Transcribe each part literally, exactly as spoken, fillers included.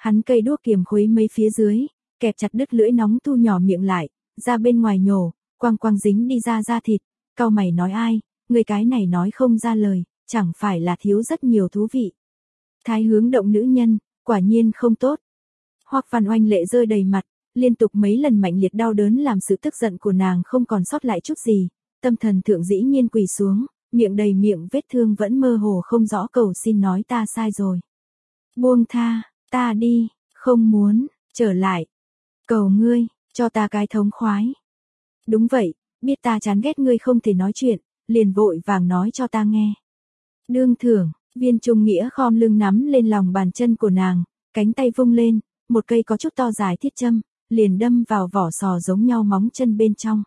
Hắn cây đuốc kiềm khuấy mấy phía dưới, kẹp chặt đứt lưỡi nóng thu nhỏ miệng lại, ra bên ngoài nhổ, quang quang dính đi ra da thịt, cau mày nói ai, người cái này nói không ra lời, chẳng phải là thiếu rất nhiều thú vị. Thái hướng động nữ nhân, quả nhiên không tốt. Hoắc Văn Oanh lệ rơi đầy mặt, liên tục mấy lần mạnh liệt đau đớn làm sự tức giận của nàng không còn sót lại chút gì, tâm thần thượng dĩ nhiên quỳ xuống, miệng đầy miệng vết thương vẫn mơ hồ không rõ cầu xin nói ta sai rồi. Buông tha, ta đi, không muốn, trở lại. Cầu ngươi, cho ta cái thống khoái. Đúng vậy, biết ta chán ghét ngươi không thể nói chuyện, liền vội vàng nói cho ta nghe. Đương thưởng, Viên Trung Nghĩa khom lưng nắm lên lòng bàn chân của nàng, cánh tay vung lên, một cây có chút to dài thiết châm, liền đâm vào vỏ sò giống nhau móng chân bên trong.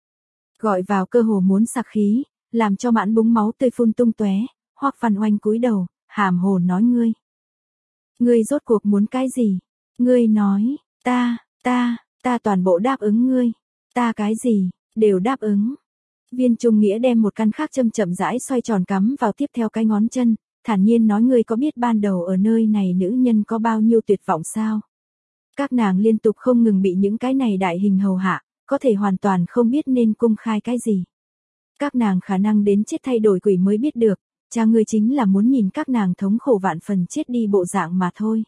Gọi vào cơ hồ muốn sặc khí, làm cho mãn búng máu tươi phun tung tóe. Hoắc Văn Oanh cúi đầu, hàm hồ nói ngươi. Ngươi rốt cuộc muốn cái gì? Ngươi nói, ta, ta, ta toàn bộ đáp ứng ngươi. Ta cái gì, đều đáp ứng. Viên Trung Nghĩa đem một căn khác châm chậm rãi xoay tròn cắm vào tiếp theo cái ngón chân, thản nhiên nói ngươi có biết ban đầu ở nơi này nữ nhân có bao nhiêu tuyệt vọng sao? Các nàng liên tục không ngừng bị những cái này đại hình hầu hạ, có thể hoàn toàn không biết nên cung khai cái gì. Các nàng khả năng đến chết thay đổi quỷ mới biết được, cha ngươi chính là muốn nhìn các nàng thống khổ vạn phần chết đi bộ dạng mà thôi.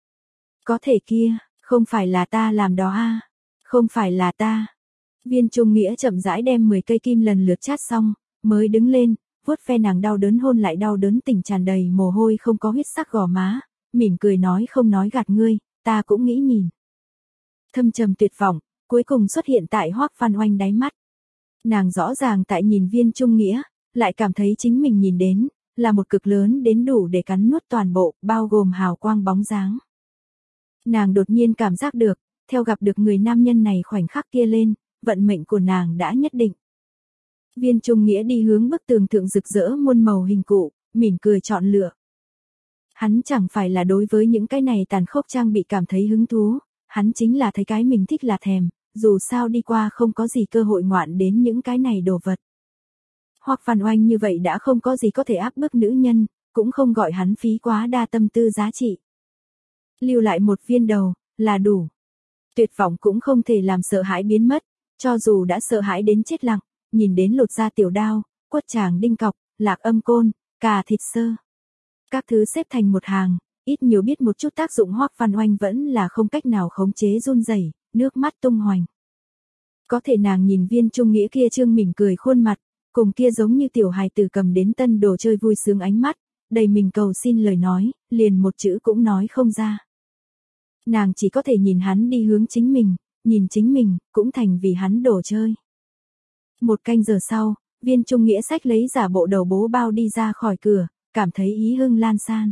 Có thể kia, không phải là ta làm đó a, không phải là ta. Viên Trung Nghĩa chậm rãi đem mười cây kim lần lượt chát xong, mới đứng lên, vuốt ve nàng đau đớn hôn lại đau đớn tỉnh tràn đầy mồ hôi không có huyết sắc gò má, mỉm cười nói không nói gạt ngươi, ta cũng nghĩ nhìn. Thâm trầm tuyệt vọng, cuối cùng xuất hiện tại Hoắc Văn Oanh đáy mắt. Nàng rõ ràng tại nhìn Viên Trung Nghĩa, lại cảm thấy chính mình nhìn đến, là một cực lớn đến đủ để cắn nuốt toàn bộ, bao gồm hào quang bóng dáng. Nàng đột nhiên cảm giác được, theo gặp được người nam nhân này khoảnh khắc kia lên, vận mệnh của nàng đã nhất định. Viên Trung Nghĩa đi hướng bức tường thượng rực rỡ muôn màu hình cụ, mỉm cười chọn lựa. Hắn chẳng phải là đối với những cái này tàn khốc trang bị cảm thấy hứng thú, hắn chính là thấy cái mình thích là thèm, dù sao đi qua không có gì cơ hội ngoạn đến những cái này đồ vật. Hoắc Văn Oanh như vậy đã không có gì có thể áp bức nữ nhân, cũng không gọi hắn phí quá đa tâm tư giá trị. Lưu lại một viên đầu, là đủ. Tuyệt vọng cũng không thể làm sợ hãi biến mất, cho dù đã sợ hãi đến chết lặng, nhìn đến lột da tiểu đao, quất tràng đinh cọc, lạc âm côn, cà thịt sơ. Các thứ xếp thành một hàng, ít nhiều biết một chút tác dụng Hoắc Văn Oanh vẫn là không cách nào khống chế run rẩy, nước mắt tung hoành. Có thể nàng nhìn Viên Trung Nghĩa kia trương mỉm cười khuôn mặt, cùng kia giống như tiểu hài tử cầm đến tân đồ chơi vui sướng ánh mắt, đầy mình cầu xin lời nói, liền một chữ cũng nói không ra. Nàng chỉ có thể nhìn hắn đi hướng chính mình, nhìn chính mình, cũng thành vì hắn đồ chơi. Một canh giờ sau, Viên Trung Nghĩa xách lấy giả bộ đầu bố bao đi ra khỏi cửa, cảm thấy ý hưng lan san.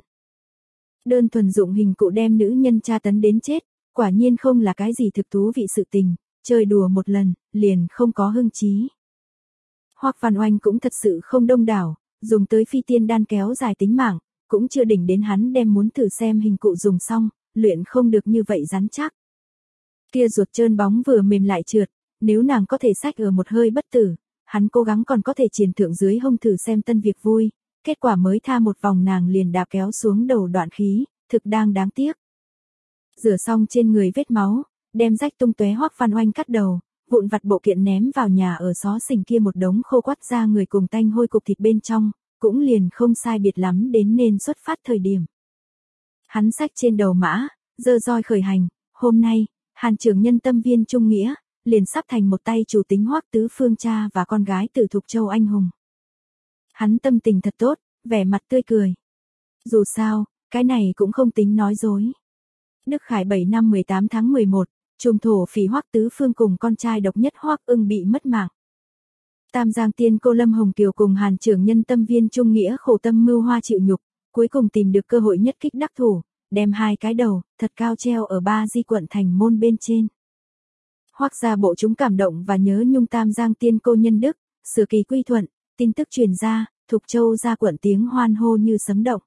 Đơn thuần dụng hình cụ đem nữ nhân tra tấn đến chết, quả nhiên không là cái gì thực thú vị sự tình, chơi đùa một lần, liền không có hưng trí. Hoắc Văn Oanh cũng thật sự không đông đảo, dùng tới phi tiên đan kéo dài tính mạng, cũng chưa đỉnh đến hắn đem muốn thử xem hình cụ dùng xong, luyện không được như vậy rắn chắc. Kia ruột trơn bóng vừa mềm lại trượt, nếu nàng có thể xách ở một hơi bất tử, hắn cố gắng còn có thể triền thượng dưới hông thử xem tân việc vui, kết quả mới tha một vòng nàng liền đạp kéo xuống đầu đoạn khí, thực đang đáng tiếc. Rửa xong trên người vết máu, đem rách tung tóe Hoắc Văn Oanh cắt đầu, vụn vặt bộ kiện ném vào nhà ở xó xỉnh kia một đống khô quắt ra người cùng tanh hôi cục thịt bên trong, cũng liền không sai biệt lắm đến nên xuất phát thời điểm. Hắn xách trên đầu mã, dơ roi khởi hành, hôm nay, Hàn trưởng nhân tâm Viên Trung Nghĩa, liền sắp thành một tay chủ tính Hoắc tứ phương cha và con gái Tử Thục Châu anh hùng. Hắn tâm tình thật tốt, vẻ mặt tươi cười. Dù sao, cái này cũng không tính nói dối. Đức Khải bảy năm mười tám tháng mười một, trùm thổ phỉ Hoắc tứ phương cùng con trai độc nhất Hoắc Ưng bị mất mạng. Tam Giang tiên cô Lâm Hồng Kiều cùng Hàn trưởng nhân tâm Viên Trung Nghĩa khổ tâm mưu hoa chịu nhục, cuối cùng tìm được cơ hội nhất kích đắc thủ, đem hai cái đầu, thật cao treo ở Ba Di quận thành môn bên trên. Hoắc gia bộ chúng cảm động và nhớ nhung Tam Giang tiên cô nhân đức, sửa kỳ quy thuận, tin tức truyền ra, Thục Châu ra quận tiếng hoan hô như sấm động.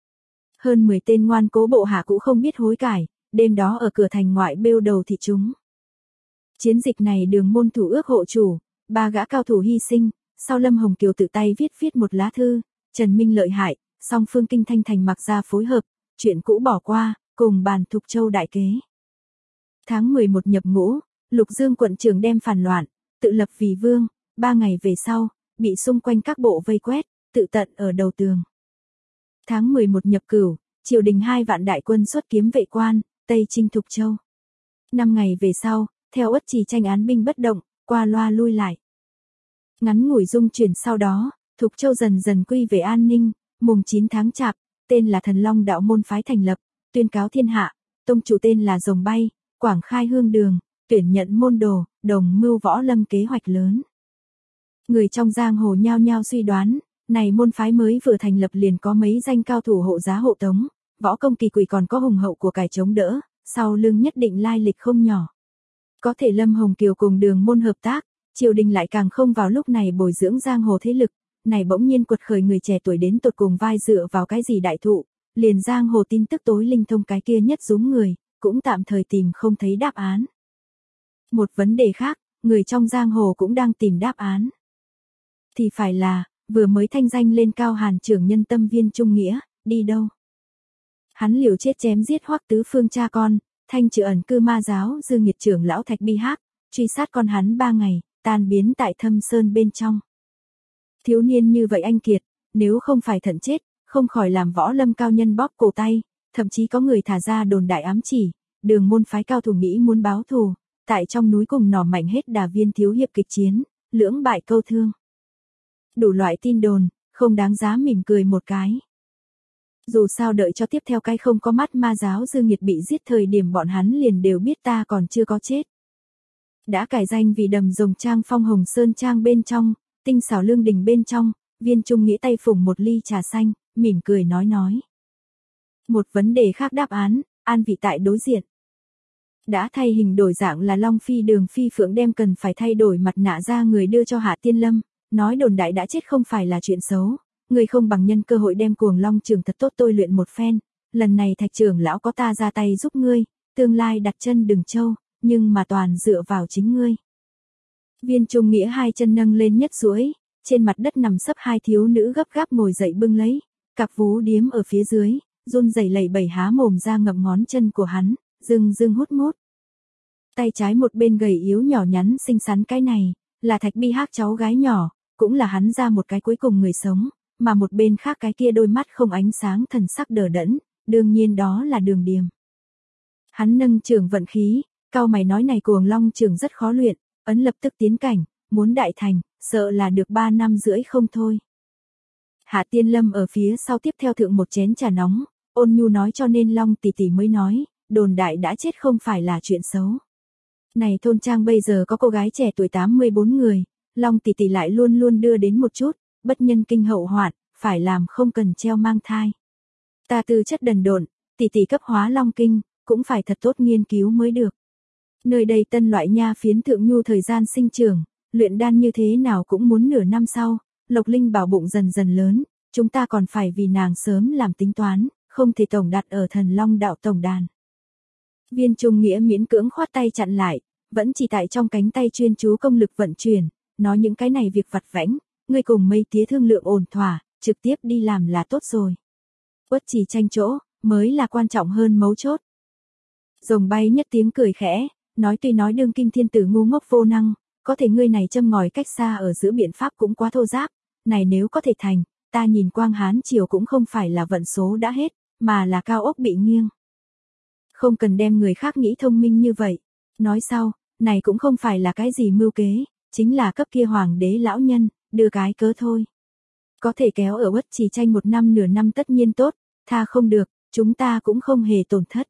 Hơn mười tên ngoan cố bộ hạ cũng không biết hối cải, đêm đó ở cửa thành ngoại bêu đầu thị chúng. Chiến dịch này đường môn thủ ước hộ chủ, ba gã cao thủ hy sinh, sau Lâm Hồng Kiều tự tay viết viết một lá thư, Trần Minh lợi hại, song phương kinh thanh thành mặc ra phối hợp, chuyện cũ bỏ qua, cùng bàn Thục Châu đại kế. Tháng mười một nhập ngũ, Lục Dương quận trưởng đem phản loạn, tự lập vì vương, ba ngày về sau, bị xung quanh các bộ vây quét, tự tận ở đầu tường. Tháng mười một nhập Cửu, triều đình hai vạn đại quân xuất kiếm vệ quan, Tây chinh Thục Châu. Năm ngày về sau, theo Uất Trì Tranh án binh bất động, qua loa lui lại. Ngắn ngủi dung chuyển sau đó, Thục Châu dần dần quy về an ninh, mùng chín tháng Chạp, tên là Thần Long đạo môn phái thành lập, tuyên cáo thiên hạ, tông chủ tên là Rồng Bay, quảng khai hương đường, tuyển nhận môn đồ, đồng mưu võ lâm kế hoạch lớn. Người trong giang hồ nhao nhao suy đoán, này môn phái mới vừa thành lập liền có mấy danh cao thủ hộ giá hộ tống, võ công kỳ quỷ còn có hùng hậu của cải chống đỡ, sau lưng nhất định lai lịch không nhỏ. Có thể Lâm Hồng Kiều cùng Đường môn hợp tác, triều đình lại càng không vào lúc này bồi dưỡng giang hồ thế lực, này bỗng nhiên quật khởi người trẻ tuổi đến tột cùng vai dựa vào cái gì đại thụ, liền giang hồ tin tức tối linh thông cái kia nhất dúng người, cũng tạm thời tìm không thấy đáp án. Một vấn đề khác, người trong giang hồ cũng đang tìm đáp án. Thì phải là, vừa mới thanh danh lên cao Hàn trưởng nhân Tâm Viên Trung Nghĩa, đi đâu? Hắn liều chết chém giết Hoắc Tứ Phương cha con, thanh trừ ẩn cư ma giáo Dương Nghiệt trưởng lão Thạch Bi Hác, truy sát con hắn ba ngày, tan biến tại Thâm Sơn bên trong. Thiếu niên như vậy anh kiệt, nếu không phải thận chết, không khỏi làm võ lâm cao nhân bóp cổ tay, thậm chí có người thả ra đồn đại ám chỉ, Đường môn phái cao thủ nghĩ muốn báo thù, tại trong núi cùng nỏ mạnh hết đà viên thiếu hiệp kịch chiến, lưỡng bại câu thương. Đủ loại tin đồn, không đáng giá mỉm cười một cái. Dù sao đợi cho tiếp theo cái không có mắt ma giáo Dương Nghiệt bị giết thời điểm bọn hắn liền đều biết ta còn chưa có chết. Đã cải danh vì Đầm Rồng Trang Phong Hồng Sơn Trang bên trong, Tinh Xảo Lương Đình bên trong, Viên Trung Nghĩa tay phủng một ly trà xanh, mỉm cười nói nói. Một vấn đề khác đáp án, an vị tại đối diện. Đã thay hình đổi dạng là Long Phi Đường Phi Phượng đem cần phải thay đổi mặt nạ ra người đưa cho Hạ Tiên Lâm, nói đồn đại đã chết không phải là chuyện xấu, người không bằng nhân cơ hội đem Cuồng Long trưởng thật tốt tôi luyện một phen, lần này Thạch trưởng lão có ta ra tay giúp ngươi, tương lai đặt chân Đừng Châu, nhưng mà toàn dựa vào chính ngươi. Viên Trung Nghĩa hai chân nâng lên nhất duỗi, trên mặt đất nằm sấp hai thiếu nữ gấp gáp ngồi dậy bưng lấy, cặp vú điếm ở phía dưới, run rẩy lẩy bẩy há mồm ra ngậm ngón chân của hắn, dưng dưng hút mút. Tay trái một bên gầy yếu nhỏ nhắn xinh xắn cái này, là Thạch Bi Hác cháu gái nhỏ, cũng là hắn ra một cái cuối cùng người sống, mà một bên khác cái kia đôi mắt không ánh sáng thần sắc đờ đẫn, đương nhiên đó là Đường Điềm. Hắn nâng trường vận khí, cao mày nói này Cuồng Long trường rất khó luyện, ấn lập tức tiến cảnh, muốn đại thành, sợ là được ba năm rưỡi không thôi. Hạ Tiên Lâm ở phía sau tiếp theo thượng một chén trà nóng, ôn nhu nói cho nên Long tỷ tỷ mới nói, đồn đại đã chết không phải là chuyện xấu. Này thôn trang bây giờ có cô gái trẻ tuổi tám mươi bốn người, Long tỷ tỷ lại luôn luôn đưa đến một chút, bất nhân kinh hậu hoạn, phải làm không cần treo mang thai. Ta tư chất đần độn, tỷ tỷ cấp hóa Long kinh, cũng phải thật tốt nghiên cứu mới được. Nơi đây tân loại nha phiến thượng nhu thời gian sinh trưởng, luyện đan như thế nào cũng muốn nửa năm sau, Lộc Linh bảo bụng dần dần lớn, chúng ta còn phải vì nàng sớm làm tính toán, không thể tổng đặt ở Thần Long đạo tổng đàn. Viên Trung Nghĩa miễn cưỡng khoát tay chặn lại, vẫn chỉ tại trong cánh tay chuyên chú công lực vận chuyển, nói những cái này việc vặt vãnh, ngươi cùng Mây Tía thương lượng ổn thỏa, trực tiếp đi làm là tốt rồi. Uất Trì Tranh chỗ, mới là quan trọng hơn mấu chốt. Rồng Bay nhất tiếng cười khẽ, nói tuy nói đương kim thiên tử ngu ngốc vô năng, có thể ngươi này châm ngòi cách xa ở giữa biện pháp cũng quá thô giáp, này nếu có thể thành, ta nhìn Quang Hán triều cũng không phải là vận số đã hết, mà là cao ốc bị nghiêng. Không cần đem người khác nghĩ thông minh như vậy. Nói sau, này cũng không phải là cái gì mưu kế, chính là cấp kia hoàng đế lão nhân, đưa cái cớ thôi. Có thể kéo ở Uất Trì Tranh một năm nửa năm tất nhiên tốt, tha không được, chúng ta cũng không hề tổn thất.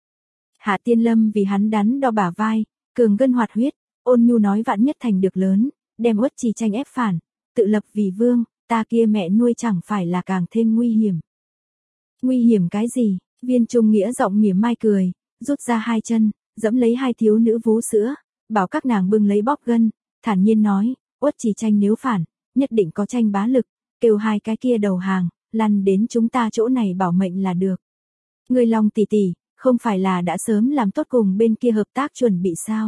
Hạ Tiên Lâm vì hắn đắn đo bả vai, cường gân hoạt huyết, ôn nhu nói vạn nhất thành được lớn, đem Uất Trì Tranh ép phản, tự lập vì vương, ta kia mẹ nuôi chẳng phải là càng thêm nguy hiểm. Nguy hiểm cái gì? Viên Trung Nghĩa giọng mỉa mai cười, rút ra hai chân, dẫm lấy hai thiếu nữ vú sữa, bảo các nàng bưng lấy bóp gân, thản nhiên nói, Uất Trì Tranh nếu phản, nhất định có tranh bá lực, kêu hai cái kia đầu hàng, lăn đến chúng ta chỗ này bảo mệnh là được. Người Long tỷ tỷ, không phải là đã sớm làm tốt cùng bên kia hợp tác chuẩn bị sao?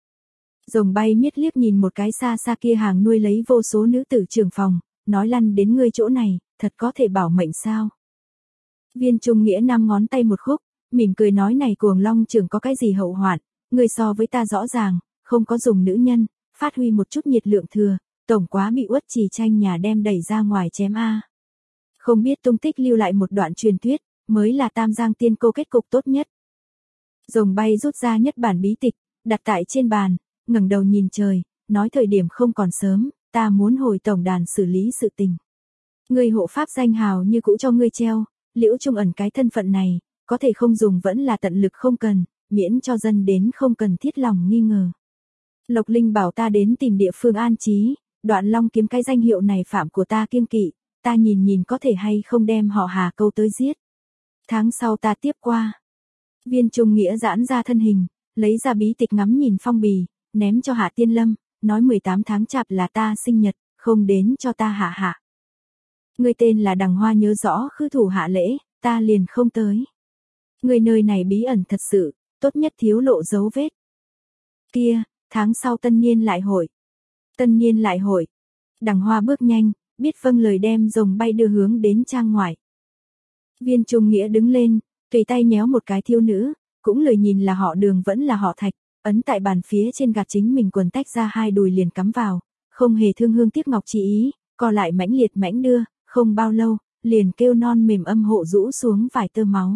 Rồng Bay miết liếc nhìn một cái xa xa kia hàng nuôi lấy vô số nữ tử trưởng phòng, nói lăn đến ngươi chỗ này, thật có thể bảo mệnh sao? Viên Trung Nghĩa năm ngón tay một khúc, mỉm cười nói này Cuồng Long trưởng có cái gì hậu hoạn, ngươi so với ta rõ ràng, không có dùng nữ nhân, phát huy một chút nhiệt lượng thừa, tổng quá bị Uất Trì Tranh nhà đem đẩy ra ngoài chém a. Không biết tung tích lưu lại một đoạn truyền thuyết, mới là Tam Giang Tiên Cô kết cục tốt nhất. Rồng Bay rút ra nhất bản bí tịch, đặt tại trên bàn, ngẩng đầu nhìn trời, nói thời điểm không còn sớm, ta muốn hồi tổng đàn xử lý sự tình. Ngươi hộ pháp danh hào như cũ cho ngươi treo, Liễu Trung Ẩn cái thân phận này, có thể không dùng vẫn là tận lực không cần, miễn cho dân đến không cần thiết lòng nghi ngờ. Lộc Linh bảo ta đến tìm địa phương an trí, Đoạn Long kiếm cái danh hiệu này phạm của ta kiêng kỵ, ta nhìn nhìn có thể hay không đem họ Hà câu tới giết. Tháng sau ta tiếp qua. Viên Trung Nghĩa giãn ra thân hình, lấy ra bí tịch ngắm nhìn phong bì, ném cho Hạ Tiên Lâm, nói mười tám tháng chạp là ta sinh nhật, không đến cho ta hạ hạ. Ngươi tên là Đằng Hoa nhớ rõ khư thủ hạ lễ, ta liền không tới. Ngươi nơi này bí ẩn thật sự, tốt nhất thiếu lộ dấu vết. Kia, tháng sau tân niên lại hội. Tân niên lại hội. Đằng Hoa bước nhanh, biết vâng lời đem Rồng Bay đưa hướng đến trang ngoại. Viên Trung Nghĩa đứng lên, tùy tay nhéo một cái thiếu nữ, cũng lời nhìn là họ Đường vẫn là họ Thạch, ấn tại bàn phía trên gạt chính mình quần tách ra hai đùi liền cắm vào, không hề thương hương tiếc ngọc chỉ ý, co lại mãnh liệt mãnh đưa, không bao lâu, liền kêu non mềm âm hộ rũ xuống vài tơ máu.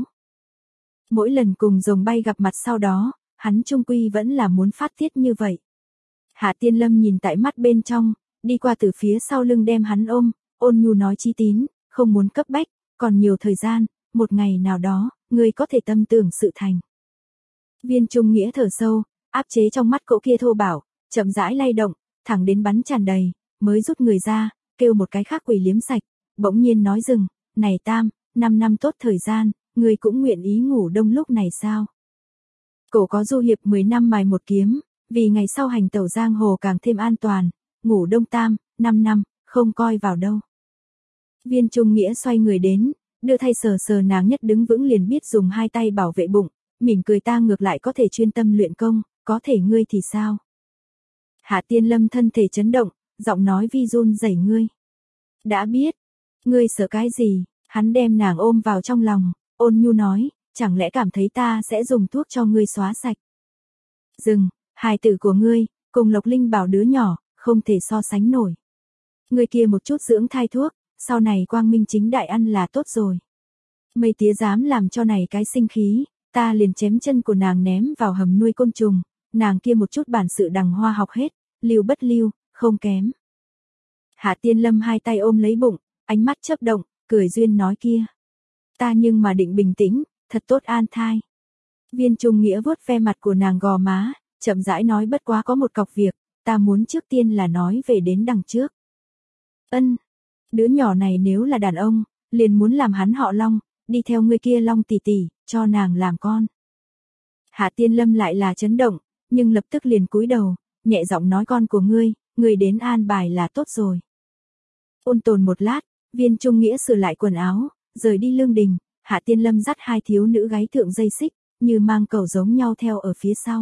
Mỗi lần cùng Rồng Bay gặp mặt sau đó, hắn trung quy vẫn là muốn phát tiết như vậy. Hạ Tiên Lâm nhìn tại mắt bên trong, đi qua từ phía sau lưng đem hắn ôm, ôn nhu nói Chí Tín, không muốn cấp bách, còn nhiều thời gian, một ngày nào đó, ngươi có thể tâm tưởng sự thành. Viên Trung Nghĩa thở sâu, áp chế trong mắt cậu kia thô bảo, chậm rãi lay động, thẳng đến bắn tràn đầy, mới rút người ra, kêu một cái khác quỷ liếm sạch, bỗng nhiên nói dừng, này Tam, năm năm tốt thời gian, ngươi cũng nguyện ý ngủ đông lúc này sao? Cổ có du hiệp mười năm mài một kiếm, vì ngày sau hành tẩu giang hồ càng thêm an toàn, ngủ đông Tam, năm năm, không coi vào đâu. Viên Trung Nghĩa xoay người đến, đưa thay sờ sờ nàng nhất đứng vững liền biết dùng hai tay bảo vệ bụng, mỉm cười ta ngược lại có thể chuyên tâm luyện công, có thể ngươi thì sao? Hạ Tiên Lâm thân thể chấn động, giọng nói vi run rẩy ngươi. Đã biết, ngươi sợ cái gì? Hắn đem nàng ôm vào trong lòng, ôn nhu nói, chẳng lẽ cảm thấy ta sẽ dùng thuốc cho ngươi xóa sạch? Dừng, hài tử của ngươi, cùng Lộc Linh bảo đứa nhỏ, không thể so sánh nổi. Ngươi kia một chút dưỡng thai thuốc, sau này quang minh chính đại ăn là tốt rồi. Mây tía dám làm cho này cái sinh khí, ta liền chém chân của nàng ném vào hầm nuôi côn trùng, nàng kia một chút bản sự Đằng Hoa học hết, lưu bất lưu, không kém. Hạ Tiên Lâm hai tay ôm lấy bụng, ánh mắt chớp động, cười duyên nói kia. Ta nhưng mà định bình tĩnh, thật tốt an thai. Viên Trung Nghĩa vuốt ve mặt của nàng gò má, chậm rãi nói bất quá có một cọc việc, ta muốn trước tiên là nói về đến đằng trước. Ân, đứa nhỏ này nếu là đàn ông, liền muốn làm hắn họ Long, đi theo người kia Long tỷ tỷ, cho nàng làm con. Hạ Tiên Lâm lại là chấn động, nhưng lập tức liền cúi đầu, nhẹ giọng nói con của ngươi, ngươi đến an bài là tốt rồi. Ôn tồn một lát, Viên Trung Nghĩa sửa lại quần áo, rời đi lương đình, Hạ Tiên Lâm dắt hai thiếu nữ gáy thượng dây xích, như mang cầu giống nhau theo ở phía sau.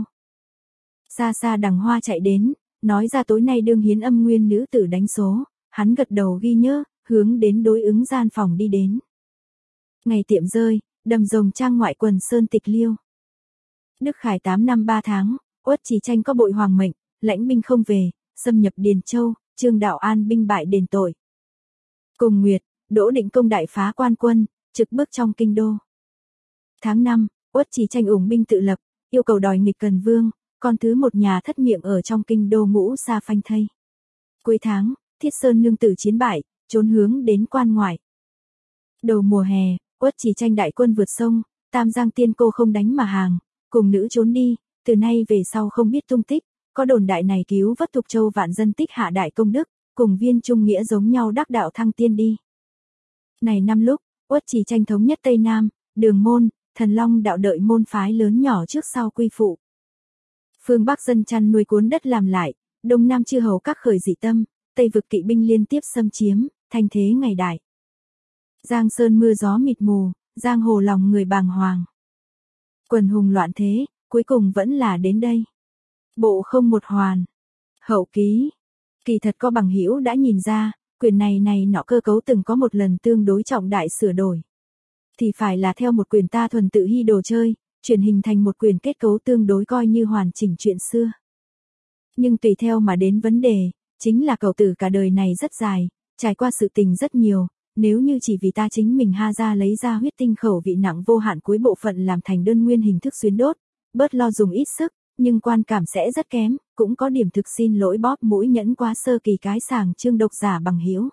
Xa xa Đằng Hoa chạy đến, nói ra tối nay đương hiến âm nguyên nữ tử đánh số, hắn gật đầu ghi nhớ, hướng đến đối ứng gian phòng đi đến. Ngày tiệm rơi, đầm rồng trang ngoại quần sơn tịch liêu. Đức Khải tám năm ba tháng, Uất Trì Tranh có bội hoàng mệnh, lãnh binh không về, xâm nhập Điền Châu, Trương Đạo An binh bại đền tội. Cùng Nguyệt, Đỗ Định Công đại phá quan quân, trực bước trong kinh đô. Tháng năm, Uất Trì Tranh ủng binh tự lập, yêu cầu đòi nghịch Cần Vương, con thứ một nhà thất miệng ở trong kinh đô ngũ sa phanh thây. Cuối tháng, Thiết Sơn nương tử chiến bại, trốn hướng đến quan ngoại. Đầu mùa hè, Uất Trì Tranh đại quân vượt sông, Tam Giang Tiên Cô không đánh mà hàng, cùng nữ trốn đi, từ nay về sau không biết tung tích, có đồn đại này cứu vớt Thục Châu vạn dân tích hạ đại công đức, cùng Viên Trung Nghĩa giống nhau đắc đạo thăng tiên đi. Này năm lúc, Uất Trì Tranh thống nhất Tây Nam, Đường Môn, Thần Long đạo đợi môn phái lớn nhỏ trước sau quy phụ. Phương Bắc dân chăn nuôi cuốn đất làm lại, Đông Nam chư hầu các khởi dị tâm, Tây vực kỵ binh liên tiếp xâm chiếm, thanh thế ngày đại. Giang sơn mưa gió mịt mù, giang hồ lòng người bàng hoàng. Quần hùng loạn thế, cuối cùng vẫn là đến đây. Bộ không một hoàn. Hậu ký. Kỳ thật có bằng hữu đã nhìn ra, quyền này này nọ cơ cấu từng có một lần tương đối trọng đại sửa đổi. thì phải là theo một quyền ta thuần tự hy đồ chơi, chuyển hình thành một quyền kết cấu tương đối coi như hoàn chỉnh chuyện xưa. Nhưng tùy theo mà đến vấn đề, chính là cậu tử cả đời này rất dài, trải qua sự tình rất nhiều, nếu như chỉ vì ta chính mình ha ra lấy ra huyết tinh khẩu vị nặng vô hạn cuối bộ phận làm thành đơn nguyên hình thức xuyến đốt, bớt lo dùng ít sức, nhưng quan cảm sẽ rất kém, cũng có điểm thực xin lỗi bóp mũi nhẫn quá sơ kỳ cái sàng chương độc giả bằng hữu.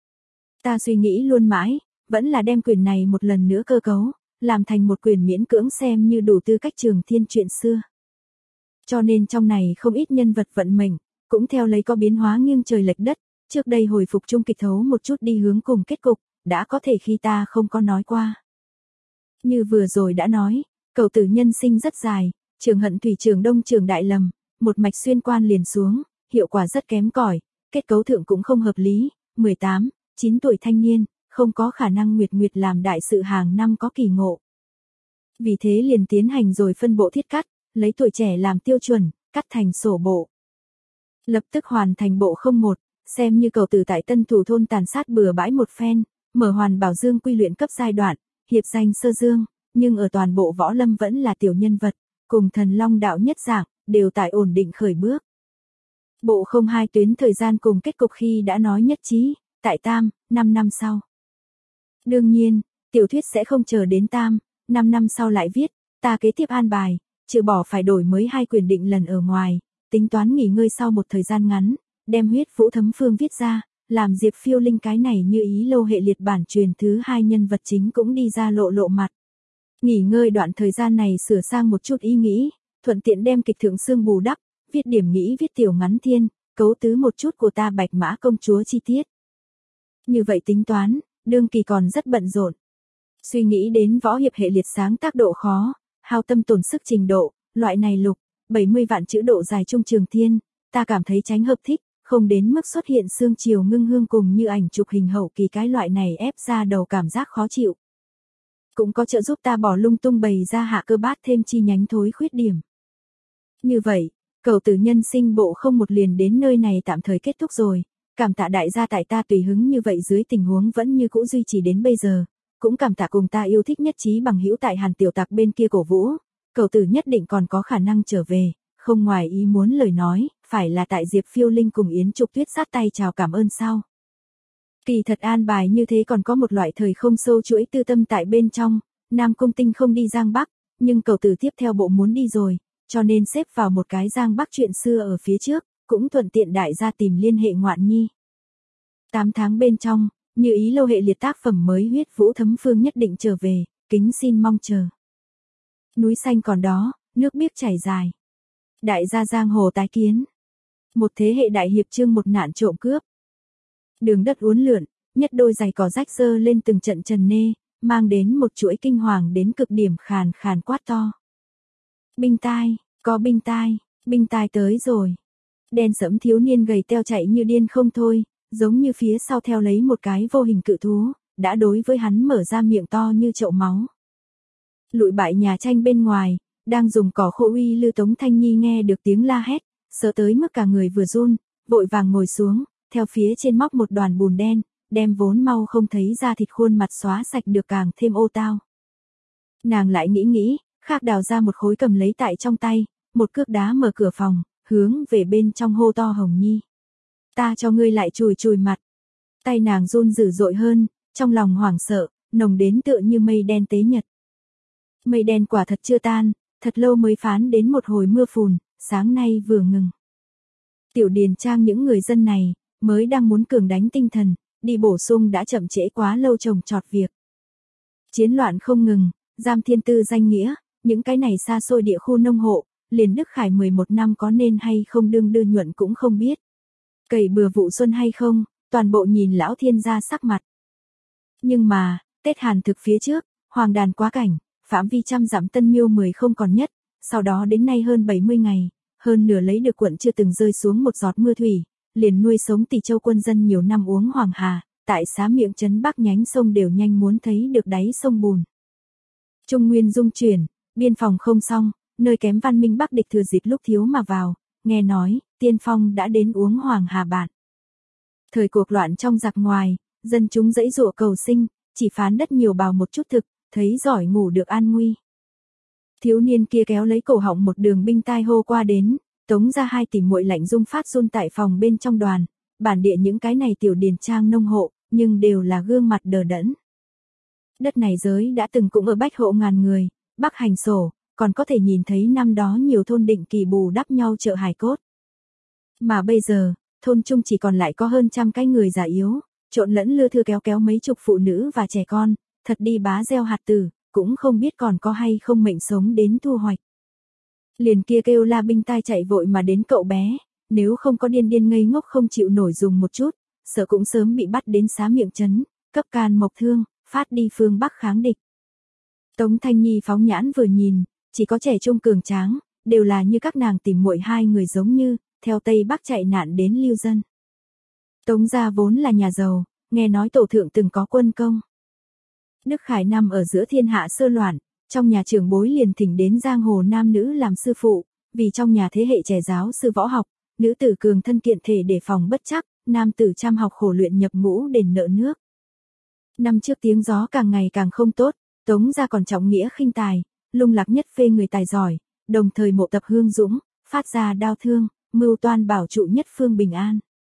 Ta suy nghĩ luôn mãi, vẫn là đem quyền này một lần nữa cơ cấu, làm thành một quyền miễn cưỡng xem như đủ tư cách trường thiên chuyện xưa. Cho nên trong này không ít nhân vật vận mệnh, cũng theo lấy có biến hóa nghiêng trời lệch đất, trước đây hồi phục trung kịch thấu một chút đi hướng cùng kết cục, đã có thể khi ta không có nói qua. Như vừa rồi đã nói, cầu tử nhân sinh rất dài, trường hận thủy trường đông trường đại lầm, một mạch xuyên quan liền xuống, hiệu quả rất kém cỏi, kết cấu thượng cũng không hợp lý, mười tám, chín tuổi thanh niên, không có khả năng nguyệt nguyệt làm đại sự hàng năm có kỳ ngộ. Vì thế liền tiến hành rồi phân bộ thiết cắt, lấy tuổi trẻ làm tiêu chuẩn, cắt thành sổ bộ. Lập tức hoàn thành bộ không một, xem như cầu tử tại Tân Thủ thôn tàn sát bừa bãi một phen, mở hoàn bảo dương quy luyện cấp giai đoạn, hiệp danh sơ dương, nhưng ở toàn bộ võ lâm vẫn là tiểu nhân vật, cùng thần long đạo nhất dạng, đều tại ổn định khởi bước. Bộ không hai tuyến thời gian cùng kết cục khi đã nói nhất trí, tại tam, năm năm sau. Đương nhiên, tiểu thuyết sẽ không chờ đến tam, năm năm sau lại viết, ta kế tiếp an bài, trừ bỏ phải đổi mới hai quyền định lần ở ngoài, tính toán nghỉ ngơi sau một thời gian ngắn, đem huyết vũ thấm phương viết ra, làm Diệp Phiêu Linh cái này như ý lâu hệ liệt bản truyền thứ hai nhân vật chính cũng đi ra lộ lộ mặt. Nghỉ ngơi đoạn thời gian này sửa sang một chút ý nghĩ, thuận tiện đem kịch thượng xương bù đắp, viết điểm nghĩ viết tiểu ngắn thiên, cấu tứ một chút của ta Bạch Mã công chúa chi tiết. Như vậy tính toán, đương kỳ còn rất bận rộn. Suy nghĩ đến võ hiệp hệ liệt sáng tác độ khó, hao tâm tổn sức trình độ, loại này lục, bảy mươi vạn chữ độ dài trung trường thiên, ta cảm thấy tránh hợp thích, không đến mức xuất hiện xương chiều ngưng hương cùng như ảnh chụp hình hậu kỳ cái loại này ép ra đầu cảm giác khó chịu. Cũng có trợ giúp ta bỏ lung tung bày ra hạ cơ bát thêm chi nhánh thối khuyết điểm. Như vậy, cầu tử nhân sinh bộ không một liền đến nơi này tạm thời kết thúc rồi, cảm tạ đại gia tại ta tùy hứng như vậy dưới tình huống vẫn như cũ duy trì đến bây giờ, cũng cảm tạ cùng ta yêu thích nhất trí bằng hữu tại Hàn Tiểu Tạc bên kia cổ vũ, cầu tử nhất định còn có khả năng trở về, không ngoài ý muốn lời nói, phải là tại Diệp Phiêu Linh cùng Yến Trục Tuyết sát tay chào cảm ơn sao. Kỳ thật an bài như thế còn có một loại thời không sâu chuỗi tư tâm tại bên trong, Nam Cung Tinh không đi Giang Bắc, nhưng cầu tử tiếp theo bộ muốn đi rồi, cho nên xếp vào một cái Giang Bắc chuyện xưa ở phía trước, cũng thuận tiện đại gia tìm liên hệ ngoạn nhi. tám tháng bên trong, như ý lâu hệ liệt tác phẩm mới huyết vũ thấm phương nhất định trở về, kính xin mong chờ. Núi xanh còn đó, nước biếc chảy dài. Đại gia giang hồ tái kiến. Một thế hệ đại hiệp chương một nạn trộm cướp. Đường đất uốn lượn, nhất đôi giày cỏ rách rơ lên từng trận trần nê, mang đến một chuỗi kinh hoàng đến cực điểm khàn khàn quát to. Binh tai, có binh tai, binh tai tới rồi. Đen sẫm thiếu niên gầy teo chạy như điên không thôi, giống như phía sau theo lấy một cái vô hình cự thú, đã đối với hắn mở ra miệng to như chậu máu. Lụi bại nhà tranh bên ngoài, đang dùng cỏ khô uy lư Tống Thanh Nhi nghe được tiếng la hét, sợ tới mức cả người vừa run, vội vàng ngồi xuống, theo phía trên móc một đoàn bùn đen, đem vốn mau không thấy da thịt khuôn mặt xóa sạch được càng thêm ô tao. Nàng lại nghĩ nghĩ, khác đào ra một khối cầm lấy tại trong tay, một cước đá mở cửa phòng, hướng về bên trong hô to Hồng Nhi. Ta cho ngươi lại chùi chùi mặt. Tay nàng run dữ dội hơn, trong lòng hoảng sợ, nồng đến tựa như mây đen tế nhật. Mây đen quả thật chưa tan, thật lâu mới phán đến một hồi mưa phùn, sáng nay vừa ngừng. Tiểu Điền Trang những người dân này, mới đang muốn cường đánh tinh thần, đi bổ sung đã chậm trễ quá lâu trồng trọt việc. Chiến loạn không ngừng, giam thiên tư danh nghĩa, những cái này xa xôi địa khu nông hộ, liền Đức Khải mười một năm có nên hay không đương đưa nhuận cũng không biết. Cày bừa vụ xuân hay không, toàn bộ nhìn lão thiên gia sắc mặt. Nhưng mà, Tết Hàn thực phía trước, hoàng đàn quá cảnh, phạm vi trăm dặm Tân Miêu mười không còn nhất, sau đó đến nay hơn bảy mươi ngày, hơn nửa lấy được quận chưa từng rơi xuống một giọt mưa thủy, liền nuôi sống tỷ châu quân dân nhiều năm uống hoàng hà, tại xá miệng trấn Bắc nhánh sông đều nhanh muốn thấy được đáy sông bùn. Trung Nguyên dung chuyển, biên phòng không xong, nơi kém văn minh Bắc địch thừa dịp lúc thiếu mà vào, nghe nói, tiên phong đã đến uống hoàng hà bạn. Thời cuộc loạn trong giặc ngoài, dân chúng dãy dụa cầu sinh, chỉ phán đất nhiều bào một chút thực, thấy giỏi ngủ được an nguy. Thiếu niên kia kéo lấy cổ họng một đường binh tai hô qua đến, Tống ra hai tỷ muội lạnh rung phát run tại phòng bên trong đoàn, bản địa những cái này tiểu điền trang nông hộ, nhưng đều là gương mặt đờ đẫn. Đất này giới đã từng cũng ở bách hộ ngàn người, bắc hành sổ, còn có thể nhìn thấy năm đó nhiều thôn định kỳ bù đắp nhau chợ hài cốt. Mà bây giờ, thôn chung chỉ còn lại có hơn trăm cái người già yếu, trộn lẫn lưa thưa kéo kéo mấy chục phụ nữ và trẻ con, thật đi bá gieo hạt tử, cũng không biết còn có hay không mệnh sống đến thu hoạch. Liền kia kêu la binh tai chạy vội mà đến cậu bé, nếu không có điên điên ngây ngốc không chịu nổi dùng một chút, sợ cũng sớm bị bắt đến xá miệng trấn, cấp can mộc thương, phát đi phương Bắc kháng địch. Tống Thanh Nhi phóng nhãn vừa nhìn, chỉ có trẻ trung cường tráng, đều là như các nàng tìm muội hai người giống như, theo Tây Bắc chạy nạn đến lưu dân. Tống gia vốn là nhà giàu, nghe nói tổ thượng từng có quân công. Đức Khải nằm ở giữa thiên hạ sơ loạn, trong nhà trưởng bối liền thỉnh đến giang hồ nam nữ làm sư phụ, vì trong nhà thế hệ trẻ giáo sư võ học, nữ tử cường thân kiện thể để phòng bất chắc, nam tử chăm học khổ luyện nhập ngũ đền nợ nước. Năm trước tiếng gió càng ngày càng không tốt, Tống gia còn trọng nghĩa khinh tài, lung lạc nhất phê người tài giỏi, đồng thời mộ tập hương dũng, phát ra đao thương, mưu toan bảo trụ nhất phương bình an.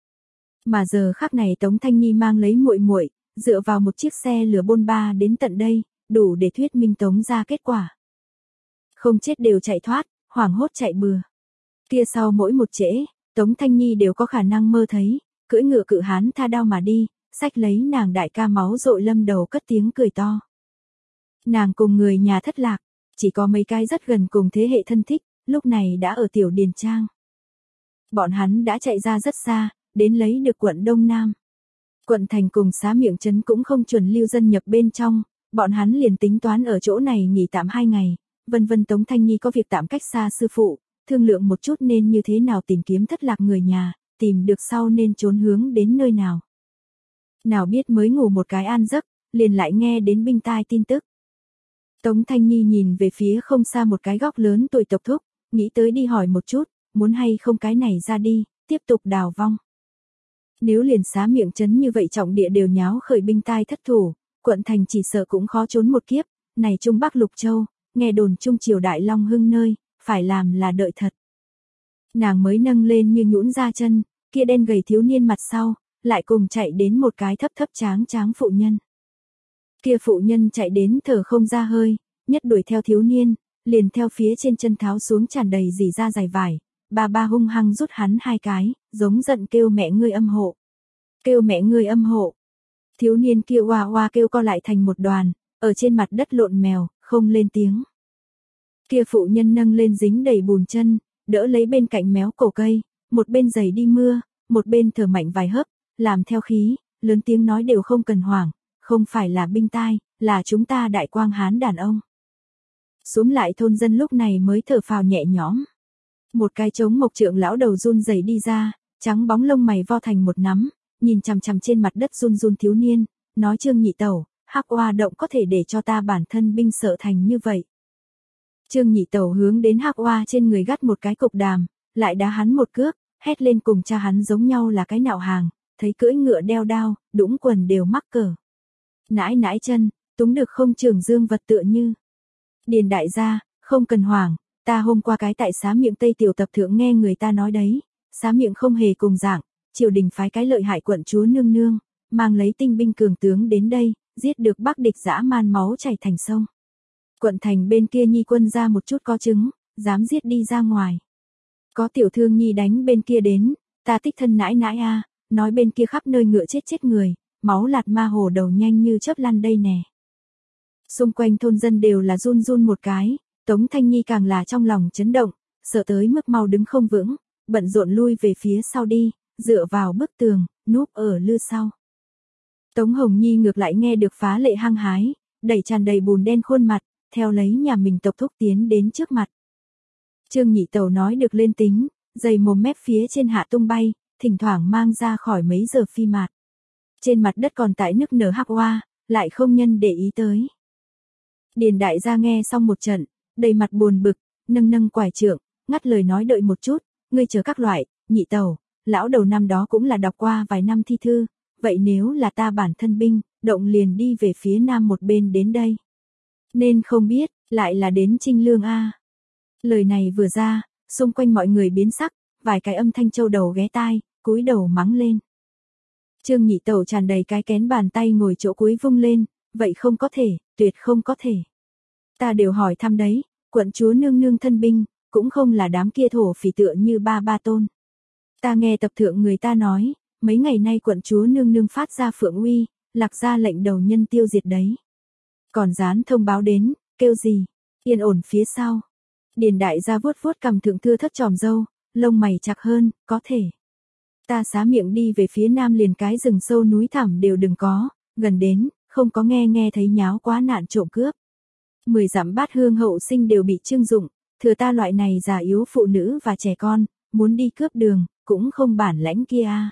Mà giờ khắc này Tống Thanh Nhi mang lấy muội muội, dựa vào một chiếc xe lửa bôn ba đến tận đây, đủ để thuyết minh Tống ra kết quả. Không chết đều chạy thoát, hoảng hốt chạy bừa. Kia sau mỗi một trễ, Tống Thanh Nhi đều có khả năng mơ thấy, cưỡi ngựa cự hán tha đao mà đi, xách lấy nàng đại ca máu dội lâm đầu cất tiếng cười to. Nàng cùng người nhà thất lạc, chỉ có mấy cái rất gần cùng thế hệ thân thích, lúc này đã ở tiểu điền trang. Bọn hắn đã chạy ra rất xa, đến lấy được quận Đông Nam. Quận thành cùng xá miệng trấn cũng không chuẩn lưu dân nhập bên trong, bọn hắn liền tính toán ở chỗ này nghỉ tạm hai ngày, vân vân Tống Thanh Nhi có việc tạm cách xa sư phụ, thương lượng một chút nên như thế nào tìm kiếm thất lạc người nhà, tìm được sau nên trốn hướng đến nơi nào. Nào biết mới ngủ một cái an giấc, liền lại nghe đến binh tai tin tức. Tống Thanh Nhi nhìn về phía không xa một cái góc lớn tuổi tộc thúc, nghĩ tới đi hỏi một chút, muốn hay không cái này ra đi, tiếp tục đào vong. Nếu liền xá miệng trấn như vậy trọng địa đều nháo khởi binh tai thất thủ, quận thành chỉ sợ cũng khó trốn một kiếp, này Trung Bắc Lục Châu, nghe đồn Trung Triều Đại Long Hưng nơi, phải làm là đợi thật. Nàng mới nâng lên như nhũn ra chân, kia đen gầy thiếu niên mặt sau, lại cùng chạy đến một cái thấp thấp tráng tráng phụ nhân. Kia phụ nhân chạy đến thở không ra hơi, nhất đuổi theo thiếu niên, liền theo phía trên chân tháo xuống tràn đầy dì ra dài vải, bà ba hung hăng rút hắn hai cái, giống giận kêu mẹ ngươi âm hộ. Kêu mẹ ngươi âm hộ. Thiếu niên kia oa oa kêu co lại thành một đoàn, ở trên mặt đất lộn mèo, không lên tiếng. Kia phụ nhân nâng lên dính đầy bùn chân, đỡ lấy bên cạnh méo cổ cây, một bên giày đi mưa, một bên thở mạnh vài hớp, làm theo khí, lớn tiếng nói đều không cần hoảng, không phải là binh tai, là chúng ta đại quang hán đàn ông. Xúm lại thôn dân lúc này mới thở phào nhẹ nhõm. Một cái trống mộc trượng lão đầu run rẩy đi ra, trắng bóng lông mày vo thành một nắm, nhìn chằm chằm trên mặt đất run run thiếu niên, nói Trương Nhị Tẩu, hắc oa động có thể để cho ta bản thân binh sợ thành như vậy. Trương Nhị Tẩu hướng đến hắc oa trên người gắt một cái cục đàm, lại đá hắn một cước, hét lên cùng cha hắn giống nhau là cái nạo hàng, thấy cưỡi ngựa đeo đao, đũng quần đều mắc cỡ. Nãi nãi chân, túng được không trường dương vật tựa như. Điền đại gia, không cần hoảng, ta hôm qua cái tại xá miệng Tây tiểu tập thượng nghe người ta nói đấy, xá miệng không hề cùng dạng, triều đình phái cái lợi hại quận chúa nương nương, mang lấy tinh binh cường tướng đến đây, giết được bắc địch dã man máu chảy thành sông. Quận thành bên kia nhi quân ra một chút có chứng, dám giết đi ra ngoài. Có tiểu thương nhi đánh bên kia đến, ta tích thân nãi nãi a, nói bên kia khắp nơi ngựa chết chết người, máu lạt ma hồ đầu nhanh như chớp lăn đây nè. Xung quanh thôn dân đều là run run một cái, Tống Thanh Nhi càng là trong lòng chấn động, sợ tới mức mau đứng không vững, bận rộn lui về phía sau đi, dựa vào bức tường, núp ở lư sau. Tống Hồng Nhi ngược lại nghe được phá lệ hăng hái, đẩy tràn đầy bùn đen khuôn mặt, theo lấy nhà mình tộc thúc tiến đến trước mặt. Trương Nhị Tẩu nói được lên tính, giày mồm mép phía trên hạ tung bay, thỉnh thoảng mang ra khỏi mấy giờ phi mạt. Trên mặt đất còn tại nức nở hắc oa, lại không nhân để ý tới. Điền đại gia nghe xong một trận, đầy mặt buồn bực, nâng nâng quải trượng, ngắt lời nói đợi một chút, ngươi chờ các loại, Nhị Tẩu, lão đầu năm đó cũng là đọc qua vài năm thi thư, vậy nếu là ta bản thân binh, động liền đi về phía nam một bên đến đây. Nên không biết, lại là đến Trinh Lương a. Lời này vừa ra, xung quanh mọi người biến sắc, vài cái âm thanh châu đầu ghé tai, cúi đầu mắng lên. Trương Nhị Tẩu tràn đầy cái kén bàn tay ngồi chỗ cuối vung lên, vậy không có thể, tuyệt không có thể. Ta đều hỏi thăm đấy, quận chúa nương nương thân binh, cũng không là đám kia thổ phỉ tựa như ba ba tôn. Ta nghe tập thượng người ta nói, mấy ngày nay quận chúa nương nương phát ra phượng uy, lạc ra lệnh đầu nhân tiêu diệt đấy. Còn dán thông báo đến, kêu gì, yên ổn phía sau. Điền đại gia vuốt vuốt cầm thượng thưa thất tròm dâu, lông mày chặt hơn, có thể. Ta xá miệng đi về phía nam liền cái rừng sâu núi thẳm đều đừng có, gần đến, không có nghe nghe thấy nháo quá nạn trộm cướp. Mười dặm bát hương hậu sinh đều bị trưng dụng, thừa ta loại này già yếu phụ nữ và trẻ con, muốn đi cướp đường, cũng không bản lãnh kia a.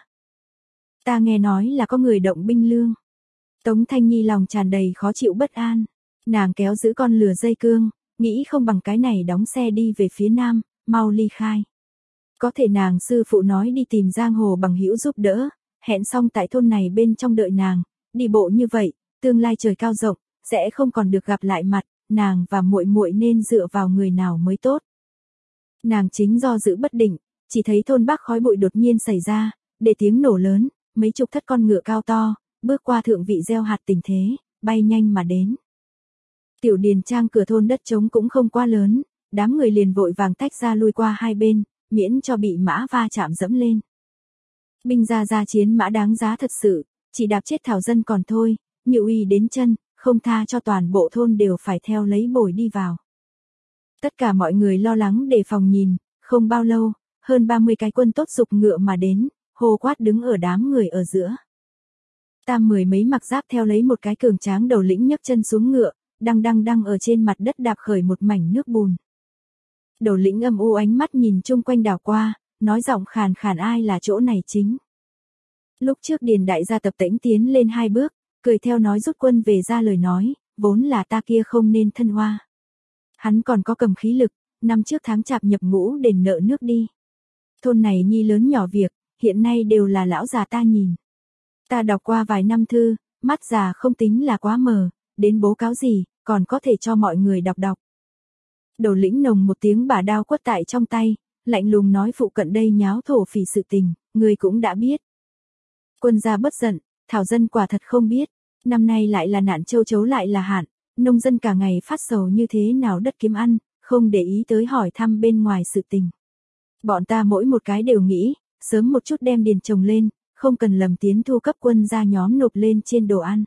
Ta nghe nói là có người động binh lương. Tống Thanh Nhi lòng tràn đầy khó chịu bất an, nàng kéo giữ con lừa dây cương, nghĩ không bằng cái này đóng xe đi về phía nam, mau ly khai. Có thể nàng sư phụ nói đi tìm giang hồ bằng hữu giúp đỡ, hẹn xong tại thôn này bên trong đợi nàng, đi bộ như vậy, tương lai trời cao rộng, sẽ không còn được gặp lại mặt, nàng và muội muội nên dựa vào người nào mới tốt. Nàng chính do dự bất định, chỉ thấy thôn bắc khói bụi đột nhiên xảy ra, để tiếng nổ lớn, mấy chục thất con ngựa cao to, bước qua thượng vị gieo hạt tình thế, bay nhanh mà đến. Tiểu điền trang cửa thôn đất trống cũng không quá lớn, đám người liền vội vàng tách ra lui qua hai bên, miễn cho bị mã va chạm dẫm lên. Binh gia gia chiến mã đáng giá thật sự, chỉ đạp chết thảo dân còn thôi, nhự uy đến chân, không tha cho toàn bộ thôn đều phải theo lấy bồi đi vào. Tất cả mọi người lo lắng đề phòng nhìn, không bao lâu, hơn ba mươi cái quân tốt dục ngựa mà đến, hô quát đứng ở đám người ở giữa. Tam mười mấy mặc giáp theo lấy một cái cường tráng đầu lĩnh nhấc chân xuống ngựa, đăng đăng đăng ở trên mặt đất đạp khởi một mảnh nước bùn. Đầu lĩnh âm u ánh mắt nhìn chung quanh đảo qua, nói giọng khàn khàn ai là chỗ này chính. Lúc trước Điền đại gia tập tễnh tiến lên hai bước, cười theo nói rút quân về ra lời nói, vốn là ta kia không nên thân hoa. Hắn còn có cầm khí lực, năm trước tháng chạp nhập ngũ đền nợ nước đi. Thôn này nhi lớn nhỏ việc, hiện nay đều là lão già ta nhìn. Ta đọc qua vài năm thư, mắt già không tính là quá mờ, đến bố cáo gì, còn có thể cho mọi người đọc đọc. Đầu lĩnh nồng một tiếng bả đao quất tại trong tay, lạnh lùng nói phụ cận đây nháo thổ phỉ sự tình, người cũng đã biết. Quân gia bất giận, thảo dân quả thật không biết, năm nay lại là nạn châu chấu lại là hạn, nông dân cả ngày phát sầu như thế nào đất kiếm ăn, không để ý tới hỏi thăm bên ngoài sự tình. Bọn ta mỗi một cái đều nghĩ, sớm một chút đem điền trồng lên, không cần lầm tiến thu cấp quân gia nhóm nộp lên trên đồ ăn.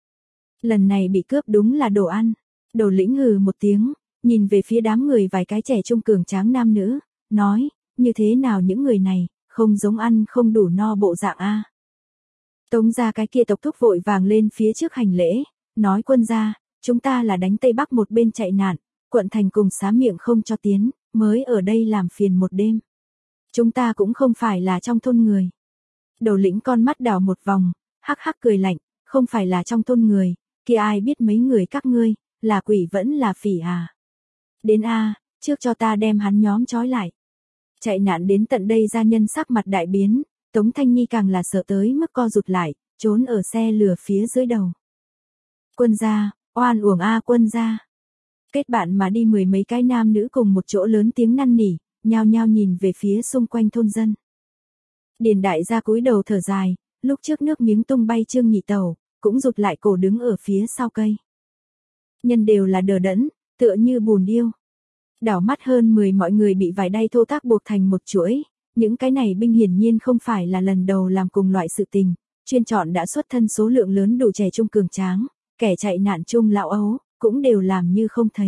Lần này bị cướp đúng là đồ ăn, đầu lĩnh hừ một tiếng, nhìn về phía đám người vài cái trẻ trung cường tráng nam nữ, nói, như thế nào những người này, không giống ăn không đủ no bộ dạng a. Tống gia cái kia tộc thúc vội vàng lên phía trước hành lễ, nói quân gia, chúng ta là đánh Tây Bắc một bên chạy nạn, quận thành cùng xá miệng không cho tiến, mới ở đây làm phiền một đêm. Chúng ta cũng không phải là trong thôn người. Đầu lĩnh con mắt đảo một vòng, hắc hắc cười lạnh, không phải là trong thôn người, kia ai biết mấy người các ngươi, là quỷ vẫn là phỉ à. Đến a, trước cho ta đem hắn nhóm trói lại. Chạy nạn đến tận đây gia nhân sắc mặt đại biến, Tống Thanh Nhi càng là sợ tới mức co rụt lại, trốn ở xe lửa phía dưới đầu. Quân gia, oan uổng a quân gia. Kết bạn mà đi mười mấy cái nam nữ cùng một chỗ lớn tiếng năn nỉ, nhao nhao nhìn về phía xung quanh thôn dân. Điền đại gia cúi đầu thở dài, lúc trước nước miếng tung bay Trương Nhị Tẩu, cũng rụt lại cổ đứng ở phía sau cây. Nhân đều là đờ đẫn, tựa như bùn điêu. Đảo mắt hơn mười mọi người bị vải đay thô tác buộc thành một chuỗi, những cái này binh hiển nhiên không phải là lần đầu làm cùng loại sự tình, chuyên chọn đã xuất thân số lượng lớn đủ trẻ trung cường tráng, kẻ chạy nạn chung lão ấu, cũng đều làm như không thấy.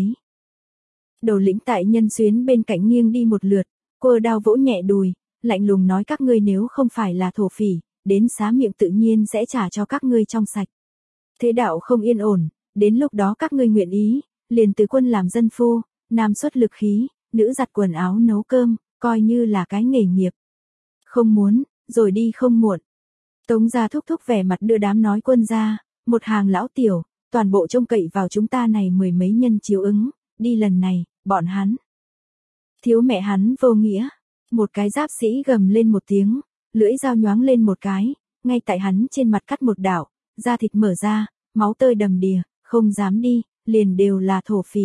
Đầu lĩnh tại nhân xuyến bên cạnh nghiêng đi một lượt, cô đao vỗ nhẹ đùi, lạnh lùng nói các ngươi nếu không phải là thổ phỉ, đến xá miệng tự nhiên sẽ trả cho các ngươi trong sạch. Thế đạo không yên ổn, đến lúc đó các ngươi nguyện ý, liền từ quân làm dân phu, nam xuất lực khí, nữ giặt quần áo nấu cơm, coi như là cái nghề nghiệp. Không muốn, rồi đi không muộn. Tống gia thúc thúc vẻ mặt đưa đám nói quân gia, một hàng lão tiểu, toàn bộ trông cậy vào chúng ta này mười mấy nhân chiếu ứng, đi lần này, bọn hắn. Thiếu mẹ hắn vô nghĩa, một cái giáp sĩ gầm lên một tiếng, lưỡi dao nhoáng lên một cái, ngay tại hắn trên mặt cắt một đạo, da thịt mở ra, máu tơi đầm đìa, không dám đi, liền đều là thổ phỉ.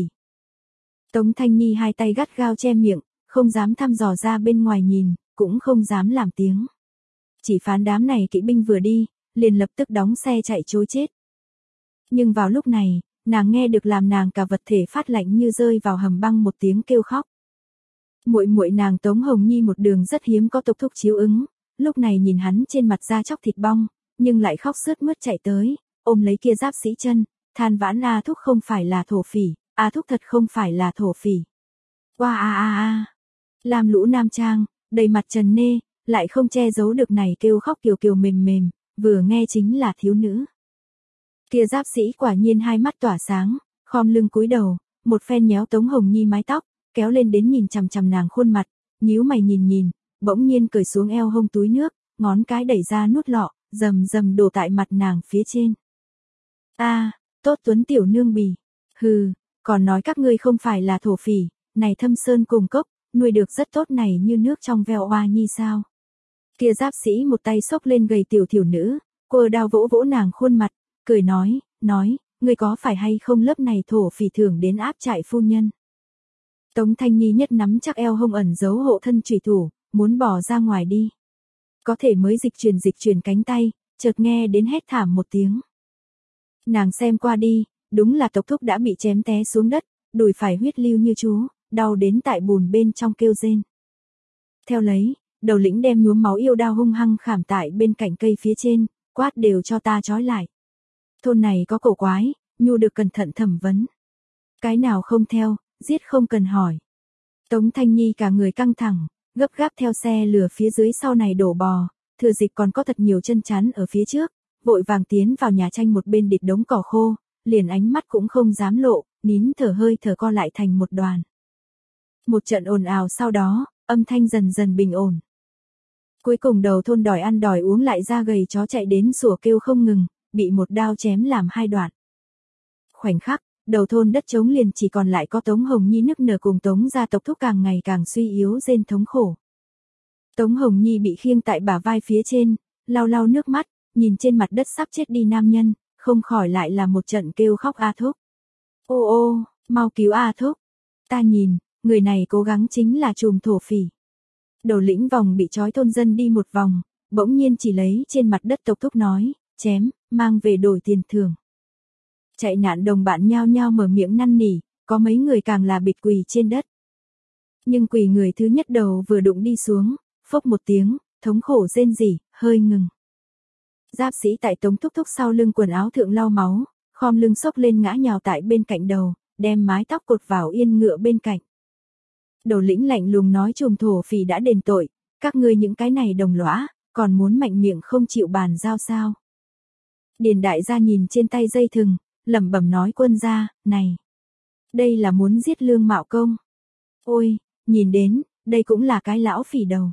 Tống Thanh Nhi hai tay gắt gao che miệng, không dám thăm dò ra bên ngoài nhìn, cũng không dám làm tiếng. Chỉ phán đám này kỵ binh vừa đi, liền lập tức đóng xe chạy trối chết. Nhưng vào lúc này, nàng nghe được làm nàng cả vật thể phát lạnh như rơi vào hầm băng một tiếng kêu khóc. Muội muội nàng Tống Hồng Nhi một đường rất hiếm có tộc thúc chiếu ứng, lúc này nhìn hắn trên mặt da chóc thịt bong, nhưng lại khóc sướt mướt chạy tới, ôm lấy kia giáp sĩ chân, than vãn A thúc không phải là thổ phỉ, A thúc thật không phải là thổ phỉ. Qua a a a. Lam lũ nam trang, đầy mặt trần nê, lại không che giấu được này kêu khóc kiều kiều mềm mềm, vừa nghe chính là thiếu nữ. Kia giáp sĩ quả nhiên hai mắt tỏa sáng, khom lưng cúi đầu, một phen nhéo Tống Hồng Nhi mái tóc, kéo lên đến nhìn chằm chằm nàng khuôn mặt, nhíu mày nhìn nhìn, bỗng nhiên cởi xuống eo hông túi nước, ngón cái đẩy ra nút lọ, rầm rầm đổ tại mặt nàng phía trên. A, tốt tuấn tiểu nương bì. Hừ, còn nói các ngươi không phải là thổ phỉ, này thâm sơn cùng cốc, nuôi được rất tốt này như nước trong veo oa nhi sao. Kia giáp sĩ một tay xốc lên gầy tiểu thiểu nữ, quơ đao vỗ vỗ nàng khuôn mặt, cười nói, nói, ngươi có phải hay không lớp này thổ phỉ thưởng đến áp trại phu nhân. Tống Thanh Nhi nhất nắm chắc eo hông ẩn giấu hộ thân chủy thủ, muốn bỏ ra ngoài đi. Có thể mới dịch chuyển dịch chuyển cánh tay, chợt nghe đến hét thảm một tiếng. Nàng xem qua đi, đúng là tộc thúc đã bị chém té xuống đất, đùi phải huyết lưu như chú, đau đến tại bùn bên trong kêu rên. Theo lấy, đầu lĩnh đem nhuốm máu yêu đao hung hăng khảm tại bên cạnh cây phía trên, quát đều cho ta trói lại. Thôn này có cổ quái, nhu được cẩn thận thẩm vấn. Cái nào không theo, giết không cần hỏi. Tống Thanh Nhi cả người căng thẳng, gấp gáp theo xe lửa phía dưới sau này đổ bò, thừa dịp còn có thật nhiều chân chắn ở phía trước, vội vàng tiến vào nhà tranh một bên địt đống cỏ khô, liền ánh mắt cũng không dám lộ, nín thở hơi thở co lại thành một đoàn. Một trận ồn ào sau đó, âm thanh dần dần bình ổn. Cuối cùng đầu thôn đòi ăn đòi uống lại ra gầy chó chạy đến sủa kêu không ngừng, bị một đao chém làm hai đoạn. Khoảnh khắc, đầu thôn đất trống liền chỉ còn lại có Tống Hồng Nhi nức nở cùng Tống gia tộc thúc càng ngày càng suy yếu rên thống khổ. Tống Hồng Nhi bị khiêng tại bả vai phía trên, lau lau nước mắt, nhìn trên mặt đất sắp chết đi nam nhân, không khỏi lại là một trận kêu khóc A thúc. Ô ô, mau cứu A thúc. Ta nhìn, người này cố gắng chính là trùm thổ phỉ. Đầu lĩnh vòng bị trói thôn dân đi một vòng, bỗng nhiên chỉ lấy trên mặt đất tộc thúc nói, chém, mang về đổi tiền thưởng. Chạy nạn đồng bạn nhao nhao mở miệng năn nỉ, có mấy người càng là bịt quỳ trên đất. Nhưng quỳ người thứ nhất đầu vừa đụng đi xuống, phốc một tiếng, thống khổ rên rỉ, hơi ngừng. Giáp sĩ tại Tống thúc thúc sau lưng quần áo thượng lau máu, khom lưng xốc lên ngã nhào tại bên cạnh đầu, đem mái tóc cột vào yên ngựa bên cạnh. Đầu lĩnh lạnh lùng nói trùm thổ phỉ đã đền tội, các ngươi những cái này đồng lõa, còn muốn mạnh miệng không chịu bàn giao sao. Điền đại gia nhìn trên tay dây thừng, lẩm bẩm nói quân gia, này. Đây là muốn giết Lương Mạo Công. Ôi, nhìn đến, đây cũng là cái lão phỉ đầu.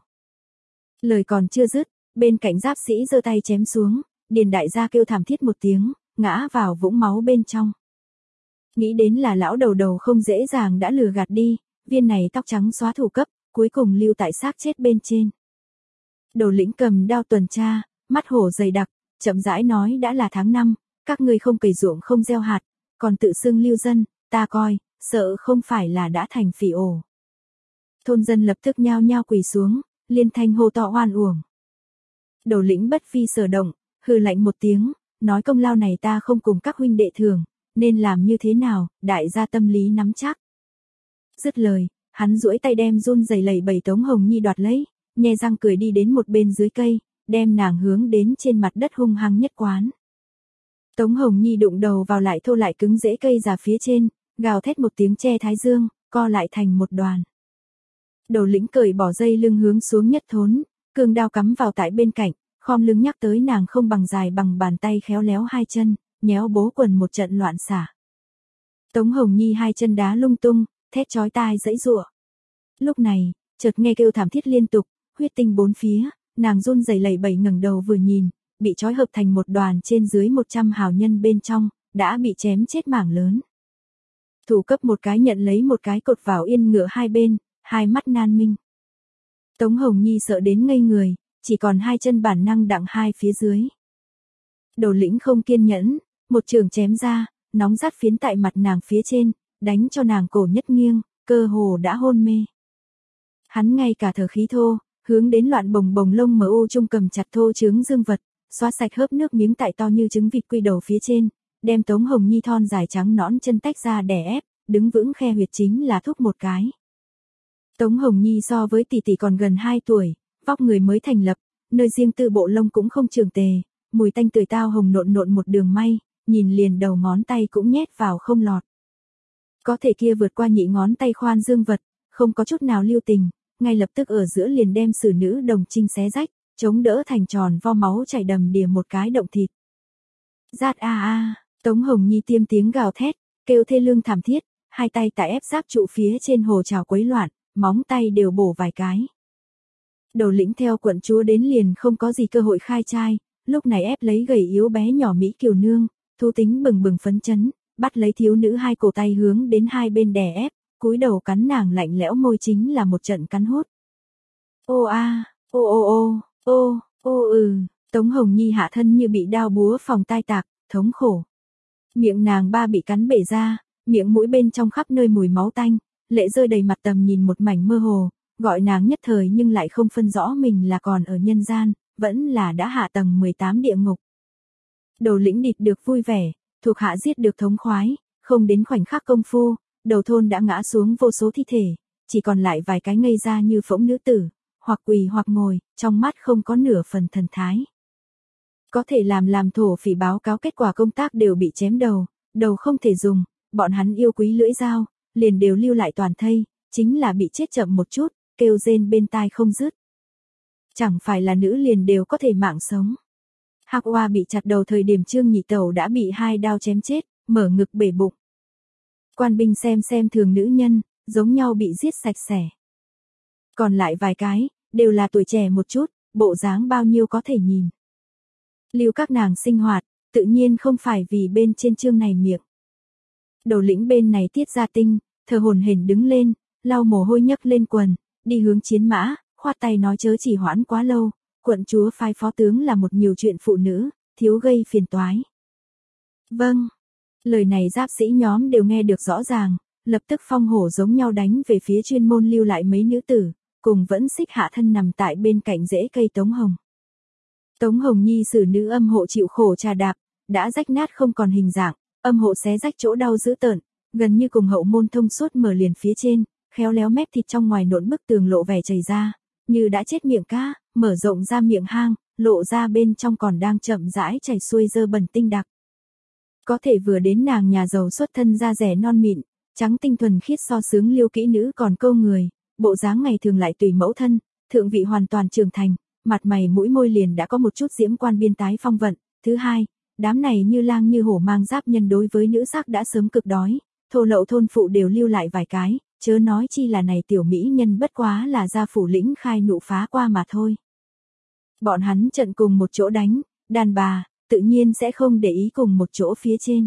Lời còn chưa dứt, bên cạnh giáp sĩ giơ tay chém xuống, điền đại gia kêu thảm thiết một tiếng, ngã vào vũng máu bên trong. Nghĩ đến là lão đầu đầu không dễ dàng đã lừa gạt đi, viên này tóc trắng xóa thủ cấp, cuối cùng lưu tại xác chết bên trên. Đầu lĩnh cầm đao tuần tra, mắt hổ dày đặc, chậm rãi nói đã là tháng năm, các ngươi không cày ruộng không gieo hạt, còn tự xưng lưu dân, ta coi, sợ không phải là đã thành phỉ ổ. Thôn dân lập tức nhao nhao quỳ xuống, liên thanh hô to oan uổng. Đầu lĩnh bất phi sở động, hừ lạnh một tiếng, nói công lao này ta không cùng các huynh đệ thường, nên làm như thế nào, đại gia tâm lý nắm chắc. Dứt lời, hắn duỗi tay đem run rẩy lẩy bẩy Tống Hồng Nhi đoạt lấy, nhe răng cười đi đến một bên dưới cây, đem nàng hướng đến trên mặt đất hung hăng nhất quán. Tống Hồng Nhi đụng đầu vào lại thô lại cứng rễ cây già phía trên, gào thét một tiếng che thái dương, co lại thành một đoàn. Đầu lĩnh cởi bỏ dây lưng hướng xuống nhất thốn, cương đao cắm vào tại bên cạnh, khom lưng nhắc tới nàng không bằng dài bằng bàn tay khéo léo hai chân, nhéo bố quần một trận loạn xả. Tống Hồng Nhi hai chân đá lung tung, thét chói tai dãy giụa. Lúc này, chợt nghe kêu thảm thiết liên tục, huyết tinh bốn phía, nàng run rẩy lẩy bẩy ngẩng đầu vừa nhìn, bị trói hợp thành một đoàn trên dưới một trăm hào nhân bên trong, đã bị chém chết mảng lớn. Thủ cấp một cái nhận lấy một cái cột vào yên ngựa hai bên, hai mắt nan minh. Tống Hồng Nhi sợ đến ngây người, chỉ còn hai chân bản năng đặng hai phía dưới. Đầu lĩnh không kiên nhẫn, một trường chém ra, nóng rát phiến tại mặt nàng phía trên, đánh cho nàng cổ nhất nghiêng, cơ hồ đã hôn mê. Hắn ngay cả thở khí thô, hướng đến loạn bồng bồng lông mờ u trung cầm chặt thô trứng dương vật, xoa sạch hớp nước miếng tại to như trứng vịt quy đầu phía trên, đem Tống Hồng Nhi thon dài trắng nõn chân tách ra đè ép, đứng vững khe huyệt chính là thúc một cái. Tống Hồng Nhi so với tỷ tỷ còn gần hai tuổi, vóc người mới thành lập, nơi riêng tư bộ lông cũng không trường tề, mùi tanh tươi tao hồng nộn nộn một đường may, nhìn liền đầu ngón tay cũng nhét vào không lọt. Có thể kia vượt qua nhị ngón tay khoan dương vật, không có chút nào lưu tình, ngay lập tức ở giữa liền đem xử nữ đồng trinh xé rách, chống đỡ thành tròn vo máu chảy đầm đìa một cái động thịt. Rát a a, Tống Hồng Nhi tiêm tiếng gào thét, kêu thê lương thảm thiết, hai tay tại ép giáp trụ phía trên hồ trào quấy loạn, móng tay đều bổ vài cái. Đầu lĩnh theo quận chúa đến liền không có gì cơ hội khai trai, lúc này ép lấy gầy yếu bé nhỏ Mỹ Kiều Nương, thu tính bừng bừng phấn chấn, bắt lấy thiếu nữ hai cổ tay hướng đến hai bên đè ép, cúi đầu cắn nàng lạnh lẽo môi chính là một trận cắn hút. Ô a, ô ô ô, ô, ô ừ, Tống Hồng Nhi hạ thân như bị đao búa phòng tai tạc, thống khổ. Miệng nàng ba bị cắn bể ra, miệng mũi bên trong khắp nơi mùi máu tanh, lệ rơi đầy mặt tầm nhìn một mảnh mơ hồ, gọi nàng nhất thời nhưng lại không phân rõ mình là còn ở nhân gian, vẫn là đã hạ tầng mười tám địa ngục. Đầu lĩnh địt được vui vẻ, thuộc hạ giết được thống khoái, không đến khoảnh khắc công phu, đầu thôn đã ngã xuống vô số thi thể, chỉ còn lại vài cái ngây ra như phỗng nữ tử, hoặc quỳ hoặc ngồi, trong mắt không có nửa phần thần thái. Có thể làm làm thổ phỉ báo cáo kết quả công tác đều bị chém đầu, đầu không thể dùng, bọn hắn yêu quý lưỡi dao, liền đều lưu lại toàn thây, chính là bị chết chậm một chút, kêu rên bên tai không dứt. Chẳng phải là nữ liền đều có thể mạng sống. Hạc Oa bị chặt đầu thời điểm Trương Nhị Tẩu đã bị hai đao chém chết, mở ngực bể bụng. Quan binh xem xem thường nữ nhân, giống nhau bị giết sạch sẽ. Còn lại vài cái, đều là tuổi trẻ một chút, bộ dáng bao nhiêu có thể nhìn. Lưu các nàng sinh hoạt, tự nhiên không phải vì bên trên chương này miệng. Đầu lĩnh bên này Tiết Gia Tinh, thờ hồn hển đứng lên, lau mồ hôi nhấc lên quần, đi hướng chiến mã, khoát tay nói chớ chỉ hoãn quá lâu, quận chúa phái phó tướng là một nhiều chuyện phụ nữ, thiếu gây phiền toái. Vâng. Lời này giáp sĩ nhóm đều nghe được rõ ràng, lập tức phong hổ giống nhau đánh về phía chuyên môn lưu lại mấy nữ tử, cùng vẫn xích hạ thân nằm tại bên cạnh rễ cây Tống Hồng. Tống Hồng Nhi xử nữ âm hộ chịu khổ trà đạp, đã rách nát không còn hình dạng, âm hộ xé rách chỗ đau dữ tợn, gần như cùng hậu môn thông suốt mở liền phía trên, khéo léo mép thịt trong ngoài nộn bức tường lộ vẻ chảy ra, như đã chết miệng cá, mở rộng ra miệng hang, lộ ra bên trong còn đang chậm rãi chảy xuôi dơ bẩn tinh đặc. Có thể vừa đến nàng nhà giàu xuất thân da rẻ non mịn, trắng tinh thuần khiết so sướng liêu kỹ nữ còn câu người, bộ dáng ngày thường lại tùy mẫu thân, thượng vị hoàn toàn trưởng thành, mặt mày mũi môi liền đã có một chút diễm quan biên tái phong vận. Thứ hai, đám này như lang như hổ mang giáp nhân đối với nữ sắc đã sớm cực đói, thô lậu thôn phụ đều lưu lại vài cái, chớ nói chi là này tiểu mỹ nhân bất quá là gia phủ lĩnh khai nụ phá qua mà thôi. Bọn hắn trận cùng một chỗ đánh, đàn bà, tự nhiên sẽ không để ý cùng một chỗ phía trên.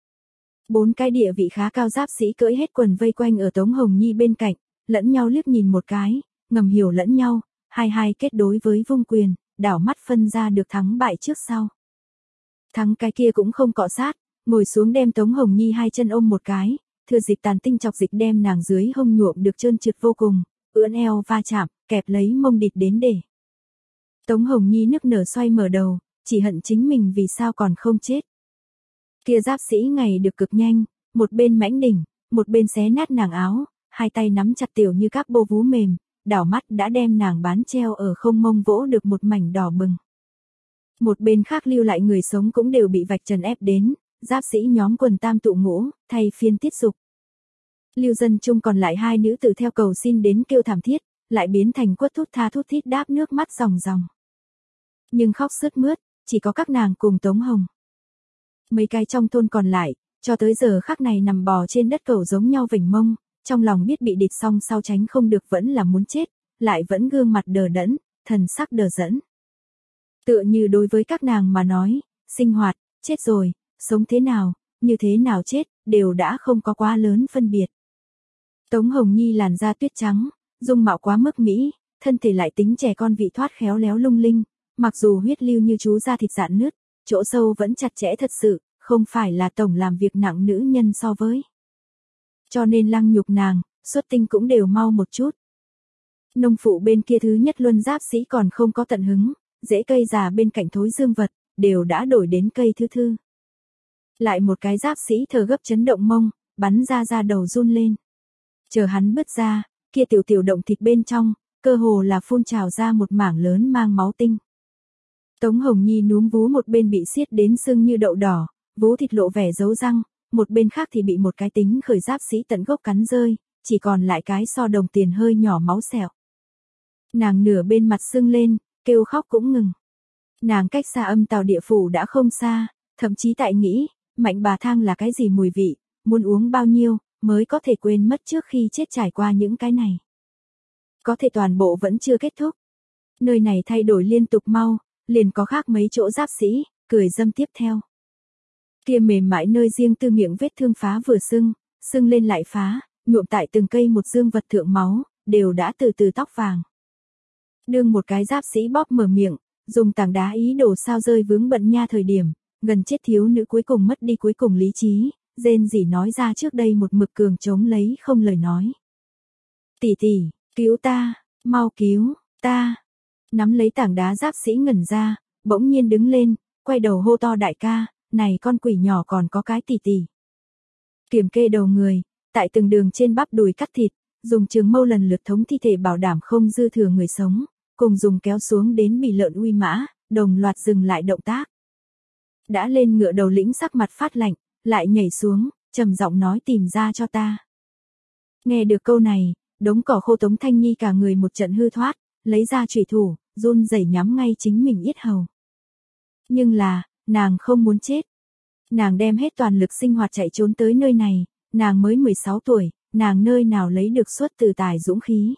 Bốn cái địa vị khá cao giáp sĩ cưỡi hết quần vây quanh ở Tống Hồng Nhi bên cạnh, lẫn nhau liếc nhìn một cái, ngầm hiểu lẫn nhau, hai hai kết đối với vung quyền, đảo mắt phân ra được thắng bại trước sau. Thắng cái kia cũng không cọ sát, ngồi xuống đem Tống Hồng Nhi hai chân ôm một cái, thừa dịp tàn tinh chọc dịch đem nàng dưới hông nhuộm được trơn trượt vô cùng, ưỡn eo va chạm, kẹp lấy mông địt đến để. Tống Hồng Nhi nức nở xoay mở đầu, chỉ hận chính mình vì sao còn không chết. Kia giáp sĩ ngày được cực nhanh, một bên mãnh đỉnh, một bên xé nát nàng áo, hai tay nắm chặt tiểu như các bô vú mềm, đảo mắt đã đem nàng bán treo ở không mông vỗ được một mảnh đỏ bừng. Một bên khác lưu lại người sống cũng đều bị vạch trần ép đến, giáp sĩ nhóm quần tam tụ ngũ, thay phiên tiết dục. Lưu dân chung còn lại hai nữ tử theo cầu xin đến kêu thảm thiết, lại biến thành quất thút tha thút thít đáp nước mắt ròng ròng. Nhưng khóc sướt mướt, chỉ có các nàng cùng Tống Hồng. Mấy cái trong thôn còn lại, cho tới giờ khắc này nằm bò trên đất cầu giống nhau vểnh mông, trong lòng biết bị địch xong sau tránh không được vẫn là muốn chết, lại vẫn gương mặt đờ đẫn, thần sắc đờ dẫn. Tựa như đối với các nàng mà nói, sinh hoạt, chết rồi, sống thế nào, như thế nào chết, đều đã không có quá lớn phân biệt. Tống Hồng Nhi làn da tuyết trắng, dung mạo quá mức mỹ, thân thể lại tính trẻ con vị thoát khéo léo lung linh, mặc dù huyết lưu như chú da thịt dạn nứt, chỗ sâu vẫn chặt chẽ thật sự, không phải là tổng làm việc nặng nữ nhân so với. Cho nên lăng nhục nàng, xuất tinh cũng đều mau một chút. Nông phụ bên kia thứ nhất luân giáp sĩ còn không có tận hứng, rễ cây già bên cạnh thối dương vật, đều đã đổi đến cây thứ thư. Lại một cái giáp sĩ thở gấp chấn động mông, bắn ra ra đầu run lên. Chờ hắn bứt ra, kia tiểu tiểu động thịt bên trong, cơ hồ là phun trào ra một mảng lớn mang máu tinh. Tống Hồng Nhi núm vú một bên bị xiết đến sưng như đậu đỏ, vú thịt lộ vẻ dấu răng, một bên khác thì bị một cái tính khởi giáp sĩ tận gốc cắn rơi, chỉ còn lại cái so đồng tiền hơi nhỏ máu sẹo. Nàng nửa bên mặt sưng lên, kêu khóc cũng ngừng. Nàng cách xa âm tào địa phủ đã không xa, thậm chí tại nghĩ, mạnh bà thang là cái gì mùi vị, muốn uống bao nhiêu, mới có thể quên mất trước khi chết trải qua những cái này. Có thể toàn bộ vẫn chưa kết thúc. Nơi này thay đổi liên tục mau, liền có khác mấy chỗ giáp sĩ, cười dâm tiếp theo. Kia mềm mại nơi riêng tư miệng vết thương phá vừa sưng, sưng lên lại phá, nhuộm tại từng cây một dương vật thượng máu, đều đã từ từ tóc vàng. Đương một cái giáp sĩ bóp mở miệng, dùng tảng đá ý đồ sao rơi vướng bận nha thời điểm, gần chết thiếu nữ cuối cùng mất đi cuối cùng lý trí, rên rỉ nói ra trước đây một mực cường chống lấy không lời nói. Tỷ tỷ, cứu ta, mau cứu, ta. Nắm lấy tảng đá giáp sĩ ngẩn ra, bỗng nhiên đứng lên, quay đầu hô to đại ca, này con quỷ nhỏ còn có cái tỷ tỷ. Kiểm kê đầu người, tại từng đường trên bắp đùi cắt thịt, dùng trường mâu lần lượt thống thi thể bảo đảm không dư thừa người sống, cùng dùng kéo xuống đến bì lợn uy mã, đồng loạt dừng lại động tác. Đã lên ngựa đầu lĩnh sắc mặt phát lạnh, lại nhảy xuống, trầm giọng nói tìm ra cho ta. Nghe được câu này, đống cỏ khô Tống Thanh Nhi cả người một trận hư thoát, lấy ra chủy thủ, run rẩy nhắm ngay chính mình yết hầu. Nhưng là, nàng không muốn chết. Nàng đem hết toàn lực sinh hoạt chạy trốn tới nơi này, nàng mới mười sáu tuổi, nàng nơi nào lấy được xuất từ tài dũng khí.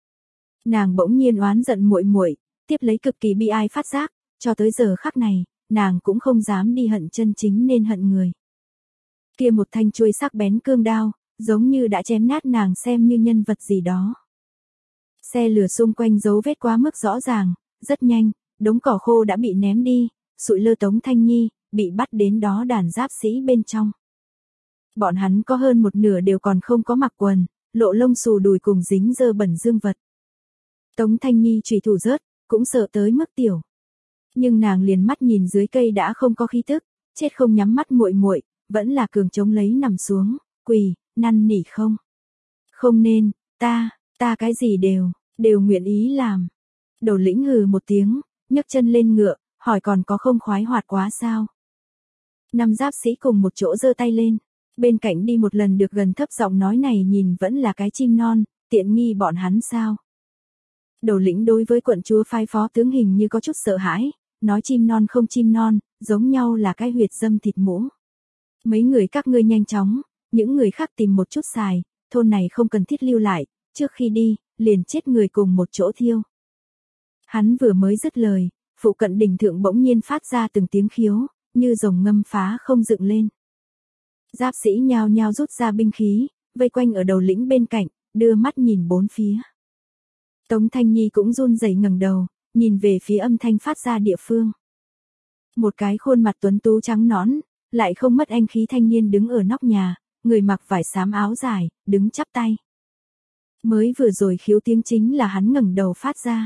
Nàng bỗng nhiên oán giận muội muội, tiếp lấy cực kỳ bi ai phát giác, cho tới giờ khắc này, nàng cũng không dám đi hận chân chính nên hận người. Kia một thanh chuôi sắc bén cương đao, giống như đã chém nát nàng xem như nhân vật gì đó. Xe lửa xung quanh dấu vết quá mức rõ ràng, rất nhanh, đống cỏ khô đã bị ném đi, sụi lơ Tống Thanh Nhi, bị bắt đến đó đàn giáp sĩ bên trong. Bọn hắn có hơn một nửa đều còn không có mặc quần, lộ lông xù đùi cùng dính dơ bẩn dương vật. Tống Thanh Nhi chủy thủ rớt, cũng sợ tới mức tiểu. Nhưng nàng liền mắt nhìn dưới cây đã không có khí tức, chết không nhắm mắt muội muội, vẫn là cường chống lấy nằm xuống, quỳ, năn nỉ không. Không nên, ta, ta cái gì đều, đều nguyện ý làm. Đầu lĩnh hừ một tiếng, nhấc chân lên ngựa, hỏi còn có không khoái hoạt quá sao. Năm giáp sĩ cùng một chỗ giơ tay lên, bên cạnh đi một lần được gần thấp giọng nói này nhìn vẫn là cái chim non, tiện nghi bọn hắn sao. Đầu lĩnh đối với quận chúa phái phó tướng hình như có chút sợ hãi, nói chim non không chim non, giống nhau là cái huyệt dâm thịt mũ. Mấy người các ngươi nhanh chóng, những người khác tìm một chút xài, thôn này không cần thiết lưu lại, trước khi đi, liền chết người cùng một chỗ thiêu. Hắn vừa mới dứt lời, phụ cận đỉnh thượng bỗng nhiên phát ra từng tiếng khiếu, như rồng ngâm phá không dựng lên. Giáp sĩ nhao nhao rút ra binh khí, vây quanh ở đầu lĩnh bên cạnh, đưa mắt nhìn bốn phía. Tống Thanh Nhi cũng run rẩy ngẩng đầu, nhìn về phía âm thanh phát ra địa phương. Một cái khuôn mặt tuấn tú trắng nõn, lại không mất anh khí thanh niên đứng ở nóc nhà, người mặc vải xám áo dài, đứng chắp tay. Mới vừa rồi khiếu tiếng chính là hắn ngẩng đầu phát ra.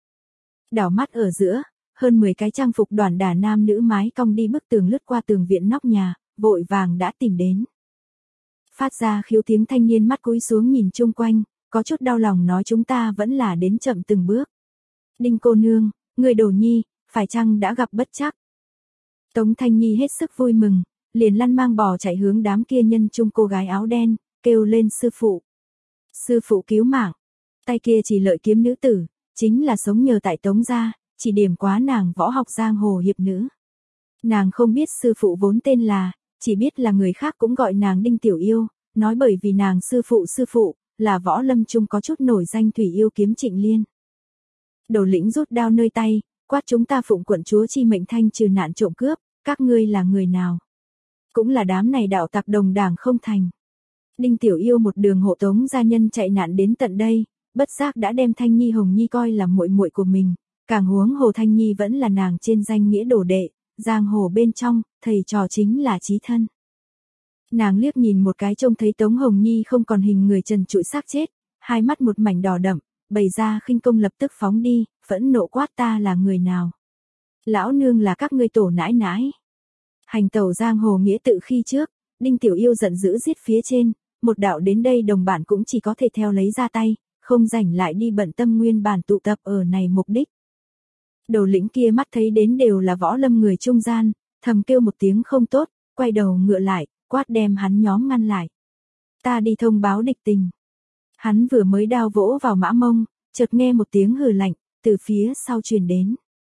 Đảo mắt ở giữa, hơn mười cái trang phục đoàn đả nam nữ mái cong đi bức tường lướt qua tường viện nóc nhà, vội vàng đã tìm đến. Phát ra khiếu tiếng thanh niên mắt cúi xuống nhìn chung quanh, có chút đau lòng nói chúng ta vẫn là đến chậm từng bước. Đinh cô nương, người đồ nhi, phải chăng đã gặp bất trắc? Tống Thanh Nhi hết sức vui mừng, liền lăn mang bò chạy hướng đám kia nhân chung cô gái áo đen, kêu lên sư phụ. Sư phụ cứu mạng. Tay kia chỉ lợi kiếm nữ tử, chính là sống nhờ tại Tống gia, chỉ điểm quá nàng võ học giang hồ hiệp nữ. Nàng không biết sư phụ vốn tên là, chỉ biết là người khác cũng gọi nàng Đinh Tiểu Yêu, nói bởi vì nàng sư phụ sư phụ, là võ lâm chung có chút nổi danh thủy yêu kiếm Trịnh Liên. Đầu lĩnh rút đao nơi tay, quát chúng ta phụng quận chúa chi mệnh thanh trừ nạn trộm cướp, các ngươi là người nào? Cũng là đám này đạo tặc đồng đảng không thành. Đinh Tiểu Yêu một đường hộ tống gia nhân chạy nạn đến tận đây, bất giác đã đem Thanh Nhi Hồng Nhi coi là muội muội của mình, càng huống hồ Thanh Nhi vẫn là nàng trên danh nghĩa đồ đệ, giang hồ bên trong, thầy trò chính là chí thân. Nàng liếc nhìn một cái trông thấy Tống Hồng Nhi không còn hình người trần trụi xác chết, hai mắt một mảnh đỏ đậm, bày ra khinh công lập tức phóng đi, phẫn nộ quát ta là người nào. Lão nương là các ngươi tổ nãi nãi. Hành tẩu giang hồ nghĩa tự khi trước, Đinh Tiểu Yêu giận dữ giết phía trên, một đạo đến đây đồng bản cũng chỉ có thể theo lấy ra tay, không rảnh lại đi bận tâm nguyên bản tụ tập ở này mục đích. Đầu lĩnh kia mắt thấy đến đều là võ lâm người trung gian, thầm kêu một tiếng không tốt, quay đầu ngựa lại, quát đem hắn nhóm ngăn lại. Ta đi thông báo địch tình. Hắn vừa mới đao vỗ vào mã mông, chợt nghe một tiếng hừ lạnh, từ phía sau truyền đến.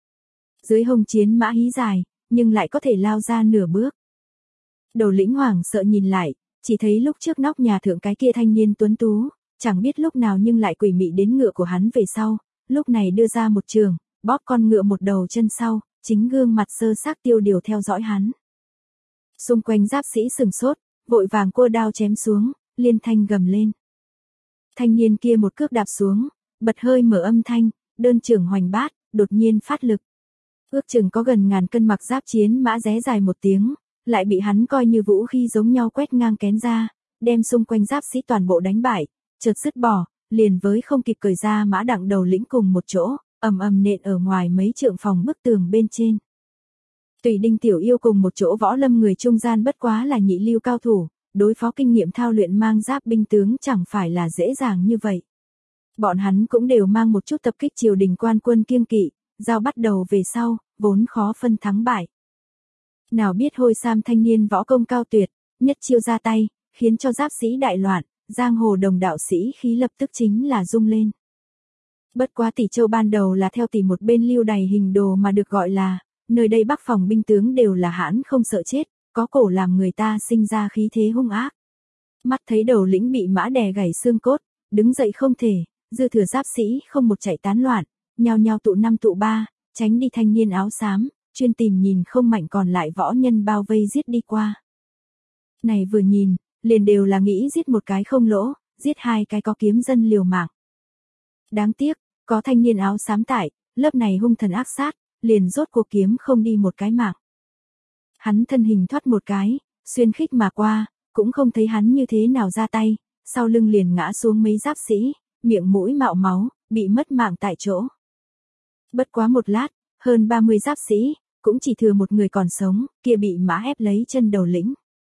Dưới hông chiến mã hí dài, nhưng lại có thể lao ra nửa bước. Đầu lĩnh hoảng sợ nhìn lại, chỉ thấy lúc trước nóc nhà thượng cái kia thanh niên tuấn tú, chẳng biết lúc nào nhưng lại quỷ mị đến ngựa của hắn về sau, lúc này đưa ra một trường, bóp con ngựa một đầu chân sau, chính gương mặt sơ xác tiêu điều theo dõi hắn. Xung quanh giáp sĩ sừng sốt, vội vàng cua đao chém xuống, liên thanh gầm lên. Thanh niên kia một cước đạp xuống, bật hơi mở âm thanh, đơn trường hoành bát, đột nhiên phát lực. Ước chừng có gần ngàn cân mặc giáp chiến mã ré dài một tiếng, lại bị hắn coi như vũ khí giống nhau quét ngang kén ra, đem xung quanh giáp sĩ toàn bộ đánh bại, chợt dứt bỏ, liền với không kịp cởi ra mã đặng đầu lĩnh cùng một chỗ, ầm ầm nện ở ngoài mấy trượng phòng bức tường bên trên. Tùy Đinh Tiểu Yêu cùng một chỗ võ lâm người trung gian bất quá là nhị lưu cao thủ, đối phó kinh nghiệm thao luyện mang giáp binh tướng chẳng phải là dễ dàng như vậy. Bọn hắn cũng đều mang một chút tập kích triều đình quan quân kiêng kỵ, giao bắt đầu về sau, vốn khó phân thắng bại. Nào biết hôi sam thanh niên võ công cao tuyệt, nhất chiêu ra tay, khiến cho giáp sĩ đại loạn, giang hồ đồng đạo sĩ khí lập tức chính là rung lên. Bất quá Tỷ Châu ban đầu là theo tỷ một bên lưu đày hình đồ mà được gọi là, nơi đây bắc phòng binh tướng đều là hãn không sợ chết, có cổ làm người ta sinh ra khí thế hung ác. Mắt thấy đầu lĩnh bị mã đè gãy xương cốt, đứng dậy không thể, dư thừa giáp sĩ không một chạy tán loạn, nhao nhao tụ năm tụ ba, tránh đi thanh niên áo xám, chuyên tìm nhìn không mạnh còn lại võ nhân bao vây giết đi qua. Này vừa nhìn, liền đều là nghĩ giết một cái không lỗ, giết hai cái có kiếm dân liều mạng. Đáng tiếc, có thanh niên áo xám tại, lớp này hung thần ác sát, liền rốt cuộc kiếm không đi một cái mạng. Hắn thân hình thoát một cái, xuyên khích mà qua, cũng không thấy hắn như thế nào ra tay, sau lưng liền ngã xuống mấy giáp sĩ, miệng mũi mạo máu, bị mất mạng tại chỗ. Bất quá một lát, hơn ba mươi giáp sĩ, cũng chỉ thừa một người còn sống, kia bị mã ép lấy chân đầu lĩnh.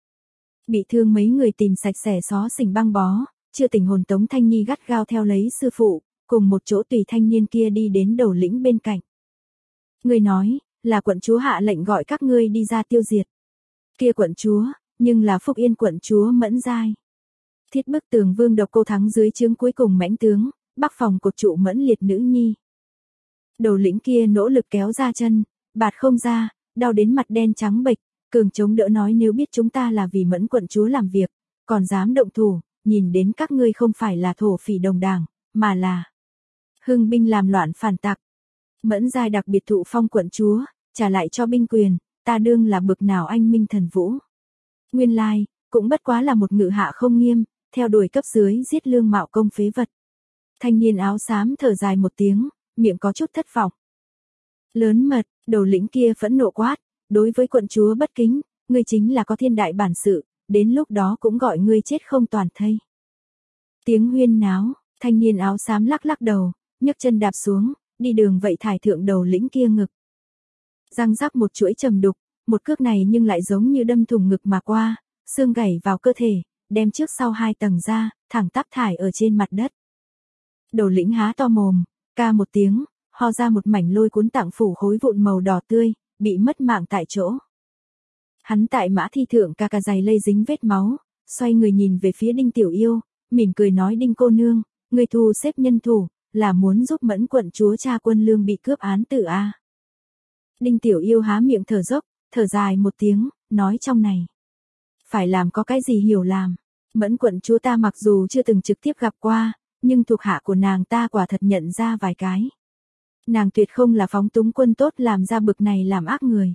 Bị thương mấy người tìm sạch sẽ xó xỉnh băng bó, chưa tỉnh hồn Tống Thanh Nhi gắt gao theo lấy sư phụ, cùng một chỗ tùy thanh niên kia đi đến đầu lĩnh bên cạnh. Người nói, là quận chúa hạ lệnh gọi các ngươi đi ra tiêu diệt. Kia quận chúa, nhưng là Phúc Yên quận chúa Mẫn Giai. Thiết bức tường vương độc cô thắng dưới trướng cuối cùng mãnh tướng, bắc phòng cột trụ Mẫn Liệt nữ nhi. Đầu lĩnh kia nỗ lực kéo ra chân, bạt không ra, đau đến mặt đen trắng bệch, cường chống đỡ nói nếu biết chúng ta là vì Mẫn quận chúa làm việc, còn dám động thủ, nhìn đến các ngươi không phải là thổ phỉ đồng đảng, mà là hưng binh làm loạn phản tặc. Mẫn Giai đặc biệt thụ phong quận chúa, trả lại cho binh quyền, ta đương là bực nào anh minh thần vũ. Nguyên lai, cũng bất quá là một ngự hạ không nghiêm, theo đuổi cấp dưới giết lương mạo công phế vật. Thanh niên áo xám thở dài một tiếng, miệng có chút thất vọng. Lớn mật, đầu lĩnh kia phẫn nộ quát, đối với quận chúa bất kính, ngươi chính là có thiên đại bản sự, đến lúc đó cũng gọi ngươi chết không toàn thây. Tiếng huyên náo, thanh niên áo xám lắc lắc đầu, nhấc chân đạp xuống, đi đường vậy thải thượng đầu lĩnh kia ngực. Răng rắc một chuỗi trầm đục, một cước này nhưng lại giống như đâm thủng ngực mà qua, xương gãy vào cơ thể, đem trước sau hai tầng ra, thẳng tắp thải ở trên mặt đất. Đầu lĩnh há to mồm, ca một tiếng, ho ra một mảnh lôi cuốn tạng phủ khối vụn màu đỏ tươi, bị mất mạng tại chỗ. Hắn tại mã thi thượng ca ca giày lây dính vết máu, xoay người nhìn về phía Đinh Tiểu Yêu, mỉm cười nói Đinh cô nương, người thu xếp nhân thủ, là muốn giúp Mẫn quận chúa cha quân lương bị cướp án tử a. Đinh Tiểu Yêu há miệng thở dốc, thở dài một tiếng, nói trong này. Phải làm có cái gì hiểu làm. Mẫn quận chúa ta mặc dù chưa từng trực tiếp gặp qua, nhưng thuộc hạ của nàng ta quả thật nhận ra vài cái. Nàng tuyệt không là phóng túng quân tốt làm ra bực này làm ác người.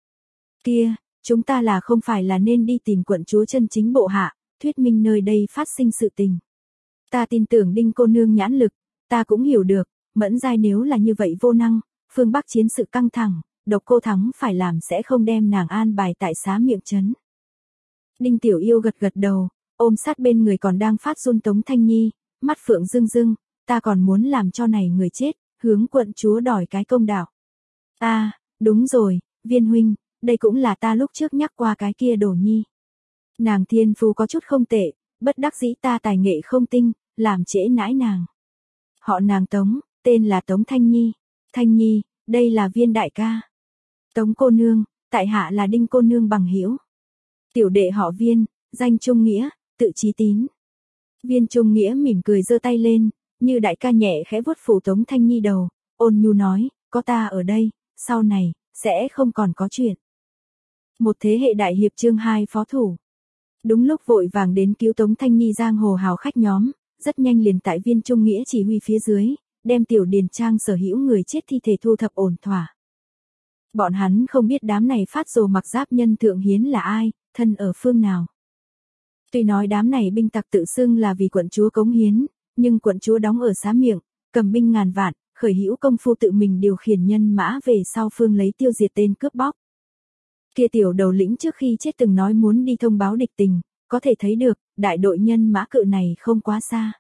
Kia, chúng ta là không phải là nên đi tìm quận chúa chân chính bộ hạ, thuyết minh nơi đây phát sinh sự tình. Ta tin tưởng Đinh cô nương nhãn lực, ta cũng hiểu được, Mẫn Giai nếu là như vậy vô năng, phương Bắc chiến sự căng thẳng, độc cô thắng phải làm sẽ không đem nàng an bài tại xá miệng trấn. Đinh Tiểu Yêu gật gật đầu, ôm sát bên người còn đang phát run Tống Thanh Nhi, mắt phượng rưng rưng, ta còn muốn làm cho này người chết, hướng quận chúa đòi cái công đạo. Ta, à, đúng rồi, Viên huynh, đây cũng là ta lúc trước nhắc qua cái kia Đồ Nhi. Nàng thiên phú có chút không tệ, bất đắc dĩ ta tài nghệ không tinh, làm trễ nãi nàng. Họ nàng Tống, tên là Tống Thanh Nhi. Thanh Nhi, đây là Viên đại ca. Tống cô nương, tại hạ là Đinh cô nương bằng hữu. Tiểu đệ họ Viên, danh Trung Nghĩa, tự chí tín. Viên Trung Nghĩa mỉm cười giơ tay lên, như đại ca nhẹ khẽ vuốt phủ Tống Thanh Nhi đầu, ôn nhu nói, có ta ở đây, sau này, sẽ không còn có chuyện. Một thế hệ đại hiệp chương hai phó thủ. Đúng lúc vội vàng đến cứu Tống Thanh Nhi giang hồ hào khách nhóm, rất nhanh liền tại Viên Trung Nghĩa chỉ huy phía dưới, đem tiểu điền trang sở hữu người chết thi thể thu thập ổn thỏa. Bọn hắn không biết đám này phát rồ mặc giáp nhân thượng hiến là ai, thân ở phương nào. Tuy nói đám này binh tặc tự xưng là vì quận chúa cống hiến, nhưng quận chúa đóng ở xá miệng, cầm binh ngàn vạn, khởi hữu công phu tự mình điều khiển nhân mã về sau phương lấy tiêu diệt tên cướp bóc. Kia tiểu đầu lĩnh trước khi chết từng nói muốn đi thông báo địch tình, có thể thấy được, đại đội nhân mã cự này không quá xa.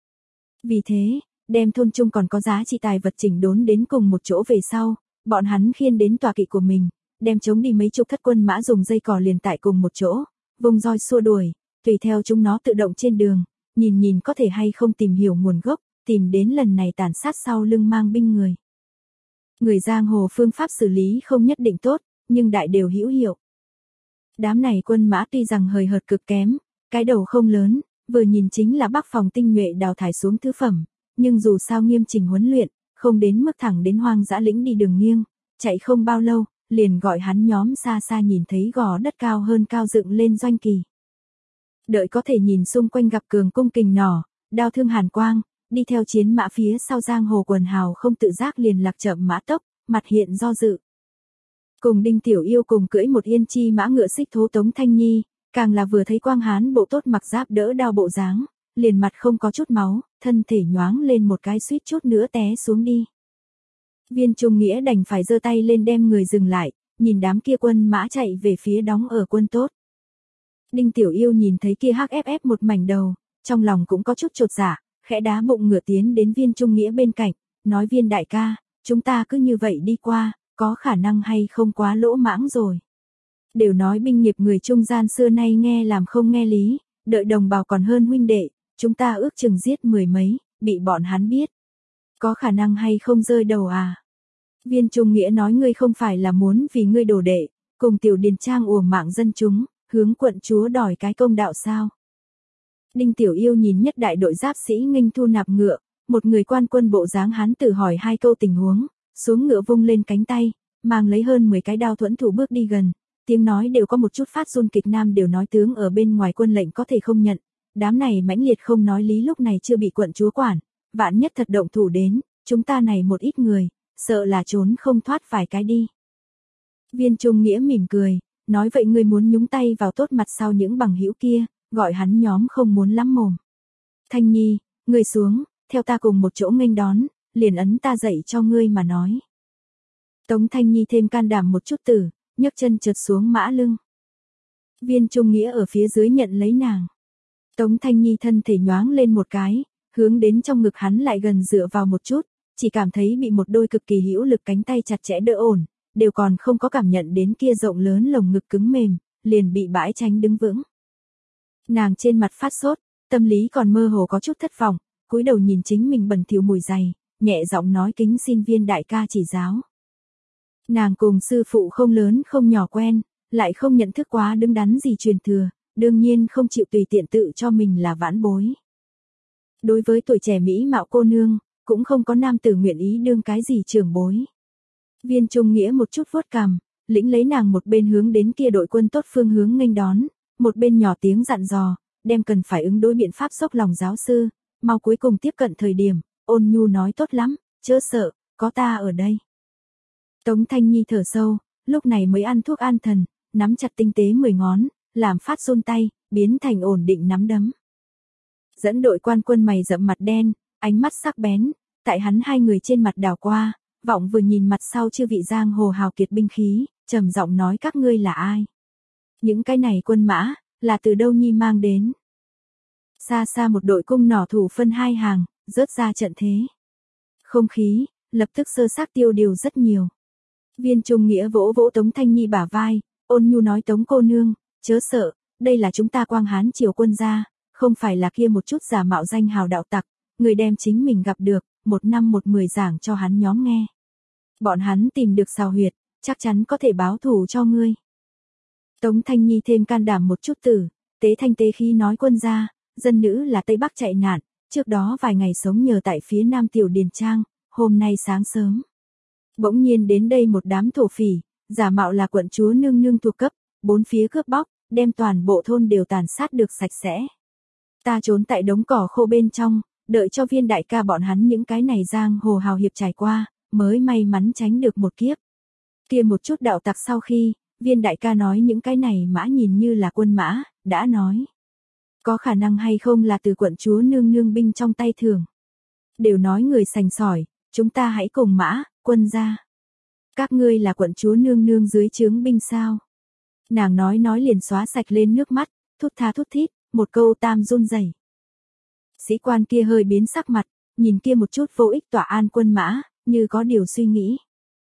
Vì thế, đem thôn trung còn có giá trị tài vật chỉnh đốn đến cùng một chỗ về sau, bọn hắn khiêng đến tòa kỵ của mình, đem chống đi mấy chục thất quân mã dùng dây cò liền tại cùng một chỗ, vùng roi xua đuổi, tùy theo chúng nó tự động trên đường, nhìn nhìn có thể hay không tìm hiểu nguồn gốc, tìm đến lần này tàn sát sau lưng mang binh người. Người giang hồ phương pháp xử lý không nhất định tốt, nhưng đại đều hữu hiệu. Đám này quân mã tuy rằng hời hợt cực kém, cái đầu không lớn, vừa nhìn chính là bắc phòng tinh nhuệ đào thải xuống thứ phẩm, nhưng dù sao nghiêm chỉnh huấn luyện, không đến mức thẳng đến hoang dã lĩnh đi đường nghiêng, chạy không bao lâu, liền gọi hắn nhóm xa xa nhìn thấy gò đất cao hơn cao dựng lên doanh kỳ. Đợi có thể nhìn xung quanh gặp cường cung kình nỏ, đao thương hàn quang, đi theo chiến mã phía sau giang hồ quần hào không tự giác liền lạc chậm mã tốc, mặt hiện do dự. Cùng Đinh Tiểu Yêu cùng cưỡi một yên chi mã ngựa xích thố Tống Thanh Nhi, càng là vừa thấy quang hán bộ tốt mặc giáp đỡ đao bộ dáng, liền mặt không có chút máu, thân thể nhoáng lên một cái suýt chút nữa té xuống đi. Viên Trung Nghĩa đành phải giơ tay lên đem người dừng lại, nhìn đám kia quân mã chạy về phía đóng ở quân tốt. Đinh Tiểu Yêu nhìn thấy kia hắc ép ép một mảnh đầu, trong lòng cũng có chút chột dạ, khẽ đá bụng ngựa tiến đến Viên Trung Nghĩa bên cạnh, nói Viên đại ca, chúng ta cứ như vậy đi qua, có khả năng hay không quá lỗ mãng rồi. Đều nói binh nghiệp người trung gian xưa nay nghe làm không nghe lý, đợi đồng bào còn hơn huynh đệ, chúng ta ước chừng giết mười mấy, bị bọn hắn biết. Có khả năng hay không rơi đầu à? Viên Trung Nghĩa nói ngươi không phải là muốn vì ngươi đồ đệ, cùng tiểu điền trang uổng mạng dân chúng, hướng quận chúa đòi cái công đạo sao? Đinh Tiểu Yêu nhìn nhất đại đội giáp sĩ nghênh thu nạp ngựa, một người quan quân bộ dáng hán tử hỏi hai câu tình huống, xuống ngựa vung lên cánh tay, mang lấy hơn mười cái đao thuẫn thủ bước đi gần, tiếng nói đều có một chút phát run kịch nam đều nói tướng ở bên ngoài quân lệnh có thể không nhận, đám này mãnh liệt không nói lý lúc này chưa bị quận chúa quản, vạn nhất thật động thủ đến, chúng ta này một ít người, sợ là trốn không thoát vài cái đi. Viên Trung Nghĩa mỉm cười, nói vậy ngươi muốn nhúng tay vào tốt mặt sau những bằng hữu kia, gọi hắn nhóm không muốn lắm mồm. Thanh Nhi, ngươi xuống, theo ta cùng một chỗ nghênh đón, liền ấn ta dạy cho ngươi mà nói. Tống Thanh Nhi thêm can đảm một chút tử, nhấc chân trượt xuống mã lưng. Viên Trung Nghĩa ở phía dưới nhận lấy nàng. Tống Thanh Nhi thân thể nhoáng lên một cái, hướng đến trong ngực hắn lại gần dựa vào một chút, chỉ cảm thấy bị một đôi cực kỳ hữu lực cánh tay chặt chẽ đỡ ổn, đều còn không có cảm nhận đến kia rộng lớn lồng ngực cứng mềm, liền bị bãi tránh đứng vững. Nàng trên mặt phát sốt, tâm lý còn mơ hồ có chút thất vọng, cúi đầu nhìn chính mình bẩn thỉu mùi giày, nhẹ giọng nói kính xin Viên đại ca chỉ giáo. Nàng cùng sư phụ không lớn không nhỏ quen, lại không nhận thức quá đứng đắn gì truyền thừa, đương nhiên không chịu tùy tiện tự cho mình là vãn bối. Đối với tuổi trẻ mỹ mạo cô nương, cũng không có nam tử nguyện ý đương cái gì trưởng bối. Viên Trung Nghĩa một chút vuốt cằm, lĩnh lấy nàng một bên hướng đến kia đội quân tốt phương hướng nghênh đón, một bên nhỏ tiếng dặn dò, đem cần phải ứng đối biện pháp dốc lòng giáo sư, mau cuối cùng tiếp cận thời điểm, ôn nhu nói tốt lắm, chớ sợ, có ta ở đây. Tống Thanh Nhi thở sâu, lúc này mới ăn thuốc an thần, nắm chặt tinh tế mười ngón, làm phát run tay, biến thành ổn định nắm đấm. Dẫn đội quan quân mày rậm mặt đen, ánh mắt sắc bén, tại hắn hai người trên mặt đảo qua, Vọng vừa nhìn mặt sau chư vị giang hồ hào kiệt binh khí, trầm giọng nói các ngươi là ai? Những cái này quân mã, là từ đâu nhi mang đến? Xa xa một đội cung nỏ thủ phân hai hàng, rớt ra trận thế. Không khí, lập tức sơ xác tiêu điều rất nhiều. Viên Trung Nghĩa vỗ vỗ Tống Thanh Nhi bả vai, ôn nhu nói Tống cô nương, chớ sợ, đây là chúng ta Quang Hán triều quân gia, không phải là kia một chút giả mạo danh hào đạo tặc, người đem chính mình gặp được, một năm một mười giảng cho hắn nhóm nghe. Bọn hắn tìm được xào huyệt, chắc chắn có thể báo thù cho ngươi. Tống Thanh Nhi thêm can đảm một chút tử, tế thanh tế khí nói quân gia, dân nữ là Tây Bắc chạy nạn, trước đó vài ngày sống nhờ tại phía Nam Tiểu Điền Trang, hôm nay sáng sớm. Bỗng nhiên đến đây một đám thổ phỉ, giả mạo là quận chúa nương nương thuộc cấp, bốn phía cướp bóc, đem toàn bộ thôn đều tàn sát được sạch sẽ. Ta trốn tại đống cỏ khô bên trong, đợi cho Viên đại ca bọn hắn những cái này giang hồ hào hiệp trải qua, mới may mắn tránh được một kiếp. Kia một chút đạo tặc sau khi, Viên đại ca nói những cái này mã nhìn như là quân mã, đã nói. Có khả năng hay không là từ quận chúa nương nương binh trong tay thường. Đều nói người sành sỏi, chúng ta hãy cùng mã, quân ra. Các ngươi là quận chúa nương nương dưới trướng binh sao? Nàng nói nói liền xóa sạch lên nước mắt, thút tha thút thít, một câu tam run rẩy. Sĩ quan kia hơi biến sắc mặt, nhìn kia một chút vô ích tỏa an quân mã, như có điều suy nghĩ.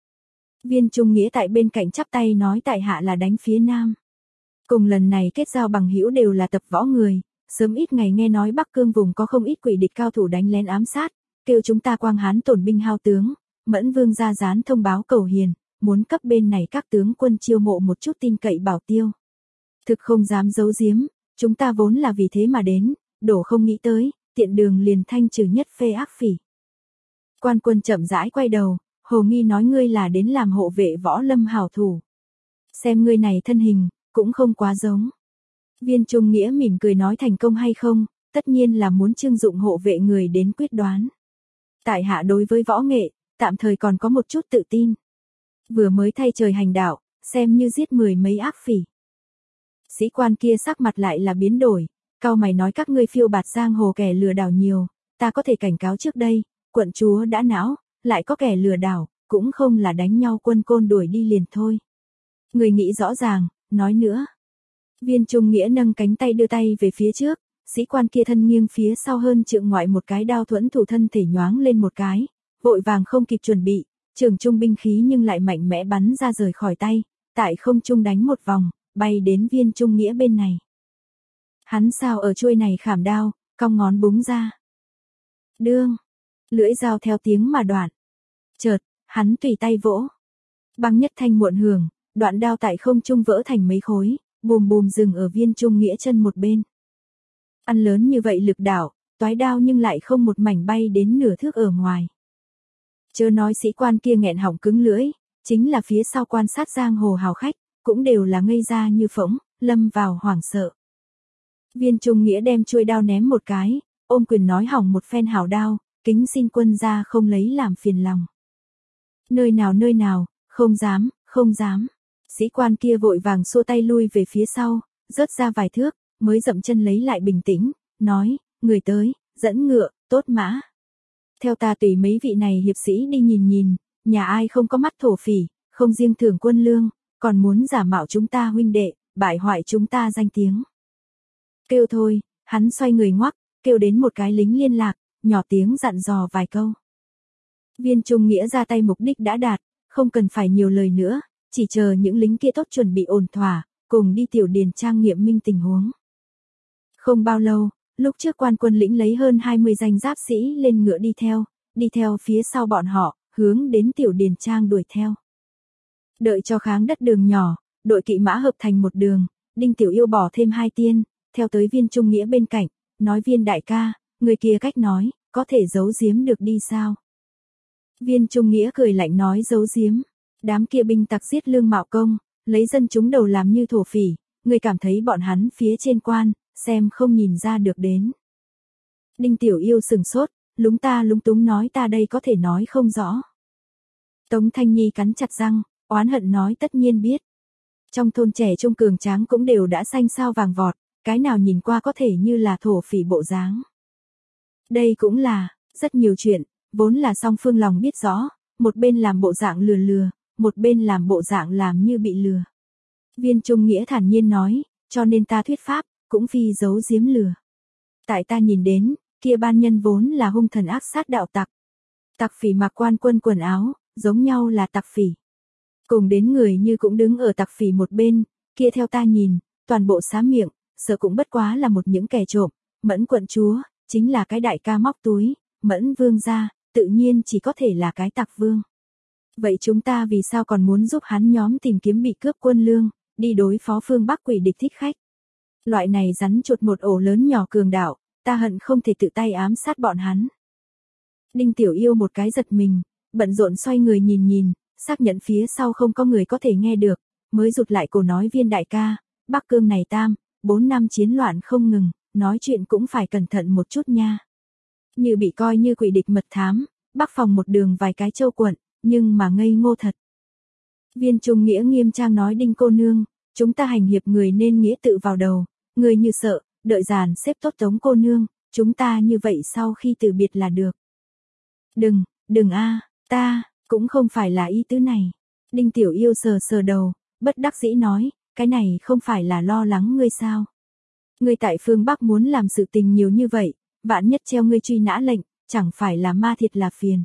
Viên Trung Nghĩa tại bên cạnh chắp tay nói tại hạ là đánh phía Nam. Cùng lần này kết giao bằng hữu đều là tập võ người, sớm ít ngày nghe nói Bắc Cương vùng có không ít quỷ địch cao thủ đánh lén ám sát, kêu chúng ta Quang Hán tổn binh hao tướng, Mẫn Vương ra dán thông báo cầu hiền, muốn cấp bên này các tướng quân chiêu mộ một chút tin cậy bảo tiêu. Thực không dám giấu giếm, chúng ta vốn là vì thế mà đến, đổ không nghĩ tới, tiện đường liền thanh trừ nhất phê ác phỉ. Quan quân chậm rãi quay đầu, hồ nghi nói ngươi là đến làm hộ vệ võ lâm hảo thủ. Xem ngươi này thân hình, cũng không quá giống. Viên Trung Nghĩa mỉm cười nói thành công hay không, tất nhiên là muốn trưng dụng hộ vệ người đến quyết đoán. Tại hạ đối với võ nghệ, tạm thời còn có một chút tự tin. Vừa mới thay trời hành đạo, xem như giết mười mấy ác phỉ. Sĩ quan kia sắc mặt lại là biến đổi, cau mày nói các ngươi phiêu bạt giang hồ kẻ lừa đảo nhiều, ta có thể cảnh cáo trước đây, quận chúa đã não, lại có kẻ lừa đảo, cũng không là đánh nhau quân côn đuổi đi liền thôi. Người nghĩ rõ ràng, nói nữa. Viên Trung Nghĩa nâng cánh tay đưa tay về phía trước, sĩ quan kia thân nghiêng phía sau hơn trượng ngoại một cái đao thuẫn thủ thân thể nhoáng lên một cái, vội vàng không kịp chuẩn bị, trường trung binh khí nhưng lại mạnh mẽ bắn ra rời khỏi tay, tại không trung đánh một vòng, bay đến Viên Trung Nghĩa bên này. Hắn sao ở chuôi này khảm đao, cong ngón búng ra. Đương, lưỡi dao theo tiếng mà đoạn. Chợt, hắn tùy tay vỗ. Băng nhất thanh muộn hưởng, đoạn đao tại không trung vỡ thành mấy khối, bùm bùm dừng ở Viên Trung Nghĩa chân một bên. Ăn lớn như vậy lực đảo, toái đao nhưng lại không một mảnh bay đến nửa thước ở ngoài. Chớ nói sĩ quan kia nghẹn họng cứng lưỡi, chính là phía sau quan sát giang hồ hào khách, cũng đều là ngây ra như phỗng, lâm vào hoảng sợ. Viên Trung Nghĩa đem chuôi đao ném một cái, ôm quyền nói hỏng một phen hảo đao, kính xin quân gia không lấy làm phiền lòng. Nơi nào nơi nào, không dám, không dám. Sĩ quan kia vội vàng xua tay lui về phía sau, rớt ra vài thước, mới dậm chân lấy lại bình tĩnh, nói, người tới, dẫn ngựa, tốt mã. Theo ta tùy mấy vị này hiệp sĩ đi nhìn nhìn, nhà ai không có mắt thổ phỉ, không riêng thưởng quân lương, còn muốn giả mạo chúng ta huynh đệ, bại hoại chúng ta danh tiếng. Kêu thôi, hắn xoay người ngoắc, kêu đến một cái lính liên lạc, nhỏ tiếng dặn dò vài câu. Viên Trung Nghĩa ra tay mục đích đã đạt, không cần phải nhiều lời nữa, chỉ chờ những lính kia tốt chuẩn bị ổn thỏa, cùng đi Tiểu Điền Trang nghiệm minh tình huống. Không bao lâu, lúc trước quan quân lĩnh lấy hơn hai mươi danh giáp sĩ lên ngựa đi theo, đi theo phía sau bọn họ, hướng đến Tiểu Điền Trang đuổi theo. Đợi cho kháng đất đường nhỏ, đội kỵ mã hợp thành một đường, Đinh Tiểu Yêu bỏ thêm hai tiên, theo tới Viên Trung Nghĩa bên cạnh, nói Viên đại ca, người kia cách nói, có thể giấu giếm được đi sao? Viên Trung Nghĩa cười lạnh nói giấu giếm, đám kia binh tặc giết lương mạo công, lấy dân chúng đầu làm như thổ phỉ, người cảm thấy bọn hắn phía trên quan, xem không nhìn ra được đến. Đinh Tiểu Yêu sừng sốt, lúng ta lúng túng nói ta đây có thể nói không rõ. Tống Thanh Nhi cắn chặt răng, oán hận nói tất nhiên biết. Trong thôn trẻ trung cường tráng cũng đều đã xanh sao vàng vọt, cái nào nhìn qua có thể như là thổ phỉ bộ dáng. Đây cũng là, rất nhiều chuyện, vốn là song phương lòng biết rõ, một bên làm bộ dạng lừa lừa, một bên làm bộ dạng làm như bị lừa. Viên Trung Nghĩa thản nhiên nói, cho nên ta thuyết pháp, cũng phi giấu giếm lừa. Tại ta nhìn đến, kia ban nhân vốn là hung thần ác sát đạo tặc. Tặc phỉ mặc quan quân quần áo, giống nhau là tặc phỉ. Cùng đến người như cũng đứng ở tặc phỉ một bên, kia theo ta nhìn, toàn bộ xá miệng, sợ cũng bất quá là một những kẻ trộm, Mẫn quận chúa, chính là cái đại ca móc túi, Mẫn vương gia, tự nhiên chỉ có thể là cái tặc vương. Vậy chúng ta vì sao còn muốn giúp hắn nhóm tìm kiếm bị cướp quân lương, đi đối phó phương Bắc quỷ địch thích khách? Loại này rắn chuột một ổ lớn nhỏ cường đạo, ta hận không thể tự tay ám sát bọn hắn. Đinh Tiểu Yêu một cái giật mình, bận rộn xoay người nhìn nhìn, xác nhận phía sau không có người có thể nghe được, mới rụt lại cổ nói Viên đại ca, Bắc Cương này tam, bốn năm chiến loạn không ngừng, nói chuyện cũng phải cẩn thận một chút nha. Như bị coi như quỷ địch mật thám, Bắc phòng một đường vài cái châu quận, nhưng mà ngây ngô thật. Viên Trung Nghĩa nghiêm trang nói Đinh cô nương, chúng ta hành hiệp người nên nghĩa tự vào đầu, người như sợ, đợi dàn xếp tốt Tống cô nương, chúng ta như vậy sau khi từ biệt là được. Đừng, đừng a, ta, cũng không phải là ý tứ này. Đinh Tiểu Yêu sờ sờ đầu, bất đắc dĩ nói, cái này không phải là lo lắng ngươi sao. Ngươi tại phương Bắc muốn làm sự tình nhiều như vậy, vạn nhất treo ngươi truy nã lệnh, chẳng phải là ma thiệt là phiền.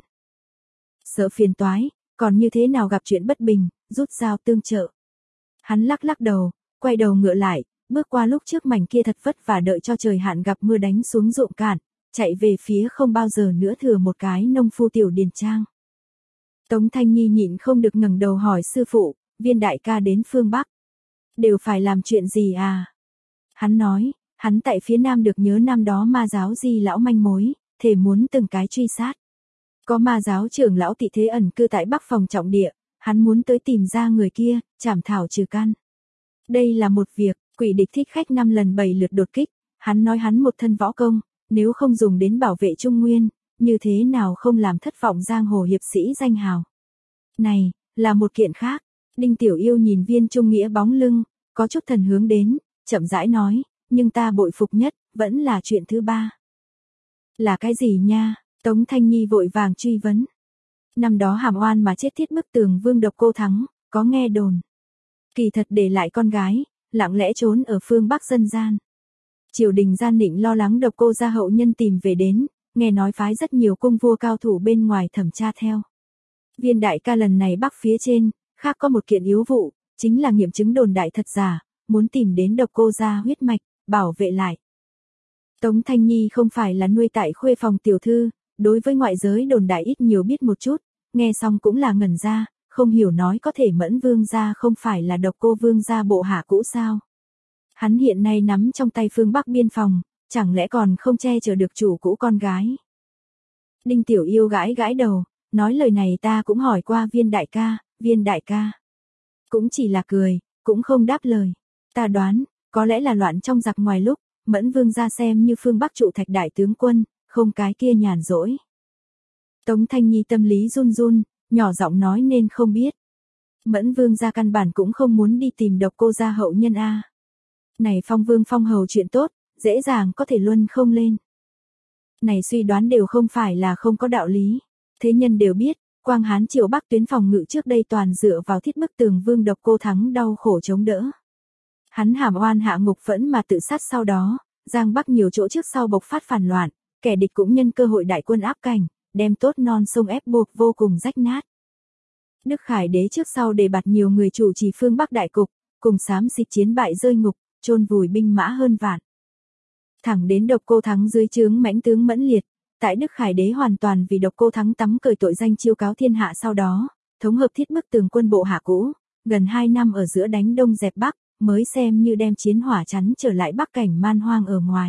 Sợ phiền toái, còn như thế nào gặp chuyện bất bình, rút dao tương trợ. Hắn lắc lắc đầu, quay đầu ngựa lại, bước qua lúc trước mảnh kia thật vất vả đợi cho trời hạn gặp mưa đánh xuống ruộng cạn, chạy về phía không bao giờ nữa thừa một cái nông phu tiểu điền trang. Tống Thanh Nhi nhịn không được ngẩng đầu hỏi sư phụ, Viên đại ca đến phương Bắc, đều phải làm chuyện gì à? Hắn nói, hắn tại phía Nam được nhớ năm đó ma giáo Di lão manh mối, thể muốn từng cái truy sát. Có ma giáo trưởng lão tị thế ẩn cư tại Bắc phòng trọng địa, hắn muốn tới tìm ra người kia, trảm thảo trừ căn. Đây là một việc, quỷ địch thích khách năm lần bảy lượt đột kích, hắn nói hắn một thân võ công, nếu không dùng đến bảo vệ Trung Nguyên, như thế nào không làm thất vọng giang hồ hiệp sĩ danh hào. Này, là một kiện khác. Đinh Tiểu Yêu nhìn Viên Trung Nghĩa bóng lưng, có chút thần hướng đến, chậm rãi nói, nhưng ta bội phục nhất, vẫn là chuyện thứ ba. Là cái gì nha? Tống Thanh Nhi vội vàng truy vấn. Năm đó hàm oan mà chết Thiết Bức Tường Vương Độc Cô Thắng, có nghe đồn. Kỳ thật để lại con gái, lặng lẽ trốn ở phương Bắc dân gian. Triều đình gian định lo lắng Độc Cô gia hậu nhân tìm về đến, nghe nói phái rất nhiều cung vua cao thủ bên ngoài thẩm tra theo. Viên đại ca lần này Bắc phía trên, khác có một kiện yếu vụ, chính là nghiệm chứng đồn đại thật giả, muốn tìm đến Độc Cô gia huyết mạch, bảo vệ lại. Tống Thanh Nhi không phải là nuôi tại khuê phòng tiểu thư, đối với ngoại giới đồn đại ít nhiều biết một chút, nghe xong cũng là ngẩn ra, không hiểu nói có thể Mẫn vương gia không phải là Độc Cô vương gia bộ hạ cũ sao. Hắn hiện nay nắm trong tay phương Bắc biên phòng, chẳng lẽ còn không che chở được chủ cũ con gái. Đinh Tiểu Yêu gãi gãi đầu, nói lời này ta cũng hỏi qua Viên đại ca, Viên đại ca. Cũng chỉ là cười, cũng không đáp lời. Ta đoán, có lẽ là loạn trong giặc ngoài lúc, Mẫn vương gia xem như phương Bắc trụ thạch đại tướng quân, không cái kia nhàn rỗi. Tống Thanh Nhi tâm lý run run, nhỏ giọng nói nên không biết. Mẫn vương gia căn bản cũng không muốn đi tìm Độc Cô gia hậu nhân a. Này phong vương phong hầu chuyện tốt, dễ dàng có thể luân không lên. Này suy đoán đều không phải là không có đạo lý. Thế nhân đều biết, Quang Hán triều Bắc tuyến phòng ngự trước đây toàn dựa vào Thiết Bức Tường Vương Độc Cô Thắng đau khổ chống đỡ. Hắn hàm oan hạ ngục phẫn mà tự sát sau đó, Giang Bắc nhiều chỗ trước sau bộc phát phản loạn, kẻ địch cũng nhân cơ hội đại quân áp cảnh, đem tốt non sông ép buộc vô cùng rách nát. Đức Khải đế trước sau đề bạt nhiều người chủ trì phương Bắc đại cục, cùng xám xịt chiến bại rơi ngục, chôn vùi binh mã hơn vạn. Thẳng đến Độc Cô Thắng dưới trướng mãnh tướng Mẫn Liệt, tại Đức Khải đế hoàn toàn vì Độc Cô Thắng tắm cởi tội danh chiêu cáo thiên hạ sau đó, thống hợp Thiết Bức Tường quân bộ hạ cũ, gần hai năm ở giữa đánh đông dẹp bắc, mới xem như đem chiến hỏa chắn trở lại bắc cảnh man hoang ở ngoài.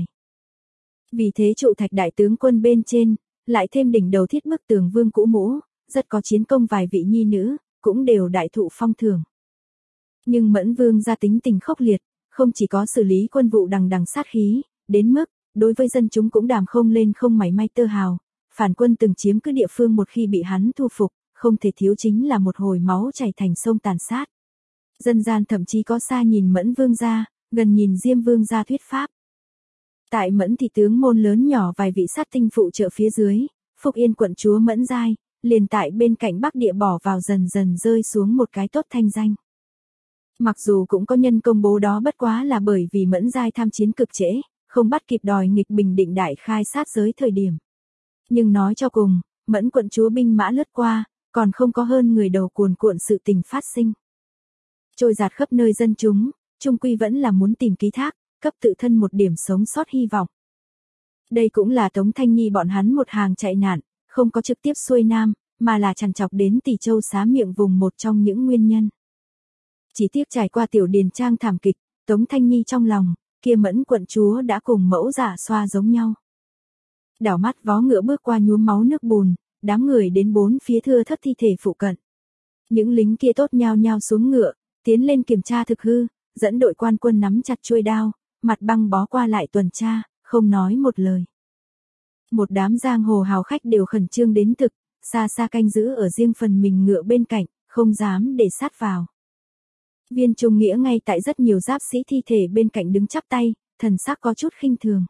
Vì thế trụ thạch đại tướng quân bên trên, lại thêm đỉnh đầu Thiết Bức Tường Vương cũ mũ, rất có chiến công vài vị nhi nữ, cũng đều đại thụ phong thưởng. Nhưng Mẫn Vương gia tính tình khốc liệt, không chỉ có xử lý quân vụ đằng đằng sát khí, đến mức, đối với dân chúng cũng đàm không lên không mảy may tơ hào, phản quân từng chiếm cứ địa phương một khi bị hắn thu phục, không thể thiếu chính là một hồi máu chảy thành sông tàn sát. Dân gian thậm chí có xa nhìn Mẫn Vương gia, gần nhìn Diêm Vương gia thuyết pháp. Tại Mẫn thị tướng môn lớn nhỏ vài vị sát tinh phụ trợ phía dưới, Phúc Yên quận chúa Mẫn Giai, liền tại bên cạnh Bắc Địa bỏ vào dần dần rơi xuống một cái tốt thanh danh. Mặc dù cũng có nhân công bố đó bất quá là bởi vì Mẫn Giai tham chiến cực trễ, không bắt kịp đòi nghịch Bình Định đại khai sát giới thời điểm. Nhưng nói cho cùng, Mẫn quận chúa binh mã lướt qua, còn không có hơn người đầu cuồn cuộn sự tình phát sinh. Trôi giạt khắp nơi dân chúng, chung quy vẫn là muốn tìm ký thác, cấp tự thân một điểm sống sót hy vọng. Đây cũng là Tống Thanh Nhi bọn hắn một hàng chạy nạn, không có trực tiếp xuôi nam, mà là trằn trọc đến Tỷ Châu xá miệng vùng một trong những nguyên nhân. Chỉ tiếc trải qua tiểu điền trang thảm kịch, Tống Thanh Nhi trong lòng, kia Mẫn quận chúa đã cùng mẫu giả xoa giống nhau. Đảo mắt vó ngựa bước qua nhuốm máu nước bùn, đám người đến bốn phía thưa thất thi thể phụ cận. Những lính kia tốt nhao nhao xuống ngựa, tiến lên kiểm tra thực hư, dẫn đội quan quân nắm chặt chuôi đao, mặt băng bó qua lại tuần tra, không nói một lời. Một đám giang hồ hào khách đều khẩn trương đến thực, xa xa canh giữ ở riêng phần mình ngựa bên cạnh, không dám để sát vào. Viên Trung Nghĩa ngay tại rất nhiều giáp sĩ thi thể bên cạnh đứng chắp tay, thần sắc có chút khinh thường.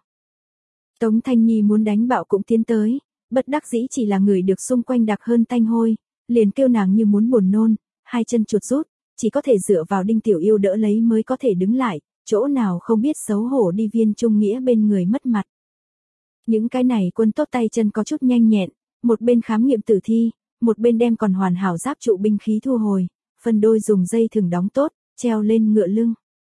Tống Thanh Nhi muốn đánh bạo cũng tiến tới, bất đắc dĩ chỉ là người được xung quanh đặc hơn tanh hôi, liền kêu nàng như muốn buồn nôn, hai chân chuột rút, chỉ có thể dựa vào Đinh Tiểu Yêu đỡ lấy mới có thể đứng lại, chỗ nào không biết xấu hổ đi Viên Trung Nghĩa bên người mất mặt. Những cái này quân tốt tay chân có chút nhanh nhẹn, một bên khám nghiệm tử thi, một bên đem còn hoàn hảo giáp trụ binh khí thu hồi, phân đôi dùng dây thừng đóng tốt, treo lên ngựa lưng.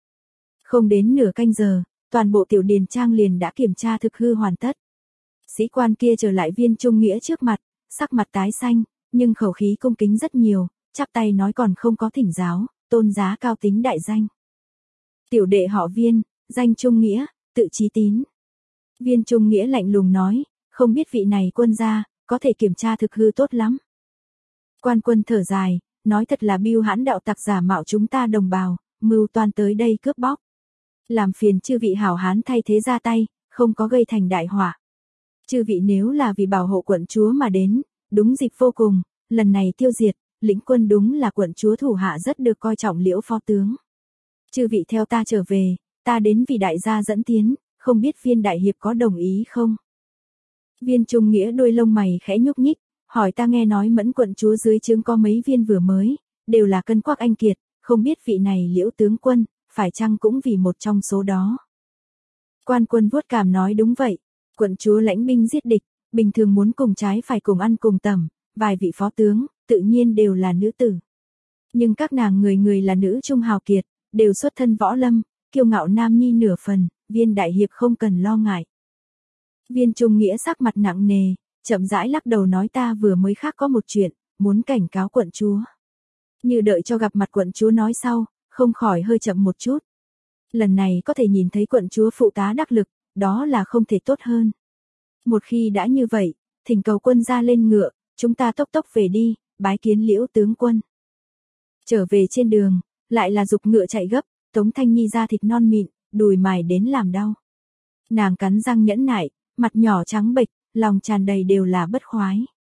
Không đến nửa canh giờ, toàn bộ tiểu điền trang liền đã kiểm tra thực hư hoàn tất. Sĩ quan kia trở lại Viên Trung Nghĩa trước mặt, sắc mặt tái xanh, nhưng khẩu khí cung kính rất nhiều, chắp tay nói còn không có thỉnh giáo, tôn giá cao tính đại danh. Tiểu đệ họ Viên, danh Trung Nghĩa, tự chí tín. Viên Trung Nghĩa lạnh lùng nói, không biết vị này quân gia, có thể kiểm tra thực hư tốt lắm. Quan quân thở dài, nói thật là bưu hãn đạo tặc giả mạo chúng ta đồng bào, mưu toan tới đây cướp bóc. Làm phiền chư vị hảo hán thay thế ra tay, không có gây thành đại họa. Chư vị nếu là vì bảo hộ quận chúa mà đến, đúng dịp vô cùng, lần này tiêu diệt, lĩnh quân đúng là quận chúa thủ hạ rất được coi trọng Liễu phó tướng. Chư vị theo ta trở về, ta đến vì đại gia dẫn tiến, không biết Viên đại hiệp có đồng ý không? Viên Trung Nghĩa đôi lông mày khẽ nhúc nhích, hỏi ta nghe nói Mẫn quận chúa dưới trướng có mấy viên vừa mới, đều là cân quắc anh kiệt, không biết vị này Liễu tướng quân, phải chăng cũng vì một trong số đó. Quan quân vuốt cảm nói đúng vậy, quận chúa lãnh binh giết địch, bình thường muốn cùng trái phải cùng ăn cùng tầm, vài vị phó tướng, tự nhiên đều là nữ tử. Nhưng các nàng người người là nữ trung hào kiệt, đều xuất thân võ lâm, kiêu ngạo nam nhi nửa phần, Viên đại hiệp không cần lo ngại. Viên Trung Nghĩa sắc mặt nặng nề, chậm rãi lắc đầu nói ta vừa mới khác có một chuyện, muốn cảnh cáo quận chúa. Như đợi cho gặp mặt quận chúa nói sau, không khỏi hơi chậm một chút. Lần này có thể nhìn thấy quận chúa phụ tá đắc lực, đó là không thể tốt hơn. Một khi đã như vậy, thỉnh cầu quân ra lên ngựa, chúng ta tốc tốc về đi, bái kiến Liễu tướng quân. Trở về trên đường, lại là dục ngựa chạy gấp, Tống Thanh Nhi da thịt non mịn, đùi mài đến làm đau. Nàng cắn răng nhẫn nại, mặt nhỏ trắng bệch, lòng tràn đầy đều là bất khoái.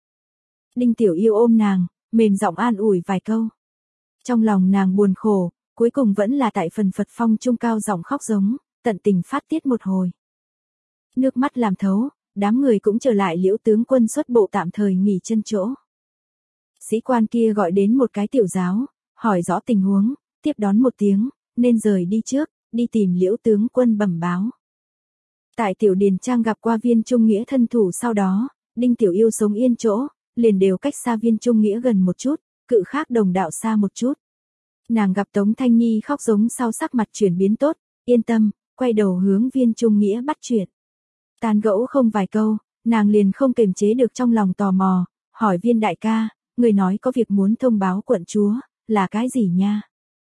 Đinh Tiểu Yêu ôm nàng, mềm giọng an ủi vài câu. Trong lòng nàng buồn khổ, cuối cùng vẫn là tại phần phật phong trung cao giọng khóc giống, tận tình phát tiết một hồi. Nước mắt làm thấu, đám người cũng trở lại Liễu tướng quân xuất bộ tạm thời nghỉ chân chỗ. Sĩ quan kia gọi đến một cái tiểu giáo, hỏi rõ tình huống, tiếp đón một tiếng, nên rời đi trước, đi tìm Liễu tướng quân bẩm báo. Tại tiểu điền trang gặp qua Viên Trung Nghĩa thân thủ sau đó, Đinh Tiểu Yêu sống yên chỗ, liền đều cách xa Viên Trung Nghĩa gần một chút, cự khác đồng đạo xa một chút. Nàng gặp Tống Thanh Nhi khóc giống sau sắc mặt chuyển biến tốt, yên tâm, quay đầu hướng Viên Trung Nghĩa bắt chuyện. Tàn gẫu không vài câu, nàng liền không kềm chế được trong lòng tò mò, hỏi Viên đại ca, người nói có việc muốn thông báo quận chúa, là cái gì nha?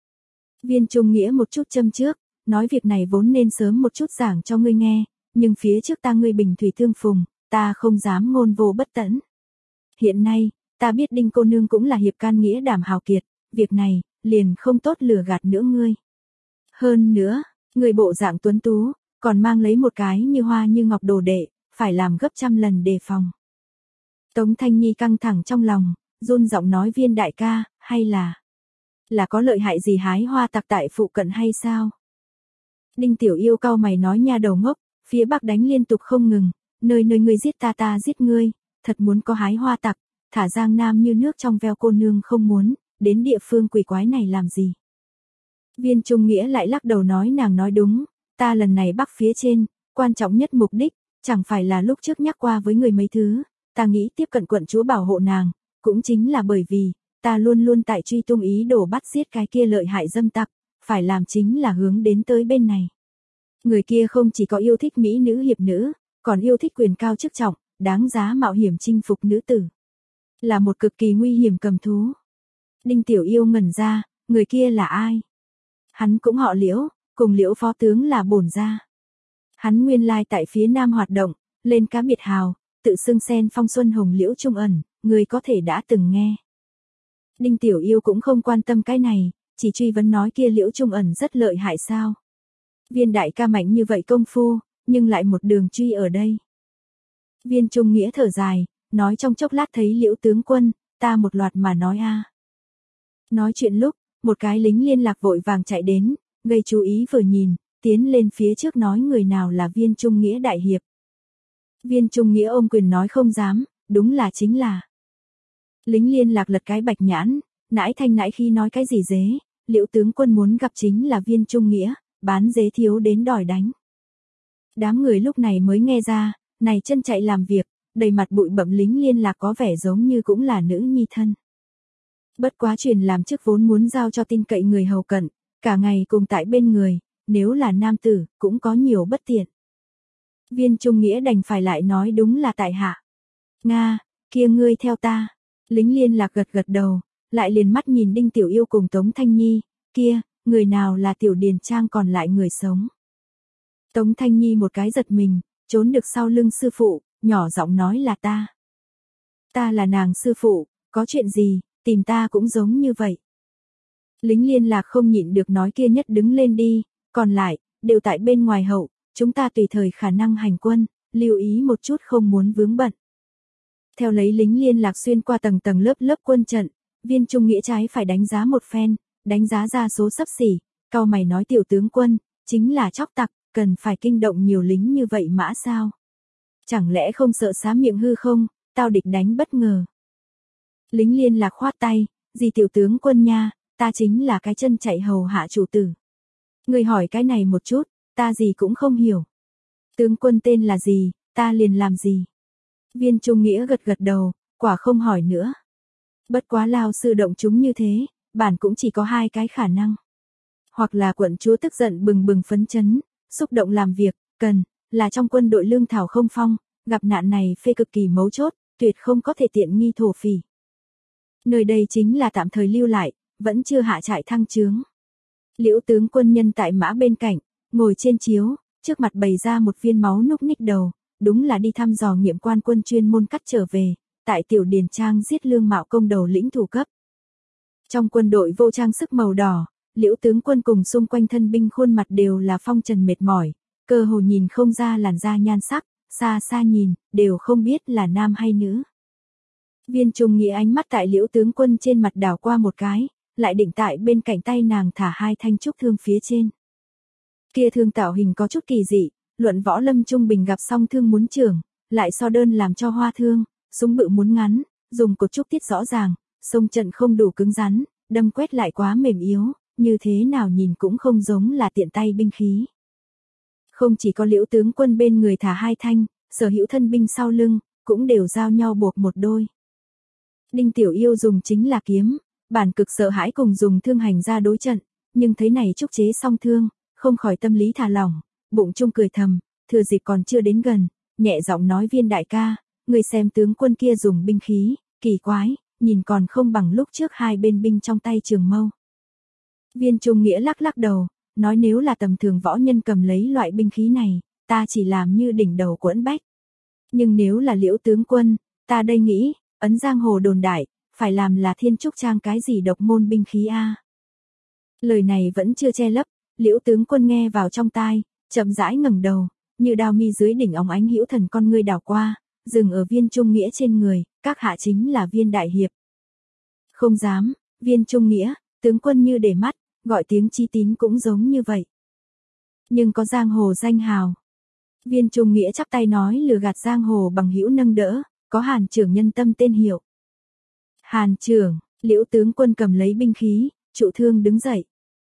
Viên Trung Nghĩa một chút châm trước, nói việc này vốn nên sớm một chút giảng cho ngươi nghe, nhưng phía trước ta ngươi bình thủy thương phùng, ta không dám ngôn vô bất tẫn. Hiện nay, ta biết Đinh cô nương cũng là hiệp can nghĩa đảm hào kiệt, việc này, liền không tốt lừa gạt nữa ngươi. Hơn nữa, người bộ dạng tuấn tú, còn mang lấy một cái như hoa như ngọc đồ đệ, phải làm gấp trăm lần đề phòng. Tống Thanh Nhi căng thẳng trong lòng, run giọng nói Viên đại ca, hay là, là có lợi hại gì hái hoa tặc tại phụ cận hay sao? Đinh Tiểu Yêu cau mày nói nha đầu ngốc, phía bắc đánh liên tục không ngừng, nơi nơi ngươi giết ta ta giết ngươi, thật muốn có hái hoa tặc, thả Giang Nam như nước trong veo cô nương không muốn, đến địa phương quỷ quái này làm gì. Viên Trung Nghĩa lại lắc đầu nói nàng nói đúng, ta lần này bắc phía trên, quan trọng nhất mục đích, chẳng phải là lúc trước nhắc qua với người mấy thứ, ta nghĩ tiếp cận quận chúa bảo hộ nàng, cũng chính là bởi vì, ta luôn luôn tại truy tung ý đồ bắt giết cái kia lợi hại dâm tặc, phải làm chính là hướng đến tới bên này. Người kia không chỉ có yêu thích mỹ nữ hiệp nữ, còn yêu thích quyền cao chức trọng, đáng giá mạo hiểm chinh phục nữ tử. Là một cực kỳ nguy hiểm cầm thú. Đinh Tiểu Yêu ngẩn ra, người kia là ai? Hắn cũng họ Liễu, cùng Liễu phó tướng là bổn gia. Hắn nguyên lai tại phía nam hoạt động, lên cá biệt hào, tự xưng sen phong xuân hồng Liễu Trung Ẩn, người có thể đã từng nghe. Đinh Tiểu Yêu cũng không quan tâm cái này, chỉ truy vấn nói kia Liễu Trung Ẩn rất lợi hại sao. Viên đại ca mạnh như vậy công phu, nhưng lại một đường truy ở đây. Viên Trung Nghĩa thở dài, nói trong chốc lát thấy Liễu tướng quân, ta một loạt mà nói a. Nói chuyện lúc, một cái lính liên lạc vội vàng chạy đến, gây chú ý vừa nhìn, tiến lên phía trước nói người nào là Viên Trung Nghĩa đại hiệp. Viên Trung Nghĩa ôm quyền nói không dám, đúng là chính là. Lính liên lạc lật cái bạch nhãn, nãi thanh nãi khi nói cái gì dế, Liễu tướng quân muốn gặp chính là Viên Trung Nghĩa, bán dế thiếu đến đòi đánh. Đám người lúc này mới nghe ra, này chân chạy làm việc, đầy mặt bụi bặm lính liên lạc có vẻ giống như cũng là nữ nhi thân. Bất quá truyền làm chức vốn muốn giao cho tin cậy người hầu cận, cả ngày cùng tại bên người, nếu là nam tử, cũng có nhiều bất tiện. Viên Trung Nghĩa đành phải lại nói đúng là tại hạ. Nga, kia ngươi theo ta. Lính liên lạc gật gật đầu, lại liền mắt nhìn Đinh Tiểu Yêu cùng Tống Thanh Nhi, kia, người nào là Tiểu Điền Trang còn lại người sống. Tống Thanh Nhi một cái giật mình, trốn được sau lưng sư phụ, nhỏ giọng nói là ta. Ta là nàng sư phụ, có chuyện gì, tìm ta cũng giống như vậy. Lính liên lạc không nhịn được nói kia nhất đứng lên đi, còn lại, đều tại bên ngoài hậu, chúng ta tùy thời khả năng hành quân, lưu ý một chút không muốn vướng bận. Theo lấy lính liên lạc xuyên qua tầng tầng lớp lớp quân trận, Viên Trung Nghĩa trái phải đánh giá một phen, đánh giá ra số sắp xỉ, cau mày nói tiểu tướng quân, chính là chóc tặc, cần phải kinh động nhiều lính như vậy mã sao? Chẳng lẽ không sợ xá miệng hư không, tao địch đánh bất ngờ. Lính liên lạc khoát tay, gì tiểu tướng quân nha, ta chính là cái chân chạy hầu hạ chủ tử. Người hỏi cái này một chút, ta gì cũng không hiểu. Tướng quân tên là gì, ta liền làm gì. Viên Trung Nghĩa gật gật đầu, quả không hỏi nữa. Bất quá lao sư động chúng như thế, bản cũng chỉ có hai cái khả năng. Hoặc là quận chúa tức giận bừng bừng phấn chấn, xúc động làm việc, cần, là trong quân đội lương thảo không phong, gặp nạn này phê cực kỳ mấu chốt, tuyệt không có thể tiện nghi thổ phỉ. Nơi đây chính là tạm thời lưu lại, vẫn chưa hạ trại thăng trướng. Liễu tướng quân nhân tại mã bên cạnh, ngồi trên chiếu, trước mặt bày ra một viên máu núc ních đầu, đúng là đi thăm dò nghiệm quan quân chuyên môn cắt trở về, tại Tiểu Điền Trang giết lương mạo công đầu lĩnh thủ cấp. Trong quân đội vô trang sức màu đỏ, Liễu tướng quân cùng xung quanh thân binh khuôn mặt đều là phong trần mệt mỏi, cơ hồ nhìn không ra làn da nhan sắc, xa xa nhìn, đều không biết là nam hay nữ. Viên Trung Nghĩa ánh mắt tại Liễu tướng quân trên mặt đảo qua một cái, lại định tại bên cạnh tay nàng thả hai thanh trúc thương phía trên. Kia thương tạo hình có chút kỳ dị, luận võ lâm trung bình gặp song thương muốn trưởng, lại so đơn làm cho hoa thương, súng bự muốn ngắn, dùng cột trúc tiết rõ ràng, sông trận không đủ cứng rắn, đâm quét lại quá mềm yếu, như thế nào nhìn cũng không giống là tiện tay binh khí. Không chỉ có Liễu tướng quân bên người thả hai thanh, sở hữu thân binh sau lưng, cũng đều giao nhau buộc một đôi. Đinh Tiểu Yêu dùng chính là kiếm, bản cực sợ hãi cùng dùng thương hành ra đối trận, nhưng thấy này trúc chế song thương, không khỏi tâm lý thả lỏng, bụng trung cười thầm, thừa dịp còn chưa đến gần, nhẹ giọng nói Viên đại ca, người xem tướng quân kia dùng binh khí, kỳ quái, nhìn còn không bằng lúc trước hai bên binh trong tay trường mâu. Viên Trung Nghĩa lắc lắc đầu, nói nếu là tầm thường võ nhân cầm lấy loại binh khí này, ta chỉ làm như đỉnh đầu quẫn bách. Nhưng nếu là Liễu tướng quân, ta đây nghĩ, ấn giang hồ đồn đại, phải làm là thiên trúc trang cái gì độc môn binh khí a. Lời này vẫn chưa che lấp, Liễu tướng quân nghe vào trong tai, chậm rãi ngẩng đầu, như đao mi dưới đỉnh óng ánh hữu thần con ngươi đảo qua, dừng ở Viên Trung Nghĩa trên người, các hạ chính là Viên đại hiệp. Không dám, Viên Trung Nghĩa, tướng quân như để mắt, gọi tiếng Chí Tín cũng giống như vậy. Nhưng có giang hồ danh hào. Viên Trung Nghĩa chắp tay nói lừa gạt giang hồ bằng hữu nâng đỡ, có Hàn trưởng nhân tâm tên hiệu. Hàn trưởng, Liễu tướng quân cầm lấy binh khí, trụ thương đứng dậy.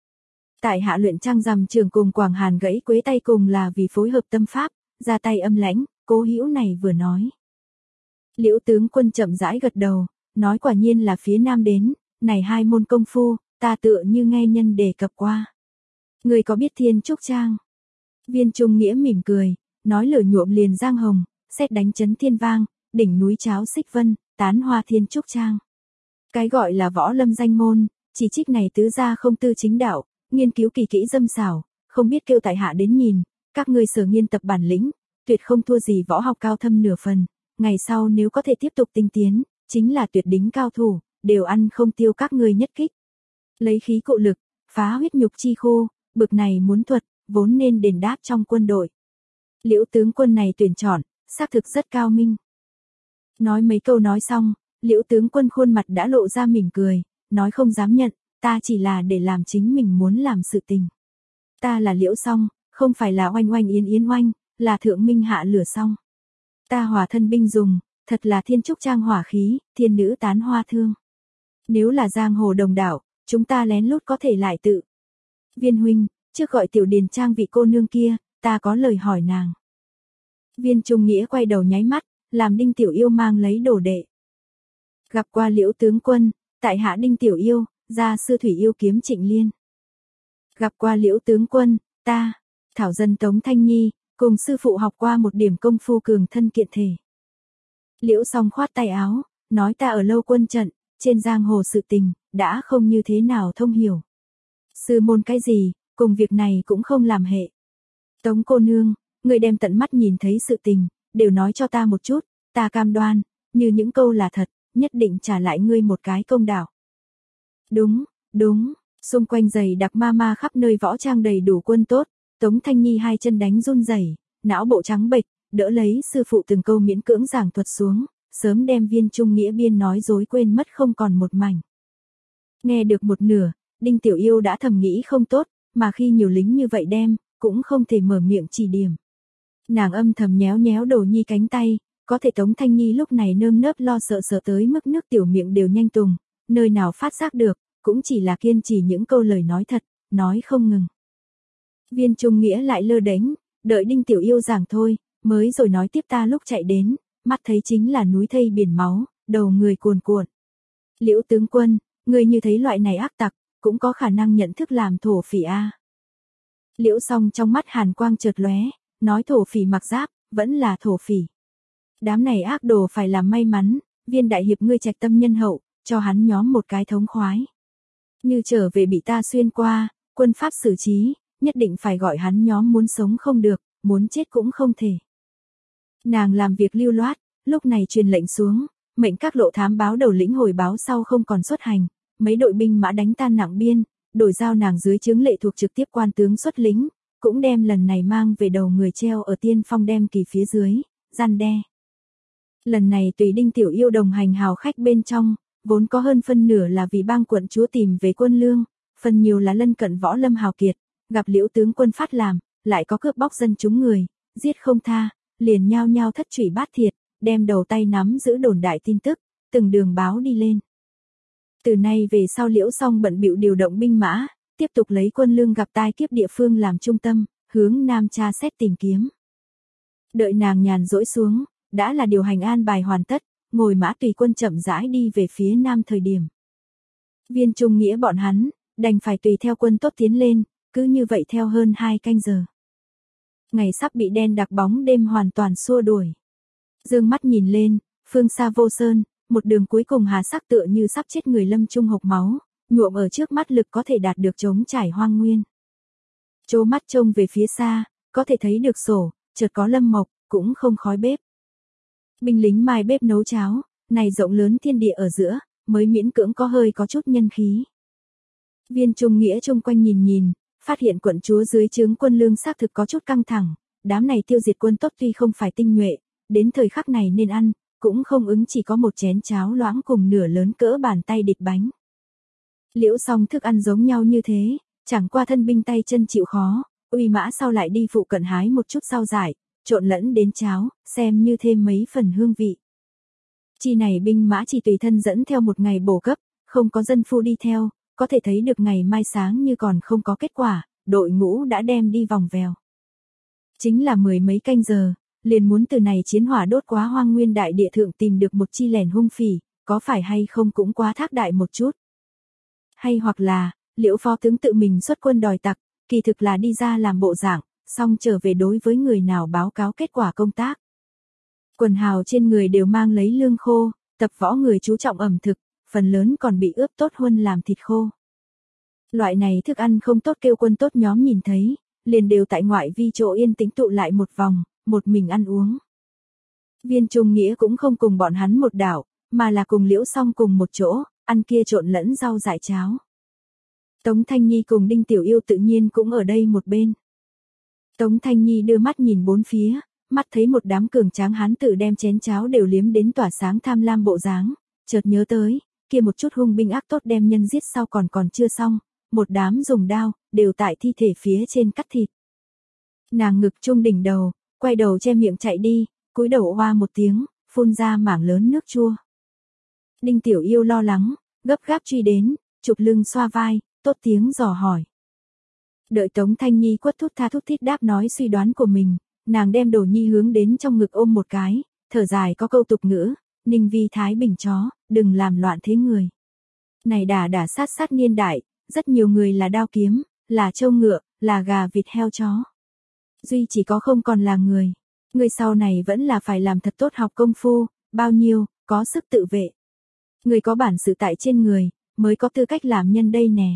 Tại hạ luyện trang rằm trưởng cùng Quảng Hàn gãy quế tay cùng là vì phối hợp tâm pháp, ra tay âm lãnh, Cố Hữu này vừa nói. Liễu tướng quân chậm rãi gật đầu, nói quả nhiên là phía nam đến, này hai môn công phu, ta tựa như nghe nhân đề cập qua. Người có biết Thiên Trúc Trang? Viên Trung Nghĩa mỉm cười, nói lửa nhuộm liền giang hồng, sét đánh chấn thiên vang, đỉnh núi cháo xích vân, tán hoa Thiên Trúc Trang. Cái gọi là võ lâm danh môn, chỉ trích này tứ gia không tư chính đạo, nghiên cứu kỳ kỹ dâm xảo, không biết kêu tại hạ đến nhìn, các ngươi sở nghiên tập bản lĩnh, tuyệt không thua gì võ học cao thâm nửa phần, ngày sau nếu có thể tiếp tục tinh tiến, chính là tuyệt đỉnh cao thủ, đều ăn không tiêu các ngươi nhất kích. Lấy khí cụ lực, phá huyết nhục chi khu, bực này muốn thuật, vốn nên đền đáp trong quân đội. Liễu tướng quân này tuyển chọn, xác thực rất cao minh. Nói mấy câu nói xong, Liễu tướng quân khuôn mặt đã lộ ra mỉm cười, nói không dám nhận, ta chỉ là để làm chính mình muốn làm sự tình. Ta là Liễu Song, không phải là Oanh Oanh Yến Yến Oanh, là thượng minh hạ lửa song. Ta hòa thân binh dùng, thật là Thiên Trúc Trang hỏa khí, thiên nữ tán hoa thương. Nếu là giang hồ đồng đảo, chúng ta lén lút có thể lại tự. Viên huynh, trước gọi Tiểu Điền Trang vị cô nương kia, ta có lời hỏi nàng. Viên Trung Nghĩa quay đầu nháy mắt, làm Đinh Tiểu Yêu mang lấy đồ đệ. Gặp qua Liễu tướng quân, tại hạ Đinh Tiểu Yêu, gia sư thủy yêu kiếm Trịnh Liên. Gặp qua Liễu tướng quân, ta, thảo dân Tống Thanh Nhi, cùng sư phụ học qua một điểm công phu cường thân kiện thể. Liễu Song khoát tay áo, nói ta ở lâu quân trận, trên giang hồ sự tình, đã không như thế nào thông hiểu. Sư môn cái gì, cùng việc này cũng không làm hệ. Tống cô nương, người đem tận mắt nhìn thấy sự tình, đều nói cho ta một chút, ta cam đoan, như những câu là thật, nhất định trả lại ngươi một cái công đạo. Đúng, đúng, xung quanh giày đặc ma ma khắp nơi võ trang đầy đủ quân tốt, Tống Thanh Nhi hai chân đánh run rẩy, não bộ trắng bệch, đỡ lấy sư phụ từng câu miễn cưỡng giảng thuật xuống, sớm đem Viên Trung Nghĩa biên nói dối quên mất không còn một mảnh. Nghe được một nửa, Đinh Tiểu Yêu đã thầm nghĩ không tốt, mà khi nhiều lính như vậy đem, cũng không thể mở miệng chỉ điểm. Nàng âm thầm nhéo nhéo Đồ Nhi cánh tay, có thể Tống Thanh Nhi lúc này nơm nớp lo sợ sợ tới mức nước tiểu miệng đều nhanh tùng, nơi nào phát giác được, cũng chỉ là kiên trì những câu lời nói thật, nói không ngừng. Viên Trung Nghĩa lại lơ đánh, đợi Đinh Tiểu Yêu giảng thôi, mới rồi nói tiếp ta lúc chạy đến, mắt thấy chính là núi thây biển máu, đầu người cuồn cuộn. Liễu tướng quân, người như thấy loại này ác tặc, cũng có khả năng nhận thức làm thổ phỉ a. Liễu Song trong mắt hàn quang chợt lóe, nói thổ phỉ mặc giáp, vẫn là thổ phỉ. Đám này ác đồ phải làm may mắn, Viên đại hiệp ngươi trạch tâm nhân hậu, cho hắn nhóm một cái thống khoái. Như trở về bị ta xuyên qua, quân pháp xử trí, nhất định phải gọi hắn nhóm muốn sống không được, muốn chết cũng không thể. Nàng làm việc lưu loát, lúc này truyền lệnh xuống, mệnh các lộ thám báo đầu lĩnh hồi báo sau không còn xuất hành, mấy đội binh mã đánh tan nặng biên, đổi giao nàng dưới trướng lệ thuộc trực tiếp quan tướng xuất lính, cũng đem lần này mang về đầu người treo ở Tiên Phong đem kỳ phía dưới, gian đe. Lần này tùy Đinh Tiểu Yêu đồng hành hào khách bên trong, vốn có hơn phân nửa là vì bang quận chúa tìm về quân lương, phần nhiều là lân cận võ lâm hào kiệt, gặp Liễu tướng quân phát làm, lại có cướp bóc dân chúng người, giết không tha, liền nhao nhao thất trụy bát thiệt, đem đầu tay nắm giữ đồn đại tin tức, từng đường báo đi lên. Từ nay về sau Liễu Song bận bịu điều động binh mã, tiếp tục lấy quân lương gặp tai kiếp địa phương làm trung tâm, hướng nam tra xét tìm kiếm. Đợi nàng nhàn rỗi xuống, đã là điều hành an bài hoàn tất, ngồi mã tùy quân chậm rãi đi về phía nam thời điểm. Viên Trung Nghĩa bọn hắn, đành phải tùy theo quân tốt tiến lên, cứ như vậy theo hơn hai canh giờ. Ngày sắp bị đen đặc bóng đêm hoàn toàn xua đuổi. Dương mắt nhìn lên, phương xa vô sơn, một đường cuối cùng hà sắc tựa như sắp chết người lâm trung hộc máu, nhuộm ở trước mắt lực có thể đạt được trống trải hoang nguyên. Chố mắt trông về phía xa, có thể thấy được sổ, chợt có lâm mộc, cũng không khói bếp. Binh lính mài bếp nấu cháo, này rộng lớn thiên địa ở giữa, mới miễn cưỡng có hơi có chút nhân khí. Viên Trung Nghĩa chung quanh nhìn nhìn, phát hiện quận chúa dưới trướng quân lương xác thực có chút căng thẳng, đám này tiêu diệt quân tốt tuy không phải tinh nhuệ, đến thời khắc này nên ăn, cũng không ứng chỉ có một chén cháo loãng cùng nửa lớn cỡ bàn tay địch bánh. Liễu Song thức ăn giống nhau như thế, chẳng qua thân binh tay chân chịu khó, uy mã sau lại đi phụ cận hái một chút rau dại, trộn lẫn đến cháo, xem như thêm mấy phần hương vị. Chi này binh mã chỉ tùy thân dẫn theo một ngày bổ cấp, không có dân phu đi theo, có thể thấy được ngày mai sáng như còn không có kết quả, đội ngũ đã đem đi vòng vèo. Chính là mười mấy canh giờ, liền muốn từ này chiến hỏa đốt quá hoang nguyên đại địa thượng tìm được một chi lẻn hung phỉ, có phải hay không cũng quá thác đại một chút. Hay hoặc là, Liễu phó tướng tự mình xuất quân đòi tặc, kỳ thực là đi ra làm bộ dạng, xong trở về đối với người nào báo cáo kết quả công tác. Quần hào trên người đều mang lấy lương khô, tập võ người chú trọng ẩm thực, phần lớn còn bị ướp tốt huân làm thịt khô. Loại này thức ăn không tốt kêu quân tốt nhóm nhìn thấy, liền đều tại ngoại vi chỗ yên tĩnh tụ lại một vòng, một mình ăn uống. Viên Trung Nghĩa cũng không cùng bọn hắn một đảo, mà là cùng Liễu Song cùng một chỗ, ăn kia trộn lẫn rau dại cháo. Tống Thanh Nhi cùng Đinh Tiểu Yêu tự nhiên cũng ở đây một bên. Tống Thanh Nhi đưa mắt nhìn bốn phía, mắt thấy một đám cường tráng hán tử đem chén cháo đều liếm đến tỏa sáng tham lam bộ dáng, chợt nhớ tới, kia một chút hung binh ác tốt đem nhân giết sau còn còn chưa xong, một đám dùng đao, đều tại thi thể phía trên cắt thịt. Nàng ngực trung đỉnh đầu, quay đầu che miệng chạy đi, cúi đầu oa một tiếng, phun ra mảng lớn nước chua. Đinh Tiểu Yêu lo lắng, gấp gáp truy đến, chụp lưng xoa vai, tốt tiếng dò hỏi. Đợi Tống Thanh Nhi quất thút tha thút thít đáp nói suy đoán của mình, nàng đem Đồ Nhi hướng đến trong ngực ôm một cái, thở dài có câu tục ngữ, Ninh Vi Thái Bình chó, đừng làm loạn thế người. Này đả đả sát sát niên đại, rất nhiều người là đao kiếm, là trâu ngựa, là gà vịt heo chó. Duy chỉ có không còn là người. Người sau này vẫn là phải làm thật tốt học công phu, bao nhiêu, có sức tự vệ. Người có bản sự tại trên người, mới có tư cách làm nhân đây nè.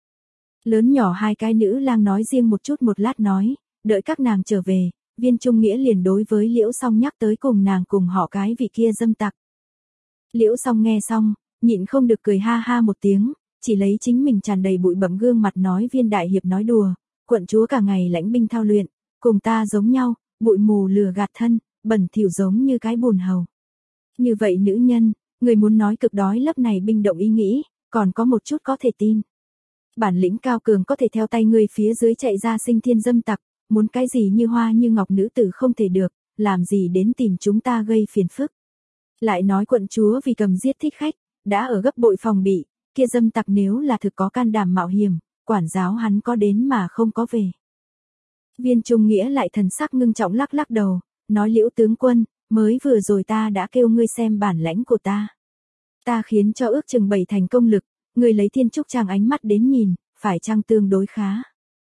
Lớn nhỏ hai cái nữ lang nói riêng một chút một lát nói, đợi các nàng trở về, Viên Trung Nghĩa liền đối với Liễu Song nhắc tới cùng nàng cùng họ cái vị kia dâm tặc. Liễu Song nghe xong, nhịn không được cười ha ha một tiếng, chỉ lấy chính mình tràn đầy bụi bặm gương mặt nói Viên đại hiệp nói đùa, quận chúa cả ngày lãnh binh thao luyện, cùng ta giống nhau, bụi mù lừa gạt thân, bẩn thỉu giống như cái bùn hầu. Như vậy nữ nhân, người muốn nói cực đói lấp này binh động ý nghĩ, còn có một chút có thể tin. Bản lĩnh cao cường có thể theo tay người phía dưới chạy ra sinh thiên dâm tặc, muốn cái gì như hoa như ngọc nữ tử không thể được, làm gì đến tìm chúng ta gây phiền phức. Lại nói quận chúa vì cầm giết thích khách, đã ở gấp bội phòng bị, kia dâm tặc nếu là thực có can đảm mạo hiểm, quản giáo hắn có đến mà không có về. Viên Trung Nghĩa lại thần sắc ngưng trọng lắc lắc đầu, nói Liễu tướng quân, mới vừa rồi ta đã kêu ngươi xem bản lãnh của ta. Ta khiến cho ước chừng bảy thành công lực, ngươi lấy thiên trúc trang ánh mắt đến nhìn, phải chăng tương đối khá.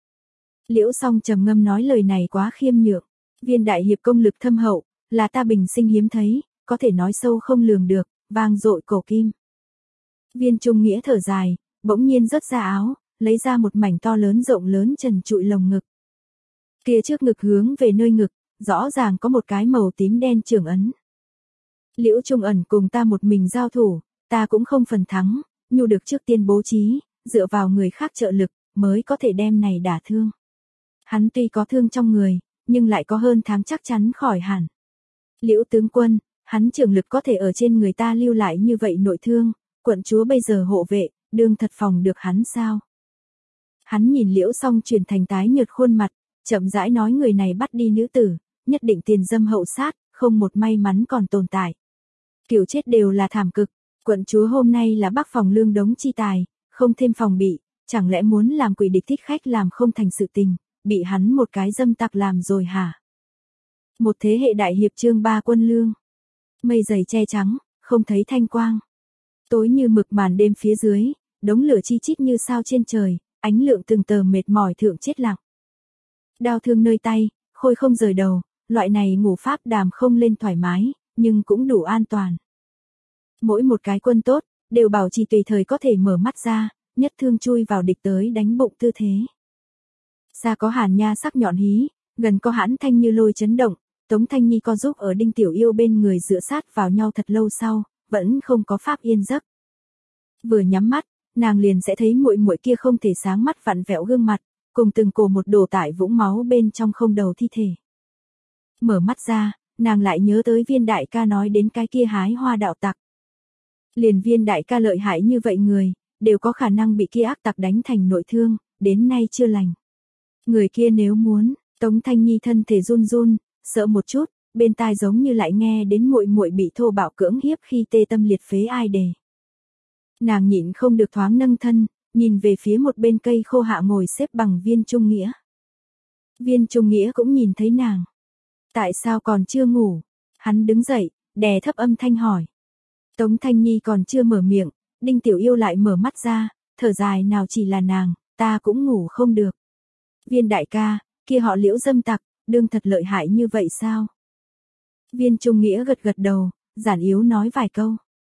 Liễu Song trầm ngâm nói lời này quá khiêm nhượng, Viên đại hiệp công lực thâm hậu, là ta bình sinh hiếm thấy, có thể nói sâu không lường được, vang dội cổ kim. Viên Trung Nghĩa thở dài, bỗng nhiên rớt ra áo, lấy ra một mảnh to lớn rộng lớn trần trụi lồng ngực. Kia trước ngực hướng về nơi ngực, rõ ràng có một cái màu tím đen trưởng ấn. Liễu Trung ẩn cùng ta một mình giao thủ, ta cũng không phần thắng, nhu được trước tiên bố trí, dựa vào người khác trợ lực, mới có thể đem này đả thương. Hắn tuy có thương trong người, nhưng lại có hơn tháng chắc chắn khỏi hẳn. Liễu tướng quân, hắn trưởng lực có thể ở trên người ta lưu lại như vậy nội thương, quận chúa bây giờ hộ vệ, đương thật phòng được hắn sao? Hắn nhìn Liễu Song chuyển thành tái nhợt khuôn mặt, chậm rãi nói người này bắt đi nữ tử, nhất định tiền dâm hậu sát, không một may mắn còn tồn tại. Kiểu chết đều là thảm cực, quận chúa hôm nay là bắc phòng lương đống chi tài, không thêm phòng bị, chẳng lẽ muốn làm quỷ địch thích khách làm không thành sự tình, bị hắn một cái dâm tặc làm rồi hả? Một thế hệ đại hiệp chương ba quân lương. Mây dày che trắng, không thấy thanh quang. Tối như mực màn đêm phía dưới, đống lửa chi chít như sao trên trời, ánh lượng từng tờ mệt mỏi thượng chết lặng. Đau thương nơi tay, khôi không rời đầu, loại này ngủ pháp đàm không lên thoải mái, nhưng cũng đủ an toàn. Mỗi một cái quân tốt, đều bảo trì tùy thời có thể mở mắt ra, nhất thương chui vào địch tới đánh bụng tư thế. Xa có hàn nha sắc nhọn hí, gần có hãn thanh như lôi chấn động, Tống Thanh Nhi co giúp ở Đinh Tiểu Yêu bên người dựa sát vào nhau thật lâu sau, vẫn không có pháp yên giấc. Vừa nhắm mắt, nàng liền sẽ thấy muội muội kia không thể sáng mắt vặn vẹo gương mặt, cùng từng cổ một đổ tại vũng máu bên trong không đầu thi thể. Mở mắt ra, nàng lại nhớ tới Viên đại ca nói đến cái kia hái hoa đạo tặc. Liền Viên đại ca lợi hại như vậy người, đều có khả năng bị kia ác tặc đánh thành nội thương, đến nay chưa lành. Người kia nếu muốn, Tống Thanh Nhi thân thể run run, sợ một chút, bên tai giống như lại nghe đến muội muội bị thô bạo cưỡng hiếp khi tê tâm liệt phế ai đề. Nàng nhịn không được thoáng nâng thân, nhìn về phía một bên cây khô hạ ngồi xếp bằng Viên Trung Nghĩa. Viên Trung Nghĩa cũng nhìn thấy nàng. Tại sao còn chưa ngủ? Hắn đứng dậy, đè thấp âm thanh hỏi. Tống Thanh Nhi còn chưa mở miệng, Đinh Tiểu Yêu lại mở mắt ra, thở dài nào chỉ là nàng, ta cũng ngủ không được. Viên đại ca, kia họ Liễu dâm tặc, đương thật lợi hại như vậy sao? Viên Trung Nghĩa gật gật đầu, giản yếu nói vài câu.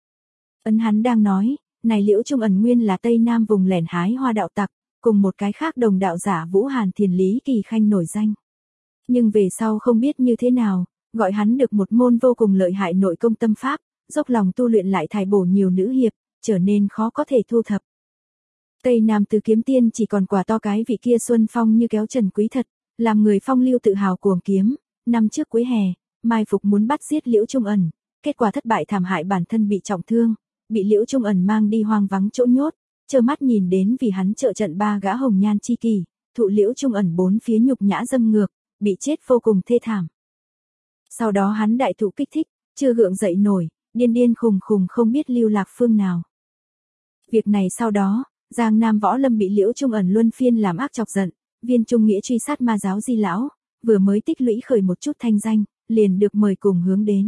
Ấn hắn đang nói, này Liễu Trung ẩn nguyên là Tây Nam vùng lẻn hái hoa đạo tặc, cùng một cái khác đồng đạo giả Vũ Hàn Thiền Lý Kỳ Khanh nổi danh. Nhưng về sau không biết như thế nào, gọi hắn được một môn vô cùng lợi hại nội công tâm pháp, dốc lòng tu luyện lại thải bổ nhiều nữ hiệp, trở nên khó có thể thu thập. Tây Nam Tứ Kiếm Tiên chỉ còn quả to cái vị kia Xuân Phong như kéo Trần Quý Thật, làm người phong lưu tự hào cuồng kiếm, năm trước cuối hè, mai phục muốn bắt giết Liễu Trung ẩn, kết quả thất bại thảm hại bản thân bị trọng thương, bị Liễu Trung ẩn mang đi hoang vắng chỗ nhốt, trơ mắt nhìn đến vì hắn trợ trận ba gã hồng nhan chi kỷ, thụ Liễu Trung ẩn bốn phía nhục nhã dâm ngược, bị chết vô cùng thê thảm. Sau đó hắn đại thụ kích thích, chưa gượng dậy nổi, điên điên khùng khùng không biết lưu lạc phương nào. Việc này sau đó, Giang Nam Võ Lâm bị Liễu Trung ẩn luân phiên làm ác chọc giận, Viên Trung Nghĩa truy sát ma giáo Di lão, vừa mới tích lũy khởi một chút thanh danh, liền được mời cùng hướng đến.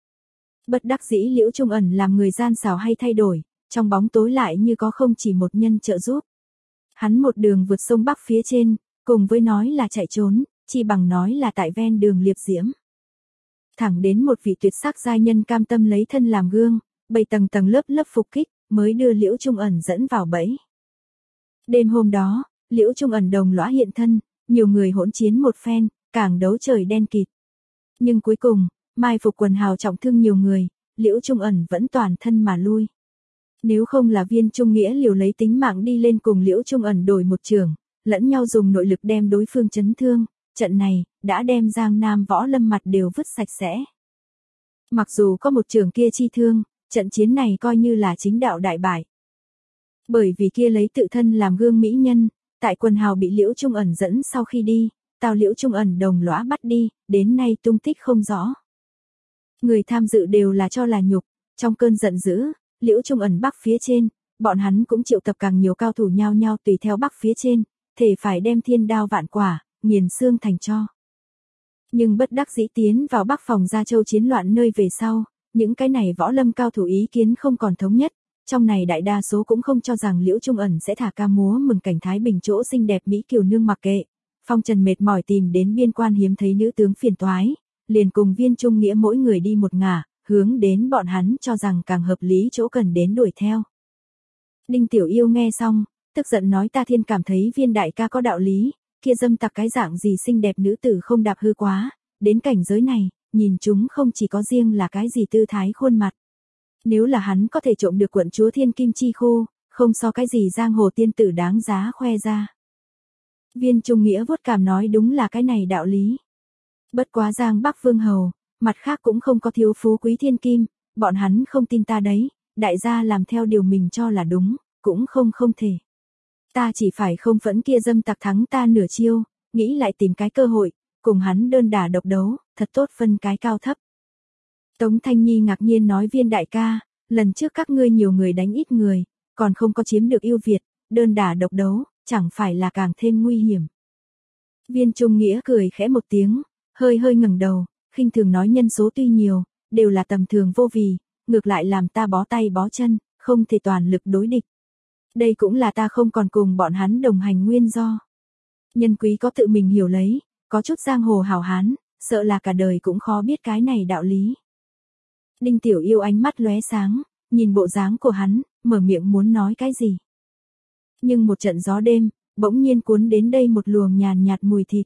Bất đắc dĩ Liễu Trung ẩn làm người gian xảo hay thay đổi, trong bóng tối lại như có không chỉ một nhân trợ giúp. Hắn một đường vượt sông Bắc phía trên, cùng với nói là chạy trốn, chi bằng nói là tại ven đường liệp diễm. Thẳng đến một vị tuyệt sắc giai nhân cam tâm lấy thân làm gương, bày tầng tầng lớp lớp phục kích, mới đưa Liễu Trung ẩn dẫn vào bẫy. Đêm hôm đó, Liễu Trung ẩn đồng lõa hiện thân, nhiều người hỗn chiến một phen, càng đấu trời đen kịt. Nhưng cuối cùng, mai phục quần hào trọng thương nhiều người, Liễu Trung ẩn vẫn toàn thân mà lui. Nếu không là Viên Trung Nghĩa liều lấy tính mạng đi lên cùng Liễu Trung ẩn đổi một trường, lẫn nhau dùng nội lực đem đối phương chấn thương, trận này đã đem Giang Nam Võ Lâm mặt đều vứt sạch sẽ. Mặc dù có một trường kia chi thương, trận chiến này coi như là chính đạo đại bại. Bởi vì kia lấy tự thân làm gương mỹ nhân, tại quần hào bị Liễu Trung ẩn dẫn sau khi đi, tào Liễu Trung ẩn đồng lõa bắt đi, đến nay tung tích không rõ. Người tham dự đều là cho là nhục, trong cơn giận dữ, Liễu Trung ẩn bắc phía trên, bọn hắn cũng triệu tập càng nhiều cao thủ nhau nhau tùy theo bắc phía trên, thể phải đem thiên đao vạn quả, nghiền xương thành tro. Nhưng bất đắc dĩ tiến vào Bắc phòng Gia Châu chiến loạn nơi về sau, những cái này võ lâm cao thủ ý kiến không còn thống nhất, trong này đại đa số cũng không cho rằng Liễu Trung ẩn sẽ thả ca múa mừng cảnh Thái Bình chỗ xinh đẹp Mỹ Kiều nương mặc kệ. Phong Trần mệt mỏi tìm đến biên quan hiếm thấy nữ tướng phiền toái, liền cùng Viên Trung Nghĩa mỗi người đi một ngả, hướng đến bọn hắn cho rằng càng hợp lý chỗ cần đến đuổi theo. Đinh Tiểu Yêu nghe xong, tức giận nói ta thiên cảm thấy Viên đại ca có đạo lý, kia dâm tặc cái dạng gì xinh đẹp nữ tử không đạp hư quá, đến cảnh giới này, nhìn chúng không chỉ có riêng là cái gì tư thái khuôn mặt. Nếu là hắn có thể trộm được quận chúa Thiên Kim Chi Khu, không so cái gì giang hồ tiên tử đáng giá khoe ra. Viên Trung Nghĩa vuốt cảm nói đúng là cái này đạo lý. Bất quá Giang Bắc Vương Hầu, mặt khác cũng không có thiếu phú quý thiên kim, bọn hắn không tin ta đấy, đại gia làm theo điều mình cho là đúng, cũng không không thể. Ta chỉ phải không phẫn kia dâm tặc thắng ta nửa chiêu, nghĩ lại tìm cái cơ hội, cùng hắn đơn đả độc đấu, thật tốt phân cái cao thấp. Tống Thanh Nhi ngạc nhiên nói Viên đại ca, lần trước các ngươi nhiều người đánh ít người, còn không có chiếm được ưu việt, đơn đả độc đấu, chẳng phải là càng thêm nguy hiểm. Viên Trung Nghĩa cười khẽ một tiếng, hơi hơi ngẩng đầu, khinh thường nói nhân số tuy nhiều, đều là tầm thường vô vì, ngược lại làm ta bó tay bó chân, không thể toàn lực đối địch. Đây cũng là ta không còn cùng bọn hắn đồng hành nguyên do. Nhân quý có tự mình hiểu lấy, có chút giang hồ hào hán, sợ là cả đời cũng khó biết cái này đạo lý. Đinh Tiểu Yêu ánh mắt lóe sáng, nhìn bộ dáng của hắn, mở miệng muốn nói cái gì. Nhưng một trận gió đêm, bỗng nhiên cuốn đến đây một luồng nhàn nhạt mùi thịt.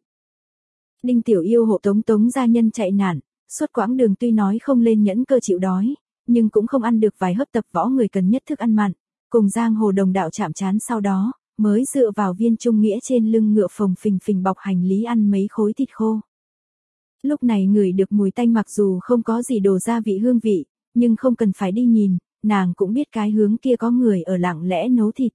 Đinh Tiểu Yêu hộ tống tống gia nhân chạy nạn, suốt quãng đường tuy nói không lên nhẫn cơ chịu đói, nhưng cũng không ăn được vài hớp tập võ người cần nhất thức ăn mặn, cùng giang hồ đồng đạo chạm trán sau đó, mới dựa vào Viên Trung Nghĩa trên lưng ngựa phồng phình phình bọc hành lý ăn mấy khối thịt khô. Lúc này ngửi được mùi tanh mặc dù không có gì đồ gia vị hương vị, nhưng không cần phải đi nhìn, nàng cũng biết cái hướng kia có người ở lặng lẽ nấu thịt.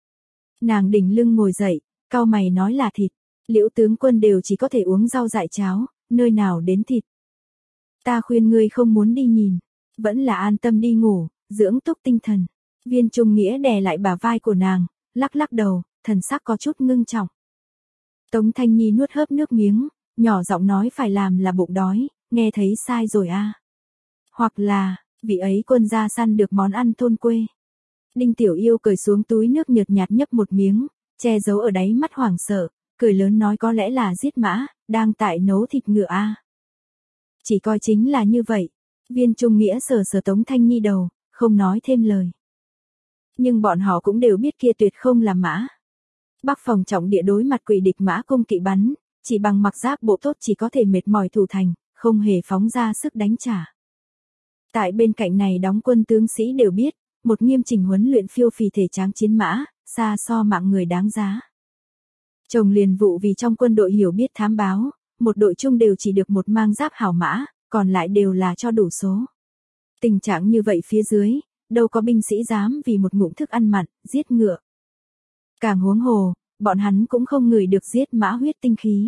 Nàng đỉnh lưng ngồi dậy, cau mày nói là thịt, Liễu tướng quân đều chỉ có thể uống rau dại cháo, nơi nào đến thịt. Ta khuyên ngươi không muốn đi nhìn, vẫn là an tâm đi ngủ, dưỡng túc tinh thần. Viên Trung Nghĩa đè lại bả vai của nàng, lắc lắc đầu, thần sắc có chút ngưng trọng. Tống Thanh Nhi nuốt hớp nước miếng, nhỏ giọng nói phải làm là bụng đói, nghe thấy sai rồi à. Hoặc là, vị ấy quân ra săn được món ăn thôn quê. Đinh Tiểu Yêu cởi xuống túi nước nhợt nhạt nhấp một miếng, che giấu ở đáy mắt hoảng sợ, cười lớn nói có lẽ là giết mã, đang tại nấu thịt ngựa à. Chỉ coi chính là như vậy. Viên Trung Nghĩa sờ sờ Tống Thanh Nhi đầu, không nói thêm lời. Nhưng bọn họ cũng đều biết kia tuyệt không là mã. Bắc phòng trọng địa đối mặt quỷ địch mã cung kỵ bắn, chỉ bằng mặc giáp bộ tốt chỉ có thể mệt mỏi thủ thành, không hề phóng ra sức đánh trả. Tại bên cạnh này đóng quân tướng sĩ đều biết, một nghiêm chỉnh huấn luyện phiêu phì thể tráng chiến mã, xa so mạng người đáng giá. Chồng liền vụ vì trong quân đội hiểu biết thám báo, một đội chung đều chỉ được một mang giáp hảo mã, còn lại đều là cho đủ số. Tình trạng như vậy phía dưới, đâu có binh sĩ dám vì một ngụm thức ăn mặn, giết ngựa. Càng huống hồ, bọn hắn cũng không ngửi được giết mã huyết tinh khí.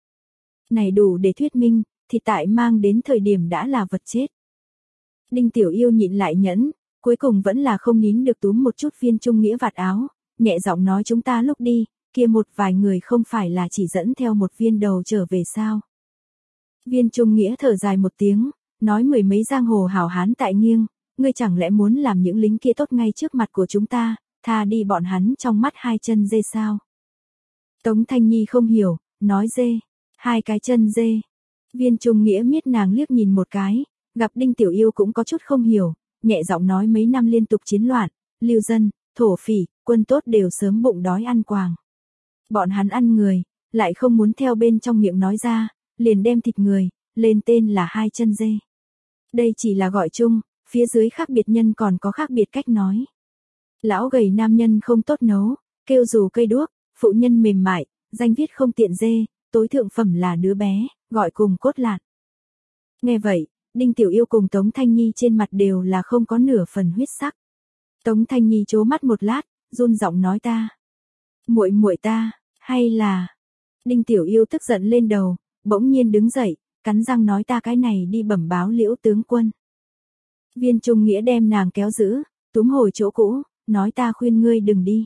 Này đủ để thuyết minh, thì tại mang đến thời điểm đã là vật chết. Đinh Tiểu Yêu nhịn lại nhẫn, cuối cùng vẫn là không nín được túm một chút Viên Trung Nghĩa vạt áo, nhẹ giọng nói chúng ta lúc đi, kia một vài người không phải là chỉ dẫn theo một viên đầu trở về sao. Viên Trung Nghĩa thở dài một tiếng, nói mười mấy giang hồ hảo hán tại nghiêng, ngươi chẳng lẽ muốn làm những lính kia tốt ngay trước mặt của chúng ta, tha đi bọn hắn trong mắt hai chân dê sao. Tống Thanh Nhi không hiểu, nói dê, hai cái chân dê. Viên Trung Nghĩa miết nàng liếc nhìn một cái, gặp Đinh Tiểu Yêu cũng có chút không hiểu, nhẹ giọng nói mấy năm liên tục chiến loạn, lưu dân, thổ phỉ, quân tốt đều sớm bụng đói ăn quàng. Bọn hắn ăn người, lại không muốn theo bên trong miệng nói ra, liền đem thịt người, lên tên là hai chân dê. Đây chỉ là gọi chung, phía dưới khác biệt nhân còn có khác biệt cách nói. Lão gầy nam nhân không tốt nấu, kêu dù cây đuốc, phụ nhân mềm mại, danh viết không tiện dê, tối thượng phẩm là đứa bé, gọi cùng cốt lạt. Nghe vậy, Đinh Tiểu Yêu cùng Tống Thanh Nhi trên mặt đều là không có nửa phần huyết sắc. Tống Thanh Nhi trố mắt một lát, run giọng nói ta. Muội muội ta, hay là... Đinh Tiểu Yêu tức giận lên đầu, bỗng nhiên đứng dậy, cắn răng nói ta cái này đi bẩm báo Liễu tướng quân. Viên Trung Nghĩa đem nàng kéo giữ, túm hồi chỗ cũ, nói ta khuyên ngươi đừng đi.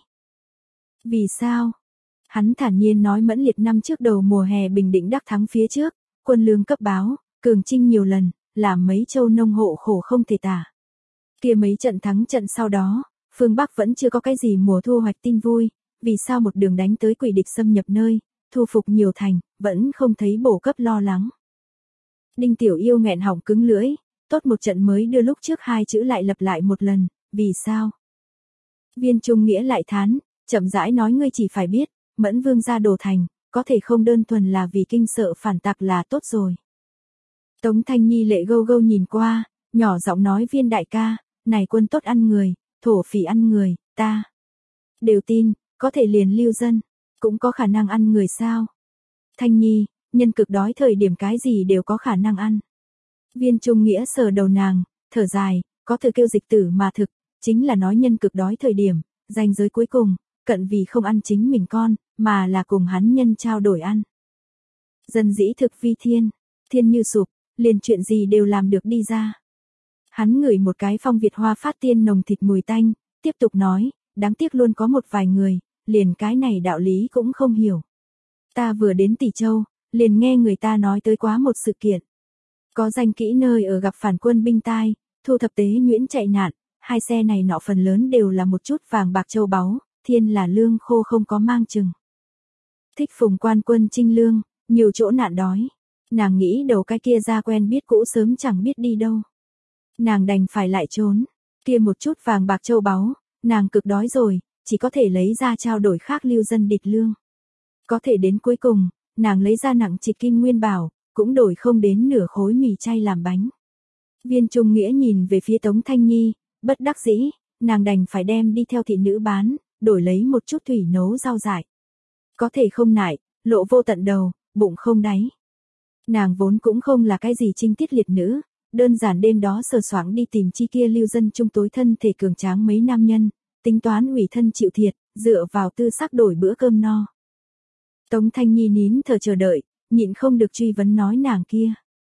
Vì sao? Hắn thản nhiên nói mẫn liệt năm trước đầu mùa hè Bình Định đắc thắng phía trước, quân lương cấp báo, cường chinh nhiều lần, làm mấy châu nông hộ khổ không thể tả. Kia mấy trận thắng trận sau đó, phương Bắc vẫn chưa có cái gì mùa thu hoạch tin vui, vì sao một đường đánh tới quỷ địch xâm nhập nơi, thu phục nhiều thành, vẫn không thấy bổ cấp lo lắng. Đinh Tiểu Yêu nghẹn họng cứng lưỡi, tốt một trận mới đưa lúc trước hai chữ lại lặp lại một lần, vì sao? Viên Trung Nghĩa lại thán, chậm rãi nói ngươi chỉ phải biết, Mẫn Vương ra đổ thành, có thể không đơn thuần là vì kinh sợ phản tặc là tốt rồi. Tống Thanh Nhi lệ gâu gâu nhìn qua, nhỏ giọng nói Viên đại ca, này quân tốt ăn người, thổ phỉ ăn người, ta đều tin, có thể liền lưu dân, cũng có khả năng ăn người sao? Thanh Nhi, nhân cực đói thời điểm cái gì đều có khả năng ăn. Viên Trung Nghĩa sờ đầu nàng, thở dài, có thể kêu dịch tử mà thực, chính là nói nhân cực đói thời điểm, ranh giới cuối cùng, cận vì không ăn chính mình con, mà là cùng hắn nhân trao đổi ăn. Dân dĩ thực vi thiên, thiên như sụp, liền chuyện gì đều làm được đi ra. Hắn ngửi một cái phong Việt hoa phát tiên nồng thịt mùi tanh, tiếp tục nói, đáng tiếc luôn có một vài người, liền cái này đạo lý cũng không hiểu. Ta vừa đến Tỷ Châu, liền nghe người ta nói tới quá một sự kiện. Có danh kỹ nơi ở gặp phản quân binh tai, thu thập tế nhuyễn chạy nạn, hai xe này nọ phần lớn đều là một chút vàng bạc châu báu, thiên là lương khô không có mang chừng. Thích phùng quan quân trinh lương, nhiều chỗ nạn đói. Nàng nghĩ đầu cái kia ra quen biết cũ sớm chẳng biết đi đâu. Nàng đành phải lại trốn, kia một chút vàng bạc châu báu, nàng cực đói rồi, chỉ có thể lấy ra trao đổi khác lưu dân địch lương. Có thể đến cuối cùng, nàng lấy ra nặng trịch kim nguyên bảo, cũng đổi không đến nửa khối mì chay làm bánh. Viên Trung Nghĩa nhìn về phía Tống Thanh Nhi, bất đắc dĩ, nàng đành phải đem đi theo thị nữ bán, đổi lấy một chút thủy nấu rau dại. Có thể không nại, lộ vô tận đầu, bụng không đáy. Nàng vốn cũng không là cái gì trinh tiết liệt nữ, đơn giản đêm đó sờ soạng đi tìm chi kia lưu dân trung tối thân thể cường tráng mấy nam nhân, tính toán ủy thân chịu thiệt, dựa vào tư sắc đổi bữa cơm no. Tống Thanh Nhi nín thở chờ đợi, nhịn không được truy vấn nói nàng kia.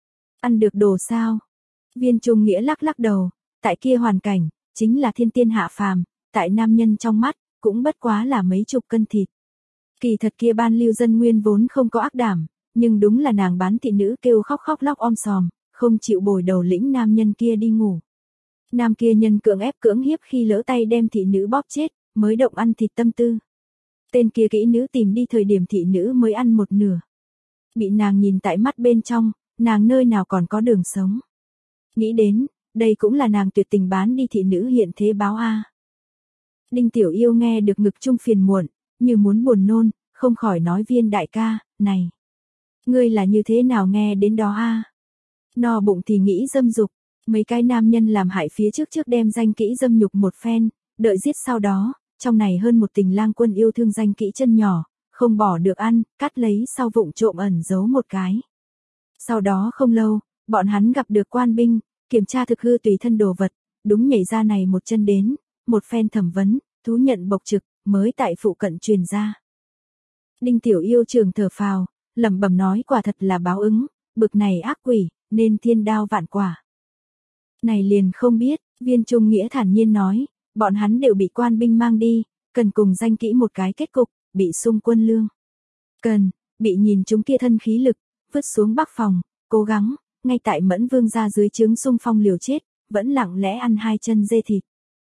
Ăn được đồ sao? Viên Trung Nghĩa lắc lắc đầu, tại kia hoàn cảnh, chính là thiên tiên hạ phàm, tại nam nhân trong mắt, cũng bất quá là mấy chục cân thịt. Kỳ thật kia ban lưu dân nguyên vốn không có ác đảm, nhưng đúng là nàng bán thị nữ kêu khóc khóc lóc om sòm, không chịu bồi đầu lĩnh nam nhân kia đi ngủ. Nam kia nhân cưỡng ép cưỡng hiếp khi lỡ tay đem thị nữ bóp chết, mới động ăn thịt tâm tư. Tên kia kỹ nữ tìm đi thời điểm thị nữ mới ăn một nửa. Bị nàng nhìn tại mắt bên trong, nàng nơi nào còn có đường sống. Nghĩ đến, đây cũng là nàng tuyệt tình bán đi thị nữ hiện thế báo a. Đinh Tiểu Yêu nghe được ngực trung phiền muộn, như muốn buồn nôn, không khỏi nói Viên đại ca, này. Ngươi là như thế nào nghe đến đó a? No bụng thì nghĩ dâm dục, mấy cái nam nhân làm hại phía trước trước đem danh kỹ dâm nhục một phen, đợi giết sau đó, trong này hơn một tình lang quân yêu thương danh kỹ chân nhỏ, không bỏ được ăn, cắt lấy sau vụng trộm ẩn giấu một cái. Sau đó không lâu, bọn hắn gặp được quan binh, kiểm tra thực hư tùy thân đồ vật, đúng nhảy ra này một chân đến, một phen thẩm vấn, thú nhận bộc trực, mới tại phụ cận truyền ra. Đinh Tiểu Yêu trường thở phào, lẩm bẩm nói quả thật là báo ứng, bực này ác quỷ, nên thiên đao vạn quả. Này liền không biết, Viên Trung Nghĩa thản nhiên nói, bọn hắn đều bị quan binh mang đi, cần cùng danh kỹ một cái kết cục, bị xung quân lương. Cần, bị nhìn chúng kia thân khí lực, vứt xuống bắc phòng, cố gắng, ngay tại Mẫn Vương gia dưới trướng xung phong liều chết, vẫn lặng lẽ ăn hai chân dê thịt.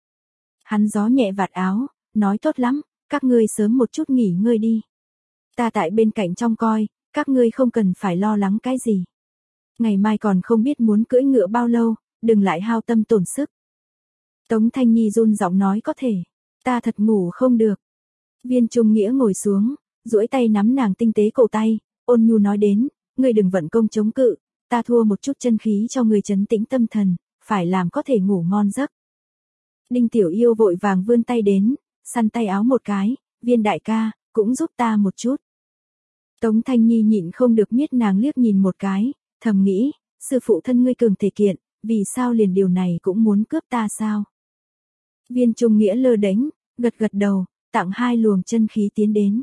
Hắn gió nhẹ vạt áo, nói tốt lắm, các ngươi sớm một chút nghỉ ngơi đi. Ta tại bên cạnh trong coi, các ngươi không cần phải lo lắng cái gì. Ngày mai còn không biết muốn cưỡi ngựa bao lâu, đừng lại hao tâm tổn sức. Tống Thanh Nhi run giọng nói có thể, ta thật ngủ không được. Viên Trung Nghĩa ngồi xuống, duỗi tay nắm nàng tinh tế cổ tay, ôn nhu nói đến, ngươi đừng vận công chống cự, ta thua một chút chân khí cho ngươi trấn tĩnh tâm thần, phải làm có thể ngủ ngon giấc. Đinh Tiểu Yêu vội vàng vươn tay đến, săn tay áo một cái, Viên đại ca, cũng giúp ta một chút. Tống Thanh Nhi nhịn không được miết nàng liếc nhìn một cái, thầm nghĩ, sư phụ thân ngươi cường thể kiện, vì sao liền điều này cũng muốn cướp ta sao? Viên Trung Nghĩa lơ đánh, gật gật đầu, tặng hai luồng chân khí tiến đến.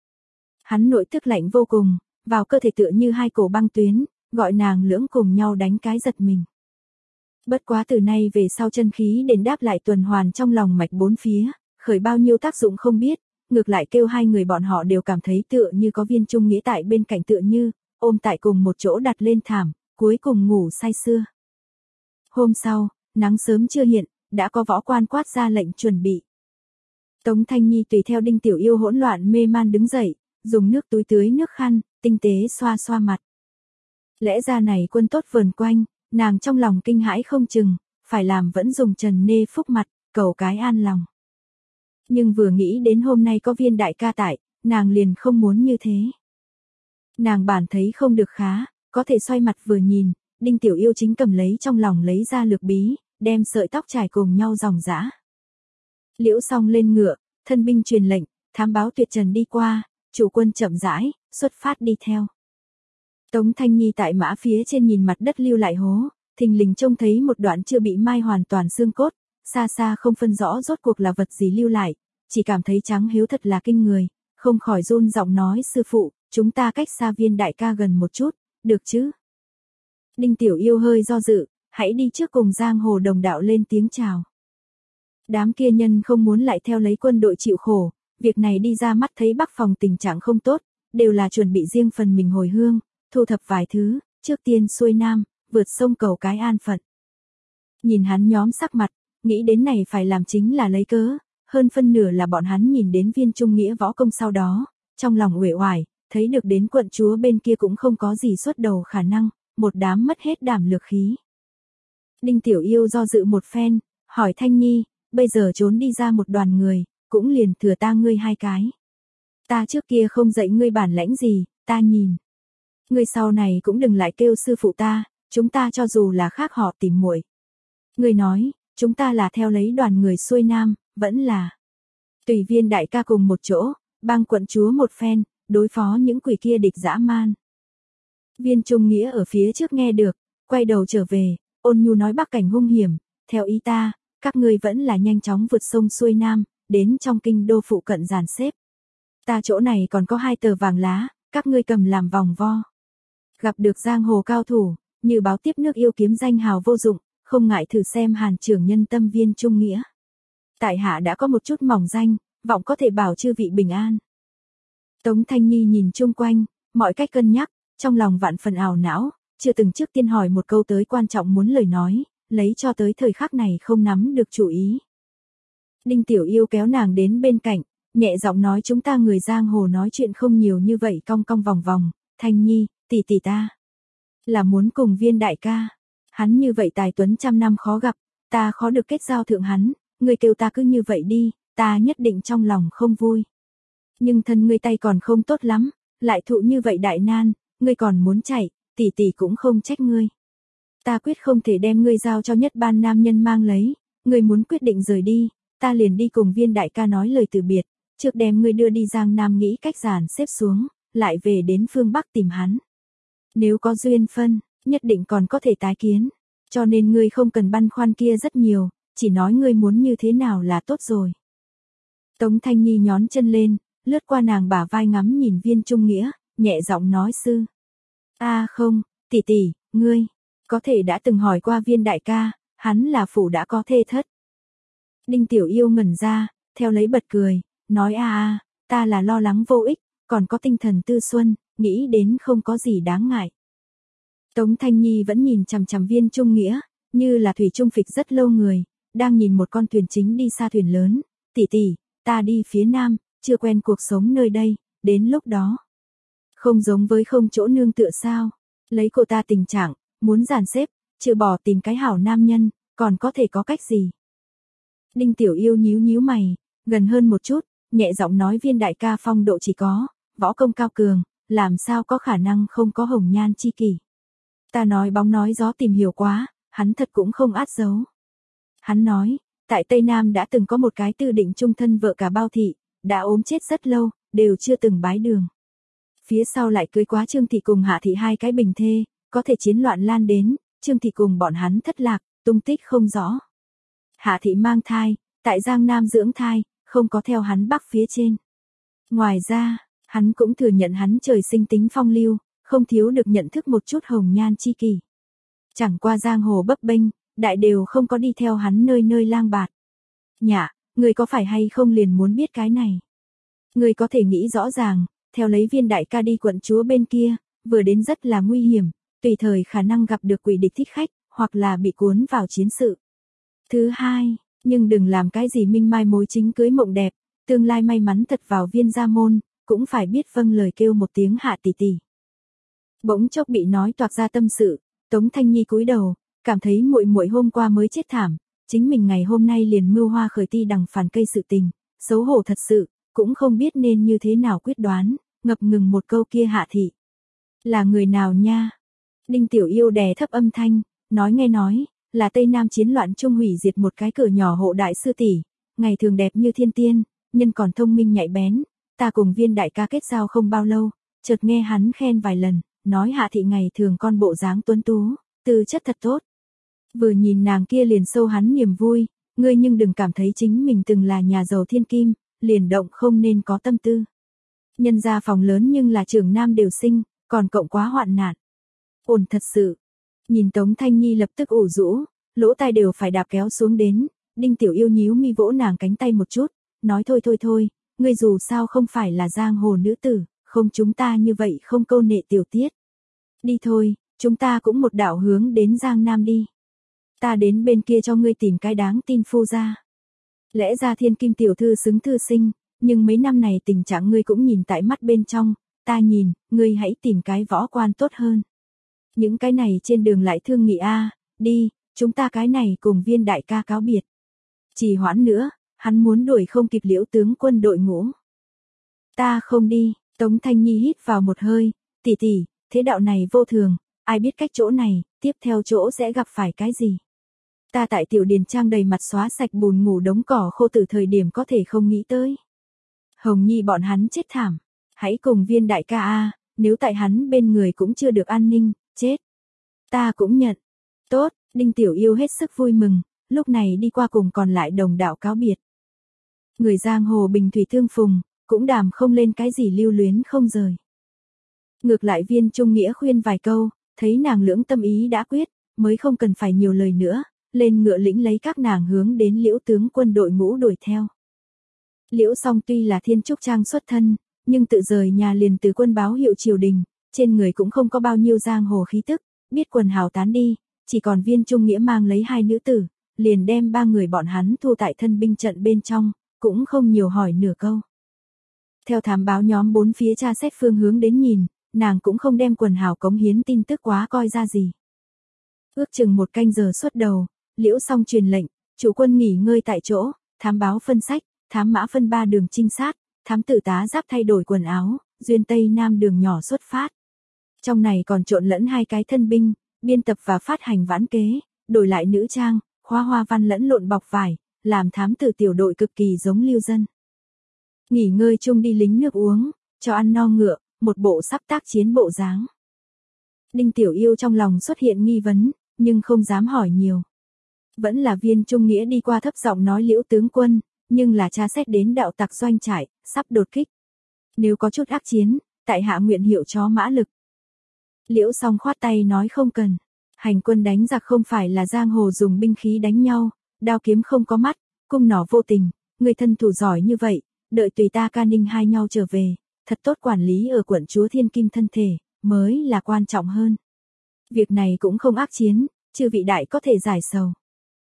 Hắn nội tức lạnh vô cùng, vào cơ thể tựa như hai cổ băng tuyến, gọi nàng lưỡng cùng nhau đánh cái giật mình. Bất quá từ nay về sau chân khí đến đáp lại tuần hoàn trong lòng mạch bốn phía, khởi bao nhiêu tác dụng không biết, ngược lại kêu hai người bọn họ đều cảm thấy tựa như có Viên Trung Nghĩa tại bên cạnh tựa như, ôm tại cùng một chỗ đặt lên thảm, cuối cùng ngủ say sưa. Hôm sau, nắng sớm chưa hiện, đã có võ quan quát ra lệnh chuẩn bị. Tống Thanh Nhi tùy theo Đinh Tiểu Yêu hỗn loạn mê man đứng dậy, dùng nước túi tưới nước khăn, tinh tế xoa xoa mặt. Lẽ ra này quân tốt vờn quanh, nàng trong lòng kinh hãi không chừng, phải làm vẫn dùng trần nê phúc mặt, cầu cái an lòng. Nhưng vừa nghĩ đến hôm nay có Viên đại ca tại, nàng liền không muốn như thế. Nàng bản thấy không được khá, có thể xoay mặt vừa nhìn, Đinh Tiểu Yêu chính cầm lấy trong lòng lấy ra lược bí, đem sợi tóc trải cùng nhau dòng dã. Liễu Song lên ngựa, thân binh truyền lệnh, thám báo tuyệt trần đi qua, chủ quân chậm rãi, xuất phát đi theo. Tống Thanh Nhi tại mã phía trên nhìn mặt đất lưu lại hố, thình lình trông thấy một đoạn chưa bị mai hoàn toàn xương cốt, xa xa không phân rõ rốt cuộc là vật gì lưu lại, chỉ cảm thấy trắng hiếu thật là kinh người, không khỏi run giọng nói sư phụ, chúng ta cách xa Viên đại ca gần một chút, được chứ? Đinh Tiểu Yêu hơi do dự, hãy đi trước cùng giang hồ đồng đạo lên tiếng chào. Đám kia nhân không muốn lại theo lấy quân đội chịu khổ, việc này đi ra mắt thấy Bắc phòng tình trạng không tốt, đều là chuẩn bị riêng phần mình hồi hương, thu thập vài thứ, trước tiên xuôi nam, vượt sông cầu cái an phận. Nhìn hắn nhóm sắc mặt, nghĩ đến này phải làm chính là lấy cớ, hơn phân nửa là bọn hắn nhìn đến Viên Trung Nghĩa võ công sau đó, trong lòng uể oải, thấy được đến quận chúa bên kia cũng không có gì xuất đầu khả năng, một đám mất hết đảm lược khí. Đinh Tiểu Yêu do dự một phen, hỏi Thanh Nhi, bây giờ trốn đi ra một đoàn người, cũng liền thừa ta ngươi hai cái. Ta trước kia không dạy ngươi bản lãnh gì, ta nhìn. Ngươi sau này cũng đừng lại kêu sư phụ ta, chúng ta cho dù là khác họ tìm muội. Ngươi nói, chúng ta là theo lấy đoàn người xuôi nam, vẫn là tùy Viên đại ca cùng một chỗ, bang quận chúa một phen, đối phó những quỷ kia địch dã man. Viên Trung Nghĩa ở phía trước nghe được, quay đầu trở về, ôn nhu nói bắc cảnh hung hiểm, theo ý ta, các ngươi vẫn là nhanh chóng vượt sông xuôi nam, đến trong kinh đô phụ cận dàn xếp. Ta chỗ này còn có hai tờ vàng lá, các ngươi cầm làm vòng vo. Gặp được giang hồ cao thủ, như báo tiếp nước yêu kiếm danh hào vô dụng, không ngại thử xem Hàn trưởng nhân tâm viên trung nghĩa. Tại hạ đã có một chút mỏng danh, vọng có thể bảo chư vị bình an. Tống Thanh Nhi nhìn chung quanh, mọi cách cân nhắc, trong lòng vạn phần ảo não, chưa từng trước tiên hỏi một câu tới quan trọng muốn lời nói, lấy cho tới thời khắc này không nắm được chủ ý. Đinh Tiểu Yêu kéo nàng đến bên cạnh, nhẹ giọng nói chúng ta người giang hồ nói chuyện không nhiều như vậy cong cong vòng vòng, Thanh Nhi, tỷ tỷ ta. Là muốn cùng Viên đại ca. Hắn như vậy tài tuấn trăm năm khó gặp, ta khó được kết giao thượng hắn, ngươi kêu ta cứ như vậy đi, ta nhất định trong lòng không vui. Nhưng thân ngươi tay còn không tốt lắm, lại thụ như vậy đại nan, ngươi còn muốn chạy, tỷ tỷ cũng không trách ngươi. Ta quyết không thể đem ngươi giao cho nhất ban nam nhân mang lấy, ngươi muốn quyết định rời đi, ta liền đi cùng Viên đại ca nói lời từ biệt, trước đem ngươi đưa đi Giang Nam nghĩ cách giàn xếp xuống, lại về đến phương Bắc tìm hắn. Nếu có duyên phân, nhất định còn có thể tái kiến, cho nên ngươi không cần băn khoăn kia rất nhiều, chỉ nói ngươi muốn như thế nào là tốt rồi. Tống Thanh Nhi nhón chân lên, lướt qua nàng bả vai ngắm nhìn Viên Trung Nghĩa, nhẹ giọng nói sư. A à không, tỷ tỷ, ngươi, có thể đã từng hỏi qua Viên đại ca, hắn là phủ đã có thê thất. Đinh Tiểu Yêu ngẩn ra, theo lấy bật cười, nói a a, ta là lo lắng vô ích, còn có tinh thần tư xuân, nghĩ đến không có gì đáng ngại. Tống Thanh Nhi vẫn nhìn chằm chằm Viên Trung Nghĩa, như là thủy trung phịch rất lâu người, đang nhìn một con thuyền chính đi xa thuyền lớn, tỷ tỷ, ta đi phía nam, chưa quen cuộc sống nơi đây, đến lúc đó. Không giống với không chỗ nương tựa sao, lấy cô ta tình trạng, muốn dàn xếp, trừ bỏ tìm cái hảo nam nhân, còn có thể có cách gì. Đinh Tiểu Yêu nhíu nhíu mày, gần hơn một chút, nhẹ giọng nói Viên đại ca phong độ chỉ có, võ công cao cường, làm sao có khả năng không có hồng nhan chi kỷ. Ta nói bóng nói gió tìm hiểu quá, hắn thật cũng không át giấu. Hắn nói, tại Tây Nam đã từng có một cái tư định chung thân vợ cả bao thị, đã ốm chết rất lâu, đều chưa từng bái đường. Phía sau lại cưới quá Trương Thị cùng Hạ Thị hai cái bình thê, có thể chiến loạn lan đến, Trương Thị cùng bọn hắn thất lạc, tung tích không rõ. Hạ Thị mang thai, tại Giang Nam dưỡng thai, không có theo hắn bắc phía trên. Ngoài ra, hắn cũng thừa nhận hắn trời sinh tính phong lưu, không thiếu được nhận thức một chút hồng nhan chi kỳ. Chẳng qua giang hồ bấp bênh, đại đều không có đi theo hắn nơi nơi lang bạt. Nhạ, người có phải hay không liền muốn biết cái này? Người có thể nghĩ rõ ràng, theo lấy Viên đại ca đi quận chúa bên kia, vừa đến rất là nguy hiểm, tùy thời khả năng gặp được quỷ địch thích khách, hoặc là bị cuốn vào chiến sự. Thứ hai, nhưng đừng làm cái gì minh mai mối chính cưới mộng đẹp, tương lai may mắn thật vào Viên gia môn, cũng phải biết vâng lời kêu một tiếng Hạ tỷ tỷ. Bỗng chốc bị nói toạc ra tâm sự, Tống Thanh Nhi cúi đầu, cảm thấy muội muội hôm qua mới chết thảm, chính mình ngày hôm nay liền mưu hoa khởi ti đằng phản cây sự tình, xấu hổ thật sự, cũng không biết nên như thế nào quyết đoán, ngập ngừng một câu kia Hạ thị. Là người nào nha? Đinh Tiểu Yêu đè thấp âm thanh, nói nghe nói, là Tây Nam chiến loạn chung hủy diệt một cái cửa nhỏ hộ đại sư tỷ, ngày thường đẹp như thiên tiên, nhân còn thông minh nhạy bén, ta cùng Viên đại ca kết giao không bao lâu, chợt nghe hắn khen vài lần, nói Hạ thị ngày thường con bộ dáng tuấn tú, tư chất thật tốt. Vừa nhìn nàng kia liền sâu hắn niềm vui, ngươi nhưng đừng cảm thấy chính mình từng là nhà giàu thiên kim, liền động không nên có tâm tư. Nhân gia phòng lớn nhưng là trưởng nam đều sinh, còn cộng quá hoạn nạn. Ổn thật sự. Nhìn Tống Thanh Nhi lập tức ủ rũ, lỗ tai đều phải đạp kéo xuống đến, Đinh Tiểu Yêu nhíu mi vỗ nàng cánh tay một chút, nói thôi thôi thôi, ngươi dù sao không phải là giang hồ nữ tử, không chúng ta như vậy không câu nệ tiểu tiết. Đi thôi, chúng ta cũng một đạo hướng đến Giang Nam đi. Ta đến bên kia cho ngươi tìm cái đáng tin phu ra. Lẽ ra thiên kim tiểu thư xứng thư sinh, nhưng mấy năm này tình trạng ngươi cũng nhìn tại mắt bên trong, ta nhìn, ngươi hãy tìm cái võ quan tốt hơn. Những cái này trên đường lại thương nghị a, đi, chúng ta cái này cùng Viên đại ca cáo biệt. Chỉ hoãn nữa, hắn muốn đuổi không kịp Liễu tướng quân đội ngũ. Ta không đi, Tống Thanh Nhi hít vào một hơi, tỷ tỷ, thế đạo này vô thường, ai biết cách chỗ này, tiếp theo chỗ sẽ gặp phải cái gì. Ta tại tiểu điền trang đầy mặt xóa sạch bùn ngủ đống cỏ khô từ thời điểm có thể không nghĩ tới. Hồng Nhi bọn hắn chết thảm, hãy cùng Viên đại ca a, nếu tại hắn bên người cũng chưa được an ninh, chết. Ta cũng nhận. Tốt, Đinh Tiểu Yêu hết sức vui mừng, lúc này đi qua cùng còn lại đồng đạo cáo biệt. Người giang hồ bình thủy thương phùng, cũng đàm không lên cái gì lưu luyến không rời. Ngược lại Viên Trung Nghĩa khuyên vài câu, Thấy nàng lưỡng tâm ý đã quyết, mới không cần phải nhiều lời nữa, lên ngựa lĩnh lấy các nàng hướng đến Liễu tướng quân đội ngũ đuổi theo. Liễu Song tuy là thiên trúc trang xuất thân, nhưng tự rời nhà liền từ quân báo hiệu triều đình, trên người cũng không có bao nhiêu giang hồ khí tức, biết quần hào tán đi, chỉ còn Viên Trung Nghĩa mang lấy hai nữ tử, liền đem ba người bọn hắn thu tại thân binh trận bên trong, cũng không nhiều hỏi nửa câu. Theo thám báo nhóm bốn phía tra xét phương hướng đến nhìn, nàng cũng không đem quần hào cống hiến tin tức quá coi ra gì. Ước chừng một canh giờ xuất đầu, Liễu Song truyền lệnh, chủ quân nghỉ ngơi tại chỗ, thám báo phân sách, thám mã phân ba đường trinh sát, thám tử tá giáp thay đổi quần áo, duyên tây nam đường nhỏ xuất phát. Trong này còn trộn lẫn hai cái thân binh, biên tập và phát hành vãn kế, đổi lại nữ trang, khoa hoa văn lẫn lộn bọc vải, làm thám tử tiểu đội cực kỳ giống lưu dân. Nghỉ ngơi chung đi lính nước uống, cho ăn no ngựa, một bộ sắp tác chiến bộ dáng. Đinh Tiểu Yêu trong lòng xuất hiện nghi vấn, nhưng không dám hỏi nhiều. Vẫn là Viên Trung Nghĩa đi qua thấp giọng nói Liễu tướng quân, nhưng là tra xét đến đạo tặc doanh trại, sắp đột kích. Nếu có chút ác chiến, tại hạ nguyện hiệu chó mã lực. Liễu Song khoát tay nói không cần. Hành quân đánh giặc không phải là giang hồ dùng binh khí đánh nhau, đao kiếm không có mắt, cung nỏ vô tình, người thân thủ giỏi như vậy, đợi tùy ta ca ninh hai nhau trở về, thật tốt quản lý ở quận chúa Thiên Kim thân thể, mới là quan trọng hơn. Việc này cũng không ác chiến, chư vị đại có thể giải sầu.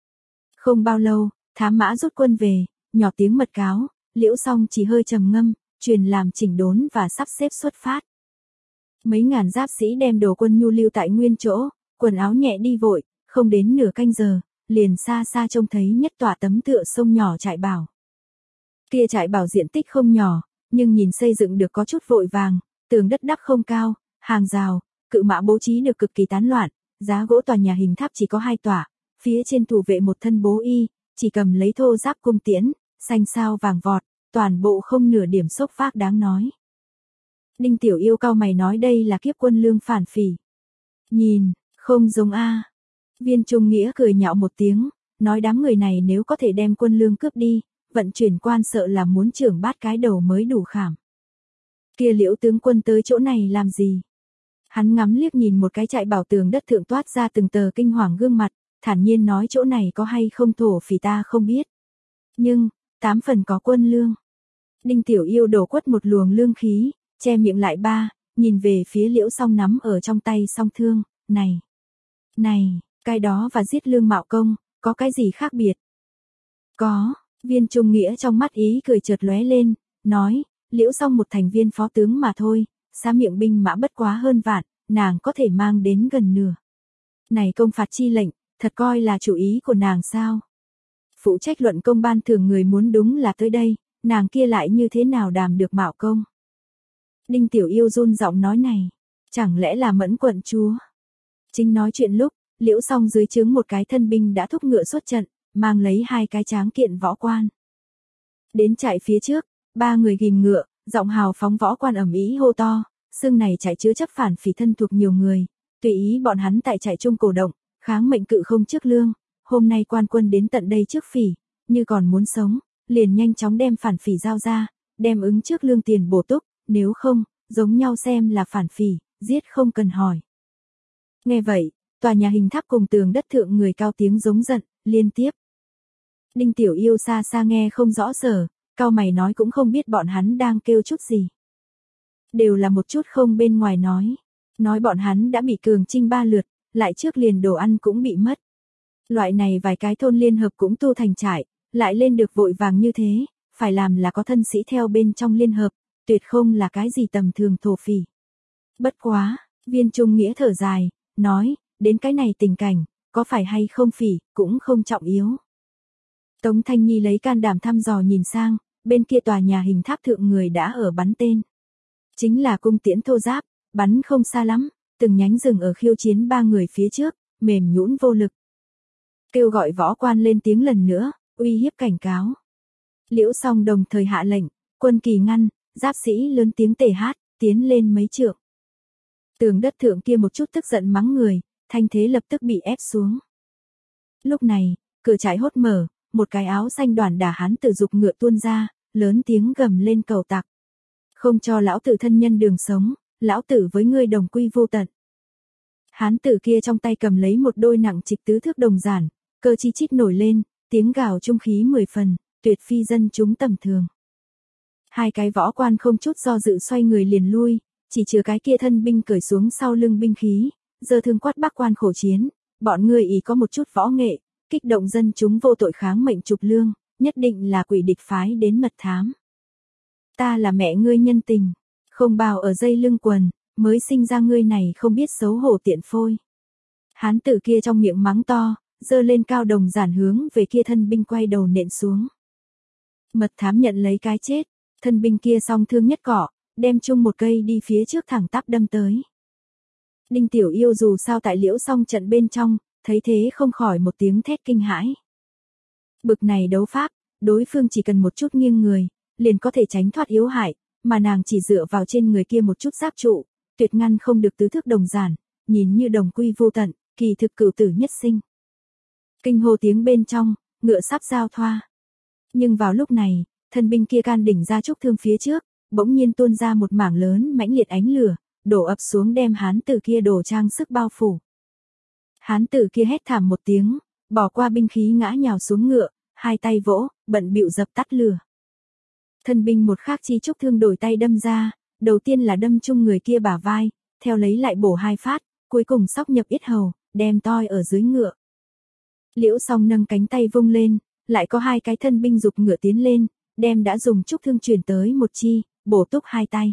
Không bao lâu, thám mã rút quân về, nhỏ tiếng mật cáo, Liễu Song chỉ hơi trầm ngâm, truyền làm chỉnh đốn và sắp xếp xuất phát. Mấy ngàn giáp sĩ đem đồ quân nhu lưu tại nguyên chỗ, quần áo nhẹ đi vội, không đến nửa canh giờ, liền xa xa trông thấy nhất tòa tấm tựa sông nhỏ trại bảo. Kia trại bảo diện tích không nhỏ, nhưng nhìn xây dựng được có chút vội vàng, tường đất đắp không cao, hàng rào, cự mã bố trí được cực kỳ tán loạn, giá gỗ tòa nhà hình tháp chỉ có hai tòa, phía trên thủ vệ một thân bố y, chỉ cầm lấy thô giáp cung tiễn, xanh sao vàng vọt, toàn bộ không nửa điểm sốc phác đáng nói. Đinh Tiểu Yêu cau mày nói đây là kiếp quân lương phản phỉ. Nhìn, không giống a. Viên Trung Nghĩa cười nhạo một tiếng, nói đám người này nếu có thể đem quân lương cướp đi, vận chuyển quan sợ là muốn trưởng bát cái đầu mới đủ khảm. Kia Liễu tướng quân tới chỗ này làm gì? Hắn ngắm liếc nhìn một cái trại bảo tường đất thượng toát ra từng tờ kinh hoàng gương mặt, thản nhiên nói chỗ này có hay không thổ phỉ ta không biết. Nhưng, tám phần có quân lương. Đinh Tiểu Yêu đổ quất một luồng lương khí, che miệng lại ba, nhìn về phía Liễu Song nắm ở trong tay song thương, này, này, cái đó và giết lương mạo công, có cái gì khác biệt? Có, Viên Trung Nghĩa trong mắt ý cười chợt lóe lên, nói, Liễu Song một thành viên phó tướng mà thôi, xá miệng binh mã bất quá hơn vạn, nàng có thể mang đến gần nửa. Này công phạt chi lệnh, thật coi là chủ ý của nàng sao? Phụ trách luận công ban thường người muốn đúng là tới đây, nàng kia lại như thế nào đàm được mạo công? Đinh Tiểu Yêu run giọng nói này, chẳng lẽ là Mẫn quận chúa? Chính nói chuyện lúc, Liễu Song dưới trướng một cái thân binh đã thúc ngựa xuất trận, mang lấy hai cái tráng kiện võ quan. Đến chạy phía trước, ba người ghim ngựa, giọng hào phóng võ quan ầm ĩ hô to, xương này chạy chứa chấp phản phỉ thân thuộc nhiều người, tùy ý bọn hắn tại chạy chung cổ động, kháng mệnh cự không trước lương, hôm nay quan quân đến tận đây trước phỉ, như còn muốn sống, liền nhanh chóng đem phản phỉ giao ra, đem ứng trước lương tiền bổ túc, nếu không, giống nhau xem là phản phỉ, giết không cần hỏi. Nghe vậy, tòa nhà hình tháp cùng tường đất thượng người cao tiếng giống giận, liên tiếp. Đinh Tiểu Yêu xa xa nghe không rõ sở, cao mày nói cũng không biết bọn hắn đang kêu chút gì. Đều là một chút không bên ngoài nói, nói bọn hắn đã bị cường trinh ba lượt, lại trước liền đồ ăn cũng bị mất. Loại này vài cái thôn liên hợp cũng tu thành trại, lại lên được vội vàng như thế, phải làm là có thân sĩ theo bên trong liên hợp, tuyệt không là cái gì tầm thường thổ phỉ. Bất quá, Viên Trung Nghĩa thở dài, nói, đến cái này tình cảnh, có phải hay không phỉ, cũng không trọng yếu. Tống Thanh Nhi lấy can đảm thăm dò nhìn sang, bên kia tòa nhà hình tháp thượng người đã ở bắn tên. Chính là cung tiễn thô giáp, bắn không xa lắm, từng nhánh rừng ở khiêu chiến ba người phía trước, mềm nhũn vô lực. Kêu gọi võ quan lên tiếng lần nữa, uy hiếp cảnh cáo. Liễu Song đồng thời hạ lệnh, quân kỳ ngăn, giáp sĩ lớn tiếng tề hát, tiến lên mấy trượng. Tường đất thượng kia một chút tức giận mắng người, thanh thế lập tức bị ép xuống. Lúc này, cửa trại hốt mở, một cái áo xanh đoàn đả hán tử dục ngựa tuôn ra, lớn tiếng gầm lên cầu tặc. Không cho lão tử thân nhân đường sống, lão tử với ngươi đồng quy vô tận. Hán tử kia trong tay cầm lấy một đôi nặng trịch tứ thước đồng giản, cơ chi chít nổi lên, tiếng gào trung khí mười phần, tuyệt phi dân chúng tầm thường. Hai cái võ quan không chút do dự xoay người liền lui, chỉ trừ cái kia thân binh cởi xuống sau lưng binh khí, giơ thương quát bác quan khổ chiến, bọn ngươi ý có một chút võ nghệ, kích động dân chúng vô tội kháng mệnh trục lương, nhất định là quỷ địch phái đến mật thám. Ta là mẹ ngươi nhân tình, không bào ở dây lưng quần, mới sinh ra ngươi này không biết xấu hổ tiện phôi. Hán tử kia trong miệng mắng to, giơ lên cao đồng giản hướng về kia thân binh quay đầu nện xuống. Mật thám nhận lấy cái chết, thân binh kia song thương nhất cỏ, đem chung một cây đi phía trước thẳng tắp đâm tới. Đinh Tiểu Yêu dù sao tại Liễu Song trận bên trong, thấy thế không khỏi một tiếng thét kinh hãi. Bực này đấu pháp, đối phương chỉ cần một chút nghiêng người, liền có thể tránh thoát yếu hại, mà nàng chỉ dựa vào trên người kia một chút giáp trụ, tuyệt ngăn không được tứ thước đồng giản, nhìn như đồng quy vô tận, kỳ thực cửu tử nhất sinh. Kinh hô tiếng bên trong, ngựa sắp giao thoa. Nhưng vào lúc này, thân binh kia can đỉnh ra trúc thương phía trước, bỗng nhiên tuôn ra một mảng lớn mãnh liệt ánh lửa, đổ ập xuống đem hán tử kia đổ trang sức bao phủ. Hán tử kia hét thảm một tiếng, bỏ qua binh khí ngã nhào xuống ngựa, hai tay vỗ, bận bịu dập tắt lửa. Thân binh một khắc chi trúc thương đổi tay đâm ra, đầu tiên là đâm chung người kia bả vai, theo lấy lại bổ hai phát, cuối cùng xóc nhập yết hầu, đem toi ở dưới ngựa. Liễu Song nâng cánh tay vung lên, lại có hai cái thân binh giục ngựa tiến lên, đem đã dùng trúc thương chuyển tới một chi, bổ túc hai tay.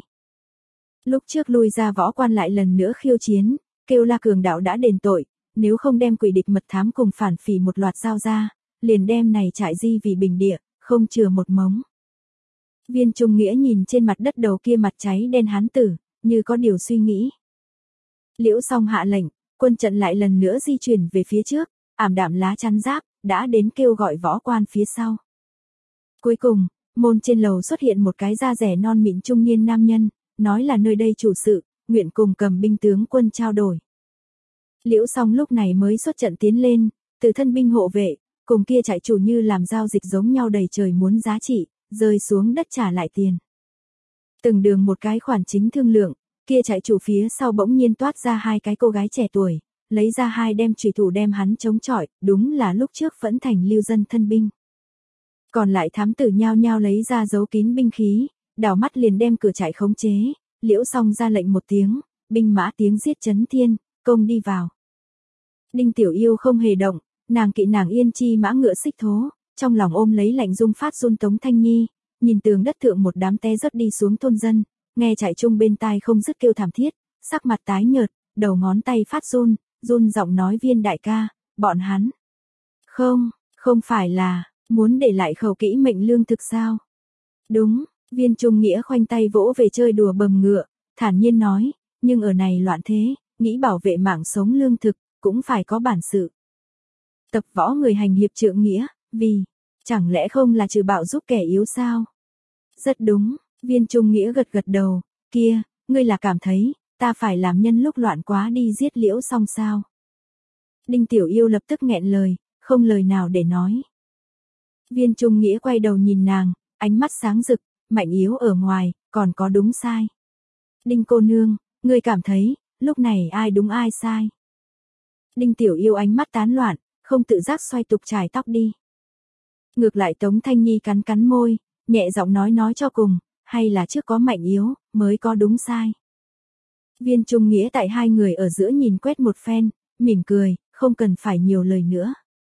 Lúc trước lui ra võ quan lại lần nữa khiêu chiến, kêu la cường đạo đã đền tội, nếu không đem quỷ địch mật thám cùng phản phỉ một loạt giao ra, liền đem này trại di vì bình địa, không chừa một mống. Viên Trung Nghĩa nhìn trên mặt đất đầu kia mặt cháy đen hán tử, như có điều suy nghĩ. Liễu Song hạ lệnh, quân trận lại lần nữa di chuyển về phía trước, ảm đạm lá chắn giáp, đã đến kêu gọi võ quan phía sau. Cuối cùng, môn trên lầu xuất hiện một cái da rẻ non mịn trung niên nam nhân, nói là nơi đây chủ sự, nguyện cùng cầm binh tướng quân trao đổi. Liễu Song lúc này mới xuất trận tiến lên, từ thân binh hộ vệ, cùng kia trại chủ như làm giao dịch giống nhau đầy trời muốn giá trị, rơi xuống đất trả lại tiền. Từng đường một cái khoản chính thương lượng, kia trại chủ phía sau bỗng nhiên toát ra hai cái cô gái trẻ tuổi, lấy ra hai đem chùy thủ đem hắn chống chọi, đúng là lúc trước Phẫn Thành lưu dân thân binh. Còn lại thám tử nhao nhao lấy ra giấu kín binh khí, đảo mắt liền đem cửa trại khống chế, Liễu Song ra lệnh một tiếng, binh mã tiếng giết chấn thiên, công đi vào. Đinh Tiểu Yêu không hề động, nàng kỵ nàng yên chi mã ngựa xích thố, trong lòng ôm lấy lạnh dung phát run Tống Thanh Nhi, nhìn tường đất thượng một đám te rớt đi xuống thôn dân, nghe trại chung bên tai không dứt kêu thảm thiết, sắc mặt tái nhợt, đầu ngón tay phát run, run giọng nói Viên đại ca, bọn hắn. Không, không phải là, muốn để lại khẩu kỹ mệnh lương thực sao? Đúng, Viên Trung Nghĩa khoanh tay vỗ về chơi đùa bầm ngựa, thản nhiên nói, nhưng ở này loạn thế, nghĩ bảo vệ mạng sống lương thực, cũng phải có bản sự. Tập võ người hành hiệp trượng nghĩa, vì, chẳng lẽ không là trừ bạo giúp kẻ yếu sao? Rất đúng, Viên Trung Nghĩa gật gật đầu, kia, ngươi là cảm thấy, ta phải làm nhân lúc loạn quá đi giết Liễu Song sao? Đinh Tiểu Yêu lập tức nghẹn lời, không lời nào để nói. Viên Trung Nghĩa quay đầu nhìn nàng, ánh mắt sáng rực, mạnh yếu ở ngoài, còn có đúng sai. Đinh cô nương, ngươi cảm thấy, lúc này ai đúng ai sai? Đinh Tiểu Yêu ánh mắt tán loạn, không tự giác xoay tục chải tóc đi. Ngược lại Tống Thanh Nhi cắn cắn môi, nhẹ giọng nói nói cho cùng, hay là trước có mạnh yếu, mới có đúng sai. Viên Trung Nghĩa tại hai người ở giữa nhìn quét một phen, mỉm cười, không cần phải nhiều lời nữa.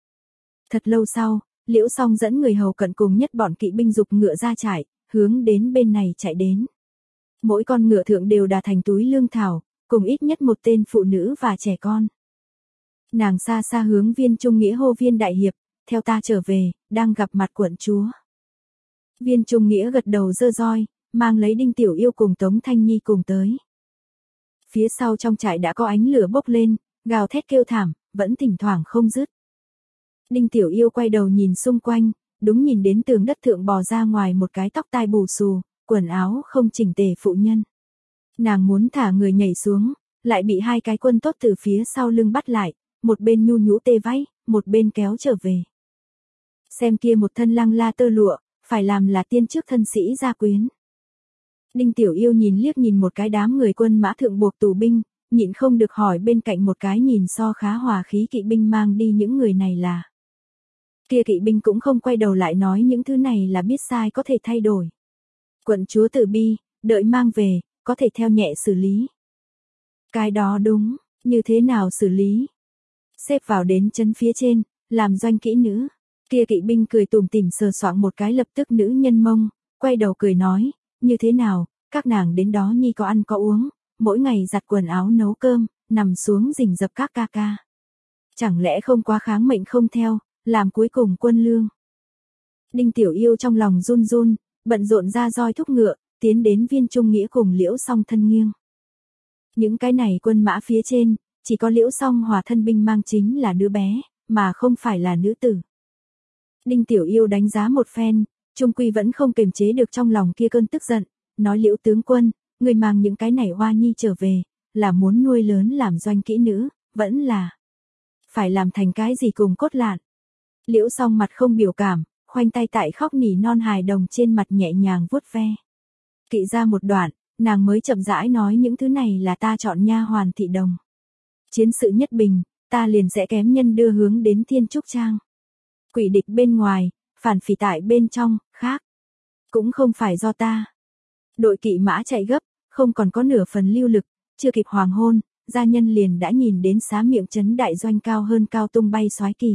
Thật lâu sau, Liễu Song dẫn người hầu cận cùng nhất bọn kỵ binh dục ngựa ra trại, hướng đến bên này chạy đến. Mỗi con ngựa thượng đều đà thành túi lương thảo, cùng ít nhất một tên phụ nữ và trẻ con. Nàng xa xa hướng Viên Trung Nghĩa hô Viên đại hiệp, theo ta trở về, đang gặp mặt quận chúa. Viên Trung Nghĩa gật đầu giơ roi, mang lấy Đinh Tiểu Yêu cùng Tống Thanh Nhi cùng tới. Phía sau trong trại đã có ánh lửa bốc lên, gào thét kêu thảm, vẫn thỉnh thoảng không dứt. Đinh Tiểu Yêu quay đầu nhìn xung quanh, đúng nhìn đến tường đất thượng bò ra ngoài một cái tóc tai bù xù, quần áo không chỉnh tề phụ nhân. Nàng muốn thả người nhảy xuống, lại bị hai cái quân tốt từ phía sau lưng bắt lại, một bên nhu nhũ tê váy, một bên kéo trở về. Xem kia một thân lăng la tơ lụa, phải làm là tiên trước thân sĩ gia quyến. Đinh Tiểu Yêu nhìn liếc nhìn một cái đám người quân mã thượng buộc tù binh, nhịn không được hỏi bên cạnh một cái nhìn so khá hòa khí kỵ binh mang đi những người này là. Kia kỵ binh cũng không quay đầu lại nói những thứ này là biết sai có thể thay đổi. Quận chúa từ bi, đợi mang về, có thể theo nhẹ xử lý. Cái đó đúng, như thế nào xử lý? Xếp vào đến trấn phía trên, làm doanh kỹ nữ. Kia kỵ binh cười tủm tỉm sờ soạng một cái lập tức nữ nhân mông, quay đầu cười nói, như thế nào, các nàng đến đó nhi có ăn có uống, mỗi ngày giặt quần áo nấu cơm, nằm xuống rình rập các ca ca. Chẳng lẽ không quá kháng mệnh không theo, làm cuối cùng quân lương. Đinh Tiểu Yêu trong lòng run run, bận rộn ra roi thúc ngựa, tiến đến Viên Trung Nghĩa cùng Liễu Song thân nghiêng. Những cái này quân mã phía trên, chỉ có Liễu Song hòa thân binh mang chính là đứa bé, mà không phải là nữ tử. Đinh Tiểu Yêu đánh giá một phen, trung quy vẫn không kềm chế được trong lòng kia cơn tức giận, nói Liễu tướng quân, người mang những cái này hoa nhi trở về, là muốn nuôi lớn làm doanh kỹ nữ, vẫn là phải làm thành cái gì cùng cốt lạn. Liễu Song mặt không biểu cảm, khoanh tay tại khóc nỉ non hài đồng trên mặt nhẹ nhàng vuốt ve. Kỵ ra một đoạn, nàng mới chậm rãi nói những thứ này là ta chọn nha hoàn thị đồng. Chiến sự nhất bình, ta liền sẽ kém nhân đưa hướng đến Thiên Trúc Trang. Quỷ địch bên ngoài, phản phỉ tại bên trong, khác. Cũng không phải do ta. Đội kỵ mã chạy gấp, không còn có nửa phần lưu lực, chưa kịp hoàng hôn, gia nhân liền đã nhìn đến xá miệng trấn đại doanh cao hơn cao tung bay soái kỳ.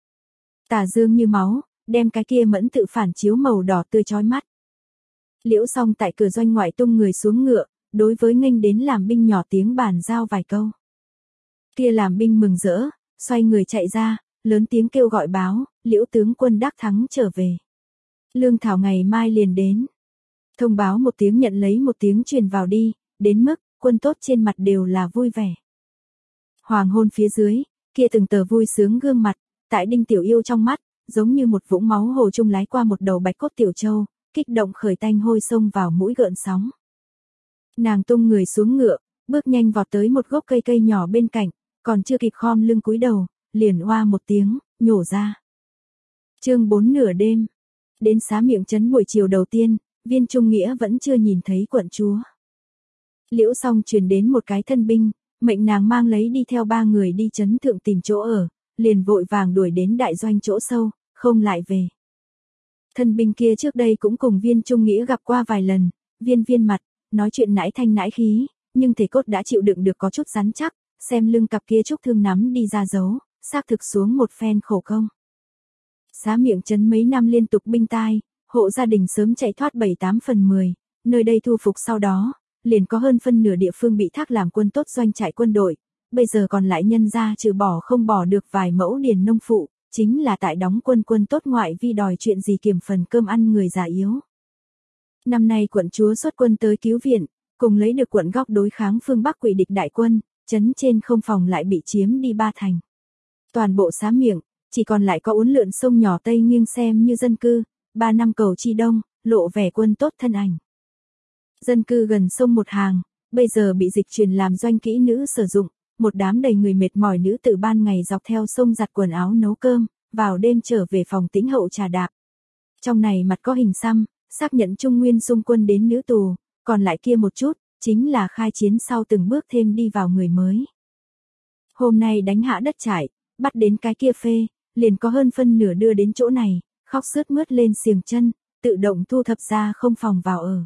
Tà dương như máu, đem cái kia mẫn tự phản chiếu màu đỏ tươi chói mắt. Liễu Song tại cửa doanh ngoại tung người xuống ngựa, đối với nghênh đến làm binh nhỏ tiếng bàn giao vài câu. Kia làm binh mừng rỡ, xoay người chạy ra, lớn tiếng kêu gọi báo, Liễu tướng quân đắc thắng trở về. Lương thảo ngày mai liền đến. Thông báo một tiếng nhận lấy một tiếng truyền vào đi, đến mức quân tốt trên mặt đều là vui vẻ. Hoàng hôn phía dưới, kia từng tờ vui sướng gương mặt, tại Đinh Tiểu Yêu trong mắt, giống như một vũng máu hồ trung lái qua một đầu bạch cốt tiểu châu, kích động khởi tanh hôi sông vào mũi gợn sóng. Nàng tung người xuống ngựa, bước nhanh vọt tới một gốc cây cây nhỏ bên cạnh, còn chưa kịp khom lưng cúi đầu, liền oa một tiếng, nhổ ra. Chương bốn nửa đêm. Đến xá miệng trấn buổi chiều đầu tiên, Viên Trung Nghĩa vẫn chưa nhìn thấy quận chúa. Liễu Song truyền đến một cái thân binh, mệnh nàng mang lấy đi theo ba người đi trấn thượng tìm chỗ ở, liền vội vàng đuổi đến đại doanh chỗ sâu, không lại về. Thân binh kia trước đây cũng cùng Viên Trung Nghĩa gặp qua vài lần, viên viên mặt, nói chuyện nãi thanh nãi khí, nhưng thể cốt đã chịu đựng được có chút rắn chắc, xem lưng cặp kia trúc thương nắm đi ra dấu, xác thực xuống một phen khổ công. Xá miệng trấn mấy năm liên tục binh tai, hộ gia đình sớm chạy thoát bảy tám phần mười, nơi đây thu phục sau đó, liền có hơn phân nửa địa phương bị thác làm quân tốt doanh trại quân đội, bây giờ còn lại nhân ra trừ bỏ không bỏ được vài mẫu điền nông phụ, chính là tại đóng quân quân tốt ngoại vi đòi chuyện gì kiểm phần cơm ăn người già yếu. Năm nay quận chúa xuất quân tới cứu viện, cùng lấy được quận góc đối kháng phương Bắc quỷ địch đại quân, trấn trên không phòng lại bị chiếm đi ba thành. Toàn bộ xá miệng, chỉ còn lại có uốn lượn sông nhỏ Tây nghiêng xem như dân cư, ba năm cầu chi đông, lộ vẻ quân tốt thân ảnh. Dân cư gần sông một hàng, bây giờ bị dịch chuyển làm doanh kỹ nữ sử dụng, một đám đầy người mệt mỏi nữ từ ban ngày dọc theo sông giặt quần áo nấu cơm, vào đêm trở về phòng tĩnh hậu trà đạp. Trong này mặt có hình xăm, xác nhận Trung Nguyên xung quân đến nữ tù, còn lại kia một chút, chính là khai chiến sau từng bước thêm đi vào người mới. Hôm nay đánh hạ đất trại, bắt đến cái kia phê, liền có hơn phân nửa đưa đến chỗ này, khóc sướt mướt lên xiềng chân, tự động thu thập ra không phòng vào ở.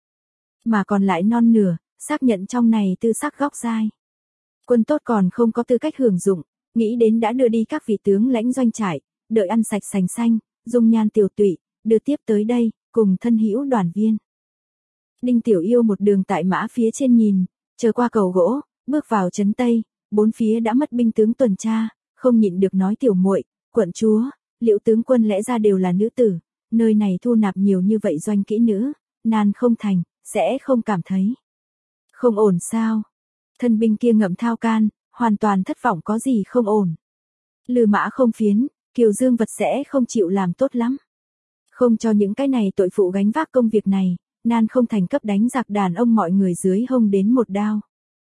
Mà còn lại non nửa, xác nhận trong này tư sắc góc dai. Quân tốt còn không có tư cách hưởng dụng, nghĩ đến đã đưa đi các vị tướng lãnh doanh trại, đợi ăn sạch sành xanh, dung nhan tiểu tụy, đưa tiếp tới đây, cùng thân hữu đoàn viên. Đinh Tiểu Yêu một đường tại mã phía trên nhìn, chờ qua cầu gỗ, bước vào trấn Tây, bốn phía đã mất binh tướng tuần tra, không nhịn được nói tiểu muội, quận chúa, Liễu tướng quân lẽ ra đều là nữ tử, nơi này thu nạp nhiều như vậy doanh kỹ nữ, nan không thành, sẽ không cảm thấy không ổn sao? Thân binh kia ngậm thao can, hoàn toàn thất vọng có gì không ổn. Lư mã không phiến, Kiều Dương vật sẽ không chịu làm tốt lắm. Không cho những cái này tội phụ gánh vác công việc này, nan không thành cấp đánh giặc đàn ông mọi người dưới hông đến một đao.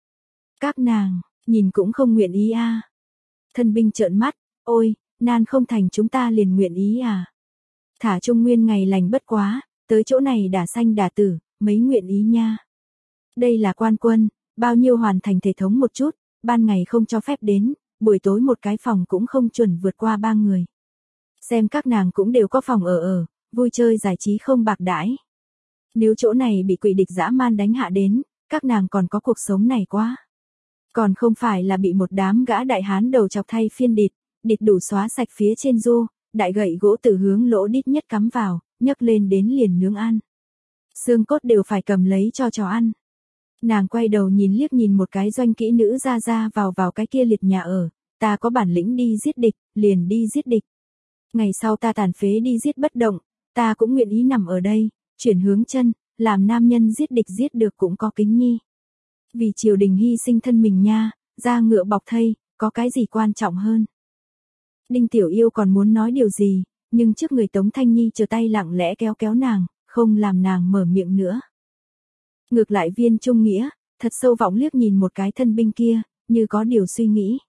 Các nàng, nhìn cũng không nguyện ý a. À. Thân binh trợn mắt, ôi, nan không thành chúng ta liền nguyện ý à. Thả Trung Nguyên ngày lành bất quá, tới chỗ này đả sanh đả tử, mấy nguyện ý nha. Đây là quan quân, bao nhiêu hoàn thành thể thống một chút, ban ngày không cho phép đến, buổi tối một cái phòng cũng không chuẩn vượt qua ba người. Xem các nàng cũng đều có phòng ở ở, vui chơi giải trí không bạc đãi. Nếu chỗ này bị quỷ địch dã man đánh hạ đến, các nàng còn có cuộc sống này quá. Còn không phải là bị một đám gã đại hán đầu chọc thay phiên địt, địt đủ xóa sạch phía trên du, đại gậy gỗ từ hướng lỗ đít nhất cắm vào, nhấc lên đến liền nướng ăn. Xương cốt đều phải cầm lấy cho chó ăn. Nàng quay đầu nhìn liếc nhìn một cái doanh kỹ nữ ra ra vào vào cái kia liệt nhà ở, ta có bản lĩnh đi giết địch, liền đi giết địch. Ngày sau ta tàn phế đi giết bất động, ta cũng nguyện ý nằm ở đây, chuyển hướng chân, làm nam nhân giết địch giết được cũng có kính nhi. Vì triều đình hy sinh thân mình nha, ra ngựa bọc thây, có cái gì quan trọng hơn. Đinh Tiểu Yêu còn muốn nói điều gì, nhưng trước người Tống Thanh Nhi chờ tay lặng lẽ kéo kéo nàng, không làm nàng mở miệng nữa. Ngược lại Viên Trung Nghĩa, thật sâu vọng liếc nhìn một cái thân binh kia, như có điều suy nghĩ.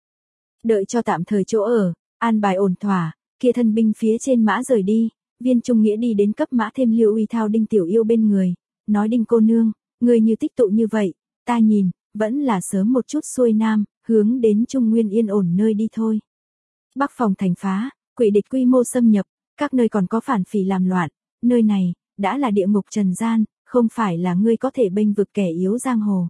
Đợi cho tạm thời chỗ ở, an bài ổn thỏa, kia thân binh phía trên mã rời đi, Viên Trung Nghĩa đi đến cấp mã thêm Liêu Uy Thao Đinh Tiểu Yêu bên người, nói Đinh cô nương, người như tích tụ như vậy, ta nhìn, vẫn là sớm một chút xuôi nam, hướng đến Trung Nguyên yên ổn nơi đi thôi. Bắc phòng thành phá, quỷ địch quy mô xâm nhập, các nơi còn có phản phỉ làm loạn, nơi này, đã là địa ngục trần gian, không phải là ngươi có thể bênh vực kẻ yếu giang hồ.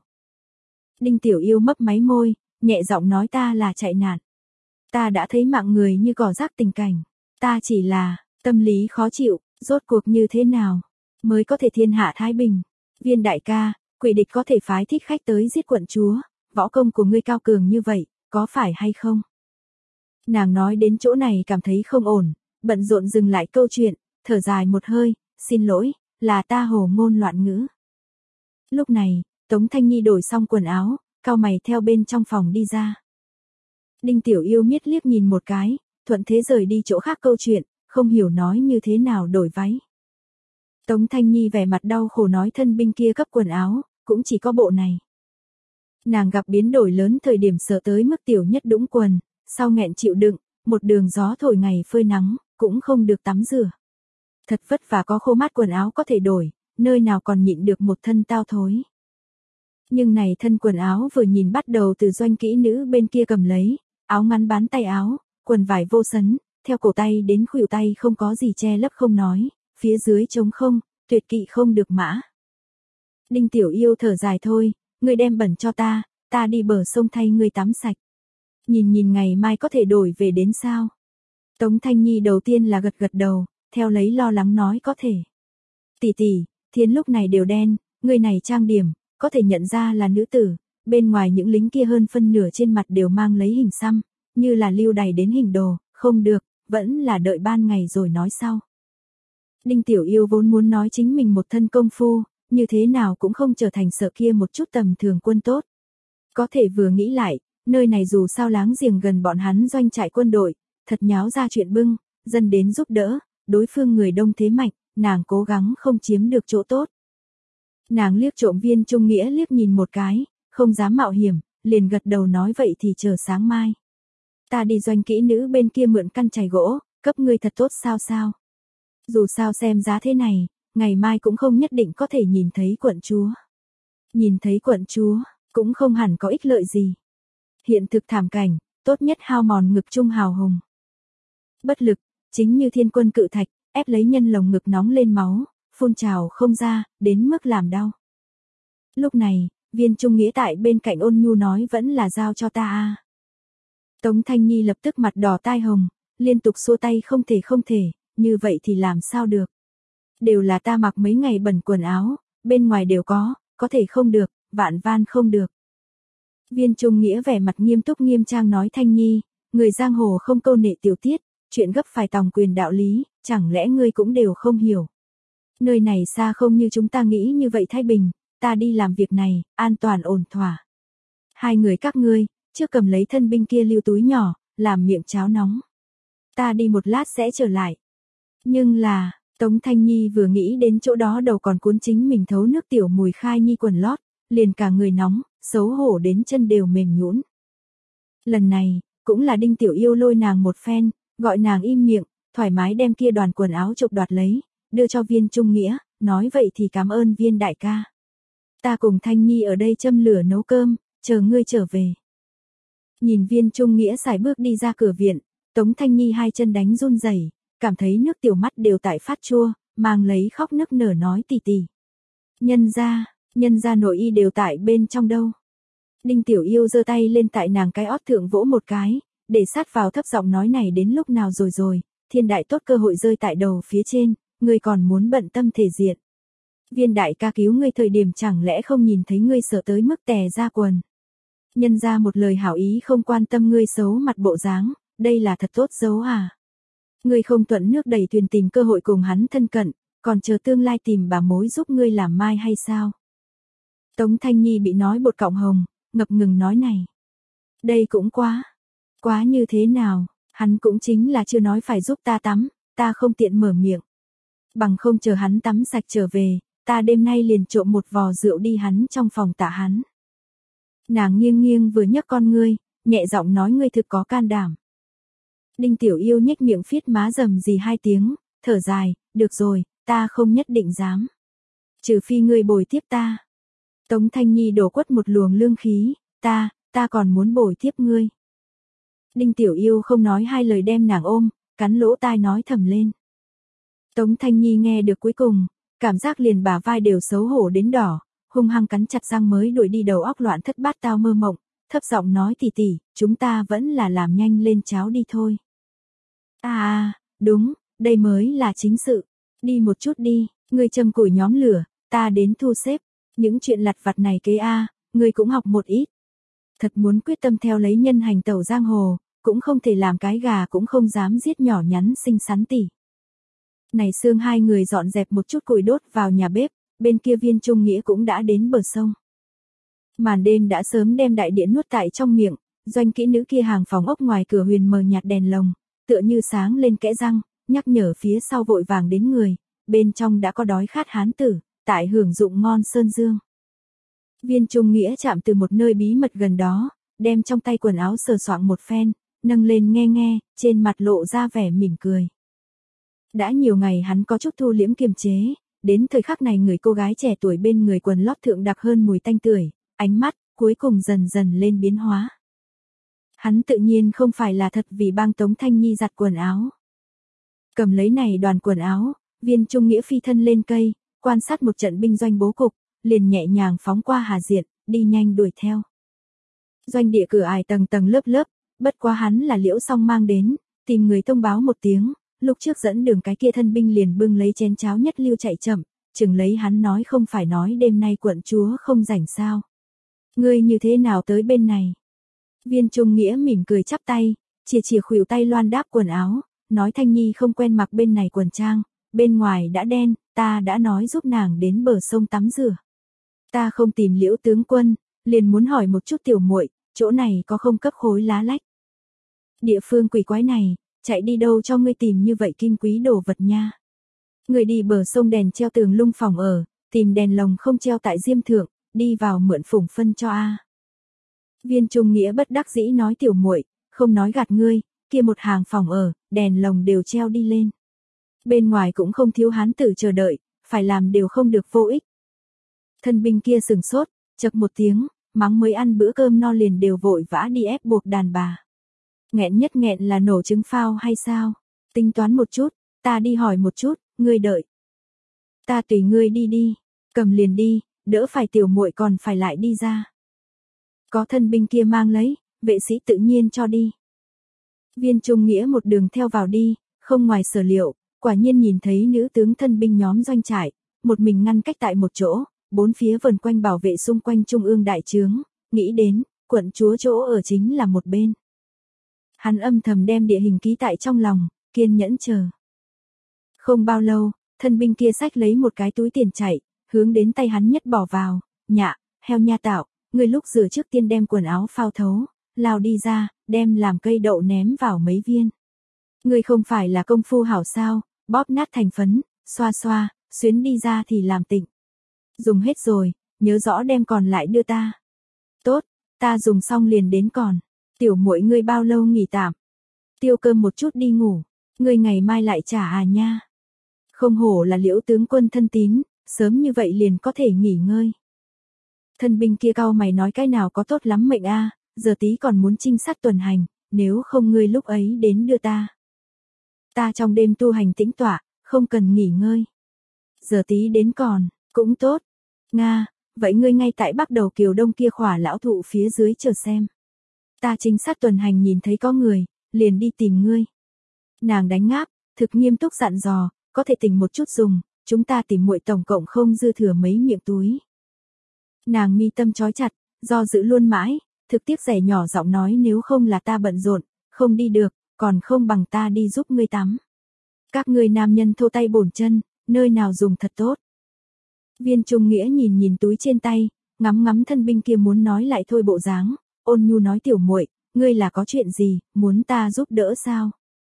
Đinh Tiểu Yêu mấp máy môi, nhẹ giọng nói ta là chạy nạn. Ta đã thấy mạng người như cỏ rác tình cảnh, ta chỉ là, tâm lý khó chịu, rốt cuộc như thế nào, mới có thể thiên hạ thái bình. Viên đại ca, quỷ địch có thể phái thích khách tới giết quận chúa, võ công của ngươi cao cường như vậy, có phải hay không? Nàng nói đến chỗ này cảm thấy không ổn, bận rộn dừng lại câu chuyện, thở dài một hơi, xin lỗi, là ta hồ ngôn loạn ngữ. Lúc này, Tống Thanh Nhi đổi xong quần áo, cau mày theo bên trong phòng đi ra. Đinh Tiểu Yêu miết liếc nhìn một cái, thuận thế rời đi chỗ khác câu chuyện, không hiểu nói như thế nào đổi váy. Tống Thanh Nhi vẻ mặt đau khổ nói thân binh kia cấp quần áo, cũng chỉ có bộ này. Nàng gặp biến đổi lớn thời điểm sợ tới mức tiểu nhất đũng quần, sau nghẹn chịu đựng, một đường gió thổi ngày phơi nắng, cũng không được tắm rửa. Thật vất vả có khô mát quần áo có thể đổi, nơi nào còn nhịn được một thân tao thối. Nhưng này thân quần áo vừa nhìn bắt đầu từ doanh kỹ nữ bên kia cầm lấy, áo ngắn bán tay áo, quần vải vô sấn, theo cổ tay đến khuỷu tay không có gì che lấp không nói, phía dưới trống không, tuyệt kỵ không được mã. Đinh Tiểu Yêu thở dài thôi, ngươi đem bẩn cho ta, ta đi bờ sông thay ngươi tắm sạch. Nhìn nhìn ngày mai có thể đổi về đến sao? Tống Thanh Nhi đầu tiên là gật gật đầu, theo lấy lo lắng nói có thể. Tỷ tỷ, thiên lúc này đều đen, người này trang điểm, có thể nhận ra là nữ tử, bên ngoài những lính kia hơn phân nửa trên mặt đều mang lấy hình xăm, như là lưu đày đến hình đồ, không được, vẫn là đợi ban ngày rồi nói sau. Đinh Tiểu Yêu vốn muốn nói chính mình một thân công phu, như thế nào cũng không trở thành sợ kia một chút tầm thường quân tốt. Có thể vừa nghĩ lại, nơi này dù sao láng giềng gần bọn hắn doanh trại quân đội, thật nháo ra chuyện bưng, dân đến giúp đỡ, đối phương người đông thế mạnh, nàng cố gắng không chiếm được chỗ tốt. Nàng liếc trộm Viên Trung Nghĩa liếc nhìn một cái, không dám mạo hiểm, liền gật đầu nói vậy thì chờ sáng mai. Ta đi doanh kỹ nữ bên kia mượn căn chày gỗ, cấp ngươi thật tốt sao sao. Dù sao xem giá thế này, ngày mai cũng không nhất định có thể nhìn thấy quận chúa. Nhìn thấy quận chúa, cũng không hẳn có ích lợi gì. Hiện thực thảm cảnh, tốt nhất hao mòn ngực trung hào hùng. Bất lực, chính như thiên quân cự thạch, ép lấy nhân lồng ngực nóng lên máu, phun trào không ra, đến mức làm đau. Lúc này, Viên Trung Nghĩa tại bên cạnh ôn nhu nói vẫn là giao cho ta a. Tống Thanh Nhi lập tức mặt đỏ tai hồng, liên tục xua tay không thể không thể, như vậy thì làm sao được. Đều là ta mặc mấy ngày bẩn quần áo, bên ngoài đều có, có thể không được, vạn van không được. Viên Trung Nghĩa vẻ mặt nghiêm túc nghiêm trang nói Thanh Nhi, người giang hồ không câu nệ tiểu tiết, chuyện gấp phải tòng quyền đạo lý, chẳng lẽ ngươi cũng đều không hiểu. Nơi này xa không như chúng ta nghĩ như vậy thái bình, ta đi làm việc này, an toàn ổn thỏa. Hai người các ngươi, trước cầm lấy thân binh kia lưu túi nhỏ, làm miệng cháo nóng. Ta đi một lát sẽ trở lại. Nhưng là, Tống Thanh Nhi vừa nghĩ đến chỗ đó đầu còn cuốn chính mình thấu nước tiểu mùi khai nhi quần lót, liền cả người nóng, xấu hổ đến chân đều mềm nhũn. Lần này, cũng là Đinh Tiểu Yêu lôi nàng một phen, gọi nàng im miệng, thoải mái đem kia đoàn quần áo chụp đoạt lấy, đưa cho Viên Trung Nghĩa, nói vậy thì cảm ơn Viên đại ca. Ta cùng Thanh Nhi ở đây châm lửa nấu cơm, chờ ngươi trở về. Nhìn Viên Trung Nghĩa sải bước đi ra cửa viện, Tống Thanh Nhi hai chân đánh run rẩy, cảm thấy nước tiểu mắt đều tại phát chua, mang lấy khóc nức nở nói tỉ tỉ. Nhân gia, nhân gia nội y đều tại bên trong đâu. Đinh Tiểu Yêu giơ tay lên tại nàng cái ót thượng vỗ một cái, để sát vào thấp giọng nói này đến lúc nào rồi rồi, thiên đại tốt cơ hội rơi tại đầu phía trên, ngươi còn muốn bận tâm thể diện. Viên đại ca cứu ngươi thời điểm chẳng lẽ không nhìn thấy ngươi sợ tới mức tè ra quần. Nhân ra một lời hảo ý không quan tâm ngươi xấu mặt bộ dáng, đây là thật tốt dấu à. Ngươi không thuận nước đẩy thuyền tìm cơ hội cùng hắn thân cận, còn chờ tương lai tìm bà mối giúp ngươi làm mai hay sao? Tống Thanh Nhi bị nói bột cọng hồng, ngập ngừng nói này. Đây cũng quá, quá như thế nào, hắn cũng chính là chưa nói phải giúp ta tắm, ta không tiện mở miệng. Bằng không chờ hắn tắm sạch trở về, ta đêm nay liền trộm một vò rượu đi hắn trong phòng tạ hắn. Nàng nghiêng nghiêng vừa nhấc con ngươi, nhẹ giọng nói ngươi thực có can đảm. Đinh Tiểu Yêu nhếch miệng phiết má rầm gì hai tiếng, thở dài, được rồi, ta không nhất định dám. Trừ phi ngươi bồi tiếp ta. Tống Thanh Nhi đổ quất một luồng lương khí, ta, ta còn muốn bồi tiếp ngươi. Đinh Tiểu Yêu không nói hai lời đem nàng ôm, cắn lỗ tai nói thầm lên. Tống Thanh Nhi nghe được cuối cùng, cảm giác liền bả vai đều xấu hổ đến đỏ, hung hăng cắn chặt răng mới đuổi đi đầu óc loạn thất bát tao mơ mộng, thấp giọng nói tỉ tỉ, chúng ta vẫn là làm nhanh lên cháo đi thôi. À, đúng, đây mới là chính sự, đi một chút đi, ngươi châm củi nhóm lửa, ta đến thu xếp, những chuyện lặt vặt này kế a, ngươi cũng học một ít. Thật muốn quyết tâm theo lấy nhân hành tẩu giang hồ, cũng không thể làm cái gà cũng không dám giết nhỏ nhắn xinh xắn tỉ. Này xương hai người dọn dẹp một chút củi đốt vào nhà bếp, bên kia Viên Trung Nghĩa cũng đã đến bờ sông. Màn đêm đã sớm đem đại điện nuốt tại trong miệng, doanh kỹ nữ kia hàng phòng ốc ngoài cửa huyền mờ nhạt đèn lồng, tựa như sáng lên kẽ răng, nhắc nhở phía sau vội vàng đến người, bên trong đã có đói khát hán tử, tại hưởng dụng ngon sơn dương. Viên Trung Nghĩa chạm từ một nơi bí mật gần đó, đem trong tay quần áo sờ soạng một phen, nâng lên nghe nghe, trên mặt lộ ra vẻ mỉm cười. Đã nhiều ngày hắn có chút thu liễm kiềm chế, đến thời khắc này người cô gái trẻ tuổi bên người quần lót thượng đặc hơn mùi tanh tưởi, ánh mắt, cuối cùng dần dần lên biến hóa. Hắn tự nhiên không phải là thật vì bang Tống Thanh Nhi giặt quần áo. Cầm lấy này đoàn quần áo, Viên Trung Nghĩa phi thân lên cây, quan sát một trận binh doanh bố cục, liền nhẹ nhàng phóng qua hà diện, đi nhanh đuổi theo. Doanh địa cửa ải tầng tầng lớp lớp, bất quá hắn là Liễu Song mang đến, tìm người thông báo một tiếng, lúc trước dẫn đường cái kia thân binh liền bưng lấy chén cháo nhất lưu chạy chậm, chừng lấy hắn nói không phải nói đêm nay quận chúa không rảnh sao. Ngươi như thế nào tới bên này? Viên Trung Nghĩa mỉm cười chắp tay, chìa chìa khuỷu tay loan đáp quần áo, nói Thanh Nhi không quen mặc bên này quần trang, bên ngoài đã đen, ta đã nói giúp nàng đến bờ sông tắm rửa. Ta không tìm Liễu tướng quân, liền muốn hỏi một chút tiểu muội, chỗ này có không cấp khối lá lách. Địa phương quỷ quái này, chạy đi đâu cho ngươi tìm như vậy kim quý đồ vật nha. Ngươi đi bờ sông đèn treo tường lung phòng ở, tìm đèn lồng không treo tại diêm thượng, đi vào mượn phủng phân cho a. Viên Trung Nghĩa bất đắc dĩ nói tiểu muội, không nói gạt ngươi, kia một hàng phòng ở, đèn lồng đều treo đi lên. Bên ngoài cũng không thiếu hán tử chờ đợi, phải làm đều không được vô ích. Thân binh kia sừng sốt, chậc một tiếng, mắng mới ăn bữa cơm no liền đều vội vã đi ép buộc đàn bà. Nghẹn nhất nghẹn là nổ trứng phao hay sao? Tính toán một chút, ta đi hỏi một chút, ngươi đợi. Ta tùy ngươi đi đi, cầm liền đi, đỡ phải tiểu muội còn phải lại đi ra. Có thân binh kia mang lấy, vệ sĩ tự nhiên cho đi. Viên Trung Nghĩa một đường theo vào đi, không ngoài sở liệu, quả nhiên nhìn thấy nữ tướng thân binh nhóm doanh trại, một mình ngăn cách tại một chỗ, bốn phía vần quanh bảo vệ xung quanh trung ương đại trướng, nghĩ đến, quận chúa chỗ ở chính là một bên. Hắn âm thầm đem địa hình ký tại trong lòng, kiên nhẫn chờ. Không bao lâu, thân binh kia xách lấy một cái túi tiền chạy, hướng đến tay hắn nhất bỏ vào, nhạ, heo nha tạo, người lúc rửa trước tiên đem quần áo phao thấu, lao đi ra, đem làm cây đậu ném vào mấy viên. Người không phải là công phu hảo sao, bóp nát thành phấn, xoa xoa, xuyến đi ra thì làm tịnh. Dùng hết rồi, nhớ rõ đem còn lại đưa ta. Tốt, ta dùng xong liền đến còn. Tiểu muội ngươi bao lâu nghỉ tạm? Tiêu cơm một chút đi ngủ, ngươi ngày mai lại trả à nha. Không hổ là Liễu tướng quân thân tín, sớm như vậy liền có thể nghỉ ngơi. Thân binh kia cau mày nói cái nào có tốt lắm mệnh a, giờ tí còn muốn trinh sát tuần hành, nếu không ngươi lúc ấy đến đưa ta. Ta trong đêm tu hành tĩnh tọa, không cần nghỉ ngơi. Giờ tí đến còn, cũng tốt. Nga, vậy ngươi ngay tại bắc đầu kiều đông kia khỏa lão thụ phía dưới chờ xem. Ta trinh sát tuần hành nhìn thấy có người, liền đi tìm ngươi. Nàng đánh ngáp, thực nghiêm túc dặn dò, có thể tỉnh một chút dùng, chúng ta tìm muội tổng cộng không dư thừa mấy miệng túi. Nàng mi tâm trói chặt, do dự luôn mãi, thực tiếc rẻ nhỏ giọng nói nếu không là ta bận rộn, không đi được, còn không bằng ta đi giúp ngươi tắm. Các ngươi nam nhân thô tay bổn chân, nơi nào dùng thật tốt. Viên Trung Nghĩa nhìn nhìn túi trên tay, ngắm ngắm thân binh kia muốn nói lại thôi bộ dáng, ôn nhu nói tiểu muội, ngươi là có chuyện gì, muốn ta giúp đỡ sao?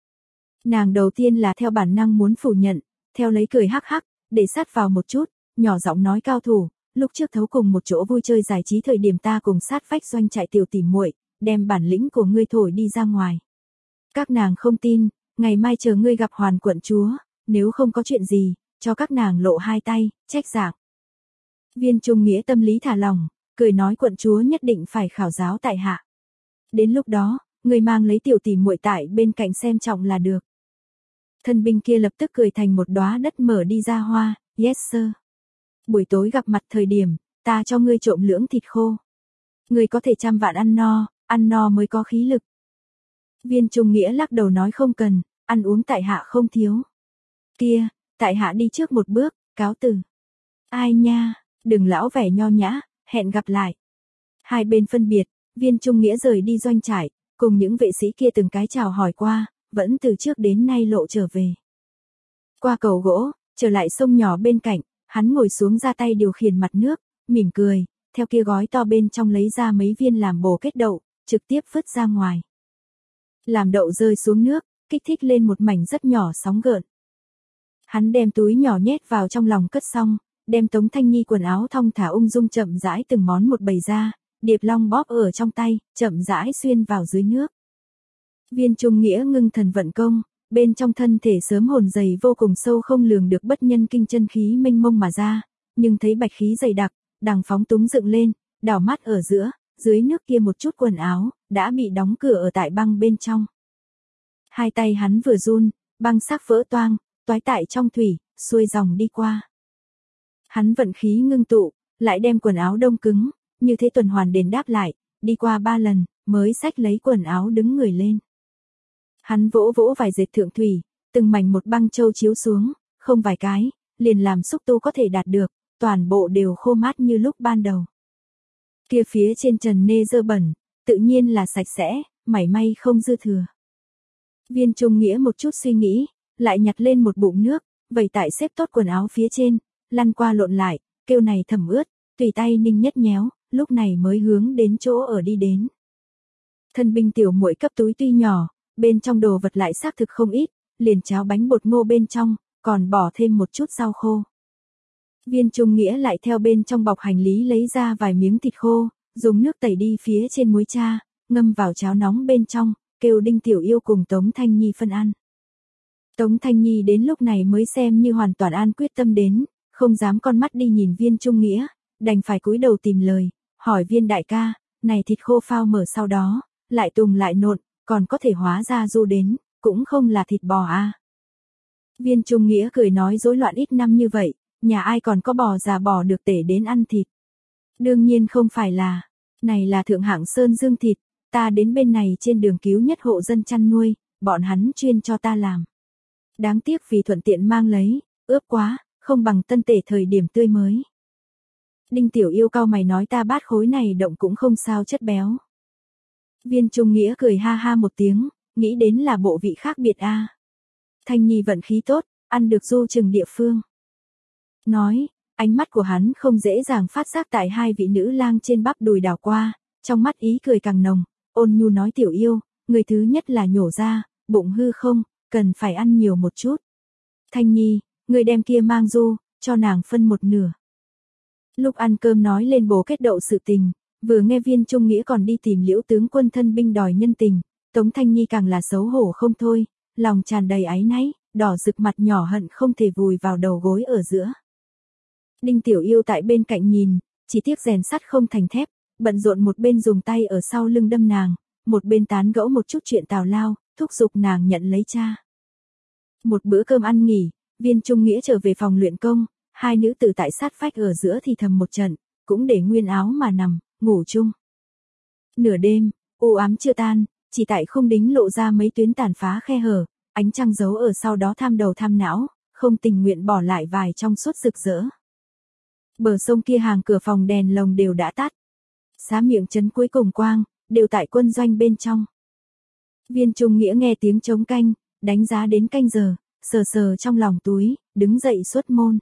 Nàng đầu tiên là theo bản năng muốn phủ nhận, theo lấy cười hắc hắc, để sát vào một chút, nhỏ giọng nói cao thủ, lúc trước thấu cùng một chỗ vui chơi giải trí thời điểm ta cùng sát vách doanh trại tiểu tỉ muội, đem bản lĩnh của ngươi thổi đi ra ngoài. Các nàng không tin, ngày mai chờ ngươi gặp Hoàn quận chúa, nếu không có chuyện gì, cho các nàng lộ hai tay, trách dạng. Viên Trung Nghĩa tâm lý thả lỏng, cười nói quận chúa nhất định phải khảo giáo tại hạ. Đến lúc đó, ngươi mang lấy tiểu tỉ muội tại bên cạnh xem trọng là được. Thân binh kia lập tức cười thành một đóa đất mở đi ra hoa, yes sir. Buổi tối gặp mặt thời điểm, ta cho ngươi trộm lưỡng thịt khô. Ngươi có thể trăm vạn ăn no, ăn no mới có khí lực. Viên Trung Nghĩa lắc đầu nói không cần, ăn uống tại hạ không thiếu. Kia, tại hạ đi trước một bước, cáo từ. Ai nha, đừng lão vẻ nho nhã, hẹn gặp lại. Hai bên phân biệt, Viên Trung Nghĩa rời đi doanh trại, cùng những vệ sĩ kia từng cái chào hỏi qua, vẫn từ trước đến nay lộ trở về. Qua cầu gỗ, trở lại sông nhỏ bên cạnh, hắn ngồi xuống ra tay điều khiển mặt nước, mỉm cười, theo kia gói to bên trong lấy ra mấy viên làm bồ kết đậu, trực tiếp vứt ra ngoài. Làm đậu rơi xuống nước, kích thích lên một mảnh rất nhỏ sóng gợn. Hắn đem túi nhỏ nhét vào trong lòng cất xong, đem Tống Thanh Nhi quần áo thong thả ung dung chậm rãi từng món một bày ra, điệp long bóp ở trong tay, chậm rãi xuyên vào dưới nước. Viên Trung Nghĩa ngưng thần vận công, bên trong thân thể sớm hồn dày vô cùng sâu không lường được bất nhân kinh chân khí mênh mông mà ra, nhưng thấy bạch khí dày đặc, đằng phóng túng dựng lên, đảo mắt ở giữa, dưới nước kia một chút quần áo, đã bị đóng cửa ở tại băng bên trong. Hai tay hắn vừa run, băng sắc vỡ toang, toái tại trong thủy, xuôi dòng đi qua. Hắn vận khí ngưng tụ, lại đem quần áo đông cứng, như thế tuần hoàn đền đáp lại, đi qua ba lần, mới xách lấy quần áo đứng người lên. Hắn vỗ vỗ vài dệt thượng thủy, từng mảnh một băng châu chiếu xuống, không vài cái, liền làm xúc tu có thể đạt được, toàn bộ đều khô mát như lúc ban đầu. Kia phía trên trần nê dơ bẩn, tự nhiên là sạch sẽ, mảy may không dư thừa. Viên Trung Nghĩa một chút suy nghĩ, lại nhặt lên một bụng nước, vẩy tại xếp tốt quần áo phía trên, lăn qua lộn lại, kêu này thẩm ướt, tùy tay ninh nhất nhéo, lúc này mới hướng đến chỗ ở đi đến. Thân binh tiểu muội cấp túi tuy nhỏ, bên trong đồ vật lại xác thực không ít, liền cháo bánh bột ngô bên trong, còn bỏ thêm một chút rau khô. Viên Trung Nghĩa lại theo bên trong bọc hành lý lấy ra vài miếng thịt khô, dùng nước tẩy đi phía trên muối cha, ngâm vào cháo nóng bên trong, kêu Đinh Tiểu Yêu cùng Tống Thanh Nhi phân ăn. Tống Thanh Nhi đến lúc này mới xem như hoàn toàn an quyết tâm đến, không dám con mắt đi nhìn Viên Trung Nghĩa, đành phải cúi đầu tìm lời, hỏi Viên đại ca, này thịt khô phao mở sau đó, lại tùng lại nộn, còn có thể hóa ra du đến, cũng không là thịt bò à. Viên Trung Nghĩa cười nói rối loạn ít năm như vậy, nhà ai còn có bò già bò được tể đến ăn thịt. Đương nhiên không phải là, này là thượng hạng sơn dương thịt, ta đến bên này trên đường cứu nhất hộ dân chăn nuôi, bọn hắn chuyên cho ta làm. Đáng tiếc vì thuận tiện mang lấy, ướp quá, không bằng tân tể thời điểm tươi mới. Đinh Tiểu Yêu cau mày nói ta bát khối này động cũng không sao chất béo. Viên Trung Nghĩa cười ha ha một tiếng, nghĩ đến là bộ vị khác biệt a. À. Thanh Nhi vận khí tốt, ăn được du chừng địa phương. Nói, ánh mắt của hắn không dễ dàng phát giác tại hai vị nữ lang trên bắp đùi đảo qua, trong mắt ý cười càng nồng, ôn nhu nói Tiểu Yêu, người thứ nhất là nhổ ra, bụng hư không, cần phải ăn nhiều một chút. Thanh Nhi, người đem kia mang du, cho nàng phân một nửa. Lúc ăn cơm nói lên bồ kết đậu sự tình, vừa nghe Viên Trung Nghĩa còn đi tìm Liễu tướng quân thân binh đòi nhân tình, Tống Thanh Nhi càng là xấu hổ không thôi, lòng tràn đầy áy náy, đỏ rực mặt nhỏ hận không thể vùi vào đầu gối ở giữa. Đinh Tiểu Yêu tại bên cạnh nhìn, chỉ tiếc rèn sắt không thành thép, bận rộn một bên dùng tay ở sau lưng đâm nàng, một bên tán gẫu một chút chuyện tào lao, thúc giục nàng nhận lấy cha. Một bữa cơm ăn nghỉ, Viên Trung Nghĩa trở về phòng luyện công, hai nữ tử tại sát vách ở giữa thì thầm một trận, cũng để nguyên áo mà nằm, ngủ chung. Nửa đêm, u ám chưa tan, chỉ tại khung đính lộ ra mấy tuyến tàn phá khe hở, ánh trăng giấu ở sau đó tham đầu tham não, không tình nguyện bỏ lại vài trong suốt rực rỡ. Bờ sông kia hàng cửa phòng đèn lồng đều đã tắt. Xá miệng trấn cuối cùng quang, đều tại quân doanh bên trong. Viên Trung Nghĩa nghe tiếng trống canh, đánh giá đến canh giờ, sờ sờ trong lòng túi, đứng dậy xuất môn.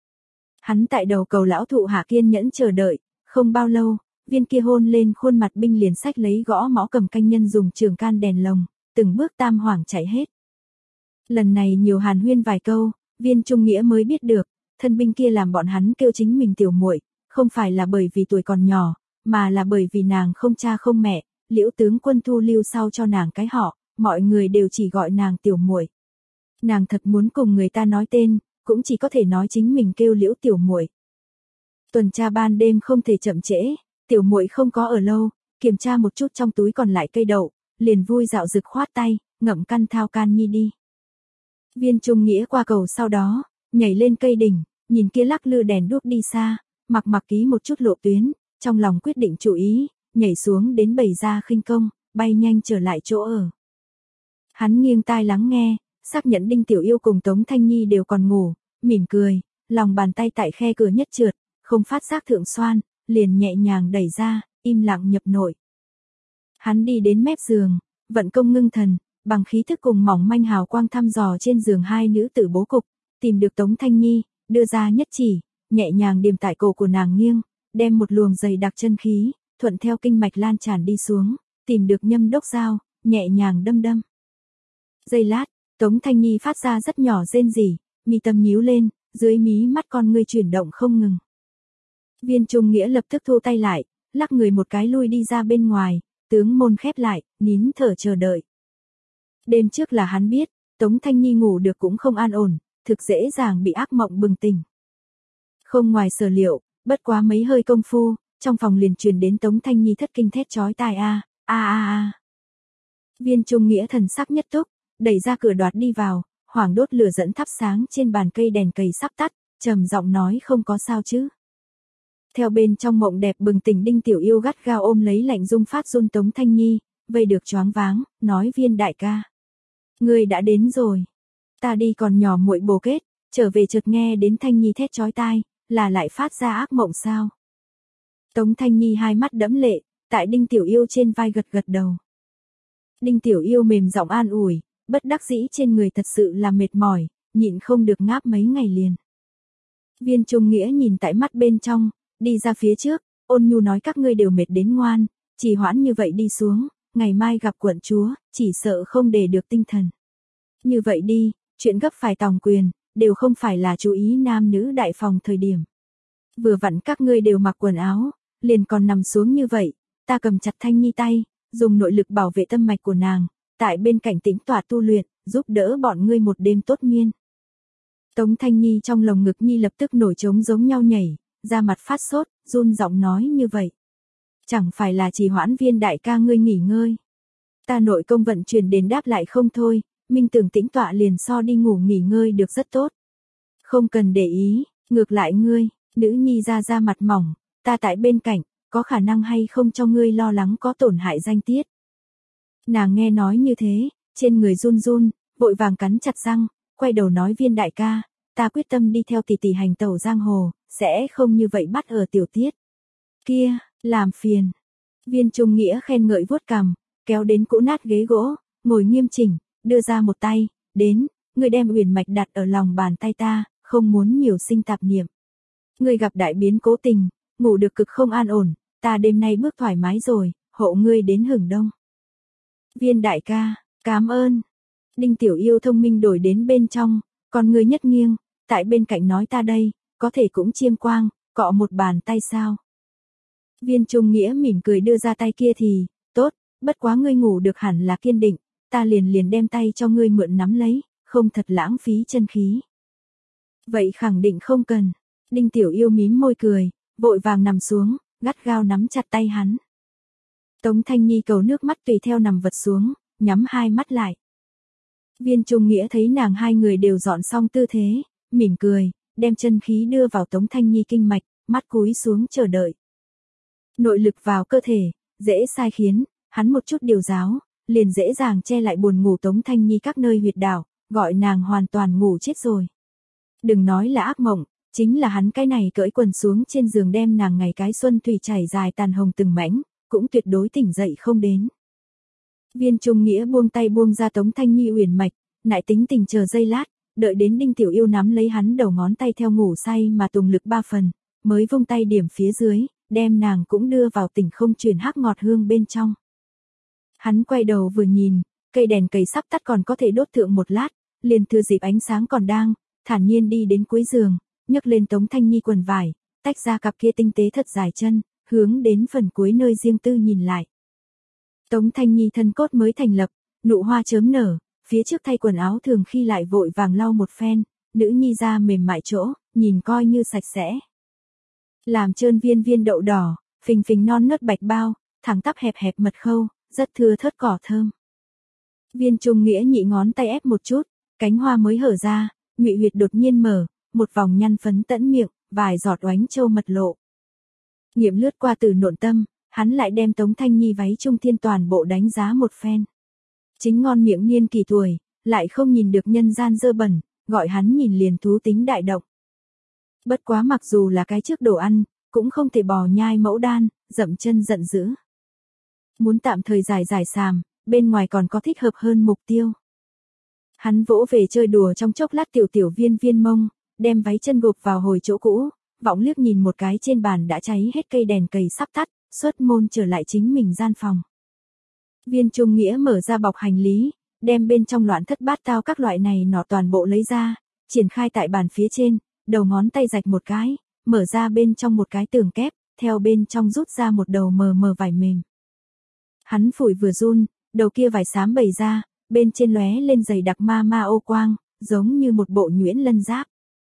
Hắn tại đầu cầu lão thụ hạ kiên nhẫn chờ đợi, không bao lâu, viên kia hôn lên khuôn mặt binh liền sách lấy gõ mõ cầm canh nhân dùng trường can đèn lồng, từng bước tam hoảng chạy hết. Lần này nhiều hàn huyên vài câu, Viên Trung Nghĩa mới biết được, thân binh kia làm bọn hắn kêu chính mình tiểu muội, không phải là bởi vì tuổi còn nhỏ, mà là bởi vì nàng không cha không mẹ, Liễu tướng quân thu lưu sau cho nàng cái họ, mọi người đều chỉ gọi nàng tiểu muội. Nàng thật muốn cùng người ta nói tên, cũng chỉ có thể nói chính mình kêu Liễu tiểu muội. Tuần tra ban đêm không thể chậm trễ, tiểu muội không có ở lâu, kiểm tra một chút trong túi còn lại cây đậu, liền vui dạo rực khoát tay, ngậm căn thao can nhi đi. Viên Trung Nghĩa qua cầu sau đó, nhảy lên cây đỉnh, nhìn kia lắc lư đèn đuốc đi xa, mặc mặc ký một chút lộ tuyến, trong lòng quyết định chú ý, nhảy xuống đến bầy ra khinh công, bay nhanh trở lại chỗ ở. Hắn nghiêng tai lắng nghe, xác nhận Đinh Tiểu Yêu cùng Tống Thanh Nhi đều còn ngủ, mỉm cười, lòng bàn tay tại khe cửa nhất trượt, không phát giác thượng xoan, liền nhẹ nhàng đẩy ra, im lặng nhập nội. Hắn đi đến mép giường, vận công ngưng thần, bằng khí thức cùng mỏng manh hào quang thăm dò trên giường hai nữ tử bố cục, tìm được Tống Thanh Nhi, đưa ra nhất chỉ, nhẹ nhàng điềm tại cổ của nàng nghiêng, đem một luồng dày đặc chân khí, thuận theo kinh mạch lan tràn đi xuống, tìm được nhâm đốc dao, nhẹ nhàng đâm đâm. Giây lát, Tống Thanh Nhi phát ra rất nhỏ rên rỉ, mi tâm nhíu lên, dưới mí mắt con ngươi chuyển động không ngừng. Viên Trung Nghĩa lập tức thu tay lại, lắc người một cái lui đi ra bên ngoài, tướng môn khép lại, nín thở chờ đợi. Đêm trước là hắn biết, Tống Thanh Nhi ngủ được cũng không an ổn, thực dễ dàng bị ác mộng bừng tỉnh. Không ngoài sở liệu, bất quá mấy hơi công phu, trong phòng liền truyền đến Tống Thanh Nhi thất kinh thét chói tai a, a a a. Viên Trung Nghĩa thần sắc nhất túc, đẩy ra cửa đoạt đi vào, hoảng đốt lửa dẫn thắp sáng trên bàn cây đèn cầy sắp tắt, trầm giọng nói không có sao chứ. Theo bên trong mộng đẹp bừng tỉnh Đinh Tiểu Yêu gắt gao ôm lấy lạnh rung phát run Tống Thanh Nhi, vây được choáng váng, nói Viên đại ca. Ngươi đã đến rồi. Ta đi còn nhỏ muội bồ kết, trở về chợt nghe đến Thanh Nhi thét chói tai, là lại phát ra ác mộng sao. Tống Thanh Nhi hai mắt đẫm lệ, tại Đinh Tiểu Yêu trên vai gật gật đầu. Đinh Tiểu Yêu mềm giọng an ủi, bất đắc dĩ trên người thật sự là mệt mỏi, nhịn không được ngáp mấy ngày liền. Viên Trung Nghĩa nhìn tại mắt bên trong, đi ra phía trước, ôn nhu nói các ngươi đều mệt đến ngoan, chỉ hoãn như vậy đi xuống, ngày mai gặp quận chúa, chỉ sợ không để được tinh thần. Như vậy đi, chuyện gấp phải tòng quyền, đều không phải là chú ý nam nữ đại phòng thời điểm. Vừa vặn các ngươi đều mặc quần áo, liền còn nằm xuống như vậy, ta cầm chặt Thanh Nhi tay, dùng nội lực bảo vệ tâm mạch của nàng, tại bên cạnh tĩnh tọa tu luyện, giúp đỡ bọn ngươi một đêm tốt miên. Tống Thanh Nhi trong lồng ngực Nhi lập tức nổi trống giống nhau nhảy, ra mặt phát sốt, run giọng nói như vậy. Chẳng phải là chỉ hoãn Viên đại ca ngươi nghỉ ngơi. Ta nội công vận chuyển đến đáp lại không thôi, minh tưởng tĩnh tọa liền so đi ngủ nghỉ ngơi được rất tốt. Không cần để ý, ngược lại ngươi, nữ nhi ra ra mặt mỏng, ta tại bên cạnh, có khả năng hay không cho ngươi lo lắng có tổn hại danh tiết. Nàng nghe nói như thế, trên người run run, vội vàng cắn chặt răng, quay đầu nói Viên đại ca, ta quyết tâm đi theo tỷ tỷ hành tẩu giang hồ, sẽ không như vậy bắt ở tiểu tiết. Kia, làm phiền. Viên Trung Nghĩa khen ngợi vuốt cằm, kéo đến cũ nát ghế gỗ, ngồi nghiêm chỉnh, đưa ra một tay, đến, người đem uyển mạch đặt ở lòng bàn tay ta, không muốn nhiều sinh tạp niệm. Ngươi gặp đại biến cố tình, ngủ được cực không an ổn, ta đêm nay bước thoải mái rồi, hộ ngươi đến hưởng đông. Viên đại ca, cảm ơn. Đinh Tiểu Yêu thông minh đổi đến bên trong, còn ngươi nhất nghiêng, tại bên cạnh nói ta đây, có thể cũng chiêm quang, cọ một bàn tay sao. Viên Trung Nghĩa mỉm cười đưa ra tay kia thì, tốt, bất quá ngươi ngủ được hẳn là kiên định, ta liền liền đem tay cho ngươi mượn nắm lấy, không thật lãng phí chân khí. Vậy khẳng định không cần. Đinh Tiểu Yêu mím môi cười, vội vàng nằm xuống, gắt gao nắm chặt tay hắn. Tống Thanh Nhi cầu nước mắt tùy theo nằm vật xuống, nhắm hai mắt lại. Viên Trung Nghĩa thấy nàng hai người đều dọn xong tư thế, mỉm cười, đem chân khí đưa vào Tống Thanh Nhi kinh mạch, mắt cúi xuống chờ đợi. Nội lực vào cơ thể, dễ sai khiến, hắn một chút điều giáo, liền dễ dàng che lại buồn ngủ Tống Thanh Nhi các nơi huyệt đạo, gọi nàng hoàn toàn ngủ chết rồi. Đừng nói là ác mộng, chính là hắn cái này cởi quần xuống trên giường đem nàng ngày cái xuân thủy chảy dài tàn hồng từng mảnh, cũng tuyệt đối tỉnh dậy không đến. Viên Trung Nghĩa buông tay buông ra Tống Thanh Nhi uyển mạch, nại tính tình chờ giây lát, đợi đến Đinh Tiểu Yêu nắm lấy hắn đầu ngón tay theo ngủ say mà tùng lực ba phần, mới vung tay điểm phía dưới, đem nàng cũng đưa vào tỉnh không truyền hắc ngọt hương bên trong. Hắn quay đầu vừa nhìn, cây đèn cầy sắp tắt còn có thể đốt thượng một lát, liền thừa dịp ánh sáng còn đang, thản nhiên đi đến cuối giường, nhấc lên Tống Thanh Nhi quần vải, tách ra cặp kia tinh tế thật dài chân, hướng đến phần cuối nơi riêng tư nhìn lại. Tống Thanh Nhi thân cốt mới thành lập, nụ hoa chớm nở, phía trước thay quần áo thường khi lại vội vàng lau một phen, nữ nhi da mềm mại chỗ, nhìn coi như sạch sẽ. Làm trơn viên viên đậu đỏ, phình phình non nớt bạch bao, thẳng tắp hẹp hẹp mật khâu, rất thưa thớt cỏ thơm. Viên Trung Nghĩa nhị ngón tay ép một chút, cánh hoa mới hở ra, ngụy huyệt đột nhiên mở, một vòng nhăn phấn tẫn miệng, vài giọt oánh châu mật lộ. Nghiệm lướt qua từ nộn tâm, hắn lại đem Tống Thanh Nhi váy trung thiên toàn bộ đánh giá một phen. Chính ngon miệng niên kỳ tuổi, lại không nhìn được nhân gian dơ bẩn, gọi hắn nhìn liền thú tính đại động. Bất quá mặc dù là cái trước đồ ăn, cũng không thể bò nhai mẫu đan, dậm chân giận dữ. Muốn tạm thời giải giải sàm, bên ngoài còn có thích hợp hơn mục tiêu. Hắn vỗ về chơi đùa trong chốc lát tiểu tiểu viên viên mông, đem váy chân gộp vào hồi chỗ cũ, vọng liếc nhìn một cái trên bàn đã cháy hết cây đèn cầy sắp tắt, xuất môn trở lại chính mình gian phòng. Viên Trung Nghĩa mở ra bọc hành lý, đem bên trong loạn thất bát tao các loại này nọ toàn bộ lấy ra, triển khai tại bàn phía trên, đầu ngón tay rạch một cái, mở ra bên trong một cái tường kép, theo bên trong rút ra một đầu mờ mờ vải mềm. Hắn phủi vừa run, đầu kia vải xám bày ra, bên trên lóe lên dày đặc ma ma ô quang, giống như một bộ nhuyễn lân giáp.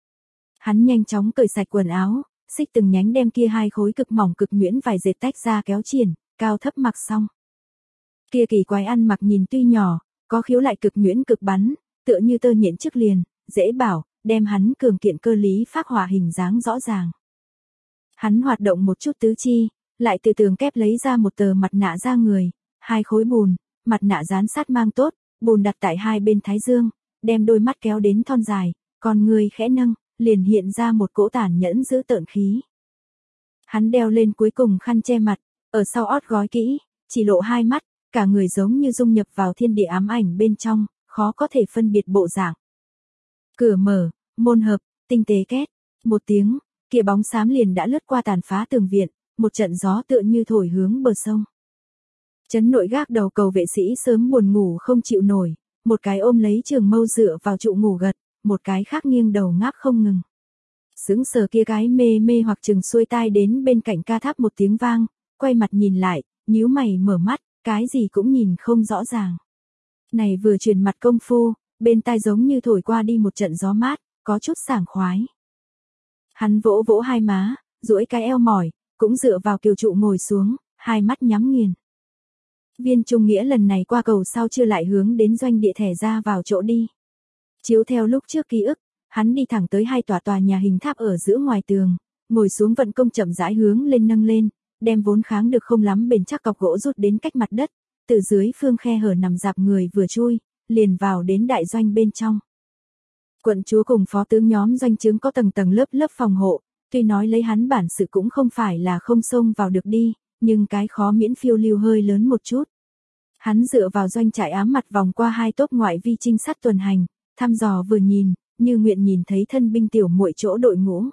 Hắn nhanh chóng cởi sạch quần áo, xích từng nhánh đem kia hai khối cực mỏng cực nhuyễn vải dệt tách ra kéo triển, cao thấp mặc xong. Kia kỳ quái ăn mặc nhìn tuy nhỏ, có khiếu lại cực nhuyễn cực bắn, tựa như tơ nhện trước liền, dễ bảo, đem hắn cường kiện cơ lý phác họa hình dáng rõ ràng. Hắn hoạt động một chút tứ chi, lại từ tường kép lấy ra một tờ mặt nạ da người, hai khối bùn, mặt nạ dán sát mang tốt, bùn đặt tại hai bên thái dương, đem đôi mắt kéo đến thon dài, còn người khẽ nâng, liền hiện ra một cỗ tàn nhẫn giữ tợn khí. Hắn đeo lên cuối cùng khăn che mặt, ở sau ót gói kỹ, chỉ lộ hai mắt, cả người giống như dung nhập vào thiên địa ám ảnh bên trong, khó có thể phân biệt bộ dạng. Cửa mở, môn hợp, tinh tế két, một tiếng, kia bóng xám liền đã lướt qua tàn phá tường viện, một trận gió tựa như thổi hướng bờ sông. Trấn nội gác đầu cầu vệ sĩ sớm buồn ngủ không chịu nổi, một cái ôm lấy trường mâu dựa vào trụ ngủ gật, một cái khác nghiêng đầu ngáp không ngừng. Sững sờ kia gái mê mê hoặc chừng xuôi tai đến bên cạnh ca tháp một tiếng vang, quay mặt nhìn lại, nhíu mày mở mắt, cái gì cũng nhìn không rõ ràng. Này vừa truyền mặt công phu, bên tai giống như thổi qua đi một trận gió mát, có chút sảng khoái. Hắn vỗ vỗ hai má, duỗi cái eo mỏi, cũng dựa vào kiều trụ ngồi xuống, hai mắt nhắm nghiền. Viên Trung Nghĩa lần này qua cầu sau chưa lại hướng đến doanh địa thẻ ra vào chỗ đi. Chiếu theo lúc trước ký ức, hắn đi thẳng tới hai tòa tòa nhà hình tháp ở giữa ngoài tường, ngồi xuống vận công chậm rãi hướng lên nâng lên, đem vốn kháng được không lắm bền chắc cọc gỗ rút đến cách mặt đất, từ dưới phương khe hở nằm dạp người vừa chui, liền vào đến đại doanh bên trong. Quận chúa cùng phó tướng nhóm doanh trướng có tầng tầng lớp lớp phòng hộ, tuy nói lấy hắn bản sự cũng không phải là không xông vào được đi, nhưng cái khó miễn phiêu lưu hơi lớn một chút. Hắn dựa vào doanh trại ám mặt vòng qua hai tốp ngoại vi trinh sát tuần hành, thăm dò vừa nhìn, như nguyện nhìn thấy thân binh tiểu muội chỗ đội ngũ.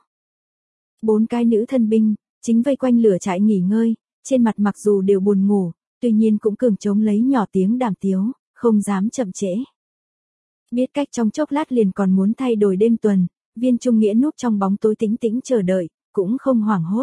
Bốn cái nữ thân binh, chính vây quanh lửa trại nghỉ ngơi, trên mặt mặc dù đều buồn ngủ, tuy nhiên cũng cường chống lấy nhỏ tiếng đàm tiếu, không dám chậm trễ. Biết cách trong chốc lát liền còn muốn thay đổi đêm tuần, Viên Trung Nghĩa núp trong bóng tối tĩnh tĩnh chờ đợi, cũng không hoảng hốt.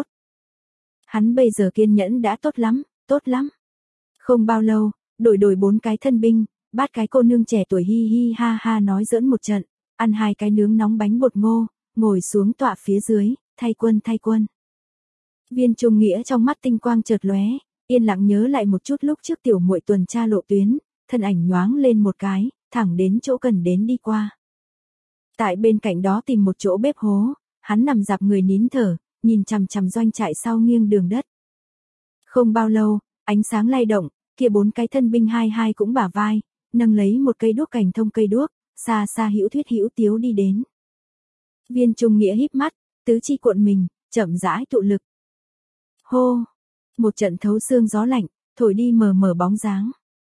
Hắn bây giờ kiên nhẫn đã tốt lắm, tốt lắm. Không bao lâu, đổi đổi bốn cái thân binh, bát cái cô nương trẻ tuổi hi hi ha ha nói giỡn một trận, ăn hai cái nướng nóng bánh bột ngô, ngồi xuống tọa phía dưới, thay quân thay quân. Viên Trung Nghĩa trong mắt tinh quang chợt lóe, yên lặng nhớ lại một chút lúc trước tiểu muội tuần tra lộ tuyến, thân ảnh nhoáng lên một cái, thẳng đến chỗ cần đến đi qua. Tại bên cạnh đó tìm một chỗ bếp hố, hắn nằm dạp người nín thở, nhìn chằm chằm doanh trại sau nghiêng đường đất. Không bao lâu, ánh sáng lay động, kia bốn cái thân binh hai hai cũng bả vai, nâng lấy một cây đuốc cành thông cây đuốc, xa xa hữu thuyết hữu tiếu đi đến. Viên Trung Nghĩa híp mắt, tứ chi cuộn mình, chậm rãi tụ lực. Hô! Một trận thấu xương gió lạnh, thổi đi mờ mờ bóng dáng.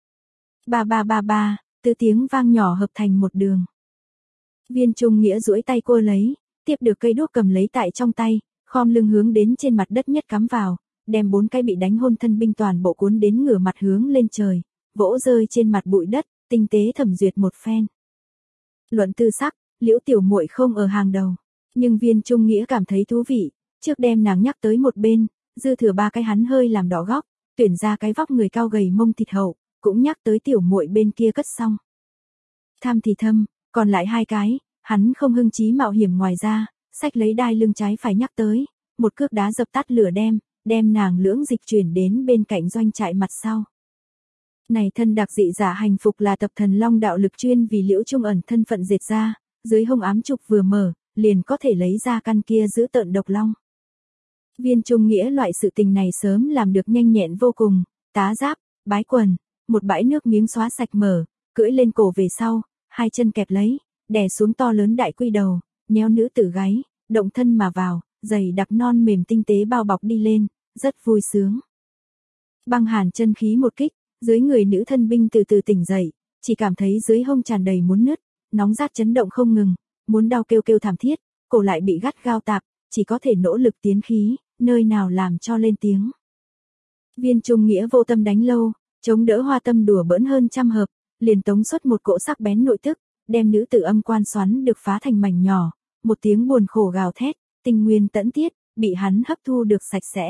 Ba ba ba ba, từ tiếng vang nhỏ hợp thành một đường. Viên Trung Nghĩa duỗi tay cô lấy, tiếp được cây đuốc cầm lấy tại trong tay, khom lưng hướng đến trên mặt đất nhất cắm vào, đem bốn cái bị đánh hôn thân binh toàn bộ cuốn đến ngửa mặt hướng lên trời, vỗ rơi trên mặt bụi đất, tinh tế thẩm duyệt một phen. Luận tư sắc, Liễu tiểu muội không ở hàng đầu, nhưng Viên Trung Nghĩa cảm thấy thú vị, trước đem nàng nhắc tới một bên, dư thừa ba cái hắn hơi làm đỏ góc, tuyển ra cái vóc người cao gầy mông thịt hậu, cũng nhắc tới tiểu muội bên kia cất xong. Tham thì thâm, còn lại hai cái, hắn không hưng chí mạo hiểm, ngoài ra, xách lấy đai lưng trái phải nhắc tới, một cước đá dập tắt lửa đem, đem nàng lưỡng dịch chuyển đến bên cạnh doanh trại mặt sau. Này thân đặc dị giả hành phục là tập thần long đạo lực chuyên vì Liễu Trung ẩn thân phận dệt ra, dưới hông ám trục vừa mở, liền có thể lấy ra căn kia giữ tợn độc long. Viên Trung Nghĩa loại sự tình này sớm làm được nhanh nhẹn vô cùng, tá giáp, bái quần, một bãi nước miếng xóa sạch mở, cưỡi lên cổ về sau, hai chân kẹp lấy, đè xuống to lớn đại quy đầu, nhéo nữ tử gáy, động thân mà vào, giày đặc non mềm tinh tế bao bọc đi lên, rất vui sướng. Băng hàn chân khí một kích, dưới người nữ thân binh từ từ tỉnh dậy, chỉ cảm thấy dưới hông tràn đầy muốn nứt, nóng rát chấn động không ngừng, muốn đau kêu kêu thảm thiết, cổ lại bị gắt gao tạp, chỉ có thể nỗ lực tiến khí, nơi nào làm cho lên tiếng. Viên Trung Nghĩa vô tâm đánh lâu, chống đỡ hoa tâm đùa bỡn hơn trăm hợp, liền tống xuất một cỗ sắc bén nội tức, đem nữ tử âm quan xoắn được phá thành mảnh nhỏ, một tiếng buồn khổ gào thét, tinh nguyên tẫn tiết, bị hắn hấp thu được sạch sẽ.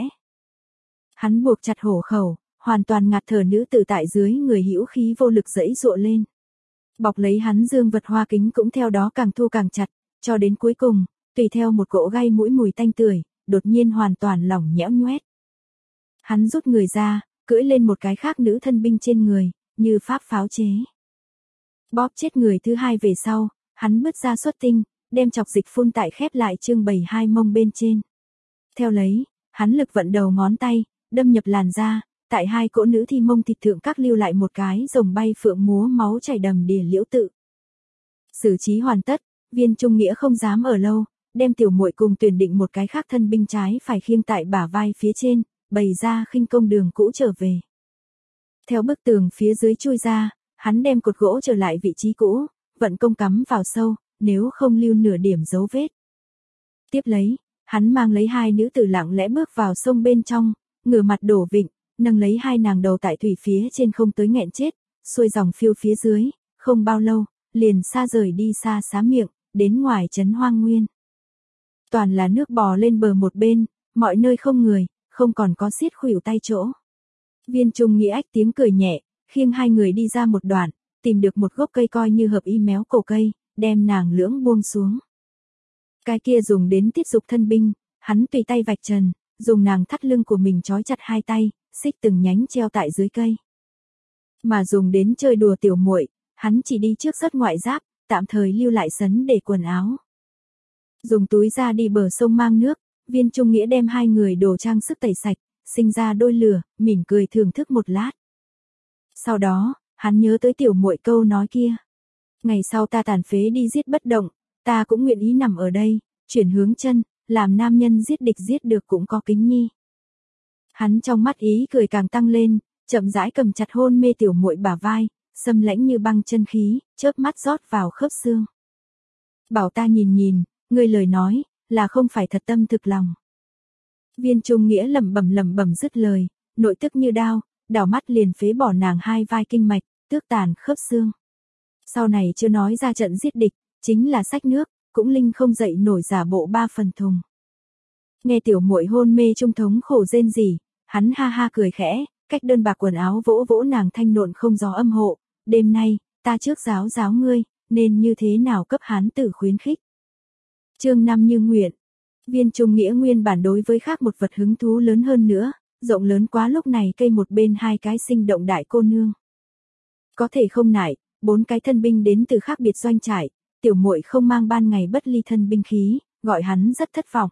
Hắn buộc chặt hổ khẩu, hoàn toàn ngạt thở nữ tử tại dưới người hữu khí vô lực dẫy dụa lên. Bọc lấy hắn dương vật hoa kính cũng theo đó càng thu càng chặt, cho đến cuối cùng, tùy theo một cỗ gai mũi mùi tanh tưởi, đột nhiên hoàn toàn lỏng nhẽo nhoét. Hắn rút người ra, cưỡi lên một cái khác nữ thân binh trên người, như pháp pháo chế. Bóp chết người thứ hai về sau, hắn bứt ra xuất tinh, đem chọc dịch phun tại khép lại trương bày hai mông bên trên. Theo lấy, hắn lực vận đầu ngón tay, đâm nhập làn da, tại hai cỗ nữ thi mông thịt thượng các lưu lại một cái rồng bay phượng múa máu chảy đầm đìa liễu tự. Xử trí hoàn tất, Viên Trung Nghĩa không dám ở lâu, đem tiểu muội cùng tuyển định một cái khác thân binh trái phải khiêng tại bả vai phía trên, bày ra khinh công đường cũ trở về. Theo bức tường phía dưới chui ra, hắn đem cột gỗ trở lại vị trí cũ, vận công cắm vào sâu, nếu không lưu nửa điểm dấu vết. Tiếp lấy, hắn mang lấy hai nữ tử lặng lẽ bước vào sông bên trong, ngửa mặt đổ vịnh, nâng lấy hai nàng đầu tại thủy phía trên không tới nghẹn chết, xuôi dòng phiêu phía dưới, không bao lâu, liền xa rời đi xa xá miệng, đến ngoài trấn Hoang Nguyên. Toàn là nước bò lên bờ một bên, mọi nơi không người, không còn có xiết khuỷu tay chỗ. Viên Trung Nghĩa ách tiếng cười nhẹ, khiêng hai người đi ra một đoạn, tìm được một gốc cây coi như hợp y méo cổ cây, đem nàng lưỡng buông xuống. Cái kia dùng đến tiết dục thân binh, hắn tùy tay vạch trần, dùng nàng thắt lưng của mình trói chặt hai tay, xích từng nhánh treo tại dưới cây. Mà dùng đến chơi đùa tiểu muội, hắn chỉ đi trước rất ngoại giáp, tạm thời lưu lại sấn để quần áo. Dùng túi ra đi bờ sông mang nước, Viên Trung Nghĩa đem hai người đồ trang sức tẩy sạch, sinh ra đôi lửa, mỉm cười thưởng thức một lát. Sau đó, hắn nhớ tới tiểu muội câu nói kia. Ngày sau ta tàn phế đi giết bất động, ta cũng nguyện ý nằm ở đây, chuyển hướng chân, làm nam nhân giết địch giết được cũng có kính nhi. Hắn trong mắt ý cười càng tăng lên, chậm rãi cầm chặt hôn mê tiểu muội bả vai, xâm lãnh như băng chân khí, chớp mắt rót vào khớp xương. Bảo ta nhìn nhìn, ngươi lời nói, là không phải thật tâm thực lòng. Viên Trung Nghĩa lẩm bẩm lẩm bẩm dứt lời, nội tức như đao, đảo mắt liền phế bỏ nàng hai vai kinh mạch, tước tàn khớp xương. Sau này chưa nói ra trận giết địch, chính là sách nước, cũng linh không dậy nổi giả bộ ba phần thùng. Nghe tiểu muội hôn mê trung thống khổ rên rỉ, hắn ha ha cười khẽ, cách đơn bạc quần áo vỗ vỗ nàng thanh nộn không gió âm hộ, đêm nay, ta trước giáo giáo ngươi, nên như thế nào cấp hán tử khuyến khích. Chương năm như nguyện. Viên Trung Nghĩa nguyên bản đối với khác một vật hứng thú lớn hơn nữa, rộng lớn quá lúc này cây một bên hai cái sinh động đại cô nương. Có thể không nại, bốn cái thân binh đến từ khác biệt doanh trại, tiểu muội không mang ban ngày bất ly thân binh khí, gọi hắn rất thất vọng.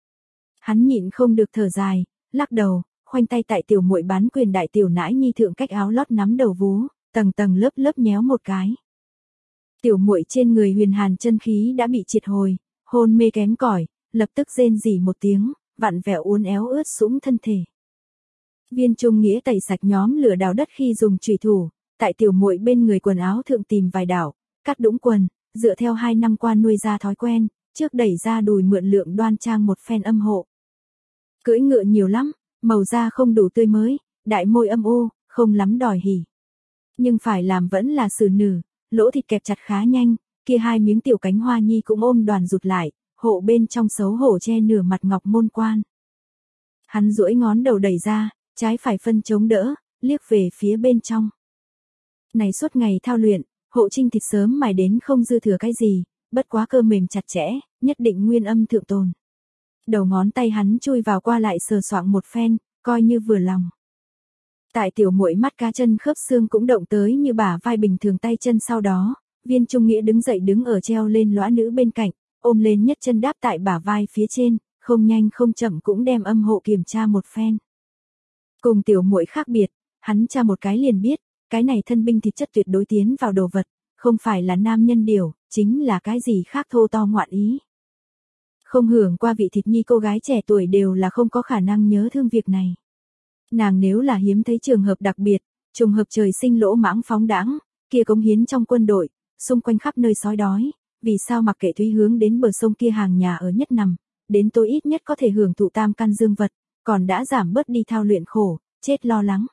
Hắn nhịn không được thở dài, lắc đầu, khoanh tay tại tiểu muội bán quyền đại tiểu nãi nhi thượng cách áo lót nắm đầu vú, tầng tầng lớp lớp nhéo một cái. Tiểu muội trên người huyền hàn chân khí đã bị triệt hồi, hôn mê kém cỏi, lập tức rên rỉ một tiếng, vặn vẹo uốn éo ướt sũng thân thể. Viên Trung Nghĩa tẩy sạch nhóm lửa đào đất khi dùng chùy thủ, tại tiểu muội bên người quần áo thượng tìm vài đảo, cắt đũng quần, dựa theo hai năm qua nuôi ra thói quen, trước đẩy ra đùi mượn lượng đoan trang một phen âm hộ. Cưỡi ngựa nhiều lắm, màu da không đủ tươi mới, đại môi âm u, không lắm đòi hỉ. Nhưng phải làm vẫn là xử nử, lỗ thịt kẹp chặt khá nhanh, kia hai miếng tiểu cánh hoa nhi cũng ôm đoàn rụt lại, hộ bên trong xấu hổ che nửa mặt ngọc môn quan. Hắn duỗi ngón đầu đẩy ra, trái phải phân chống đỡ, liếc về phía bên trong. Này suốt ngày thao luyện, hộ trinh thịt sớm mài đến không dư thừa cái gì, bất quá cơ mềm chặt chẽ, nhất định nguyên âm thượng tồn. Đầu ngón tay hắn chui vào qua lại sờ soạng một phen, coi như vừa lòng. Tại tiểu muội mắt cá chân khớp xương cũng động tới như bả vai bình thường tay chân sau đó, Viên Trung Nghĩa đứng dậy đứng ở treo lên lõa nữ bên cạnh, ôm lên nhất chân đáp tại bả vai phía trên, không nhanh không chậm cũng đem âm hộ kiểm tra một phen. Cùng tiểu muội khác biệt, hắn tra một cái liền biết, cái này thân binh thịt chất tuyệt đối tiến vào đồ vật, không phải là nam nhân điều, chính là cái gì khác thô to ngoạn ý. Không hưởng qua vị thịt nhi cô gái trẻ tuổi đều là không có khả năng nhớ thương việc này. Nàng nếu là hiếm thấy trường hợp đặc biệt, trùng hợp trời sinh lỗ mãng phóng đãng, kia cống hiến trong quân đội, xung quanh khắp nơi sói đói, vì sao mặc kệ Thúy hướng đến bờ sông kia hàng nhà ở nhất nằm, đến tối ít nhất có thể hưởng thụ tam căn dương vật, còn đã giảm bớt đi thao luyện khổ, chết lo lắng.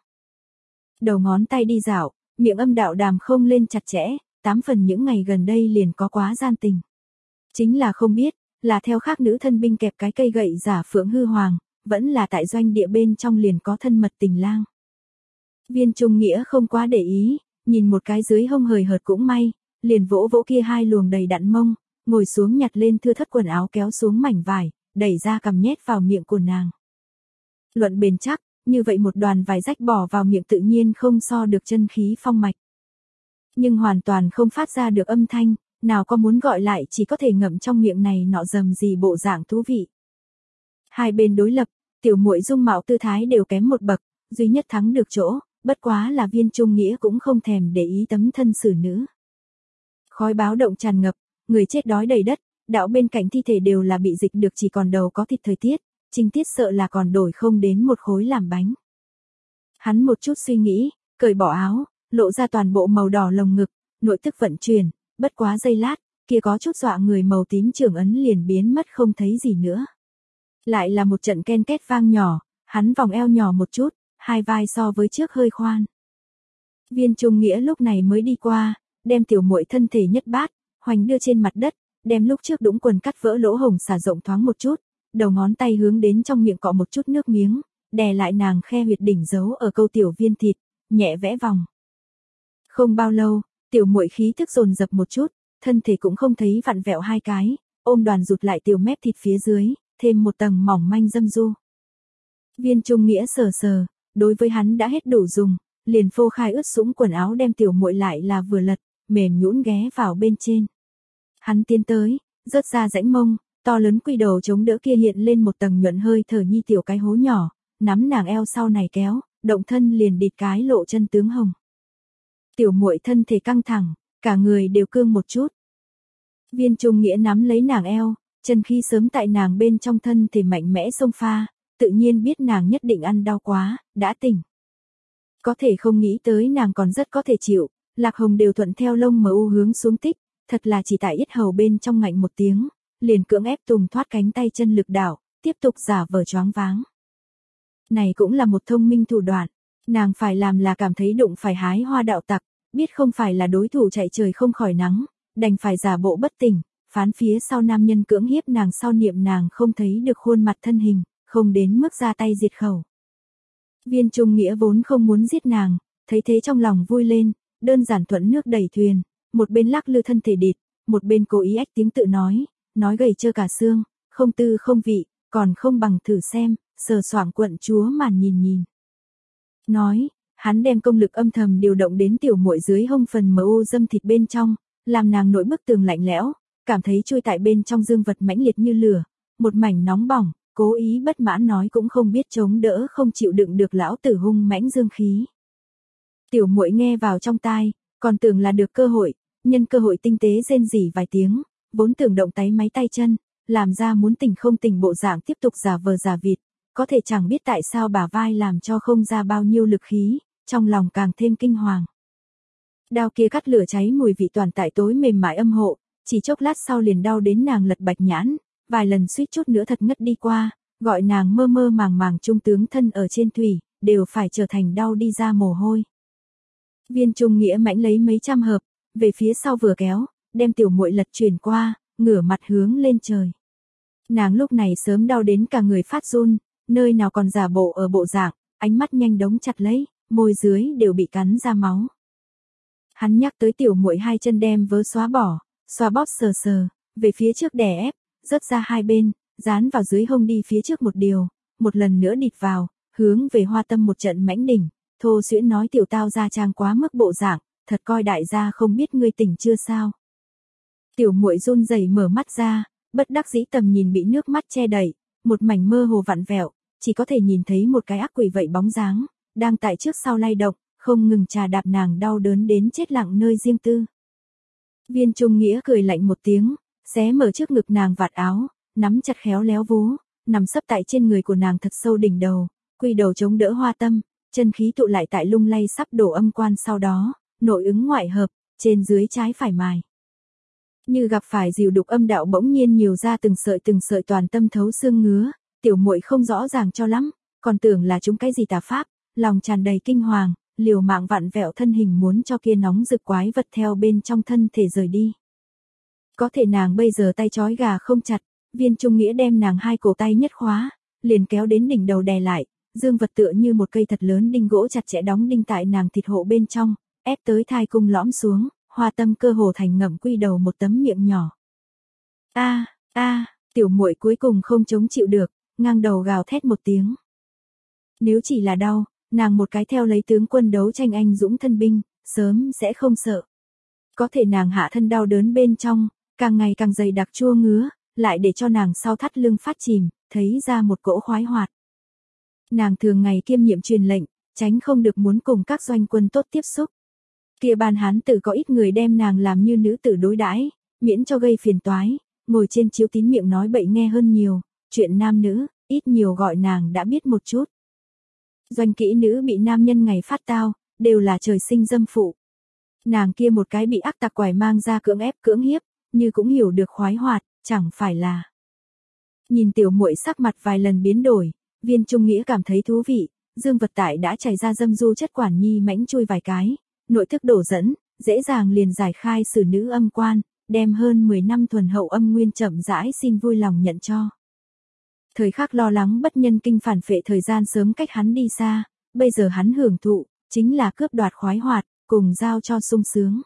Đầu ngón tay đi dạo, miệng âm đạo đàm không lên chặt chẽ, tám phần những ngày gần đây liền có quá gian tình. Chính là không biết, là theo khác nữ thân binh kẹp cái cây gậy giả phượng hư hoàng, vẫn là tại doanh địa bên trong liền có thân mật tình lang. Viên Trung Nghĩa không quá để ý, nhìn một cái dưới hông hời hợt cũng may, liền vỗ vỗ kia hai luồng đầy đặn mông, ngồi xuống nhặt lên thưa thất quần áo kéo xuống mảnh vải, đẩy ra cầm nhét vào miệng của nàng. Luận bền chắc, như vậy một đoàn vải rách bỏ vào miệng tự nhiên không so được chân khí phong mạch. Nhưng hoàn toàn không phát ra được âm thanh, nào có muốn gọi lại chỉ có thể ngậm trong miệng này nọ dầm gì bộ dạng thú vị. Hai bên đối lập, tiểu muội dung mạo tư thái đều kém một bậc, duy nhất thắng được chỗ, bất quá là Viên Trung Nghĩa cũng không thèm để ý tấm thân xử nữ. Khói báo động tràn ngập, người chết đói đầy đất, đạo bên cạnh thi thể đều là bị dịch được chỉ còn đầu có thịt thời tiết, Trinh Tiết sợ là còn đổi không đến một khối làm bánh. Hắn một chút suy nghĩ, cởi bỏ áo, lộ ra toàn bộ màu đỏ lồng ngực, nội tức vận chuyển, bất quá giây lát, kia có chút dọa người màu tím trưởng ấn liền biến mất không thấy gì nữa. Lại là một trận ken két vang nhỏ, hắn vòng eo nhỏ một chút, hai vai so với trước hơi khoan. Viên Trung Nghĩa lúc này mới đi qua, đem tiểu muội thân thể nhất bát, hoành đưa trên mặt đất, đem lúc trước đũng quần cắt vỡ lỗ hổng xả rộng thoáng một chút, đầu ngón tay hướng đến trong miệng cọ một chút nước miếng, đè lại nàng khe huyệt đỉnh giấu ở câu tiểu viên thịt, nhẹ vẽ vòng. Không bao lâu, tiểu muội khí thức dồn dập một chút, thân thể cũng không thấy vặn vẹo hai cái, ôm đoàn rụt lại tiểu mép thịt phía dưới, thêm một tầng mỏng manh dâm du. Viên Trung Nghĩa sờ sờ, đối với hắn đã hết đủ dùng, liền phô khai ướt sũng quần áo đem tiểu muội lại là vừa lật, mềm nhũn ghé vào bên trên. Hắn tiến tới, rớt ra rãnh mông, to lớn quy đầu chống đỡ kia hiện lên một tầng nhuận hơi thở nhi tiểu cái hố nhỏ, nắm nàng eo sau này kéo, động thân liền địt cái lộ chân tướng hồng. Tiểu muội thân thể căng thẳng, cả người đều cương một chút. Viên Trung Nghĩa nắm lấy nàng eo, chân khí sớm tại nàng bên trong thân thể mạnh mẽ xông pha, tự nhiên biết nàng nhất định ăn đau quá, đã tỉnh. Có thể không nghĩ tới nàng còn rất có thể chịu, lạc hồng đều thuận theo lông mờ u hướng xuống tích, thật là chỉ tại yết hầu bên trong ngạnh một tiếng, liền cưỡng ép tùng thoát cánh tay chân lực đảo, tiếp tục giả vờ choáng váng. Này cũng là một thông minh thủ đoạn, nàng phải làm là cảm thấy đụng phải hái hoa đạo tặc, biết không phải là đối thủ chạy trời không khỏi nắng, đành phải giả bộ bất tỉnh, phán phía sau nam nhân cưỡng hiếp nàng sau niệm nàng không thấy được khuôn mặt thân hình, không đến mức ra tay diệt khẩu. Viên Trung Nghĩa vốn không muốn giết nàng, thấy thế trong lòng vui lên, đơn giản thuận nước đẩy thuyền, một bên lắc lư thân thể địt, một bên cố ý ách tiếng tự nói, nói gầy trơ cả xương, không tư không vị, còn không bằng thử xem, sờ soạng quận chúa màn nhìn nhìn. Nói, hắn đem công lực âm thầm điều động đến tiểu muội dưới hông phần mờ u dâm thịt bên trong, làm nàng nổi bức tường lạnh lẽo, cảm thấy chui tại bên trong dương vật mãnh liệt như lửa, một mảnh nóng bỏng, cố ý bất mãn nói cũng không biết chống đỡ không chịu đựng được lão tử hung mãnh dương khí. Tiểu muội nghe vào trong tai, còn tưởng là được cơ hội, nhân cơ hội tinh tế rên rỉ vài tiếng, vốn tưởng động táy máy tay chân, làm ra muốn tỉnh không tỉnh bộ dạng tiếp tục giả vờ giả vịt, có thể chẳng biết tại sao bả vai làm cho không ra bao nhiêu lực khí, trong lòng càng thêm kinh hoàng. Đao kia cắt lửa cháy mùi vị toàn tại tối mềm mại âm hộ, chỉ chốc lát sau liền đau đến nàng lật bạch nhãn, vài lần suýt chút nữa thật ngất đi qua, gọi nàng mơ mơ màng màng trung tướng thân ở trên thủy, đều phải trở thành đau đi ra mồ hôi. Viên Trung Nghĩa mãnh lấy mấy trăm hợp, về phía sau vừa kéo, đem tiểu muội lật chuyển qua, ngửa mặt hướng lên trời. Nàng lúc này sớm đau đến cả người phát run, nơi nào còn giả bộ ở bộ dạng, ánh mắt nhanh đóng chặt lấy, môi dưới đều bị cắn ra máu. Hắn nhắc tới tiểu muội hai chân đem vớ xóa bỏ, xoa bóp sờ sờ, về phía trước đè ép, rớt ra hai bên, dán vào dưới hông đi phía trước một điều, một lần nữa địt vào, hướng về Hoa Tâm một trận mãnh đỉnh, thô xuyễn nói tiểu tao ra trang quá mức bộ dạng, thật coi đại gia không biết ngươi tỉnh chưa sao. Tiểu muội run rẩy mở mắt ra, bất đắc dĩ tầm nhìn bị nước mắt che đậy, một mảnh mơ hồ vặn vẹo, chỉ có thể nhìn thấy một cái ác quỷ vậy bóng dáng, đang tại trước sau lay động, không ngừng trà đạp nàng đau đớn đến chết lặng nơi riêng tư. Viên Trung Nghĩa cười lạnh một tiếng, xé mở trước ngực nàng vạt áo, nắm chặt khéo léo vú, nằm sấp tại trên người của nàng thật sâu đỉnh đầu, quỳ đầu chống đỡ Hoa Tâm, chân khí tụ lại tại lung lay sắp đổ âm quan sau đó, nội ứng ngoại hợp, trên dưới trái phải mài. Như gặp phải dìu đục âm đạo bỗng nhiên nhiều ra từng sợi từng sợi toàn tâm thấu xương ngứa, tiểu muội không rõ ràng cho lắm, còn tưởng là chúng cái gì tà pháp, lòng tràn đầy kinh hoàng, liều mạng vặn vẹo thân hình muốn cho kia nóng rực quái vật theo bên trong thân thể rời đi. Có thể nàng bây giờ tay trói gà không chặt, Viên Trung Nghĩa đem nàng hai cổ tay nhất khóa, liền kéo đến đỉnh đầu đè lại, dương vật tựa như một cây thật lớn đinh gỗ chặt chẽ đóng đinh tại nàng thịt hộ bên trong, ép tới thai cung lõm xuống, Hoa Tâm cơ hồ thành ngậm quy đầu một tấm miệng nhỏ. A, a, tiểu muội cuối cùng không chống chịu được, ngang đầu gào thét một tiếng. Nếu chỉ là đau, nàng một cái theo lấy tướng quân đấu tranh anh dũng thân binh, sớm sẽ không sợ. Có thể nàng hạ thân đau đớn bên trong, càng ngày càng dày đặc chua ngứa, lại để cho nàng sau thắt lưng phát chìm, thấy ra một cỗ khoái hoạt. Nàng thường ngày kiêm nhiệm truyền lệnh, tránh không được muốn cùng các doanh quân tốt tiếp xúc. Kia ban hán tử có ít người đem nàng làm như nữ tử đối đãi, miễn cho gây phiền toái, ngồi trên chiếu tín miệng nói bậy nghe hơn nhiều, chuyện nam nữ, ít nhiều gọi nàng đã biết một chút. Doanh kỹ nữ bị nam nhân ngày phát tao, đều là trời sinh dâm phụ. Nàng kia một cái bị ác tặc quải mang ra cưỡng ép cưỡng hiếp, như cũng hiểu được khoái hoạt, chẳng phải là. Nhìn tiểu muội sắc mặt vài lần biến đổi, Viên Trung Nghĩa cảm thấy thú vị, dương vật tại đã chảy ra dâm du chất quản nhi mãnh chui vài cái, nội thức đổ dẫn, dễ dàng liền giải khai xử nữ âm quan, đem hơn mười năm thuần hậu âm nguyên chậm rãi xin vui lòng nhận cho. Thời khắc lo lắng bất nhân kinh phản phệ thời gian sớm cách hắn đi xa, bây giờ hắn hưởng thụ, chính là cướp đoạt khoái hoạt, cùng giao cho sung sướng.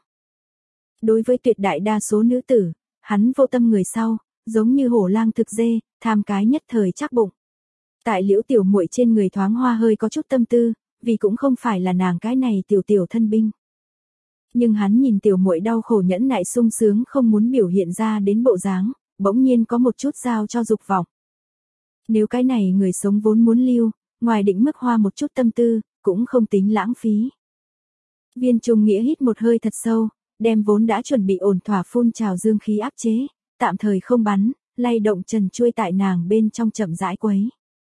Đối với tuyệt đại đa số nữ tử, hắn vô tâm người sau, giống như hổ lang thực dê, tham cái nhất thời chắc bụng. Tại Liễu tiểu muội trên người thoáng hoa hơi có chút tâm tư, vì cũng không phải là nàng cái này tiểu tiểu thân binh. Nhưng hắn nhìn tiểu muội đau khổ nhẫn nại sung sướng không muốn biểu hiện ra đến bộ dáng, bỗng nhiên có một chút giao cho dục vọng. Nếu cái này người sống vốn muốn lưu, ngoài định mức hoa một chút tâm tư, cũng không tính lãng phí. Viên Trung Nghĩa hít một hơi thật sâu, đem vốn đã chuẩn bị ổn thỏa phun trào dương khí áp chế, tạm thời không bắn, lay động trần chuôi tại nàng bên trong chậm rãi quấy.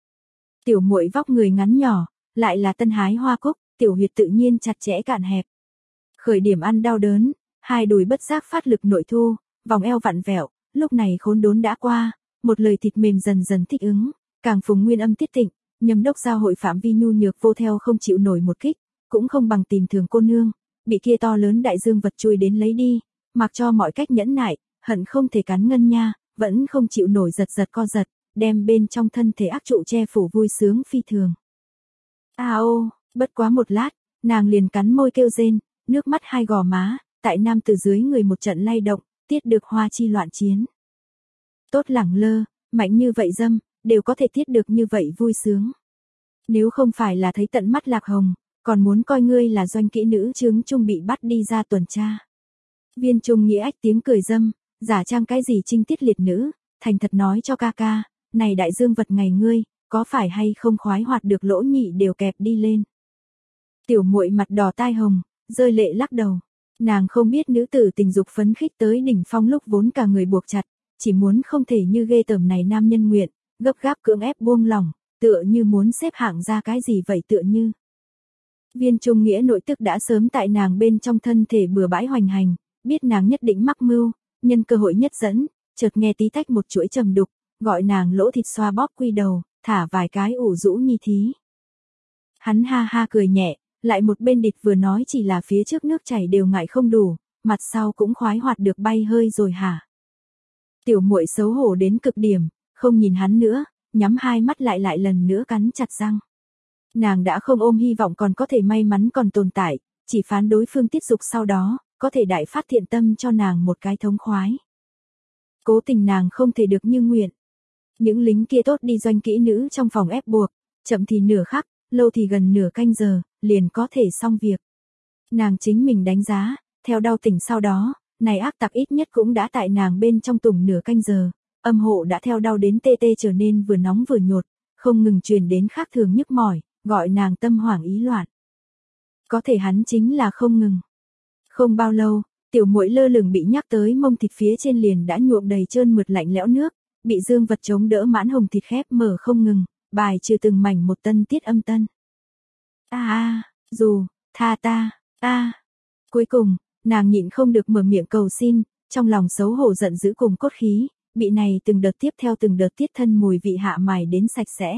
Tiểu muội vóc người ngắn nhỏ, lại là tân hái hoa cúc, tiểu huyệt tự nhiên chặt chẽ cạn hẹp. Khởi điểm ăn đau đớn, hai đùi bất giác phát lực nội thu, vòng eo vặn vẹo, lúc này khốn đốn đã qua, một lời thịt mềm dần dần thích ứng, càng phùng nguyên âm tiết tịnh, nhâm đốc giao hội phạm vi nhu nhược vô theo không chịu nổi một kích, cũng không bằng tìm thường cô nương, bị kia to lớn đại dương vật chui đến lấy đi, mặc cho mọi cách nhẫn nại, hận không thể cắn ngân nha, vẫn không chịu nổi giật giật co giật, đem bên trong thân thể ác trụ che phủ vui sướng phi thường. A ô, bất quá một lát, nàng liền cắn môi kêu rên, nước mắt hai gò má, tại nam từ dưới người một trận lay động, tiết được hoa chi loạn chiến. Tốt lẳng lơ, mạnh như vậy dâm, đều có thể tiết được như vậy vui sướng. Nếu không phải là thấy tận mắt Lạc Hồng, còn muốn coi ngươi là doanh kỹ nữ chướng chung bị bắt đi ra tuần tra. Viên Trung Nghĩa ách tiếng cười dâm, giả trang cái gì trinh tiết liệt nữ, thành thật nói cho ca ca, này đại dương vật ngày ngươi, có phải hay không khoái hoạt được lỗ nhị đều kẹp đi lên. Tiểu muội mặt đỏ tai hồng, rơi lệ lắc đầu. Nàng không biết nữ tử tình dục phấn khích tới đỉnh phong lúc vốn cả người buộc chặt, chỉ muốn không thể như ghê tởm này nam nhân nguyện, gấp gáp cưỡng ép buông lỏng, tựa như muốn xếp hạng ra cái gì vậy tựa như. Viên Trung Nghĩa nội tức đã sớm tại nàng bên trong thân thể bừa bãi hoành hành, biết nàng nhất định mắc mưu, nhân cơ hội nhất dẫn, chợt nghe tí tách một chuỗi trầm đục, gọi nàng lỗ thịt xoa bóp quy đầu, thả vài cái ủ rũ nhi thí. Hắn ha ha cười nhẹ, lại một bên địch vừa nói chỉ là phía trước nước chảy đều ngại không đủ, mặt sau cũng khoái hoạt được bay hơi rồi hả. Tiểu muội xấu hổ đến cực điểm, không nhìn hắn nữa, nhắm hai mắt lại lại lần nữa cắn chặt răng. Nàng đã không ôm hy vọng còn có thể may mắn còn tồn tại, chỉ phán đối phương tiết dục sau đó, có thể đại phát thiện tâm cho nàng một cái thống khoái. Cố tình nàng không thể được như nguyện. Những lính kia tốt đi doanh kỹ nữ trong phòng ép buộc, chậm thì nửa khắc, lâu thì gần nửa canh giờ, liền có thể xong việc. Nàng chính mình đánh giá, theo đau tỉnh sau đó, này ác tặc ít nhất cũng đã tại nàng bên trong tùng nửa canh giờ, âm hộ đã theo đau đến tê tê trở nên vừa nóng vừa nhột, không ngừng truyền đến khác thường nhức mỏi, gọi nàng tâm hoảng ý loạn. Có thể hắn chính là không ngừng. Không bao lâu, tiểu muội lơ lửng bị nhắc tới mông thịt phía trên liền đã nhuộm đầy trơn mượt lạnh lẽo nước, bị dương vật chống đỡ mãn hồng thịt khép mở không ngừng, bài trừ từng mảnh một tân tiết âm tân. A a, dù, tha ta, a. Cuối cùng, nàng nhịn không được mở miệng cầu xin, trong lòng xấu hổ giận dữ cùng cốt khí, bị này từng đợt tiếp theo từng đợt tiết thân mùi vị hạ mài đến sạch sẽ.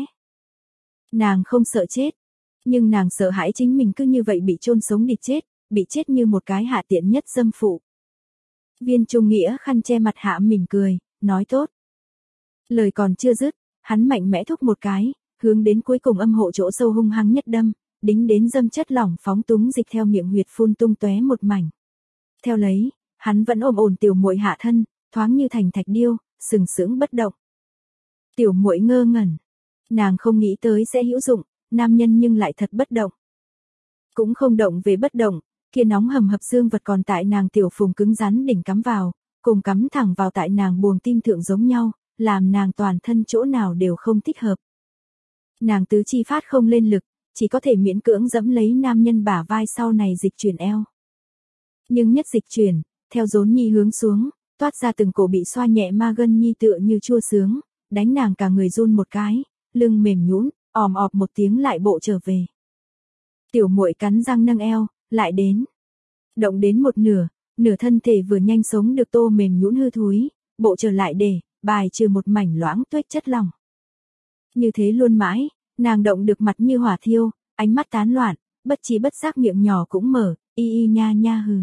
Nàng không sợ chết, nhưng nàng sợ hãi chính mình cứ như vậy bị chôn sống địt chết, bị chết như một cái hạ tiện nhất dâm phụ. Viên Trung Nghĩa khăn che mặt hạ mỉm cười, nói tốt. Lời còn chưa dứt, hắn mạnh mẽ thúc một cái, hướng đến cuối cùng âm hộ chỗ sâu hung hăng nhất đâm, đính đến dâm chất lỏng phóng túng dịch theo miệng huyệt phun tung tóe một mảnh. Theo lấy, hắn vẫn ôm ổn tiểu muội hạ thân, thoáng như thành thạch điêu, sừng sững bất động. Tiểu muội ngơ ngẩn, nàng không nghĩ tới sẽ hữu dụng, nam nhân nhưng lại thật bất động. Cũng không động về bất động, kia nóng hầm hập dương vật còn tại nàng tiểu phùng cứng rắn đỉnh cắm vào, cùng cắm thẳng vào tại nàng buồng tim thượng giống nhau, làm nàng toàn thân chỗ nào đều không thích hợp. Nàng tứ chi phát không lên lực, chỉ có thể miễn cưỡng dẫm lấy nam nhân bả vai sau này dịch chuyển eo. Nhưng nhất dịch chuyển, theo rốn nhi hướng xuống, toát ra từng cổ bị xoa nhẹ ma gân nhi tựa như chua sướng, đánh nàng cả người run một cái, lưng mềm nhũn, òm ọp một tiếng lại bộ trở về. Tiểu muội cắn răng nâng eo, lại đến. Động đến một nửa, nửa thân thể vừa nhanh sống được tô mềm nhũn hư thúi, bộ trở lại để, bài trừ một mảnh loãng tuếch chất lỏng. Như thế luôn mãi, nàng động được mặt như hỏa thiêu, ánh mắt tán loạn, bất trí bất giác miệng nhỏ cũng mở, y y nha nha hừ.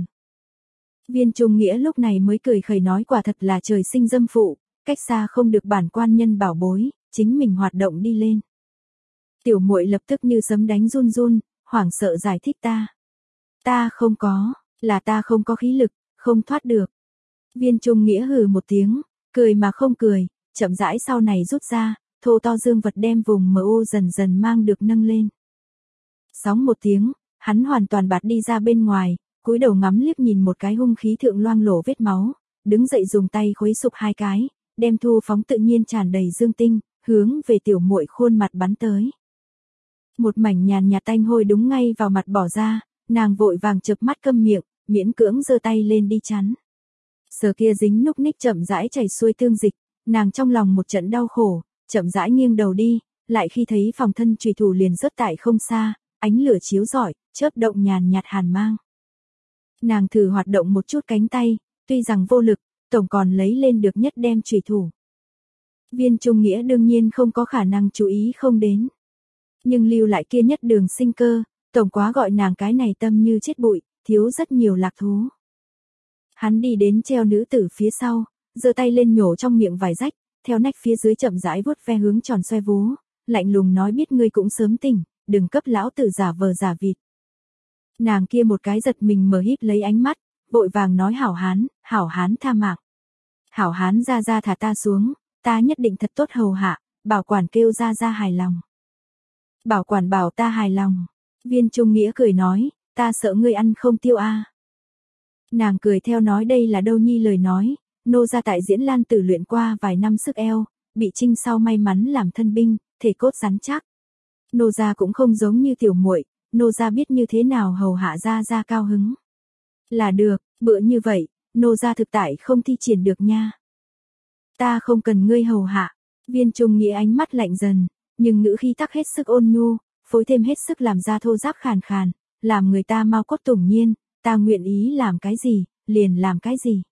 Viên Trung Nghĩa lúc này mới cười khẩy nói quả thật là trời sinh dâm phụ, cách xa không được bản quan nhân bảo bối, chính mình hoạt động đi lên. Tiểu muội lập tức như sấm đánh run run, hoảng sợ giải thích ta. Ta không có, là ta không có khí lực, không thoát được. Viên Trung Nghĩa hừ một tiếng, cười mà không cười, chậm rãi sau này rút ra, thô to dương vật đem vùng mờ ô dần dần mang được nâng lên. Sóng một tiếng, hắn hoàn toàn bạt đi ra bên ngoài, cúi đầu ngắm liếc nhìn một cái hung khí thượng loang lổ vết máu, đứng dậy dùng tay khuấy sụp hai cái, đem thu phóng tự nhiên tràn đầy dương tinh, hướng về tiểu muội khuôn mặt bắn tới. Một mảnh nhàn nhạt tanh hôi đúng ngay vào mặt bỏ ra, nàng vội vàng chợp mắt câm miệng, miễn cưỡng giơ tay lên đi chắn. Sờ kia dính núc ních chậm rãi chảy xuôi tương dịch, nàng trong lòng một trận đau khổ, chậm rãi nghiêng đầu đi, lại khi thấy phòng thân chùy thủ liền rớt tại không xa, ánh lửa chiếu rọi, chớp động nhàn nhạt hàn mang. Nàng thử hoạt động một chút cánh tay, tuy rằng vô lực, tổng còn lấy lên được nhất đem chùy thủ. Viên Trung Nghĩa đương nhiên không có khả năng chú ý không đến. Nhưng lưu lại kia nhất đường sinh cơ, tổng quá gọi nàng cái này tâm như chết bụi, thiếu rất nhiều lạc thú. Hắn đi đến treo nữ tử phía sau, giơ tay lên nhổ trong miệng vài rách, theo nách phía dưới chậm rãi vuốt ve hướng tròn xoe vú, lạnh lùng nói biết ngươi cũng sớm tỉnh, đừng cấp lão tử giả vờ giả vịt. Nàng kia một cái giật mình mở híp lấy ánh mắt, vội vàng nói hảo hán, hảo hán tha mạng. Hảo hán ra ra thả ta xuống, ta nhất định thật tốt hầu hạ, bảo quản kêu ra ra hài lòng. Bảo quản bảo ta hài lòng. Viên Trung Nghĩa cười nói, ta sợ ngươi ăn không tiêu a. À. Nàng cười theo nói đây là đâu nhi lời nói, nô gia tại Diễn Lan Tử luyện qua vài năm sức eo, bị trinh sau may mắn làm thân binh, thể cốt rắn chắc. Nô gia cũng không giống như tiểu muội, nô gia biết như thế nào hầu hạ gia gia cao hứng. Là được, bữa như vậy, nô gia thực tại không thi triển được nha. Ta không cần ngươi hầu hạ. Viên Trung Nghĩa ánh mắt lạnh dần, nhưng ngữ khí tắc hết sức ôn nhu, phối thêm hết sức làm ra thô giáp khàn khàn, làm người ta mau cốt tủng nhiên, ta nguyện ý làm cái gì, liền làm cái gì.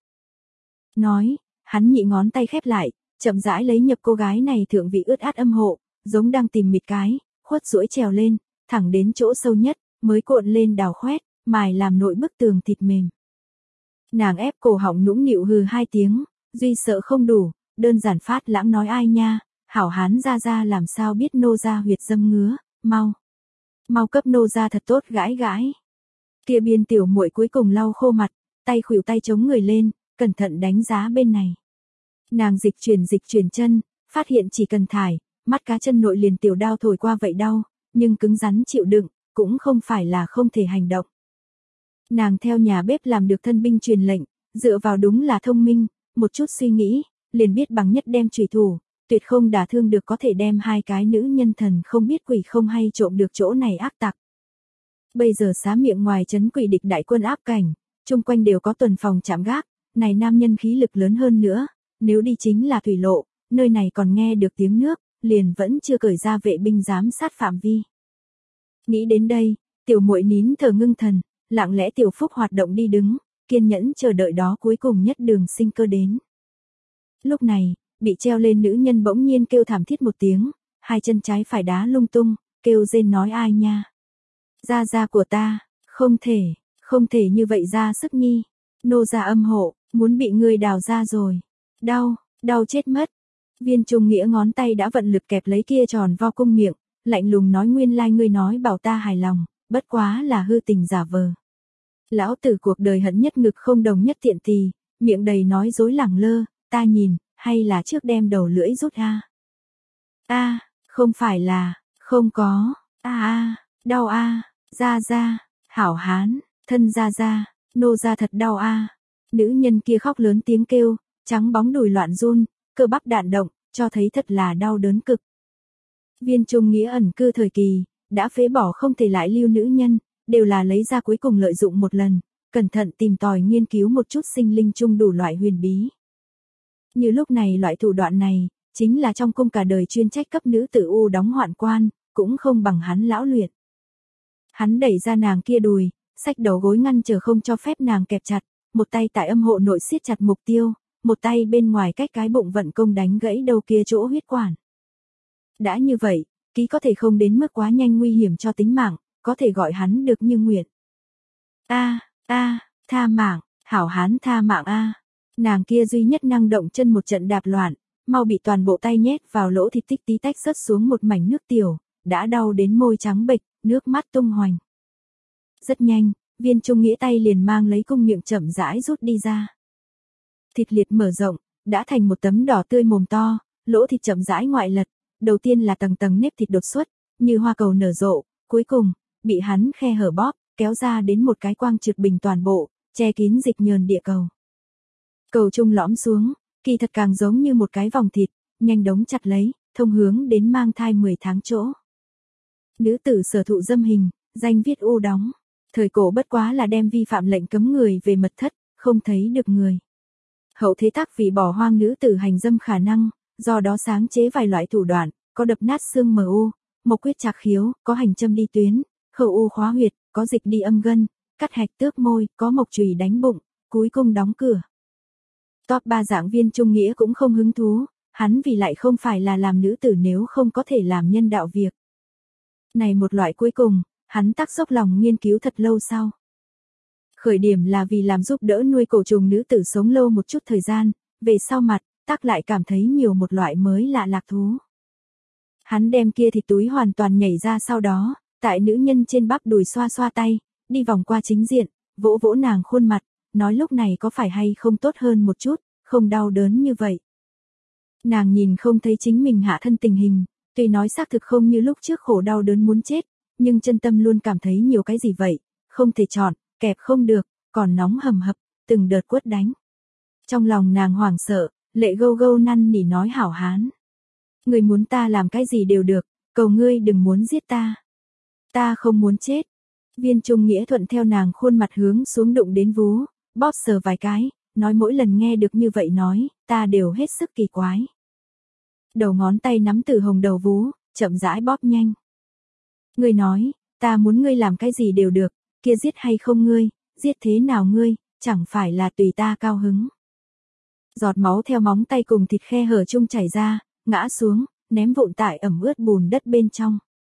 Nói, hắn nhị ngón tay khép lại, chậm rãi lấy nhập cô gái này thượng vị ướt át âm hộ, giống đang tìm mịt cái, khuất duỗi trèo lên, thẳng đến chỗ sâu nhất, mới cuộn lên đào khoét, mài làm nội bức tường thịt mềm. Nàng ép cổ họng nũng nịu hừ hai tiếng, duy sợ không đủ, đơn giản phát lãng nói ai nha, hảo hán ra ra làm sao biết nô ra huyệt dâm ngứa, mau. Mau cấp nô ra thật tốt gãi gãi. Kia biên tiểu muội cuối cùng lau khô mặt, tay khuỷu tay chống người lên, cẩn thận đánh giá bên này. Nàng dịch chuyển dịch chuyển chân, phát hiện chỉ cần thải, mắt cá chân nội liền tiểu đao thổi qua vậy đau, nhưng cứng rắn chịu đựng, cũng không phải là không thể hành động. Nàng theo nhà bếp làm được thân binh truyền lệnh, dựa vào đúng là thông minh, một chút suy nghĩ, liền biết bằng nhất đem chủy thủ, tuyệt không đả thương được có thể đem hai cái nữ nhân thần không biết quỷ không hay trộm được chỗ này ác tặc. Bây giờ xá miệng ngoài trấn quỷ địch đại quân áp cảnh, chung quanh đều có tuần phòng chạm gác, này nam nhân khí lực lớn hơn nữa, nếu đi chính là thủy lộ, nơi này còn nghe được tiếng nước, liền vẫn chưa cởi ra vệ binh giám sát phạm vi. Nghĩ đến đây, tiểu muội nín thở ngưng thần, lặng lẽ tiểu phúc hoạt động đi đứng, kiên nhẫn chờ đợi đó cuối cùng nhất đường sinh cơ đến. Lúc này, bị treo lên nữ nhân bỗng nhiên kêu thảm thiết một tiếng, hai chân trái phải đá lung tung, kêu rên nói ai nha. Gia gia của ta, không thể, không thể như vậy ra sức nhi. Nô gia âm hộ, muốn bị người đào ra rồi. Đau, đau chết mất. Viên Trung Nghĩa ngón tay đã vận lực kẹp lấy kia tròn vo cung miệng, lạnh lùng nói nguyên lai ngươi nói bảo ta hài lòng, bất quá là hư tình giả vờ. Lão tử cuộc đời hận nhất ngực không đồng nhất tiện tì, miệng đầy nói dối lẳng lơ, ta nhìn, hay là trước đem đầu lưỡi rút a. A, không phải là, không có, a a, đau a, ra ra, hảo hán, thân ra ra, nô ra thật đau a. Nữ nhân kia khóc lớn tiếng kêu, trắng bóng đùi loạn run, cơ bắp đạn động, cho thấy thật là đau đớn cực. Viên Trung Nghĩa ẩn cư thời kỳ, đã phế bỏ không thể lại lưu nữ nhân, đều là lấy ra cuối cùng lợi dụng một lần, cẩn thận tìm tòi nghiên cứu một chút sinh linh chung đủ loại huyền bí. Như lúc này loại thủ đoạn này, chính là trong cung cả đời chuyên trách cấp nữ tử u đóng hoạn quan, cũng không bằng hắn lão luyện. Hắn đẩy ra nàng kia đùi, xách đầu gối ngăn chờ không cho phép nàng kẹp chặt, một tay tại âm hộ nội siết chặt mục tiêu, một tay bên ngoài cách cái bụng vận công đánh gãy đầu kia chỗ huyết quản. Đã như vậy, ký có thể không đến mức quá nhanh nguy hiểm cho tính mạng, có thể gọi hắn được như nguyện. A, a, tha mạng, hảo hán tha mạng a. Nàng kia duy nhất năng động chân một trận đạp loạn, mau bị toàn bộ tay nhét vào lỗ thịt tích tí tách rớt xuống một mảnh nước tiểu, đã đau đến môi trắng bệch, nước mắt tung hoành. Rất nhanh, Viên Trung Nghĩa tay liền mang lấy cung miệng chậm rãi rút đi ra. Thịt liệt mở rộng, đã thành một tấm đỏ tươi mồm to, lỗ thịt chậm rãi ngoại lật, đầu tiên là tầng tầng nếp thịt đột xuất, như hoa cầu nở rộ, cuối cùng, bị hắn khe hở bóp, kéo ra đến một cái quang trực bình toàn bộ, che kín dịch nhờn địa cầu. Cầu trung lõm xuống, kỳ thật càng giống như một cái vòng thịt, nhanh đống chặt lấy, thông hướng đến mang thai mười tháng chỗ. Nữ tử sở thụ dâm hình, danh viết u đóng. Thời cổ bất quá là đem vi phạm lệnh cấm người về mật thất, không thấy được người. Hậu thế tác vì bỏ hoang nữ tử hành dâm khả năng, do đó sáng chế vài loại thủ đoạn, có đập nát xương mờ u, mộc quyết trạc khiếu, có hành châm đi tuyến, khẩu u khóa huyệt, có dịch đi âm gân, cắt hạch tước môi, có mộc chùy đánh bụng, cuối cùng đóng cửa. Top ba dạng Viên Trung Nghĩa cũng không hứng thú, hắn vì lại không phải là làm nữ tử nếu không có thể làm nhân đạo việc. Này một loại cuối cùng, hắn tác dốc lòng nghiên cứu thật lâu sau. Khởi điểm là vì làm giúp đỡ nuôi cổ trùng nữ tử sống lâu một chút thời gian, về sau mặt, tác lại cảm thấy nhiều một loại mới lạ lạc thú. Hắn đem kia thịt túi hoàn toàn nhảy ra sau đó, tại nữ nhân trên bắp đùi xoa xoa tay, đi vòng qua chính diện, vỗ vỗ nàng khuôn mặt, nói lúc này có phải hay không tốt hơn một chút, không đau đớn như vậy. Nàng nhìn không thấy chính mình hạ thân tình hình, tuy nói xác thực không như lúc trước khổ đau đớn muốn chết, nhưng chân tâm luôn cảm thấy nhiều cái gì vậy, không thể chọn, kẹp không được, còn nóng hầm hập, từng đợt quất đánh. Trong lòng nàng hoảng sợ, lệ gâu gâu năn nỉ nói hảo hán. Ngươi muốn ta làm cái gì đều được, cầu ngươi đừng muốn giết ta. Ta không muốn chết. Viên Trung Nghĩa thuận theo nàng khuôn mặt hướng xuống đụng đến vú, bóp sờ vài cái, nói mỗi lần nghe được như vậy nói, ta đều hết sức kỳ quái. Đầu ngón tay nắm từ hồng đầu vú, chậm rãi bóp nhanh. Ngươi nói, ta muốn ngươi làm cái gì đều được, kia giết hay không ngươi, giết thế nào ngươi, chẳng phải là tùy ta cao hứng. Giọt máu theo móng tay cùng thịt khe hở chung chảy ra, ngã xuống, ném vụn tại ẩm ướt bùn đất bên trong.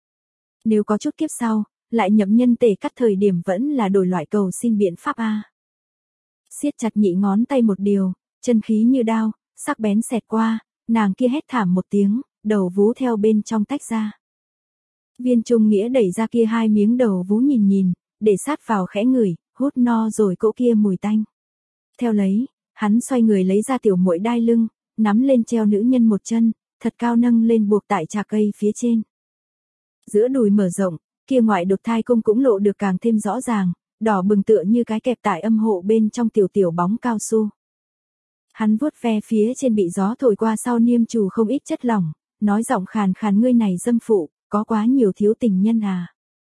Nếu có chút kiếp sau, lại nhậm nhân tể cắt thời điểm vẫn là đổi loại cầu xin biện pháp a. Siết chặt nhị ngón tay một điều, chân khí như đao, sắc bén xẹt qua, nàng kia hét thảm một tiếng, đầu vú theo bên trong tách ra. Viên Trung Nghĩa đẩy ra kia hai miếng đầu vú nhìn nhìn, để sát vào khẽ ngửi, hút no rồi cỗ kia mùi tanh. Theo lấy, hắn xoay người lấy ra tiểu muội đai lưng, nắm lên treo nữ nhân một chân, thật cao nâng lên buộc tại trà cây phía trên. Giữa đùi mở rộng, kia ngoại đột thai cung cũng lộ được càng thêm rõ ràng, đỏ bừng tựa như cái kẹp tại âm hộ bên trong tiểu tiểu bóng cao su. Hắn vuốt ve phía trên bị gió thổi qua sau niêm trù không ít chất lỏng, nói giọng khàn khàn ngươi này dâm phụ, có quá nhiều thiếu tình nhân à.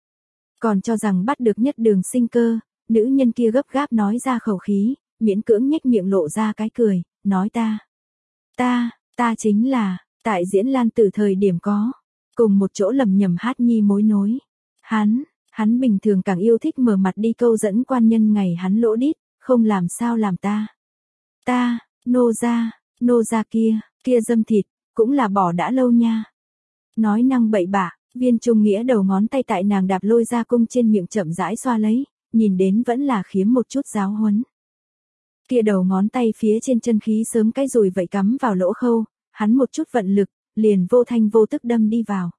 Còn cho rằng bắt được nhất đường sinh cơ, nữ nhân kia gấp gáp nói ra khẩu khí, miễn cưỡng nhếch miệng lộ ra cái cười, nói ta. Ta, ta chính là, tại diễn Lan Tử thời điểm có, cùng một chỗ lầm nhầm hát nhi mối nối. Hắn, hắn bình thường càng yêu thích mở mặt đi câu dẫn quan nhân ngày hắn lỗ đít, không làm sao làm ta. Ta, nô gia, nô gia kia, kia dâm thịt, cũng là bỏ đã lâu nha. Nói năng bậy bạ, Viên Trung Nghĩa đầu ngón tay tại nàng đạp lôi ra cung trên miệng chậm rãi xoa lấy, nhìn đến vẫn là khiếm một chút giáo huấn. Kia đầu ngón tay phía trên chân khí sớm cái rồi vậy cắm vào lỗ khâu, hắn một chút vận lực, liền vô thanh vô tức đâm đi vào.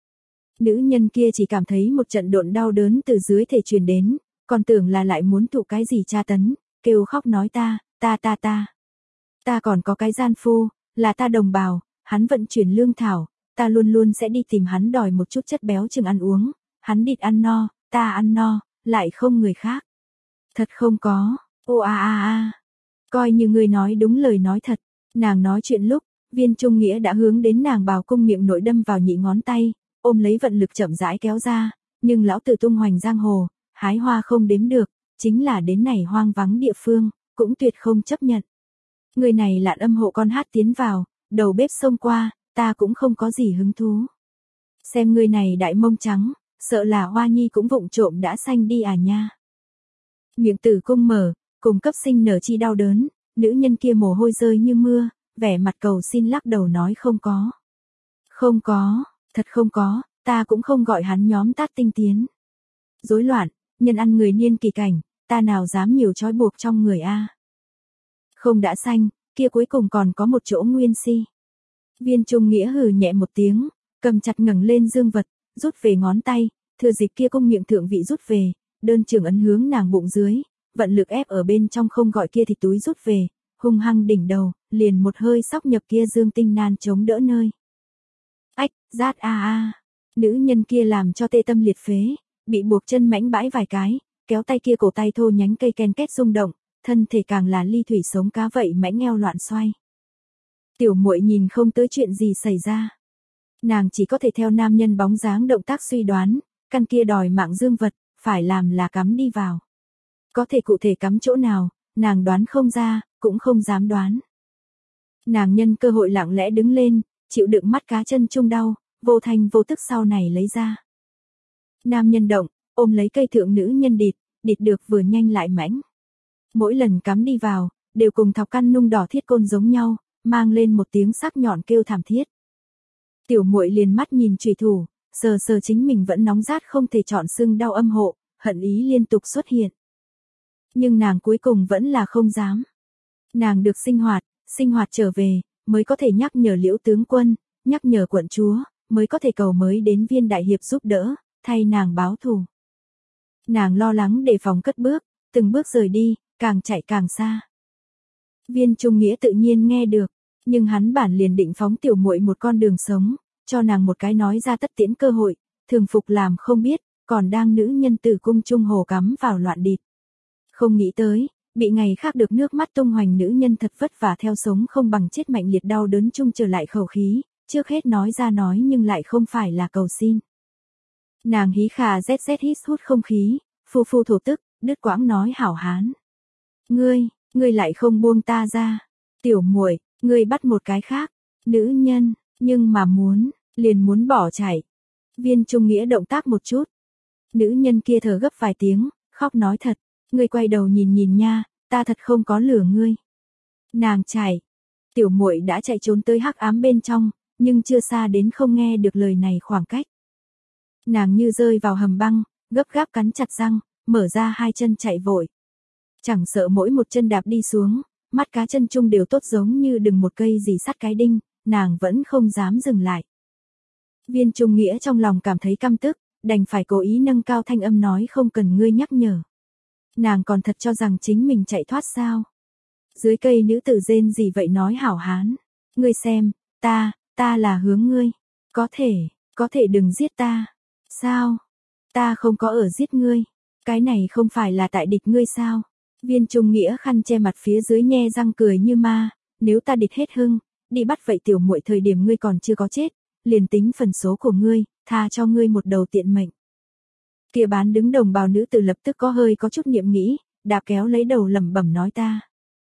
Nữ nhân kia chỉ cảm thấy một trận độn đau đớn từ dưới thể truyền đến, còn tưởng là lại muốn thụ cái gì tra tấn, kêu khóc nói ta, ta ta ta. Ta còn có cái gian phu, là ta đồng bào, hắn vận chuyển lương thảo, ta luôn luôn sẽ đi tìm hắn đòi một chút chất béo chừng ăn uống, hắn địt ăn no, ta ăn no, lại không người khác. Thật không có, ô a a a. Coi như người nói đúng lời nói thật, nàng nói chuyện lúc, Viên Trung Nghĩa đã hướng đến nàng bào cung miệng nội đâm vào nhị ngón tay, ôm lấy vận lực chậm rãi kéo ra, nhưng lão tử tung hoành giang hồ, hái hoa không đếm được, chính là đến này hoang vắng địa phương, cũng tuyệt không chấp nhận. Người này lạn âm hộ con hát tiến vào, đầu bếp xông qua, ta cũng không có gì hứng thú. Xem người này đại mông trắng, sợ là hoa nhi cũng vụng trộm đã xanh đi à nha. Miệng tử cung mở, cùng cấp sinh nở chi đau đớn, nữ nhân kia mồ hôi rơi như mưa, vẻ mặt cầu xin lắc đầu nói không có. Không có, thật không có, ta cũng không gọi hắn nhóm tát tinh tiến. Rối loạn, nhân ăn người niên kỳ cảnh, ta nào dám nhiều trói buộc trong người a. Không đã xanh, kia cuối cùng còn có một chỗ nguyên si. Viên Trung Nghĩa hừ nhẹ một tiếng, cầm chặt ngẩng lên dương vật, rút về ngón tay, thừa dịp kia cung miệng thượng vị rút về, đơn trường ấn hướng nàng bụng dưới, vận lực ép ở bên trong không gọi kia thịt túi rút về, hung hăng đỉnh đầu, liền một hơi sóc nhập kia dương tinh nan chống đỡ nơi. Ách, rát a a. Nữ nhân kia làm cho tê tâm liệt phế, bị buộc chân mãnh bãi vài cái, kéo tay kia cổ tay thô nhánh cây ken két rung động, thân thể càng là ly thủy sống cá vậy mãnh eo loạn xoay. Tiểu muội nhìn không tới chuyện gì xảy ra. Nàng chỉ có thể theo nam nhân bóng dáng động tác suy đoán, căn kia đòi mạng dương vật, phải làm là cắm đi vào. Có thể cụ thể cắm chỗ nào, nàng đoán không ra, cũng không dám đoán. Nàng nhân cơ hội lặng lẽ đứng lên, chịu đựng mắt cá chân chung đau, vô thanh vô tức sau này lấy ra. Nam nhân động, ôm lấy cây thượng nữ nhân địt, địt được vừa nhanh lại mãnh. Mỗi lần cắm đi vào, đều cùng thọc căn nung đỏ thiết côn giống nhau, mang lên một tiếng sắc nhọn kêu thảm thiết. Tiểu muội liền mắt nhìn chủy thủ, sờ sờ chính mình vẫn nóng rát không thể chọn xương đau âm hộ, hận ý liên tục xuất hiện. Nhưng nàng cuối cùng vẫn là không dám. Nàng được sinh hoạt, sinh hoạt trở về, mới có thể nhắc nhở Liễu tướng quân, nhắc nhở quận chúa, mới có thể cầu mới đến Viên đại hiệp giúp đỡ, thay nàng báo thù. Nàng lo lắng đề phòng cất bước, từng bước rời đi, càng chạy càng xa. Viên Trung Nghĩa tự nhiên nghe được, Nhưng hắn bản liền định phóng tiểu muội một con đường sống, cho nàng một cái nói ra tất tiễn cơ hội, thường phục làm không biết, còn đang nữ nhân tử cung trung hồ cắm vào loạn địt. Không nghĩ tới, bị ngày khác được nước mắt tung hoành nữ nhân thật vất vả theo sống không bằng chết mạnh liệt đau đớn chung trở lại khẩu khí, trước hết nói ra nói nhưng lại không phải là cầu xin. Nàng hí khà rét rét hít hút không khí, phu phu thổ tức, đứt quãng nói hảo hán. Ngươi, ngươi lại không buông ta ra. Tiểu muội, ngươi bắt một cái khác, nữ nhân, nhưng mà muốn, liền muốn bỏ chạy. Viên Trung Nghĩa động tác một chút. Nữ nhân kia thở gấp vài tiếng, khóc nói thật, ngươi quay đầu nhìn nhìn nha, ta thật không có lừa ngươi. Nàng chạy. Tiểu muội đã chạy trốn tới hắc ám bên trong, nhưng chưa xa đến không nghe được lời này khoảng cách. Nàng như rơi vào hầm băng, gấp gáp cắn chặt răng, mở ra hai chân chạy vội. Chẳng sợ mỗi một chân đạp đi xuống, mắt cá chân chung đều tốt giống như đừng một cây gì sắt cái đinh, nàng vẫn không dám dừng lại. Viên Trung Nghĩa trong lòng cảm thấy căm tức, đành phải cố ý nâng cao thanh âm nói không cần ngươi nhắc nhở. Nàng còn thật cho rằng chính mình chạy thoát sao. Dưới cây nữ tử rên gì vậy nói hảo hán. Ngươi xem, ta, ta là hướng ngươi. Có thể, có thể đừng giết ta. Sao? Ta không có ở giết ngươi. Cái này không phải là tại địch ngươi sao? Viên Trung Nghĩa khăn che mặt phía dưới nhe răng cười như ma. Nếu ta địch hết hưng, đi bắt vậy tiểu muội thời điểm ngươi còn chưa có chết. Liền tính phần số của ngươi, tha cho ngươi một đầu tiện mệnh. Kia bán đứng đồng bào nữ tử lập tức có hơi có chút niệm nghĩ, đạp kéo lấy đầu lẩm bẩm nói ta.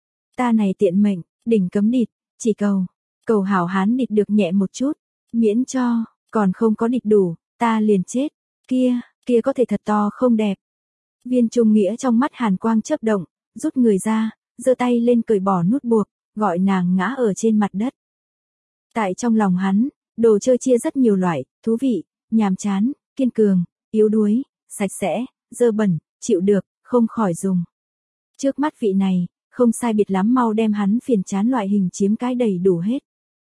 Ta này tiện mệnh, đỉnh cấm địch, chỉ cầu, cầu hảo hán địch được nhẹ một chút, miễn cho, còn không có địch đủ, ta liền chết, kia, kia có thể thật to không đẹp. Viên Trung Nghĩa trong mắt hàn quang chớp động, rút người ra, giơ tay lên cởi bỏ nút buộc, gọi nàng ngã ở trên mặt đất. Tại trong lòng hắn, đồ chơi chia rất nhiều loại, thú vị, nhàm chán, kiên cường, yếu đuối, sạch sẽ, dơ bẩn, chịu được, không khỏi dùng. Trước mắt vị này, không sai biệt lắm mau đem hắn phiền chán loại hình chiếm cái đầy đủ hết.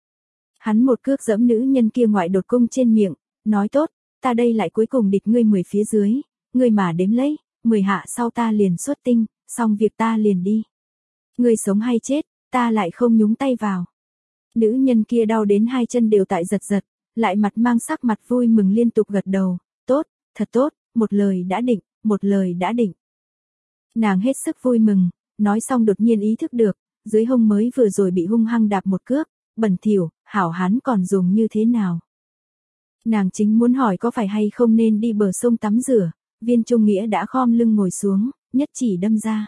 Hắn một cước giẫm nữ nhân kia ngoại đột cung trên miệng, nói tốt, ta đây lại cuối cùng địch ngươi mười phía dưới, ngươi mà đếm lấy, mười hạ sau ta liền xuất tinh, xong việc ta liền đi. Ngươi sống hay chết, ta lại không nhúng tay vào. Nữ nhân kia đau đến hai chân đều tại giật giật, lại mặt mang sắc mặt vui mừng liên tục gật đầu, tốt, thật tốt, một lời đã định, một lời đã định. Nàng hết sức vui mừng, nói xong đột nhiên ý thức được, dưới hông mới vừa rồi bị hung hăng đạp một cước, bẩn thỉu, hảo hán còn dùng như thế nào. Nàng chính muốn hỏi có phải hay không nên đi bờ sông tắm rửa, Viên Trung Nghĩa đã khom lưng ngồi xuống, nhất chỉ đâm ra.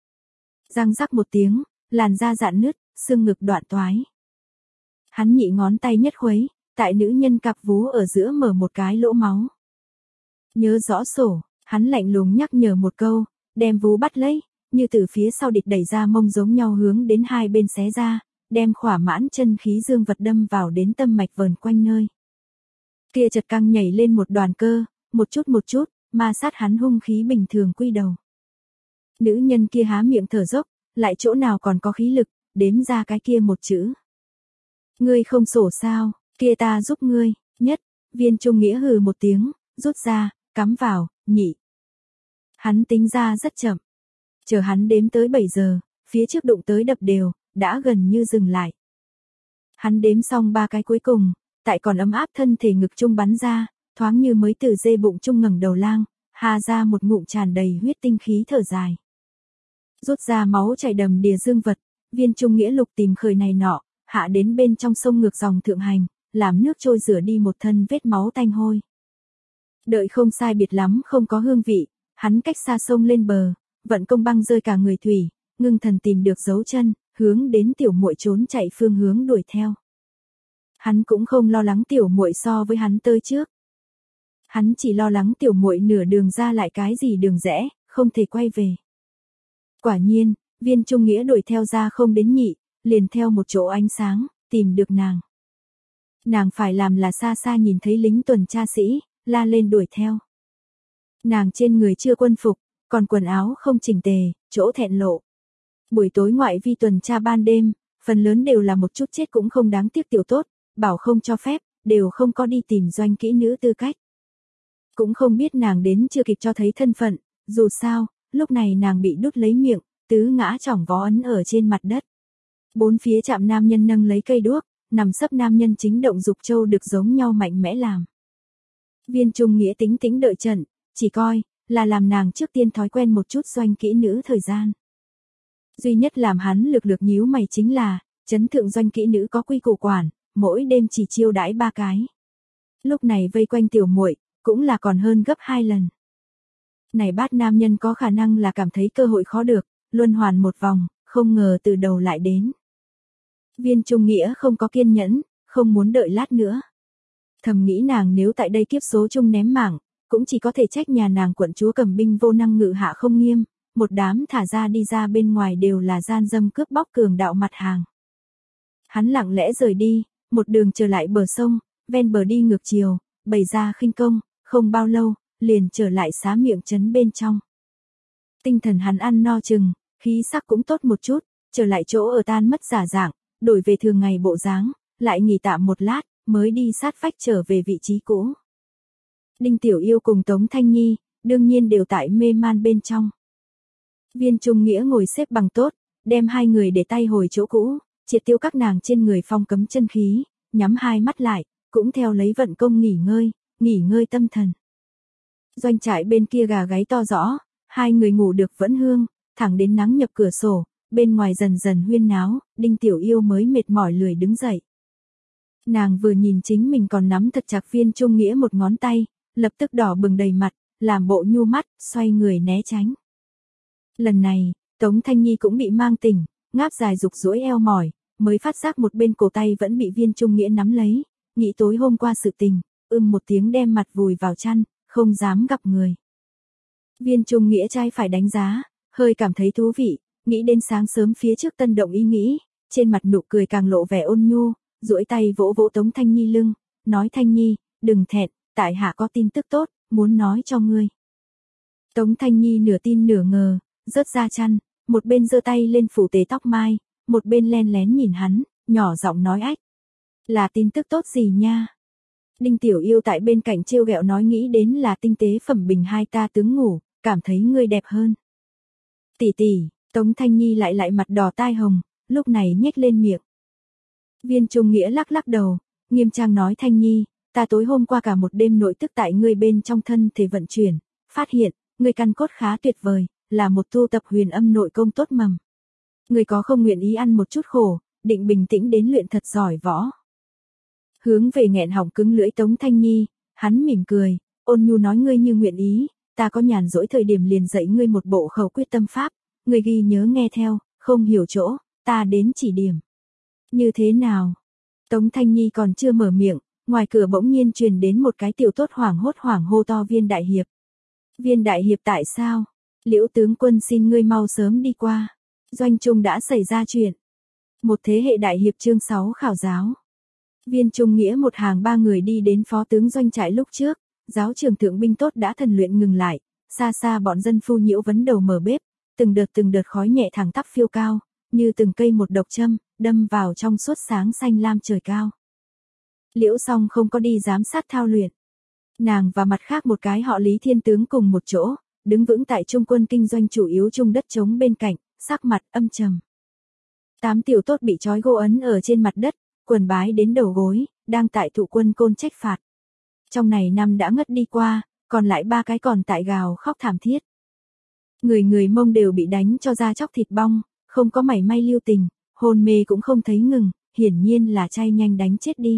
Răng rắc một tiếng, làn da rạn nứt, xương ngực đoạn toái. Hắn nhị ngón tay nhất khuấy, tại nữ nhân cặp vú ở giữa mở một cái lỗ máu. Nhớ rõ sổ, hắn lạnh lùng nhắc nhở một câu, đem vú bắt lấy, như từ phía sau địch đẩy ra mông giống nhau hướng đến hai bên xé ra, đem khỏa mãn chân khí dương vật đâm vào đến tâm mạch vờn quanh nơi. Kia chật căng nhảy lên một đoàn cơ, một chút một chút, ma sát hắn hung khí bình thường quy đầu. Nữ nhân kia há miệng thở dốc, lại chỗ nào còn có khí lực, đếm ra cái kia một chữ. Ngươi không sổ sao, kia ta giúp ngươi, nhất, Viên Trung Nghĩa hừ một tiếng, rút ra, cắm vào, nhị. Hắn tính ra rất chậm. Chờ hắn đếm tới bảy giờ, phía trước đụng tới đập đều, đã gần như dừng lại. Hắn đếm xong ba cái cuối cùng, tại còn ấm áp thân thể ngực trung bắn ra, thoáng như mới từ dê bụng trung ngẩng đầu lang, hà ra một ngụm tràn đầy huyết tinh khí thở dài. Rút ra máu chảy đầm đìa dương vật, Viên Trung Nghĩa lục tìm khởi này nọ, hạ đến bên trong sông ngược dòng thượng hành, làm nước trôi rửa đi một thân vết máu tanh hôi. Đợi không sai biệt lắm không có hương vị, hắn cách xa sông lên bờ, vận công băng rơi cả người thủy, ngưng thần tìm được dấu chân, hướng đến tiểu muội trốn chạy phương hướng đuổi theo. Hắn cũng không lo lắng tiểu muội so với hắn tới trước. Hắn chỉ lo lắng tiểu muội nửa đường ra lại cái gì đường rẽ, không thể quay về. Quả nhiên, Viên Trung Nghĩa đuổi theo ra không đến nhị, liền theo một chỗ ánh sáng, tìm được nàng. Nàng phải làm là xa xa nhìn thấy lính tuần tra sĩ, la lên đuổi theo. Nàng trên người chưa quân phục, còn quần áo không chỉnh tề, chỗ thẹn lộ. Buổi tối ngoại vi tuần tra ban đêm, phần lớn đều là một chút chết cũng không đáng tiếc tiểu tốt, bảo không cho phép, đều không có đi tìm doanh kỹ nữ tư cách. Cũng không biết nàng đến chưa kịp cho thấy thân phận, dù sao, lúc này nàng bị đút lấy miệng, tứ ngã chỏng vó ấn ở trên mặt đất. Bốn phía trạm nam nhân nâng lấy cây đuốc, nằm sấp nam nhân chính động dục châu được giống nhau mạnh mẽ làm. Viên Trung Nghĩa tính tính đợi trận, chỉ coi, là làm nàng trước tiên thói quen một chút doanh kỹ nữ thời gian. Duy nhất làm hắn lực lược nhíu mày chính là, chấn thượng doanh kỹ nữ có quy củ quản, mỗi đêm chỉ chiêu đãi ba cái. Lúc này vây quanh tiểu muội cũng là còn hơn gấp hai lần. Này bát nam nhân có khả năng là cảm thấy cơ hội khó được, luân hoàn một vòng, không ngờ từ đầu lại đến. Viên Trung Nghĩa không có kiên nhẫn, không muốn đợi lát nữa. Thầm nghĩ nàng nếu tại đây kiếp số chung ném mạng, cũng chỉ có thể trách nhà nàng quận chúa cầm binh vô năng ngự hạ không nghiêm, một đám thả ra đi ra bên ngoài đều là gian dâm cướp bóc cường đạo mặt hàng. Hắn lặng lẽ rời đi, một đường trở lại bờ sông, ven bờ đi ngược chiều, bày ra khinh công, không bao lâu, liền trở lại xá miệng trấn bên trong. Tinh thần hắn ăn no chừng, khí sắc cũng tốt một chút, trở lại chỗ ở tan mất giả dạng, đổi về thường ngày bộ dáng, lại nghỉ tạm một lát, mới đi sát phách trở về vị trí cũ. Đinh Tiểu Yêu cùng Tống Thanh Nhi, đương nhiên đều tại mê man bên trong. Viên Trung Nghĩa ngồi xếp bằng tốt, đem hai người để tay hồi chỗ cũ, triệt tiêu các nàng trên người phong cấm chân khí, nhắm hai mắt lại, cũng theo lấy vận công nghỉ ngơi, nghỉ ngơi tâm thần. Doanh trại bên kia gà gáy to rõ, hai người ngủ được vẫn hương, thẳng đến nắng nhập cửa sổ, bên ngoài dần dần huyên náo, Đinh Tiểu Yêu mới mệt mỏi lười đứng dậy. Nàng vừa nhìn chính mình còn nắm thật chặt Viên Trung Nghĩa một ngón tay, lập tức đỏ bừng đầy mặt, làm bộ nhu mắt, xoay người né tránh. Lần này, Tống Thanh Nhi cũng bị mang tỉnh, ngáp dài rục rũi eo mỏi, mới phát giác một bên cổ tay vẫn bị Viên Trung Nghĩa nắm lấy, nghĩ tối hôm qua sự tình, ưm một tiếng đem mặt vùi vào chăn, không dám gặp người. Viên Trung Nghĩa trai phải đánh giá, hơi cảm thấy thú vị, nghĩ đến sáng sớm phía trước tân động ý nghĩ, trên mặt nụ cười càng lộ vẻ ôn nhu, duỗi tay vỗ vỗ Tống Thanh Nhi lưng, nói Thanh Nhi, đừng thẹn, tại hạ có tin tức tốt, muốn nói cho ngươi. Tống Thanh Nhi nửa tin nửa ngờ, rớt ra chăn, một bên giơ tay lên phủ tế tóc mai, một bên len lén nhìn hắn, nhỏ giọng nói ách. Là tin tức tốt gì nha? Đinh Tiểu Yêu tại bên cạnh trêu ghẹo nói nghĩ đến là tinh tế phẩm bình hai ta tướng ngủ, cảm thấy ngươi đẹp hơn. Tỷ tỷ, Tống Thanh Nhi lại lại mặt đỏ tai hồng, lúc này nhếch lên miệng. Viên Trung Nghĩa lắc lắc đầu, nghiêm trang nói Thanh Nhi, ta tối hôm qua cả một đêm nội tức tại ngươi bên trong thân thể vận chuyển, phát hiện, ngươi căn cốt khá tuyệt vời, là một tu tập huyền âm nội công tốt mầm. Ngươi có không nguyện ý ăn một chút khổ, định bình tĩnh đến luyện thật giỏi võ. Hướng về nghẹn họng cứng lưỡi Tống Thanh Nhi, hắn mỉm cười, ôn nhu nói ngươi như nguyện ý, ta có nhàn rỗi thời điểm liền dạy ngươi một bộ khẩu quyết tâm pháp, ngươi ghi nhớ nghe theo, không hiểu chỗ, ta đến chỉ điểm. Như thế nào? Tống Thanh Nhi còn chưa mở miệng, ngoài cửa bỗng nhiên truyền đến một cái tiểu tốt hoảng hốt hoảng hô to Viên đại hiệp. Viên đại hiệp tại sao? Liễu tướng quân xin ngươi mau sớm đi qua. Doanh Trung đã xảy ra chuyện. Một thế hệ đại hiệp chương sáu khảo giáo. Viên Trung Nghĩa một hàng ba người đi đến phó tướng doanh trại lúc trước, giáo trường thượng binh tốt đã thần luyện ngừng lại, xa xa bọn dân phu nhiễu vấn đầu mở bếp, từng đợt từng đợt khói nhẹ thẳng tắp phiêu cao, như từng cây một độc châm, đâm vào trong suốt sáng xanh lam trời cao. Liễu Song không có đi giám sát thao luyện. Nàng và mặt khác một cái họ Lý Thiên tướng cùng một chỗ, đứng vững tại trung quân kinh doanh chủ yếu trung đất trống bên cạnh, sắc mặt âm trầm. Tám tiểu tốt bị trói gô ấn ở trên mặt đất, quần bái đến đầu gối, đang tại thụ quân côn trách phạt. Trong này năm đã ngất đi qua, còn lại ba cái còn tại gào khóc thảm thiết. Người người Mông đều bị đánh cho da chóc thịt bong, không có mảy may lưu tình, hôn mê cũng không thấy ngừng, hiển nhiên là chay nhanh đánh chết đi.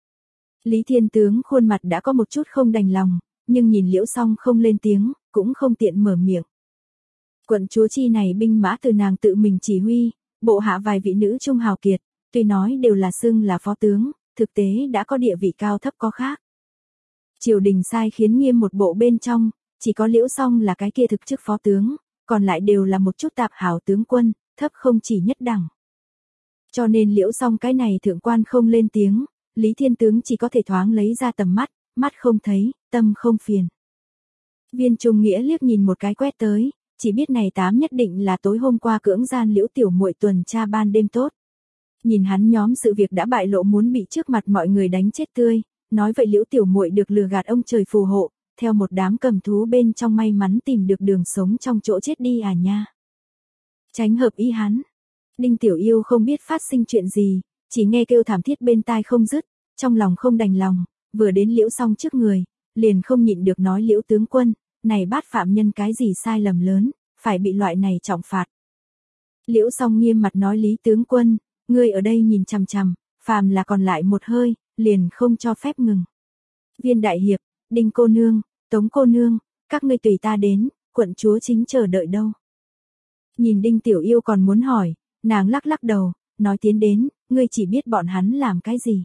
Lý Thiên tướng khuôn mặt đã có một chút không đành lòng, nhưng nhìn Liễu Song không lên tiếng, cũng không tiện mở miệng. Quận chúa chi này binh mã từ nàng tự mình chỉ huy, bộ hạ vài vị nữ trung hào kiệt, tuy nói đều là xưng là phó tướng, thực tế đã có địa vị cao thấp có khác. Triều đình sai khiến nghiêm một bộ bên trong, chỉ có Liễu Song là cái kia thực chức phó tướng, còn lại đều là một chút tạp hảo tướng quân, thấp không chỉ nhất đẳng. Cho nên Liễu Song cái này thượng quan không lên tiếng, Lý Thiên tướng chỉ có thể thoáng lấy ra tầm mắt, mắt không thấy, tâm không phiền. Viên Trung Nghĩa liếc nhìn một cái quét tới, chỉ biết này tám nhất định là tối hôm qua cưỡng gian Liễu tiểu muội tuần tra ban đêm tốt. Nhìn hắn nhóm sự việc đã bại lộ muốn bị trước mặt mọi người đánh chết tươi, nói vậy Liễu tiểu muội được lừa gạt ông trời phù hộ, theo một đám cầm thú bên trong may mắn tìm được đường sống trong chỗ chết đi à nha. Tránh hợp ý hắn. Đinh Tiểu Yêu không biết phát sinh chuyện gì, chỉ nghe kêu thảm thiết bên tai không dứt, trong lòng không đành lòng, vừa đến Liễu Song trước người, liền không nhịn được nói Liễu tướng quân, này bát phạm nhân cái gì sai lầm lớn, phải bị loại này trọng phạt. Liễu Song nghiêm mặt nói Lý tướng quân, ngươi ở đây nhìn chằm chằm, phàm là còn lại một hơi, liền không cho phép ngừng. Viên đại hiệp, Đinh cô nương, Tống cô nương, các ngươi tùy ta đến, quận chúa chính chờ đợi đâu. Nhìn Đinh Tiểu Yêu còn muốn hỏi, nàng lắc lắc đầu, nói tiến đến, ngươi chỉ biết bọn hắn làm cái gì.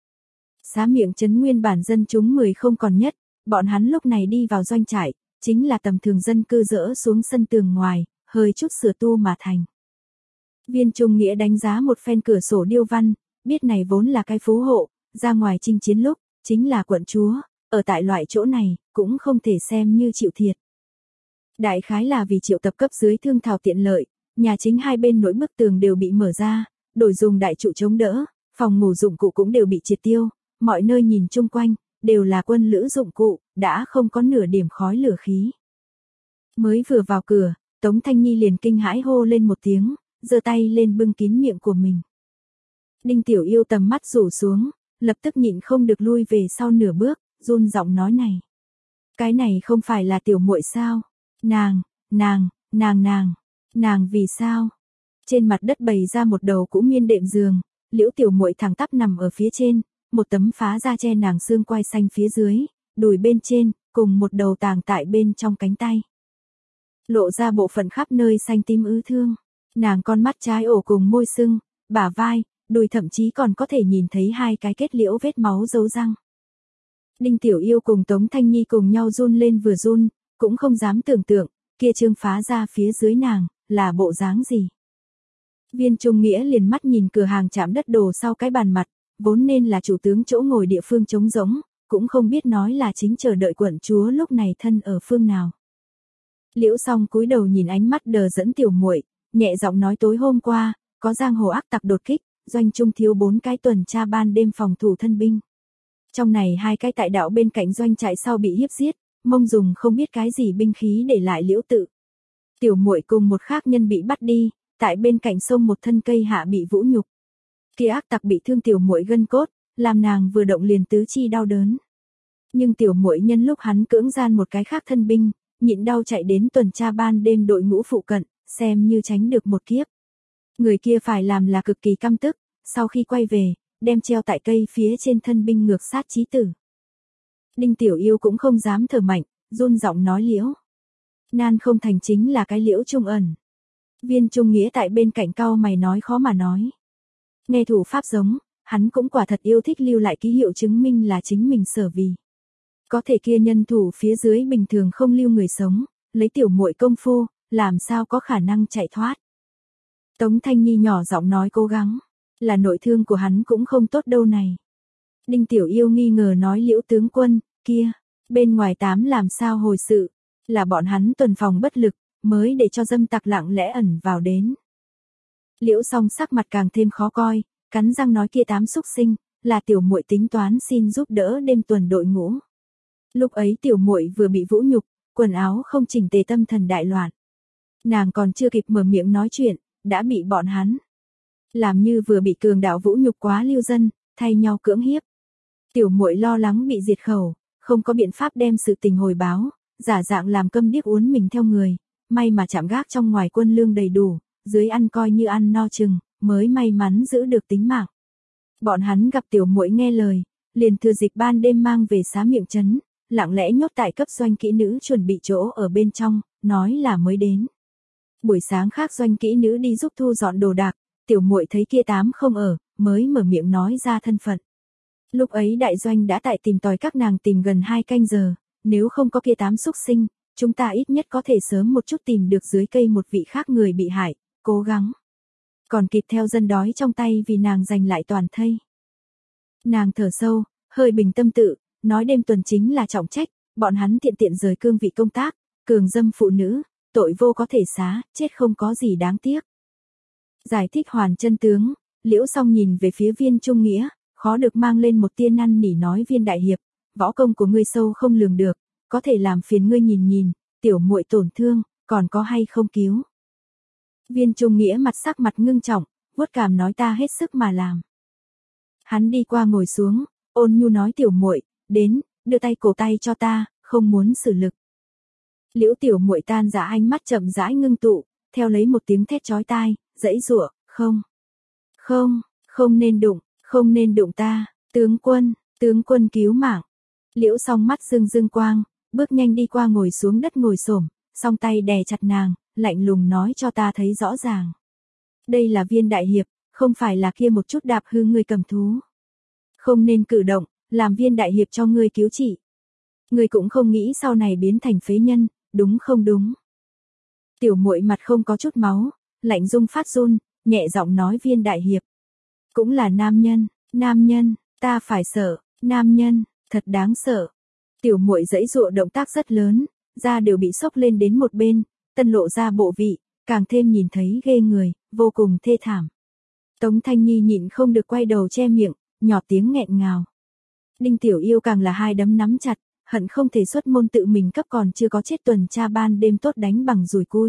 Xá Miệng trấn nguyên bản dân chúng mười không còn nhất, bọn hắn lúc này đi vào doanh trại, chính là tầm thường dân cư dỡ xuống sân tường ngoài, hơi chút sửa tu mà thành. Viên Trung Nghĩa đánh giá một phen cửa sổ điêu văn, biết này vốn là cái phú hộ, ra ngoài chinh chiến lúc, chính là quận chúa, ở tại loại chỗ này, cũng không thể xem như chịu thiệt. Đại khái là vì triệu tập cấp dưới thương thảo tiện lợi, nhà chính hai bên nỗi bức tường đều bị mở ra, đổi dùng đại trụ chống đỡ, phòng ngủ dụng cụ cũng đều bị triệt tiêu, mọi nơi nhìn chung quanh, đều là quân lữ dụng cụ, đã không có nửa điểm khói lửa khí. Mới vừa vào cửa, Tống Thanh Nhi liền kinh hãi hô lên một tiếng, giơ tay lên bưng kín miệng của mình. Đinh Tiểu Yêu tầm mắt rủ xuống, lập tức nhịn không được lui về sau nửa bước, run giọng nói này. Cái này không phải là tiểu muội sao? Nàng, nàng, nàng nàng, nàng vì sao? Trên mặt đất bày ra một đầu cũ miên đệm giường, Liễu tiểu muội thẳng tắp nằm ở phía trên, một tấm phá da che nàng xương quai xanh phía dưới, đùi bên trên, cùng một đầu tàng tại bên trong cánh tay. Lộ ra bộ phận khắp nơi xanh tím ứ thương, nàng con mắt trái ổ cùng môi sưng, bả vai, đùi thậm chí còn có thể nhìn thấy hai cái kết liễu vết máu dấu răng. Đinh Tiểu Yêu cùng Tống Thanh Nhi cùng nhau run lên vừa run, cũng không dám tưởng tượng, kia trương phá ra phía dưới nàng, là bộ dáng gì. Viên Trung Nghĩa liền mắt nhìn cửa hàng chạm đất đồ sau cái bàn mặt, vốn nên là chủ tướng chỗ ngồi địa phương trống rỗng, cũng không biết nói là chính chờ đợi quận chúa lúc này thân ở phương nào. Liễu Song cúi đầu nhìn ánh mắt đờ dẫn tiểu muội, nhẹ giọng nói tối hôm qua, có giang hồ ác tặc đột kích, doanh trung thiếu bốn cái tuần tra ban đêm phòng thủ thân binh. Trong này hai cái tại đạo bên cạnh doanh trại sau bị hiếp giết, mông dùng không biết cái gì binh khí để lại Liễu tự. Tiểu muội cùng một khác nhân bị bắt đi, tại bên cạnh sông một thân cây hạ bị vũ nhục. Kia ác tặc bị thương tiểu muội gân cốt, làm nàng vừa động liền tứ chi đau đớn. Nhưng tiểu muội nhân lúc hắn cưỡng gian một cái khác thân binh, nhịn đau chạy đến tuần tra ban đêm đội ngũ phụ cận, xem như tránh được một kiếp. Người kia phải làm là cực kỳ căm tức, sau khi quay về, đem treo tại cây phía trên thân binh ngược sát chí tử. Đinh Tiểu Yêu cũng không dám thở mạnh, run giọng nói Liễu. Nan không thành chính là cái Liễu Trung ẩn. Viên Trung Nghĩa tại bên cạnh cau mày nói khó mà nói. Nghe thủ pháp giống, hắn cũng quả thật yêu thích lưu lại ký hiệu chứng minh là chính mình sở vì. Có thể kia nhân thủ phía dưới bình thường không lưu người sống, lấy tiểu muội công phu, làm sao có khả năng chạy thoát. Tống Thanh Nhi nhỏ giọng nói cố gắng, là nội thương của hắn cũng không tốt đâu này. Đinh Tiểu Yêu nghi ngờ nói Liễu tướng quân, kia, bên ngoài tám làm sao hồi sự, là bọn hắn tuần phòng bất lực, mới để cho dâm tặc lặng lẽ ẩn vào đến. Liễu Song sắc mặt càng thêm khó coi, cắn răng nói kia tám xúc sinh, là tiểu muội tính toán xin giúp đỡ đêm tuần đội ngũ. Lúc ấy tiểu muội vừa bị vũ nhục, quần áo không chỉnh tề tâm thần đại loạn. Nàng còn chưa kịp mở miệng nói chuyện, đã bị bọn hắn làm như vừa bị cường đạo vũ nhục quá lưu dân, thay nhau cưỡng hiếp. Tiểu muội lo lắng bị diệt khẩu, không có biện pháp đem sự tình hồi báo, giả dạng làm câm điếc uốn mình theo người, may mà chạm gác trong ngoài quân lương đầy đủ, dưới ăn coi như ăn no chừng, mới may mắn giữ được tính mạng. Bọn hắn gặp tiểu muội nghe lời, liền thừa dịp ban đêm mang về Xá Miệng trấn, lặng lẽ nhốt tại cấp doanh kỹ nữ chuẩn bị chỗ ở bên trong, nói là mới đến. Buổi sáng khác doanh kỹ nữ đi giúp thu dọn đồ đạc, tiểu muội thấy kia tám không ở, mới mở miệng nói ra thân phận. Lúc ấy đại doanh đã tại tìm tòi các nàng tìm gần hai canh giờ, nếu không có kia tám xúc sinh, chúng ta ít nhất có thể sớm một chút tìm được dưới cây một vị khác người bị hại, cố gắng. Còn kịp theo dân đói trong tay vì nàng giành lại toàn thây. Nàng thở sâu, hơi bình tâm tự, nói đêm tuần chính là trọng trách, bọn hắn tiện tiện rời cương vị công tác, cường dâm phụ nữ, tội vô có thể xá, chết không có gì đáng tiếc. Giải thích hoàn chân tướng, Liễu Song nhìn về phía Viên Trung Nghĩa, khó được mang lên một tia năn nỉ nói Viên đại hiệp, võ công của ngươi sâu không lường được, có thể làm phiền ngươi nhìn nhìn, tiểu muội tổn thương, còn có hay không cứu. Viên Trung Nghĩa mặt sắc mặt ngưng trọng, vuốt cằm nói ta hết sức mà làm. Hắn đi qua ngồi xuống, ôn nhu nói tiểu muội, đến, đưa tay cổ tay cho ta, không muốn sử lực. Liễu tiểu muội tan rã ánh mắt chậm rãi ngưng tụ, theo lấy một tiếng thét chói tai, giãy giụa, không, không, không nên đụng, không nên đụng ta, tướng quân, tướng quân cứu mạng. Liễu Song mắt rưng rưng quang, bước nhanh đi qua ngồi xuống đất ngồi xổm, song tay đè chặt nàng, lạnh lùng nói cho ta thấy rõ ràng. Đây là Viên đại hiệp, không phải là kia một chút đạp hư người cầm thú. Không nên cử động, làm Viên đại hiệp cho ngươi cứu trị. Ngươi cũng không nghĩ sau này biến thành phế nhân, đúng không đúng? Tiểu muội mặt không có chút máu, lạnh rung phát run, nhẹ giọng nói Viên đại hiệp. Cũng là nam nhân, nam nhân, ta phải sợ, nam nhân, thật đáng sợ. Tiểu muội giãy giụa động tác rất lớn, da đều bị xốc lên đến một bên, tân lộ ra bộ vị, càng thêm nhìn thấy ghê người, vô cùng thê thảm. Tống Thanh Nhi nhịn không được quay đầu che miệng, nhỏ tiếng nghẹn ngào. Đinh Tiểu Yêu càng là hai đấm nắm chặt, hận không thể xuất môn tự mình cấp còn chưa có chết tuần tra ban đêm tốt đánh bằng dùi cui.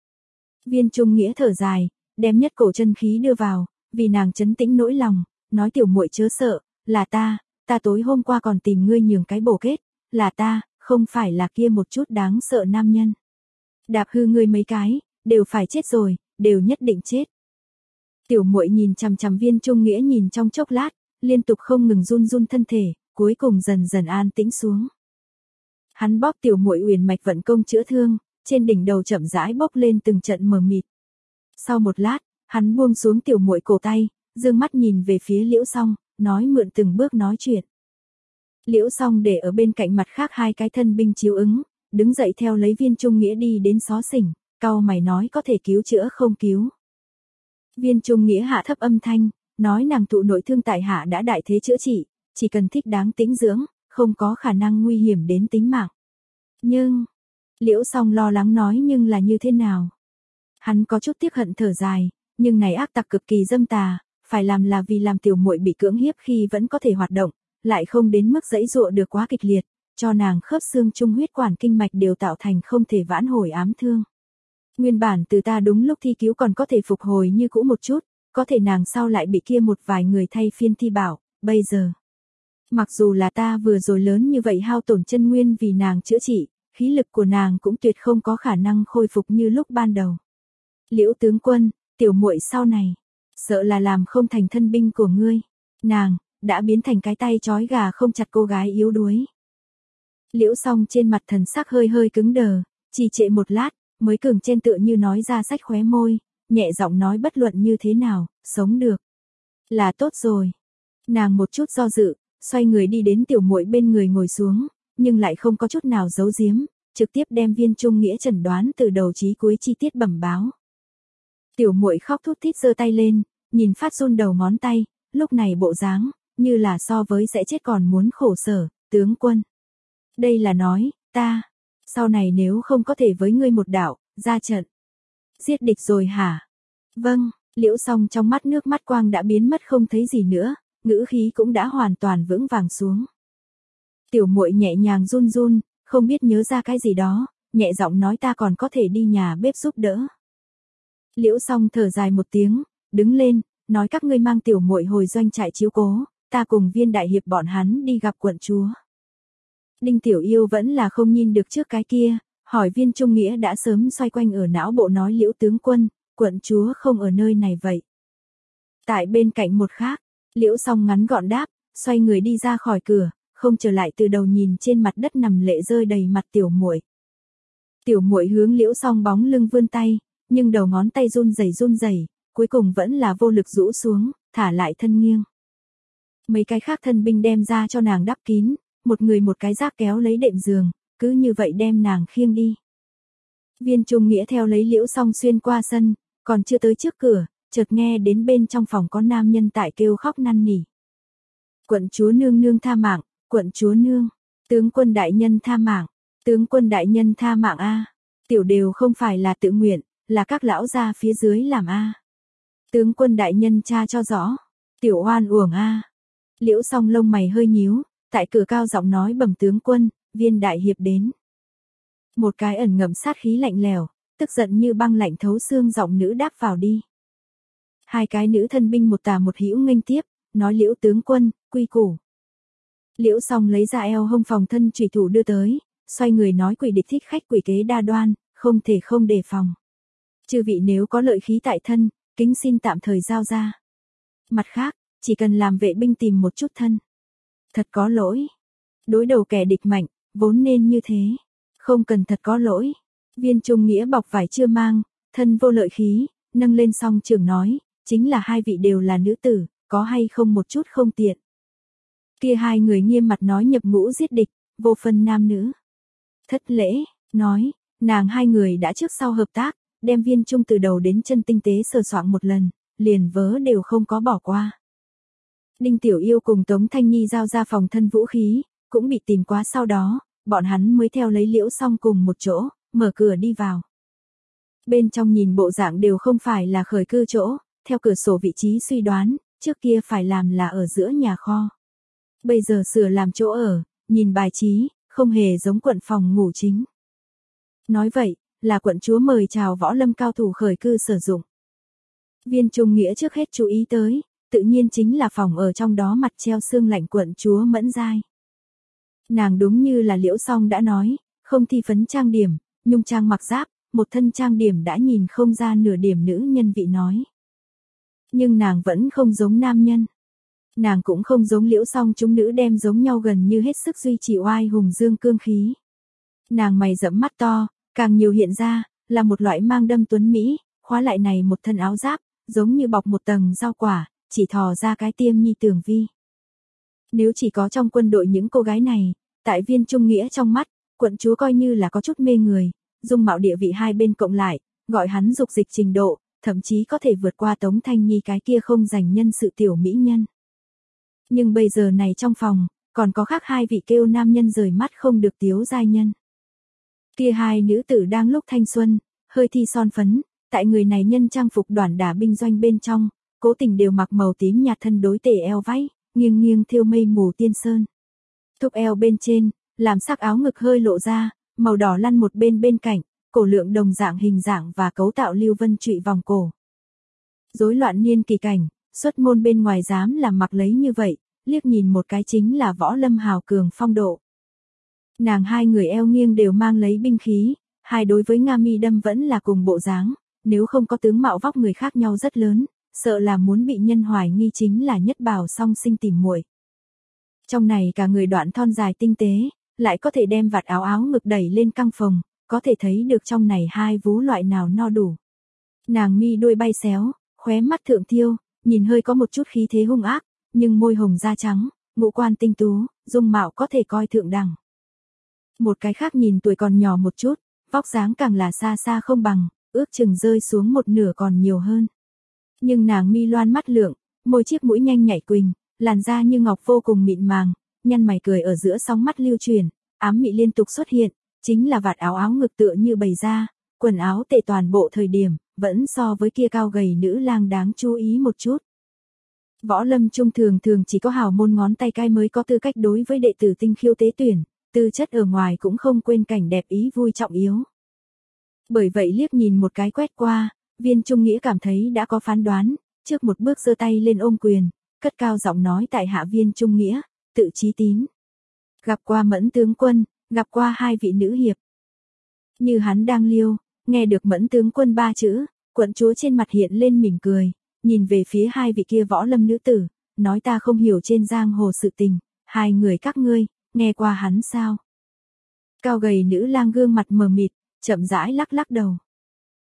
Viên Trung Nghĩa thở dài, đem nhất cổ chân khí đưa vào, vì nàng trấn tĩnh nỗi lòng, nói tiểu muội chớ sợ, là ta, ta tối hôm qua còn tìm ngươi nhường cái bổ kết, là ta, không phải là kia một chút đáng sợ nam nhân. Đạp hư ngươi mấy cái, đều phải chết rồi, đều nhất định chết. Tiểu muội nhìn chằm chằm Viên Trung Nghĩa nhìn trong chốc lát, liên tục không ngừng run run thân thể, cuối cùng dần dần an tĩnh xuống. Hắn bóp tiểu muội uyển mạch vận công chữa thương, trên đỉnh đầu chậm rãi bốc lên từng trận mờ mịt. Sau một lát, hắn buông xuống tiểu muội cổ tay, dương mắt nhìn về phía Liễu Song, nói mượn từng bước nói chuyện. Liễu Song để ở bên cạnh mặt khác hai cái thân binh chiếu ứng, đứng dậy theo lấy Viên Trung Nghĩa đi đến xó xỉnh, cau mày nói có thể cứu chữa không cứu. Viên Trung Nghĩa hạ thấp âm thanh, nói nàng thụ nội thương tại hạ đã đại thế chữa trị, chỉ cần thích đáng tĩnh dưỡng, không có khả năng nguy hiểm đến tính mạng. Nhưng, Liễu Song lo lắng nói nhưng là như thế nào? Hắn có chút tiếc hận thở dài, nhưng này ác tặc cực kỳ dâm tà, phải làm là vì làm tiểu muội bị cưỡng hiếp khi vẫn có thể hoạt động, lại không đến mức giãy giụa được quá kịch liệt, cho nàng khớp xương trung huyết quản kinh mạch đều tạo thành không thể vãn hồi ám thương. Nguyên bản từ ta đúng lúc thi cứu còn có thể phục hồi như cũ một chút, có thể nàng sau lại bị kia một vài người thay phiên thi bảo, bây giờ. Mặc dù là ta vừa rồi lớn như vậy hao tổn chân nguyên vì nàng chữa trị, khí lực của nàng cũng tuyệt không có khả năng khôi phục như lúc ban đầu. Liễu tướng quân, tiểu muội sau này, sợ là làm không thành thân binh của ngươi. Nàng, đã biến thành cái tay trói gà không chặt cô gái yếu đuối. Liễu Song trên mặt thần sắc hơi hơi cứng đờ, trì trệ một lát, mới cường trên tựa như nói ra sách khóe môi, nhẹ giọng nói bất luận như thế nào, sống được. Là tốt rồi. Nàng một chút do dự, xoay người đi đến tiểu muội bên người ngồi xuống, nhưng lại không có chút nào giấu giếm, trực tiếp đem Viên Trung Nghĩa chẩn đoán từ đầu chí cuối chi tiết bẩm báo. Tiểu muội khóc thút thít giơ tay lên, nhìn phát run đầu ngón tay, lúc này bộ dáng, như là so với sẽ chết còn muốn khổ sở, tướng quân. Đây là nói, ta, sau này nếu không có thể với ngươi một đạo, ra trận. Giết địch rồi hả? Vâng, Liễu Song trong mắt nước mắt quang đã biến mất không thấy gì nữa, ngữ khí cũng đã hoàn toàn vững vàng xuống. Tiểu muội nhẹ nhàng run run, không biết nhớ ra cái gì đó, nhẹ giọng nói ta còn có thể đi nhà bếp giúp đỡ. Liễu Song thở dài một tiếng, đứng lên, nói các ngươi mang tiểu muội hồi doanh trại chiếu cố, ta cùng Viên đại hiệp bọn hắn đi gặp quận chúa. Đinh Tiểu Yêu vẫn là không nhìn được trước cái kia, hỏi Viên Trung Nghĩa đã sớm xoay quanh ở não bộ nói Liễu tướng quân, quận chúa không ở nơi này vậy. Tại bên cạnh một khác, Liễu Song ngắn gọn đáp, xoay người đi ra khỏi cửa, không trở lại từ đầu nhìn trên mặt đất nằm lệ rơi đầy mặt tiểu muội. Tiểu muội hướng Liễu Song bóng lưng vươn tay, nhưng đầu ngón tay run rẩy run rẩy, cuối cùng vẫn là vô lực rũ xuống, thả lại thân nghiêng. Mấy cái khác thân binh đem ra cho nàng đắp kín, một người một cái giáp kéo lấy đệm giường, cứ như vậy đem nàng khiêng đi. Viên Trung Nghĩa theo lấy Liễu Song xuyên qua sân, còn chưa tới trước cửa, chợt nghe đến bên trong phòng có nam nhân tại kêu khóc năn nỉ. Quận chúa nương nương tha mạng, quận chúa nương, tướng quân đại nhân tha mạng, tướng quân đại nhân tha mạng a. Tiểu đều không phải là tự nguyện, là các lão gia phía dưới làm a. Tướng quân đại nhân tra cho rõ, tiểu oan uổng a. Liễu Song lông mày hơi nhíu, tại cửa cao giọng nói bẩm tướng quân, Viên đại hiệp đến. Một cái ẩn ngậm sát khí lạnh lẽo, tức giận như băng lạnh thấu xương giọng nữ đáp vào đi. Hai cái nữ thân binh một tả một hữu nghênh tiếp, nói Liễu tướng quân, quy củ. Liễu Song lấy ra eo hông phòng thân chủy thủ đưa tới, xoay người nói quỷ địch thích khách quỷ kế đa đoan, không thể không đề phòng. Chư vị nếu có lợi khí tại thân, kính xin tạm thời giao ra. Mặt khác, chỉ cần làm vệ binh tìm một chút thân. Thật có lỗi. Đối đầu kẻ địch mạnh, vốn nên như thế. Không cần thật có lỗi. Viên Trung Nghĩa bọc vải chưa mang, thân vô lợi khí, nâng lên song trường nói, chính là hai vị đều là nữ tử, có hay không một chút không tiện. Kia hai người nghiêm mặt nói nhập ngũ giết địch, vô phân nam nữ. Thất lễ, nói, nàng hai người đã trước sau hợp tác, đem Viên Trung từ đầu đến chân tinh tế sờ soạn một lần, liền vớ đều không có bỏ qua. Đinh Tiểu Yêu cùng Tống Thanh Nhi giao ra phòng thân vũ khí, cũng bị tìm quá sau đó, bọn hắn mới theo lấy Liễu Song cùng một chỗ, mở cửa đi vào. Bên trong nhìn bộ dạng đều không phải là khởi cư chỗ, theo cửa sổ vị trí suy đoán, trước kia phải làm là ở giữa nhà kho. Bây giờ sửa làm chỗ ở, nhìn bài trí, không hề giống quận phòng ngủ chính. Nói vậy, là quận chúa mời chào võ lâm cao thủ khởi cư sử dụng. Viên Trung Nghĩa trước hết chú ý tới, tự nhiên chính là phòng ở trong đó mặt treo xương lạnh quận chúa Mẫn Giai. Nàng đúng như là Liễu Song đã nói, không thi phấn trang điểm, nhung trang mặc giáp, một thân trang điểm đã nhìn không ra nửa điểm nữ nhân vị nói. Nhưng nàng vẫn không giống nam nhân. Nàng cũng không giống Liễu Song chúng nữ đem giống nhau gần như hết sức duy trì oai hùng dương cương khí. Nàng mày rậm mắt to, càng nhiều hiện ra, là một loại mang đâm tuấn Mỹ, khóa lại này một thân áo giáp, giống như bọc một tầng rau quả, chỉ thò ra cái tiêm nhi tường vi. Nếu chỉ có trong quân đội những cô gái này, tại Viên Trung Nghĩa trong mắt, quận chúa coi như là có chút mê người, dung mạo địa vị hai bên cộng lại, gọi hắn dục dịch trình độ, thậm chí có thể vượt qua Tống Thanh Nhi cái kia không dành nhân sự tiểu mỹ nhân. Nhưng bây giờ này trong phòng, còn có khác hai vị kêu nam nhân rời mắt không được tiếu giai nhân. Kia hai nữ tử đang lúc thanh xuân, hơi thi son phấn, tại người này nhân trang phục đoàn đả binh doanh bên trong, cố tình đều mặc màu tím nhạt thân đối tề eo váy, nghiêng nghiêng thiêu mây mù tiên sơn. Thúc eo bên trên, làm sắc áo ngực hơi lộ ra, màu đỏ lăn một bên bên cạnh, cổ lượng đồng dạng hình dạng và cấu tạo lưu vân trụy vòng cổ. Rối loạn niên kỳ cảnh, xuất môn bên ngoài dám làm mặc lấy như vậy, liếc nhìn một cái chính là võ lâm hào cường phong độ. Nàng hai người eo nghiêng đều mang lấy binh khí, hai đối với Nga Mi đâm vẫn là cùng bộ dáng, nếu không có tướng mạo vóc người khác nhau rất lớn, sợ là muốn bị nhân hoài nghi chính là nhất bảo song sinh tìm muội. Trong này cả người đoạn thon dài tinh tế, lại có thể đem vạt áo áo ngực đẩy lên căng phồng, có thể thấy được trong này hai vú loại nào no đủ. Nàng mi đuôi bay xéo, khóe mắt thượng thiêu, nhìn hơi có một chút khí thế hung ác, nhưng môi hồng da trắng, ngũ quan tinh tú, dung mạo có thể coi thượng đẳng. Một cái khác nhìn tuổi còn nhỏ một chút, vóc dáng càng là xa xa không bằng, ước chừng rơi xuống một nửa còn nhiều hơn. Nhưng nàng mi loan mắt lượng, môi chiếc mũi nhanh nhảy quỳnh, làn da như ngọc vô cùng mịn màng, nhăn mày cười ở giữa sóng mắt lưu truyền, ám mị liên tục xuất hiện, chính là vạt áo áo ngực tựa như bày ra, quần áo tệ toàn bộ thời điểm, vẫn so với kia cao gầy nữ lang đáng chú ý một chút. Võ lâm trung thường thường chỉ có hào môn ngón tay cai mới có tư cách đối với đệ tử tinh khiêu tế tuyển, tư chất ở ngoài cũng không quên cảnh đẹp ý vui trọng yếu. Bởi vậy liếc nhìn một cái quét qua, Viên Trung Nghĩa cảm thấy đã có phán đoán, trước một bước giơ tay lên ôm quyền, cất cao giọng nói tại hạ Viên Trung Nghĩa, tự chí tín. Gặp qua Mẫn tướng quân, gặp qua hai vị nữ hiệp. Như hắn đang liêu, nghe được Mẫn tướng quân ba chữ, quận chúa trên mặt hiện lên mỉm cười, nhìn về phía hai vị kia võ lâm nữ tử, nói ta không hiểu trên giang hồ sự tình, hai người các ngươi, nghe qua hắn sao? Cao gầy nữ lang gương mặt mờ mịt, chậm rãi lắc lắc đầu.